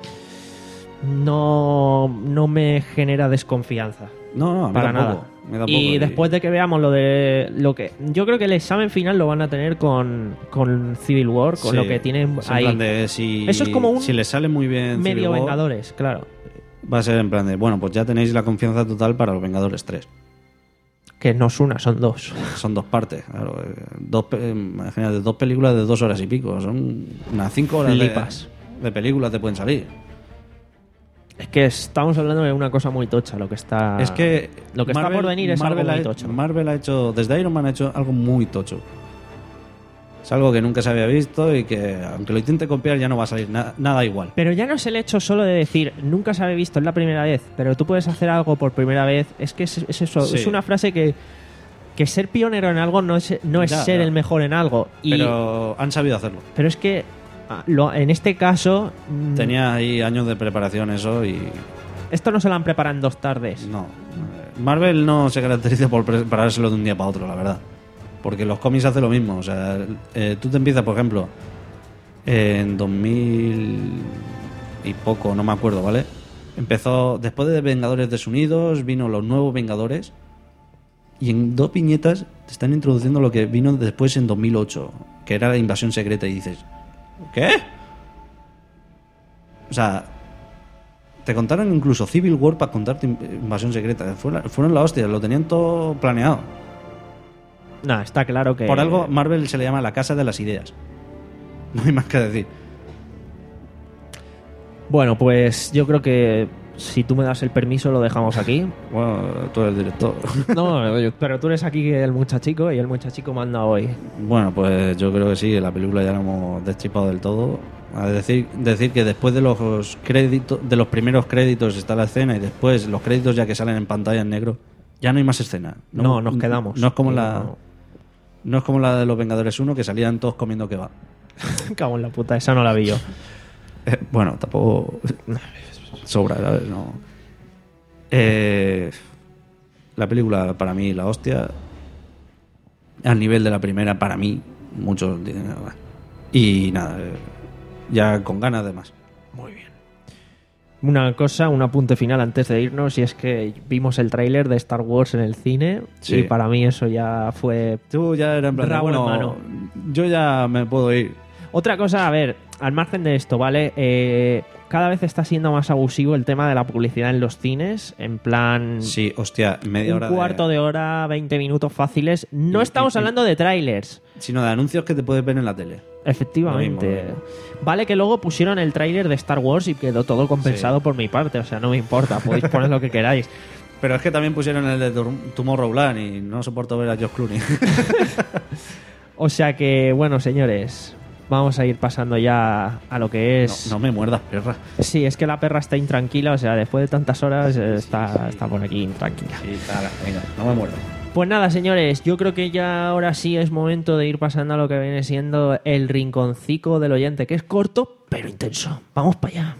no, no me genera desconfianza. No, no, a mí Para tampoco. nada. A mí tampoco. Y después de que veamos lo de lo que yo creo que el examen final lo van a tener con, con Civil War, con Sí, lo que tienen es en ahí. plan de si, Eso es como un si les sale muy bien Civil medio War, Vengadores, claro. va a ser en plan de, bueno, pues ya tenéis la confianza total para los Vengadores tres. Que no es una, son dos. Son dos partes, claro. eh, Dos, pe- imagínate, dos películas de dos horas y pico. Son unas cinco horas de, Flipas. de películas te pueden salir. Es que estamos hablando de una cosa muy tocha, lo que está Es que lo que está por venir es Marvel algo muy ha- tocho. Marvel ha hecho, desde Iron Man ha hecho algo muy tocho. Es algo que nunca se había visto y que, aunque lo intente copiar, ya no va a salir na- nada igual. Pero ya no es el hecho solo de decir nunca se había visto, es la primera vez, pero tú puedes hacer algo por primera vez. Es que es, es eso, Sí. es una frase que que ser pionero en algo no es no es Ya, ser ya. el mejor en algo. Y, Pero han sabido hacerlo. pero es que ah, lo- en este caso mm, Tenía ahí años de preparación eso y... esto no se lo han preparado en dos tardes. No. Marvel no se caracteriza por preparárselo de un día para otro, la verdad. Porque los cómics hacen lo mismo. O sea, eh, tú te empiezas, por ejemplo, en dos mil y poco, no me acuerdo, ¿vale? Empezó, después de Vengadores Desunidos, vino los nuevos Vengadores. Y en dos viñetas te están introduciendo lo que vino después en dos mil ocho, que era la invasión secreta. Y dices, ¿qué? O sea, te contaron incluso Civil War para contarte invasión secreta. Fueron, fueron la hostia, lo tenían todo planeado. Nah, está claro que Por algo, Marvel se le llama la casa de las ideas. No hay más que decir. Bueno, pues yo creo que si tú me das el permiso lo dejamos aquí. Bueno, tú eres el director. No, yo- pero tú eres aquí el muchachico y el muchachico manda hoy. Bueno, pues yo creo que sí, la película ya la hemos destripado del todo. A decir, decir que después de los créditos, de los primeros créditos está la escena y después los créditos ya que salen en pantalla en negro, ya no hay más escena. No, nos quedamos. No es como Y la no- no es como la de los Vengadores uno que salían todos comiendo kebab. Cago en la puta, esa no la vi yo. Eh, bueno, tampoco sobra, ¿sabes? No. Eh, la película para mí la hostia. Al nivel de la primera para mí mucho. Y nada, eh, ya con ganas de más. Muy bien. Una cosa, un apunte final antes de irnos, y es que vimos el tráiler de Star Wars en el cine Sí. y para mí eso ya fue... Tú ya era en plan, de, Rabo en bueno, mano. yo ya me puedo ir. Otra cosa, a ver, al margen de esto, ¿vale? Eh, cada vez está siendo más abusivo el tema de la publicidad en los cines, en plan... Sí, hostia, media un hora cuarto de... hora, veinte minutos fáciles. No Y- estamos y- hablando de trailers. Sino de anuncios que te puedes ver en la tele. Efectivamente. Lo mismo, Vale que luego pusieron el tráiler de Star Wars y quedó todo compensado Sí. por mi parte. O sea, no me importa. Podéis poner lo que queráis. Pero es que también pusieron el de Tor- Tomorrowland y no soporto ver a George Clooney. O sea que, bueno, señores, vamos a ir pasando ya a lo que es... No, no me muerdas, perra. Sí, es que la perra está intranquila. O sea, después de tantas horas eh, está, está por aquí intranquila. Sí, dale, venga, no me muerdas. Pues nada, señores, yo creo que ya ahora sí es momento de ir pasando a lo que viene siendo el rinconcico del oyente, que es corto pero intenso. Vamos para allá.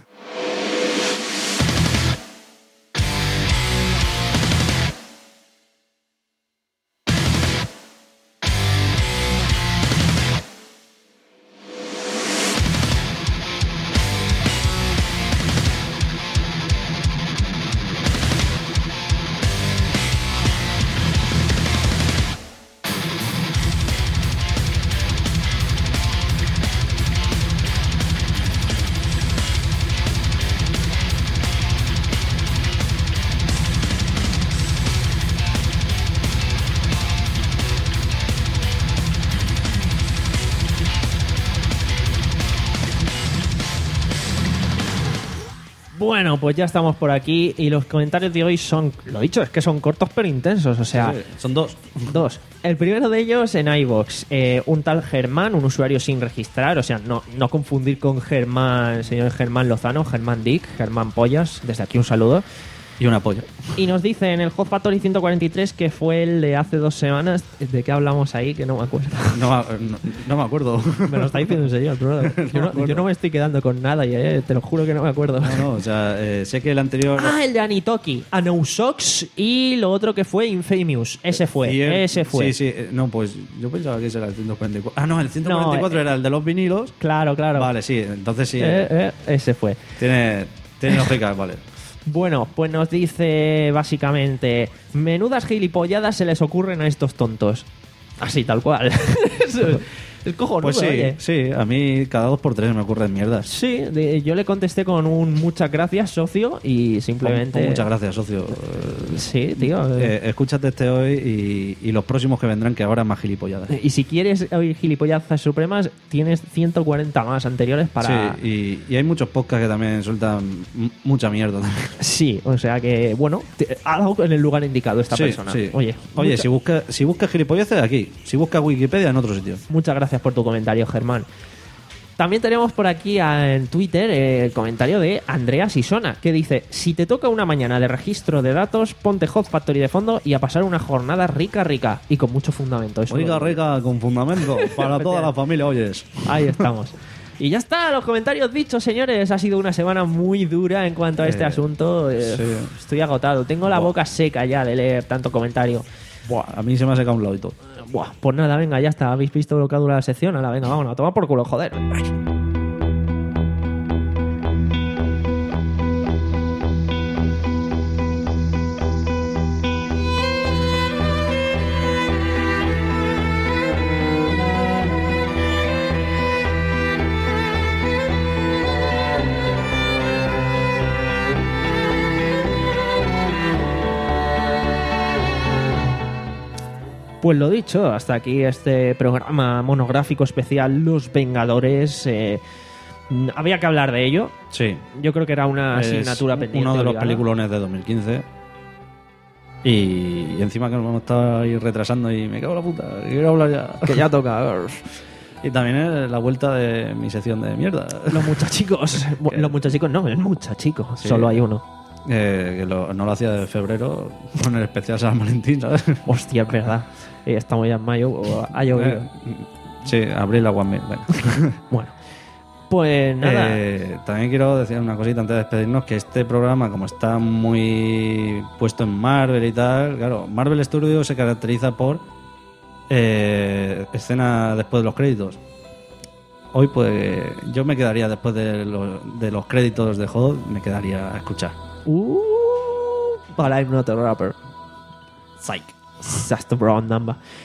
Bueno, pues ya estamos por aquí y los comentarios de hoy son, lo dicho, es que son cortos pero intensos, o sea, Sí, son dos. dos. El primero de ellos en iVoox, eh, un tal Germán, un usuario sin registrar, o sea, no, no confundir con Germán, señor Germán Lozano, Germán Dick, Germán Pollas, desde aquí un saludo. Y un apoyo. Y nos dice en el Hot Factory ciento cuarenta y tres, que fue el de hace dos semanas, ¿de qué hablamos ahí? Que no me acuerdo. No, no, no me acuerdo. Me lo está diciendo en serio, brother. Yo no, yo no me estoy quedando con nada, y, eh, te lo juro que no me acuerdo. No, no, o sea, eh, sé que el anterior... Ah, el de Anitoki, Anousox y lo otro que fue Infamous. Ese fue, Cier- ese fue. Sí, sí, eh, no, pues yo pensaba que ese era el ciento cuarenta y cuatro. Ah, no, el ciento cuarenta y cuatro No, eh, era el de los vinilos. Claro, claro. Vale, sí, entonces sí. Eh, eh, ese fue. Tiene, tiene lógica, vale. Bueno, pues nos dice básicamente: menudas gilipolladas se les ocurren a estos tontos. Así, tal cual. Eso es, es cojonudo, Pues sí, oye. sí, a mí cada dos por tres me ocurren mierdas. Sí, de- yo le contesté con un muchas gracias, socio, y simplemente... Oh, muchas gracias, socio. Sí, tío. Eh, escúchate este hoy y, y los próximos que vendrán, que ahora más gilipolladas. Y si quieres oír gilipollazas supremas, tienes ciento cuarenta más anteriores para... Sí, y, y hay muchos podcasts que también sueltan m- mucha mierda. también. Sí, o sea que, bueno, te- ha dado en el lugar indicado esta Sí, persona. sí. Oye, Oye, mucha- si buscas si buscas gilipolleces, aquí. Si buscas Wikipedia, en otro sitio. muchas gracias por tu comentario, Germán. También tenemos por aquí a- en Twitter eh, el comentario de Andrea Sisona, que dice: si te toca una mañana de registro de datos, ponte Hot Factory de fondo y a pasar una jornada rica, rica y con mucho fundamento. Eso Oiga, lo- rica, con fundamento, para toda la familia, oyes. Ahí estamos. Y ya está, los comentarios dichos, señores. Ha sido una semana muy dura en cuanto a este Eh, asunto. Eh, sí. Estoy agotado. Tengo la Buah. boca seca ya de leer tanto comentario. Buah, a mí se me ha secado un lado y todo. Buah, pues nada, venga, ya está. ¿Habéis visto lo que dura la sección? Ahora, venga, vámonos, a tomar por culo, joder. Pues lo dicho, hasta aquí este programa monográfico especial Los Vengadores. Eh, mm, había que hablar de ello. Sí. Yo creo que era una Es asignatura pendiente. uno de los obligada. peliculones de dos mil quince. Y, y encima que nos hemos estado ahí retrasando y me cago en la puta, que quiero hablar ya. Que ya toca. Y también es la vuelta de mi sección de mierda. Los muchachicos. Que- Los muchachicos no, es muchachico. Sí. Solo hay uno. Eh, que lo- no lo hacía de febrero con el especial San Valentín, ¿sabes? Hostia, es verdad. Eh, estamos ya en mayo. o Ha llovido. Eh, sí, abril agua mil. Bueno. Bueno. Pues nada. Eh, también quiero decir una cosita antes de despedirnos, que este programa, como está muy puesto en Marvel y tal, claro, Marvel Studios se caracteriza por eh, escena después de los créditos. Hoy pues yo me quedaría después de los, de los créditos de Hot, me quedaría a escuchar. Uh, but I'm not a rapper. Psych. That's the brown number.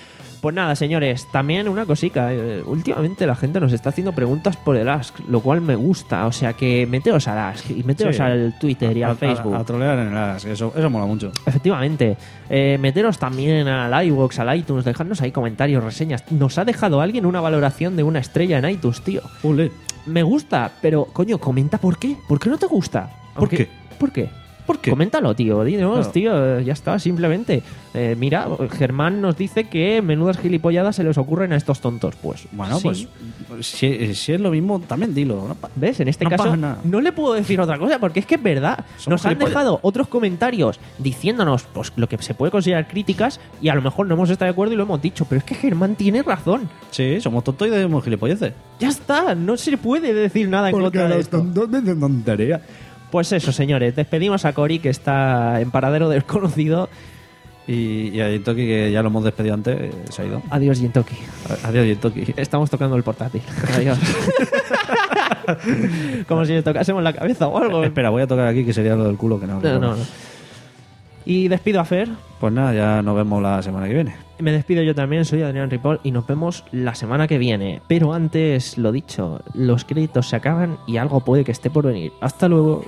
Pues nada, señores, también una cosica. eh, últimamente la gente nos está haciendo preguntas por el Ask, lo cual me gusta. O sea que meteos al Ask y meteos Sí. al Twitter y A- al a- Facebook. A, a trolear en el Ask, eso, eso mola mucho. Efectivamente. Eh, meteros también al iVoox, al iTunes, dejadnos ahí comentarios, reseñas. Nos ha dejado alguien una valoración de una estrella en iTunes, tío. Ule. Me gusta, pero coño, comenta por qué. ¿Por qué no te gusta? ¿Por Aunque- qué? ¿Por qué? ¿Por qué? Coméntalo, tío. Dinos, Claro. tío, ya está, simplemente. Eh, mira, Germán nos dice que menudas gilipolladas se les ocurren a estos tontos. Pues, Bueno, sí. pues si, si es lo mismo, también dilo. ¿no? ¿Ves? En este No caso pasa nada. no le puedo decir otra cosa porque es que es verdad. Somos Nos han gilipollas. dejado otros comentarios diciéndonos pues lo que se puede considerar críticas y a lo mejor no hemos estado de acuerdo y lo hemos dicho, pero es que Germán tiene razón. Sí, somos tontos y debemos gilipolleces. Ya está, no se puede decir nada en contra de esto. de tontería. Pues eso, señores, despedimos a Cory que está en paradero desconocido. Y, y a Yentoki, que ya lo hemos despedido antes, eh, se ha ido. Adiós, Yentoki. A- Adiós, Yentoki. Estamos tocando el portátil. Adiós. Como si le tocásemos la cabeza o algo. Espera, voy a tocar aquí, que sería lo del culo, que no. No, no, no. Y despido a Fer. Pues nada, ya nos vemos la semana que viene. Me despido yo también, soy Adrián Ripoll y nos vemos la semana que viene. Pero antes, lo dicho, los créditos se acaban y algo puede que esté por venir. Hasta luego.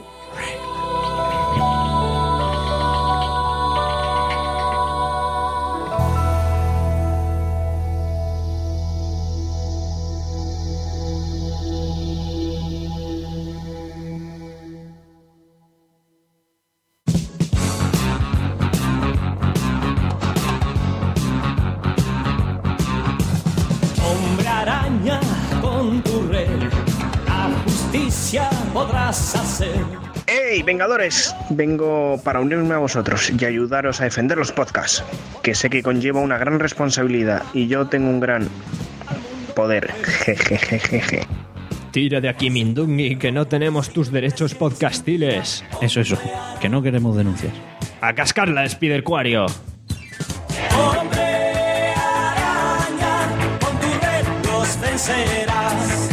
Hombre araña, con tu red, la justicia podrás hacer. ¡Hey, Vengadores! Vengo para unirme a vosotros y ayudaros a defender los podcasts, que sé que conlleva una gran responsabilidad y yo tengo un gran poder. Jejejeje. Tira de aquí, Mindungi, que no tenemos tus derechos podcastiles. Eso, eso. Que no queremos denuncias. A cascarla, Spidercuario. Hombre araña, con tu red los vencerás.